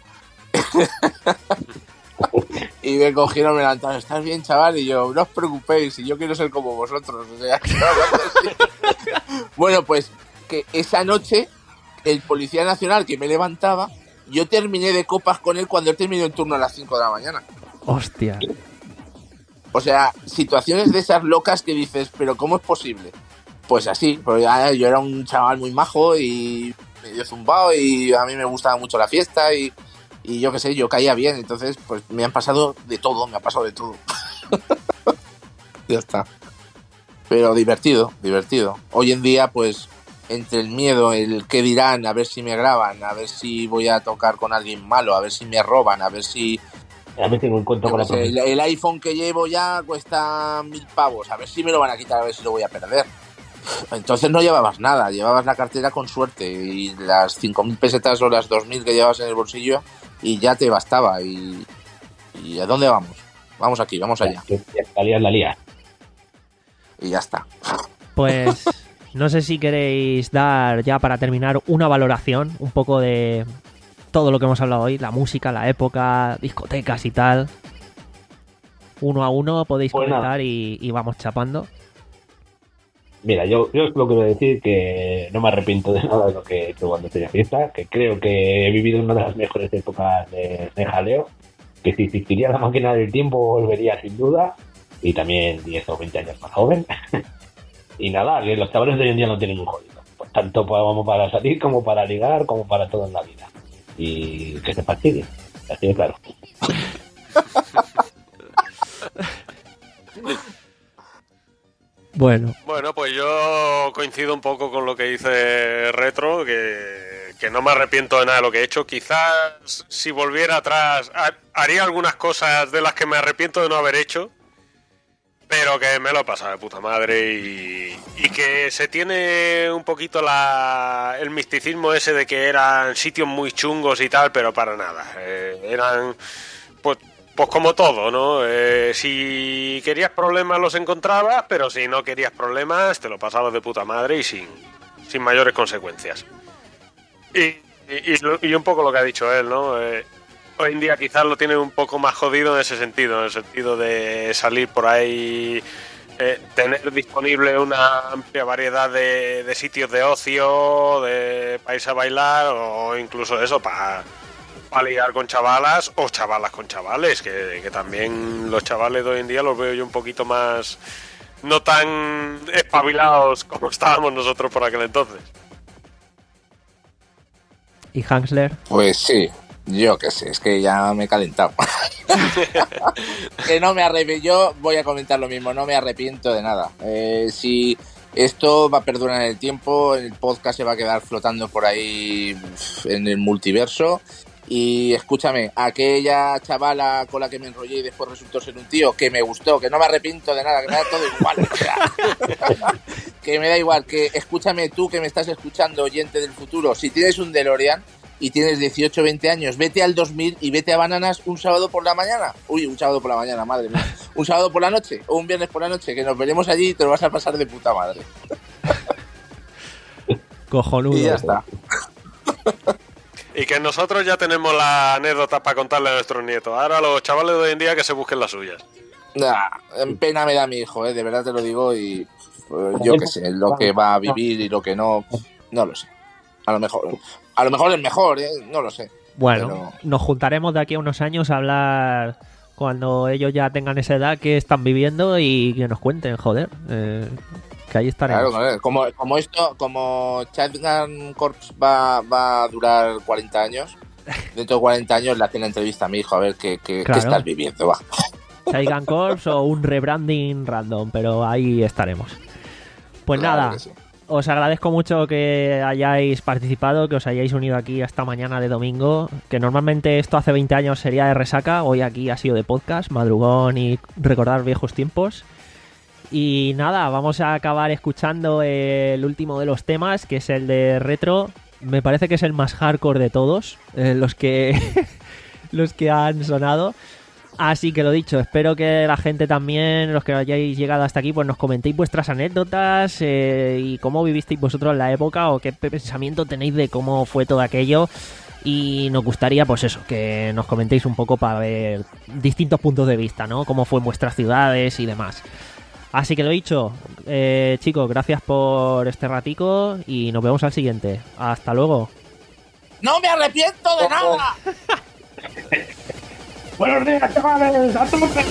[SPEAKER 2] y me cogieron, me levantaron, ¿estás bien, chaval? Y yo, no os preocupéis, si yo quiero ser como vosotros. O sea, bueno, pues que esa noche el Policía Nacional que me levantaba, yo terminé de copas con él cuando él terminó el turno a las cinco de la mañana.
[SPEAKER 1] Hostia.
[SPEAKER 2] O sea, situaciones de esas locas que dices, pero ¿cómo es posible? Pues así, porque yo era un chaval muy majo y medio zumbado y a mí me gustaba mucho la fiesta y, y yo qué sé, yo caía bien, entonces pues me han pasado de todo, me ha pasado de todo. Ya está. Pero divertido, divertido. Hoy en día pues entre el miedo, el qué dirán, a ver si me graban, a ver si voy a tocar con alguien malo, a ver si me roban, a ver si...
[SPEAKER 10] A ver si me encuentro con la
[SPEAKER 2] el, el iPhone que llevo ya cuesta mil pavos, a ver si me lo van a quitar, a ver si lo voy a perder. Entonces no llevabas nada, llevabas la cartera con suerte y las cinco mil pesetas o las dos mil que llevabas en el bolsillo y ya te bastaba. ¿Y, y a dónde vamos? Vamos aquí, vamos allá.
[SPEAKER 10] La lía, la lía.
[SPEAKER 2] Y ya está.
[SPEAKER 1] Pues... No sé si queréis dar ya para terminar una valoración un poco de todo lo que hemos hablado hoy, la música, la época, discotecas y tal. Uno a uno podéis pues comentar y, y vamos chapando.
[SPEAKER 10] Mira, yo, yo lo que voy a decir que no me arrepiento de nada de lo que he hecho cuando estoy de fiesta, que creo que he vivido una de las mejores épocas de, de jaleo, que si existiría la máquina del tiempo volvería sin duda, y también diez o veinte años más joven. Y nada, que los chavales de hoy en día no tienen un jodido. Pues tanto como para salir, como para ligar, como para todo en la vida. Y que se fastidien. Así de claro.
[SPEAKER 1] Bueno.
[SPEAKER 3] Bueno, pues yo coincido un poco con lo que dice Retro, que, que no me arrepiento de nada de lo que he hecho. Quizás si volviera atrás haría algunas cosas de las que me arrepiento de no haber hecho. Pero que me lo he pasado de puta madre y, y que se tiene un poquito la, el misticismo ese de que eran sitios muy chungos y tal, pero para nada. Eh, eran, pues, pues como todo, ¿no? Eh, si querías problemas los encontrabas, pero si no querías problemas te lo pasabas de puta madre y sin, sin mayores consecuencias. Y, y, y un poco lo que ha dicho él, ¿no? Eh, Hoy en día quizás lo tienen un poco más jodido en ese sentido, en el sentido de salir por ahí, eh, tener disponible una amplia variedad de, de sitios de ocio, de para irse a bailar o incluso eso, para, para ligar con chavalas o chavalas con chavales, que, que también los chavales de hoy en día los veo yo un poquito más, no tan espabilados como estábamos nosotros por aquel entonces.
[SPEAKER 1] ¿Y Hansler?
[SPEAKER 2] Pues sí. Yo qué sé, es que ya me he calentado. Que no me arrepiento, yo voy a comentar lo mismo, no me arrepiento de nada. Eh, si, Esto va a perdurar en el tiempo, el podcast se va a quedar flotando por ahí en el multiverso. Y escúchame, aquella chavala con la que me enrollé y después resultó ser un tío que me gustó, que no me arrepiento de nada, que me da todo igual, o sea, que me da igual, que escúchame tú que me estás escuchando, oyente del futuro, si tienes un DeLorean y tienes dieciocho o veinte años, vete al dos mil y vete a Bananas un sábado por la mañana, uy, un sábado por la mañana, madre mía, un sábado por la noche o un viernes por la noche, que nos veremos allí y te lo vas a pasar de puta madre.
[SPEAKER 1] Cojonudo.
[SPEAKER 2] Y ya está.
[SPEAKER 3] Y que nosotros ya tenemos la anécdota para contarle a nuestros nietos. Ahora los chavales de hoy en día que se busquen las suyas.
[SPEAKER 2] Nah, en pena me da mi hijo, ¿eh? De verdad te lo digo. Y pues, yo qué sé, lo que va a vivir y lo que no, no lo sé. A lo mejor, a lo mejor es mejor, ¿eh? No lo sé.
[SPEAKER 1] Bueno,
[SPEAKER 2] pero...
[SPEAKER 1] nos juntaremos de aquí a unos años a hablar cuando ellos ya tengan esa edad que están viviendo y que nos cuenten, joder. Eh... Que ahí estaremos.
[SPEAKER 2] Claro, como, como esto, como Shotgun Corps va, va a durar cuarenta años, dentro de cuarenta años le hacen la entrevista a mi hijo a ver qué, qué,
[SPEAKER 1] claro.
[SPEAKER 2] qué estás viviendo. Va.
[SPEAKER 1] Shotgun Corps o un rebranding random, pero ahí estaremos. Pues
[SPEAKER 2] claro
[SPEAKER 1] nada,
[SPEAKER 2] sí.
[SPEAKER 1] Os agradezco mucho que hayáis participado, que os hayáis unido aquí esta mañana de domingo, que normalmente esto hace veinte años sería de resaca, hoy aquí ha sido de podcast, madrugón y recordar viejos tiempos. Y nada, vamos a acabar escuchando el último de los temas, que es el de Retro. Me parece que es el más hardcore de todos, eh, los que los que han sonado. Así que lo dicho, espero que la gente también, los que hayáis llegado hasta aquí, pues nos comentéis vuestras anécdotas eh, y cómo vivisteis vosotros la época o qué pensamiento tenéis de cómo fue todo aquello. Y nos gustaría, pues eso, que nos comentéis un poco para ver distintos puntos de vista, ¿no? Cómo fue en vuestras ciudades y demás. Así que lo dicho, eh, chicos, gracias por este ratico y nos vemos al siguiente. Hasta luego.
[SPEAKER 2] ¡No me arrepiento de nada!
[SPEAKER 10] Buenos días, chavales, a tope.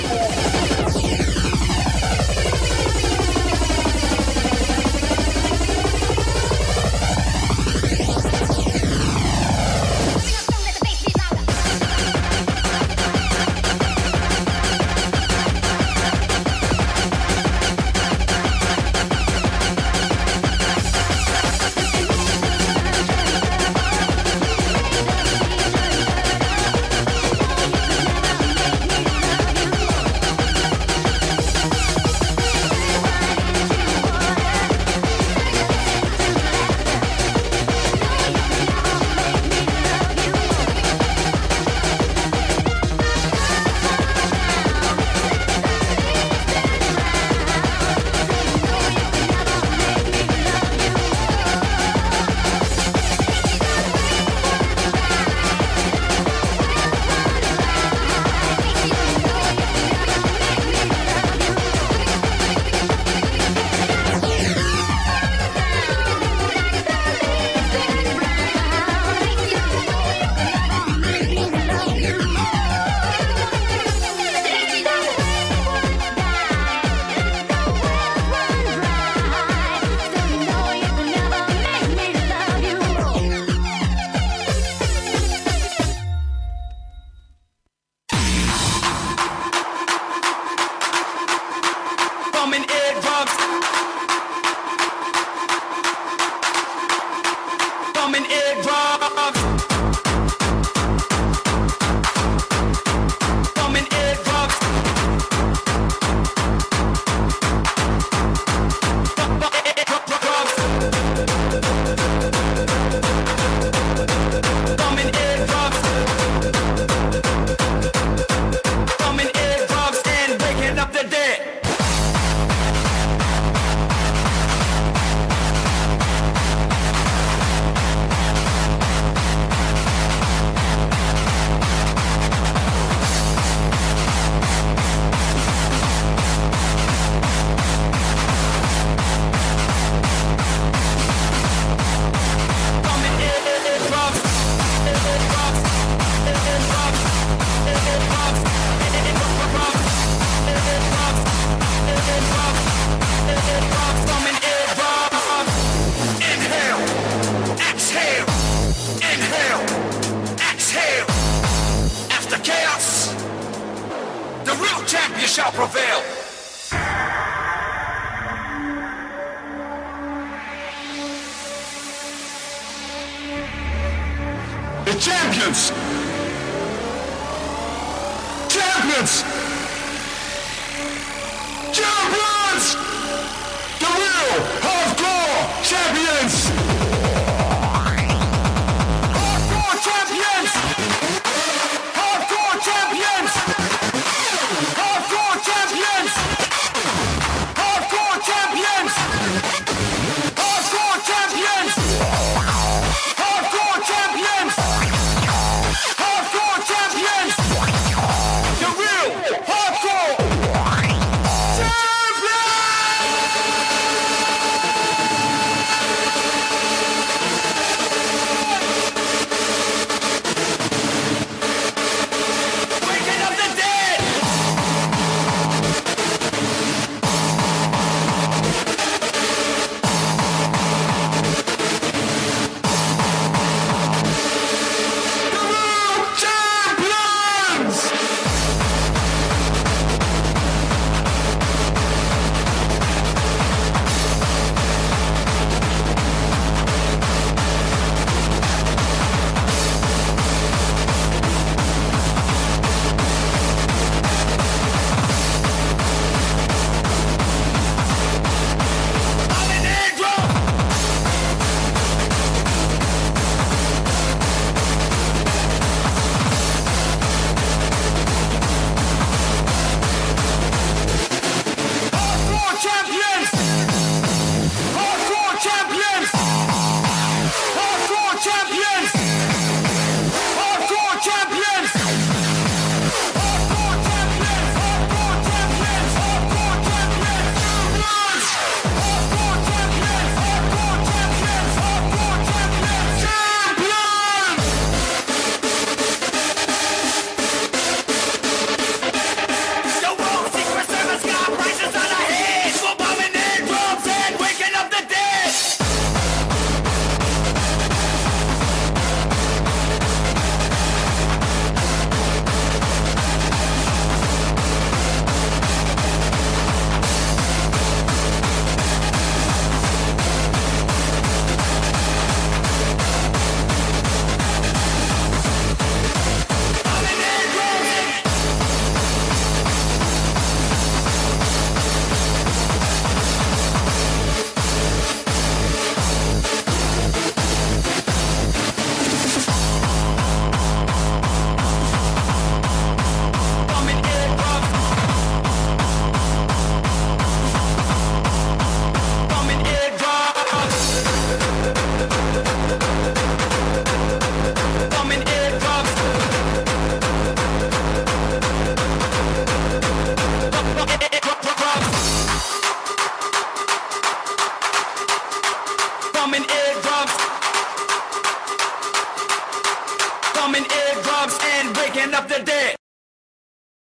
[SPEAKER 11] champion shall prevail. Champions! Champions! Champions! The real hardcore champions! Hardcore champions! Hardcore champions! Hardcore champions! Hardcore champions! Hardcore champions! Hardcore champions! Hardcore champions! The real hardcore Waking up the dead! The world champions! I'm an angel! Hardcore champions! Hardcore champions! Hardcore champions! Hardcore champions! Hardcore champions! Hardcore champions! Hardcore champions! Hardcore champions! Hardcore champions! Hardcore champions! Champions! The World Secret Service got prices on our heads for bombing in drums and waking up the dead. Bombing in drums. Bombing in drums. Bombing in drums. Bombing in drums. Bombing eardrums. Bombing eardrums and waking up the dead.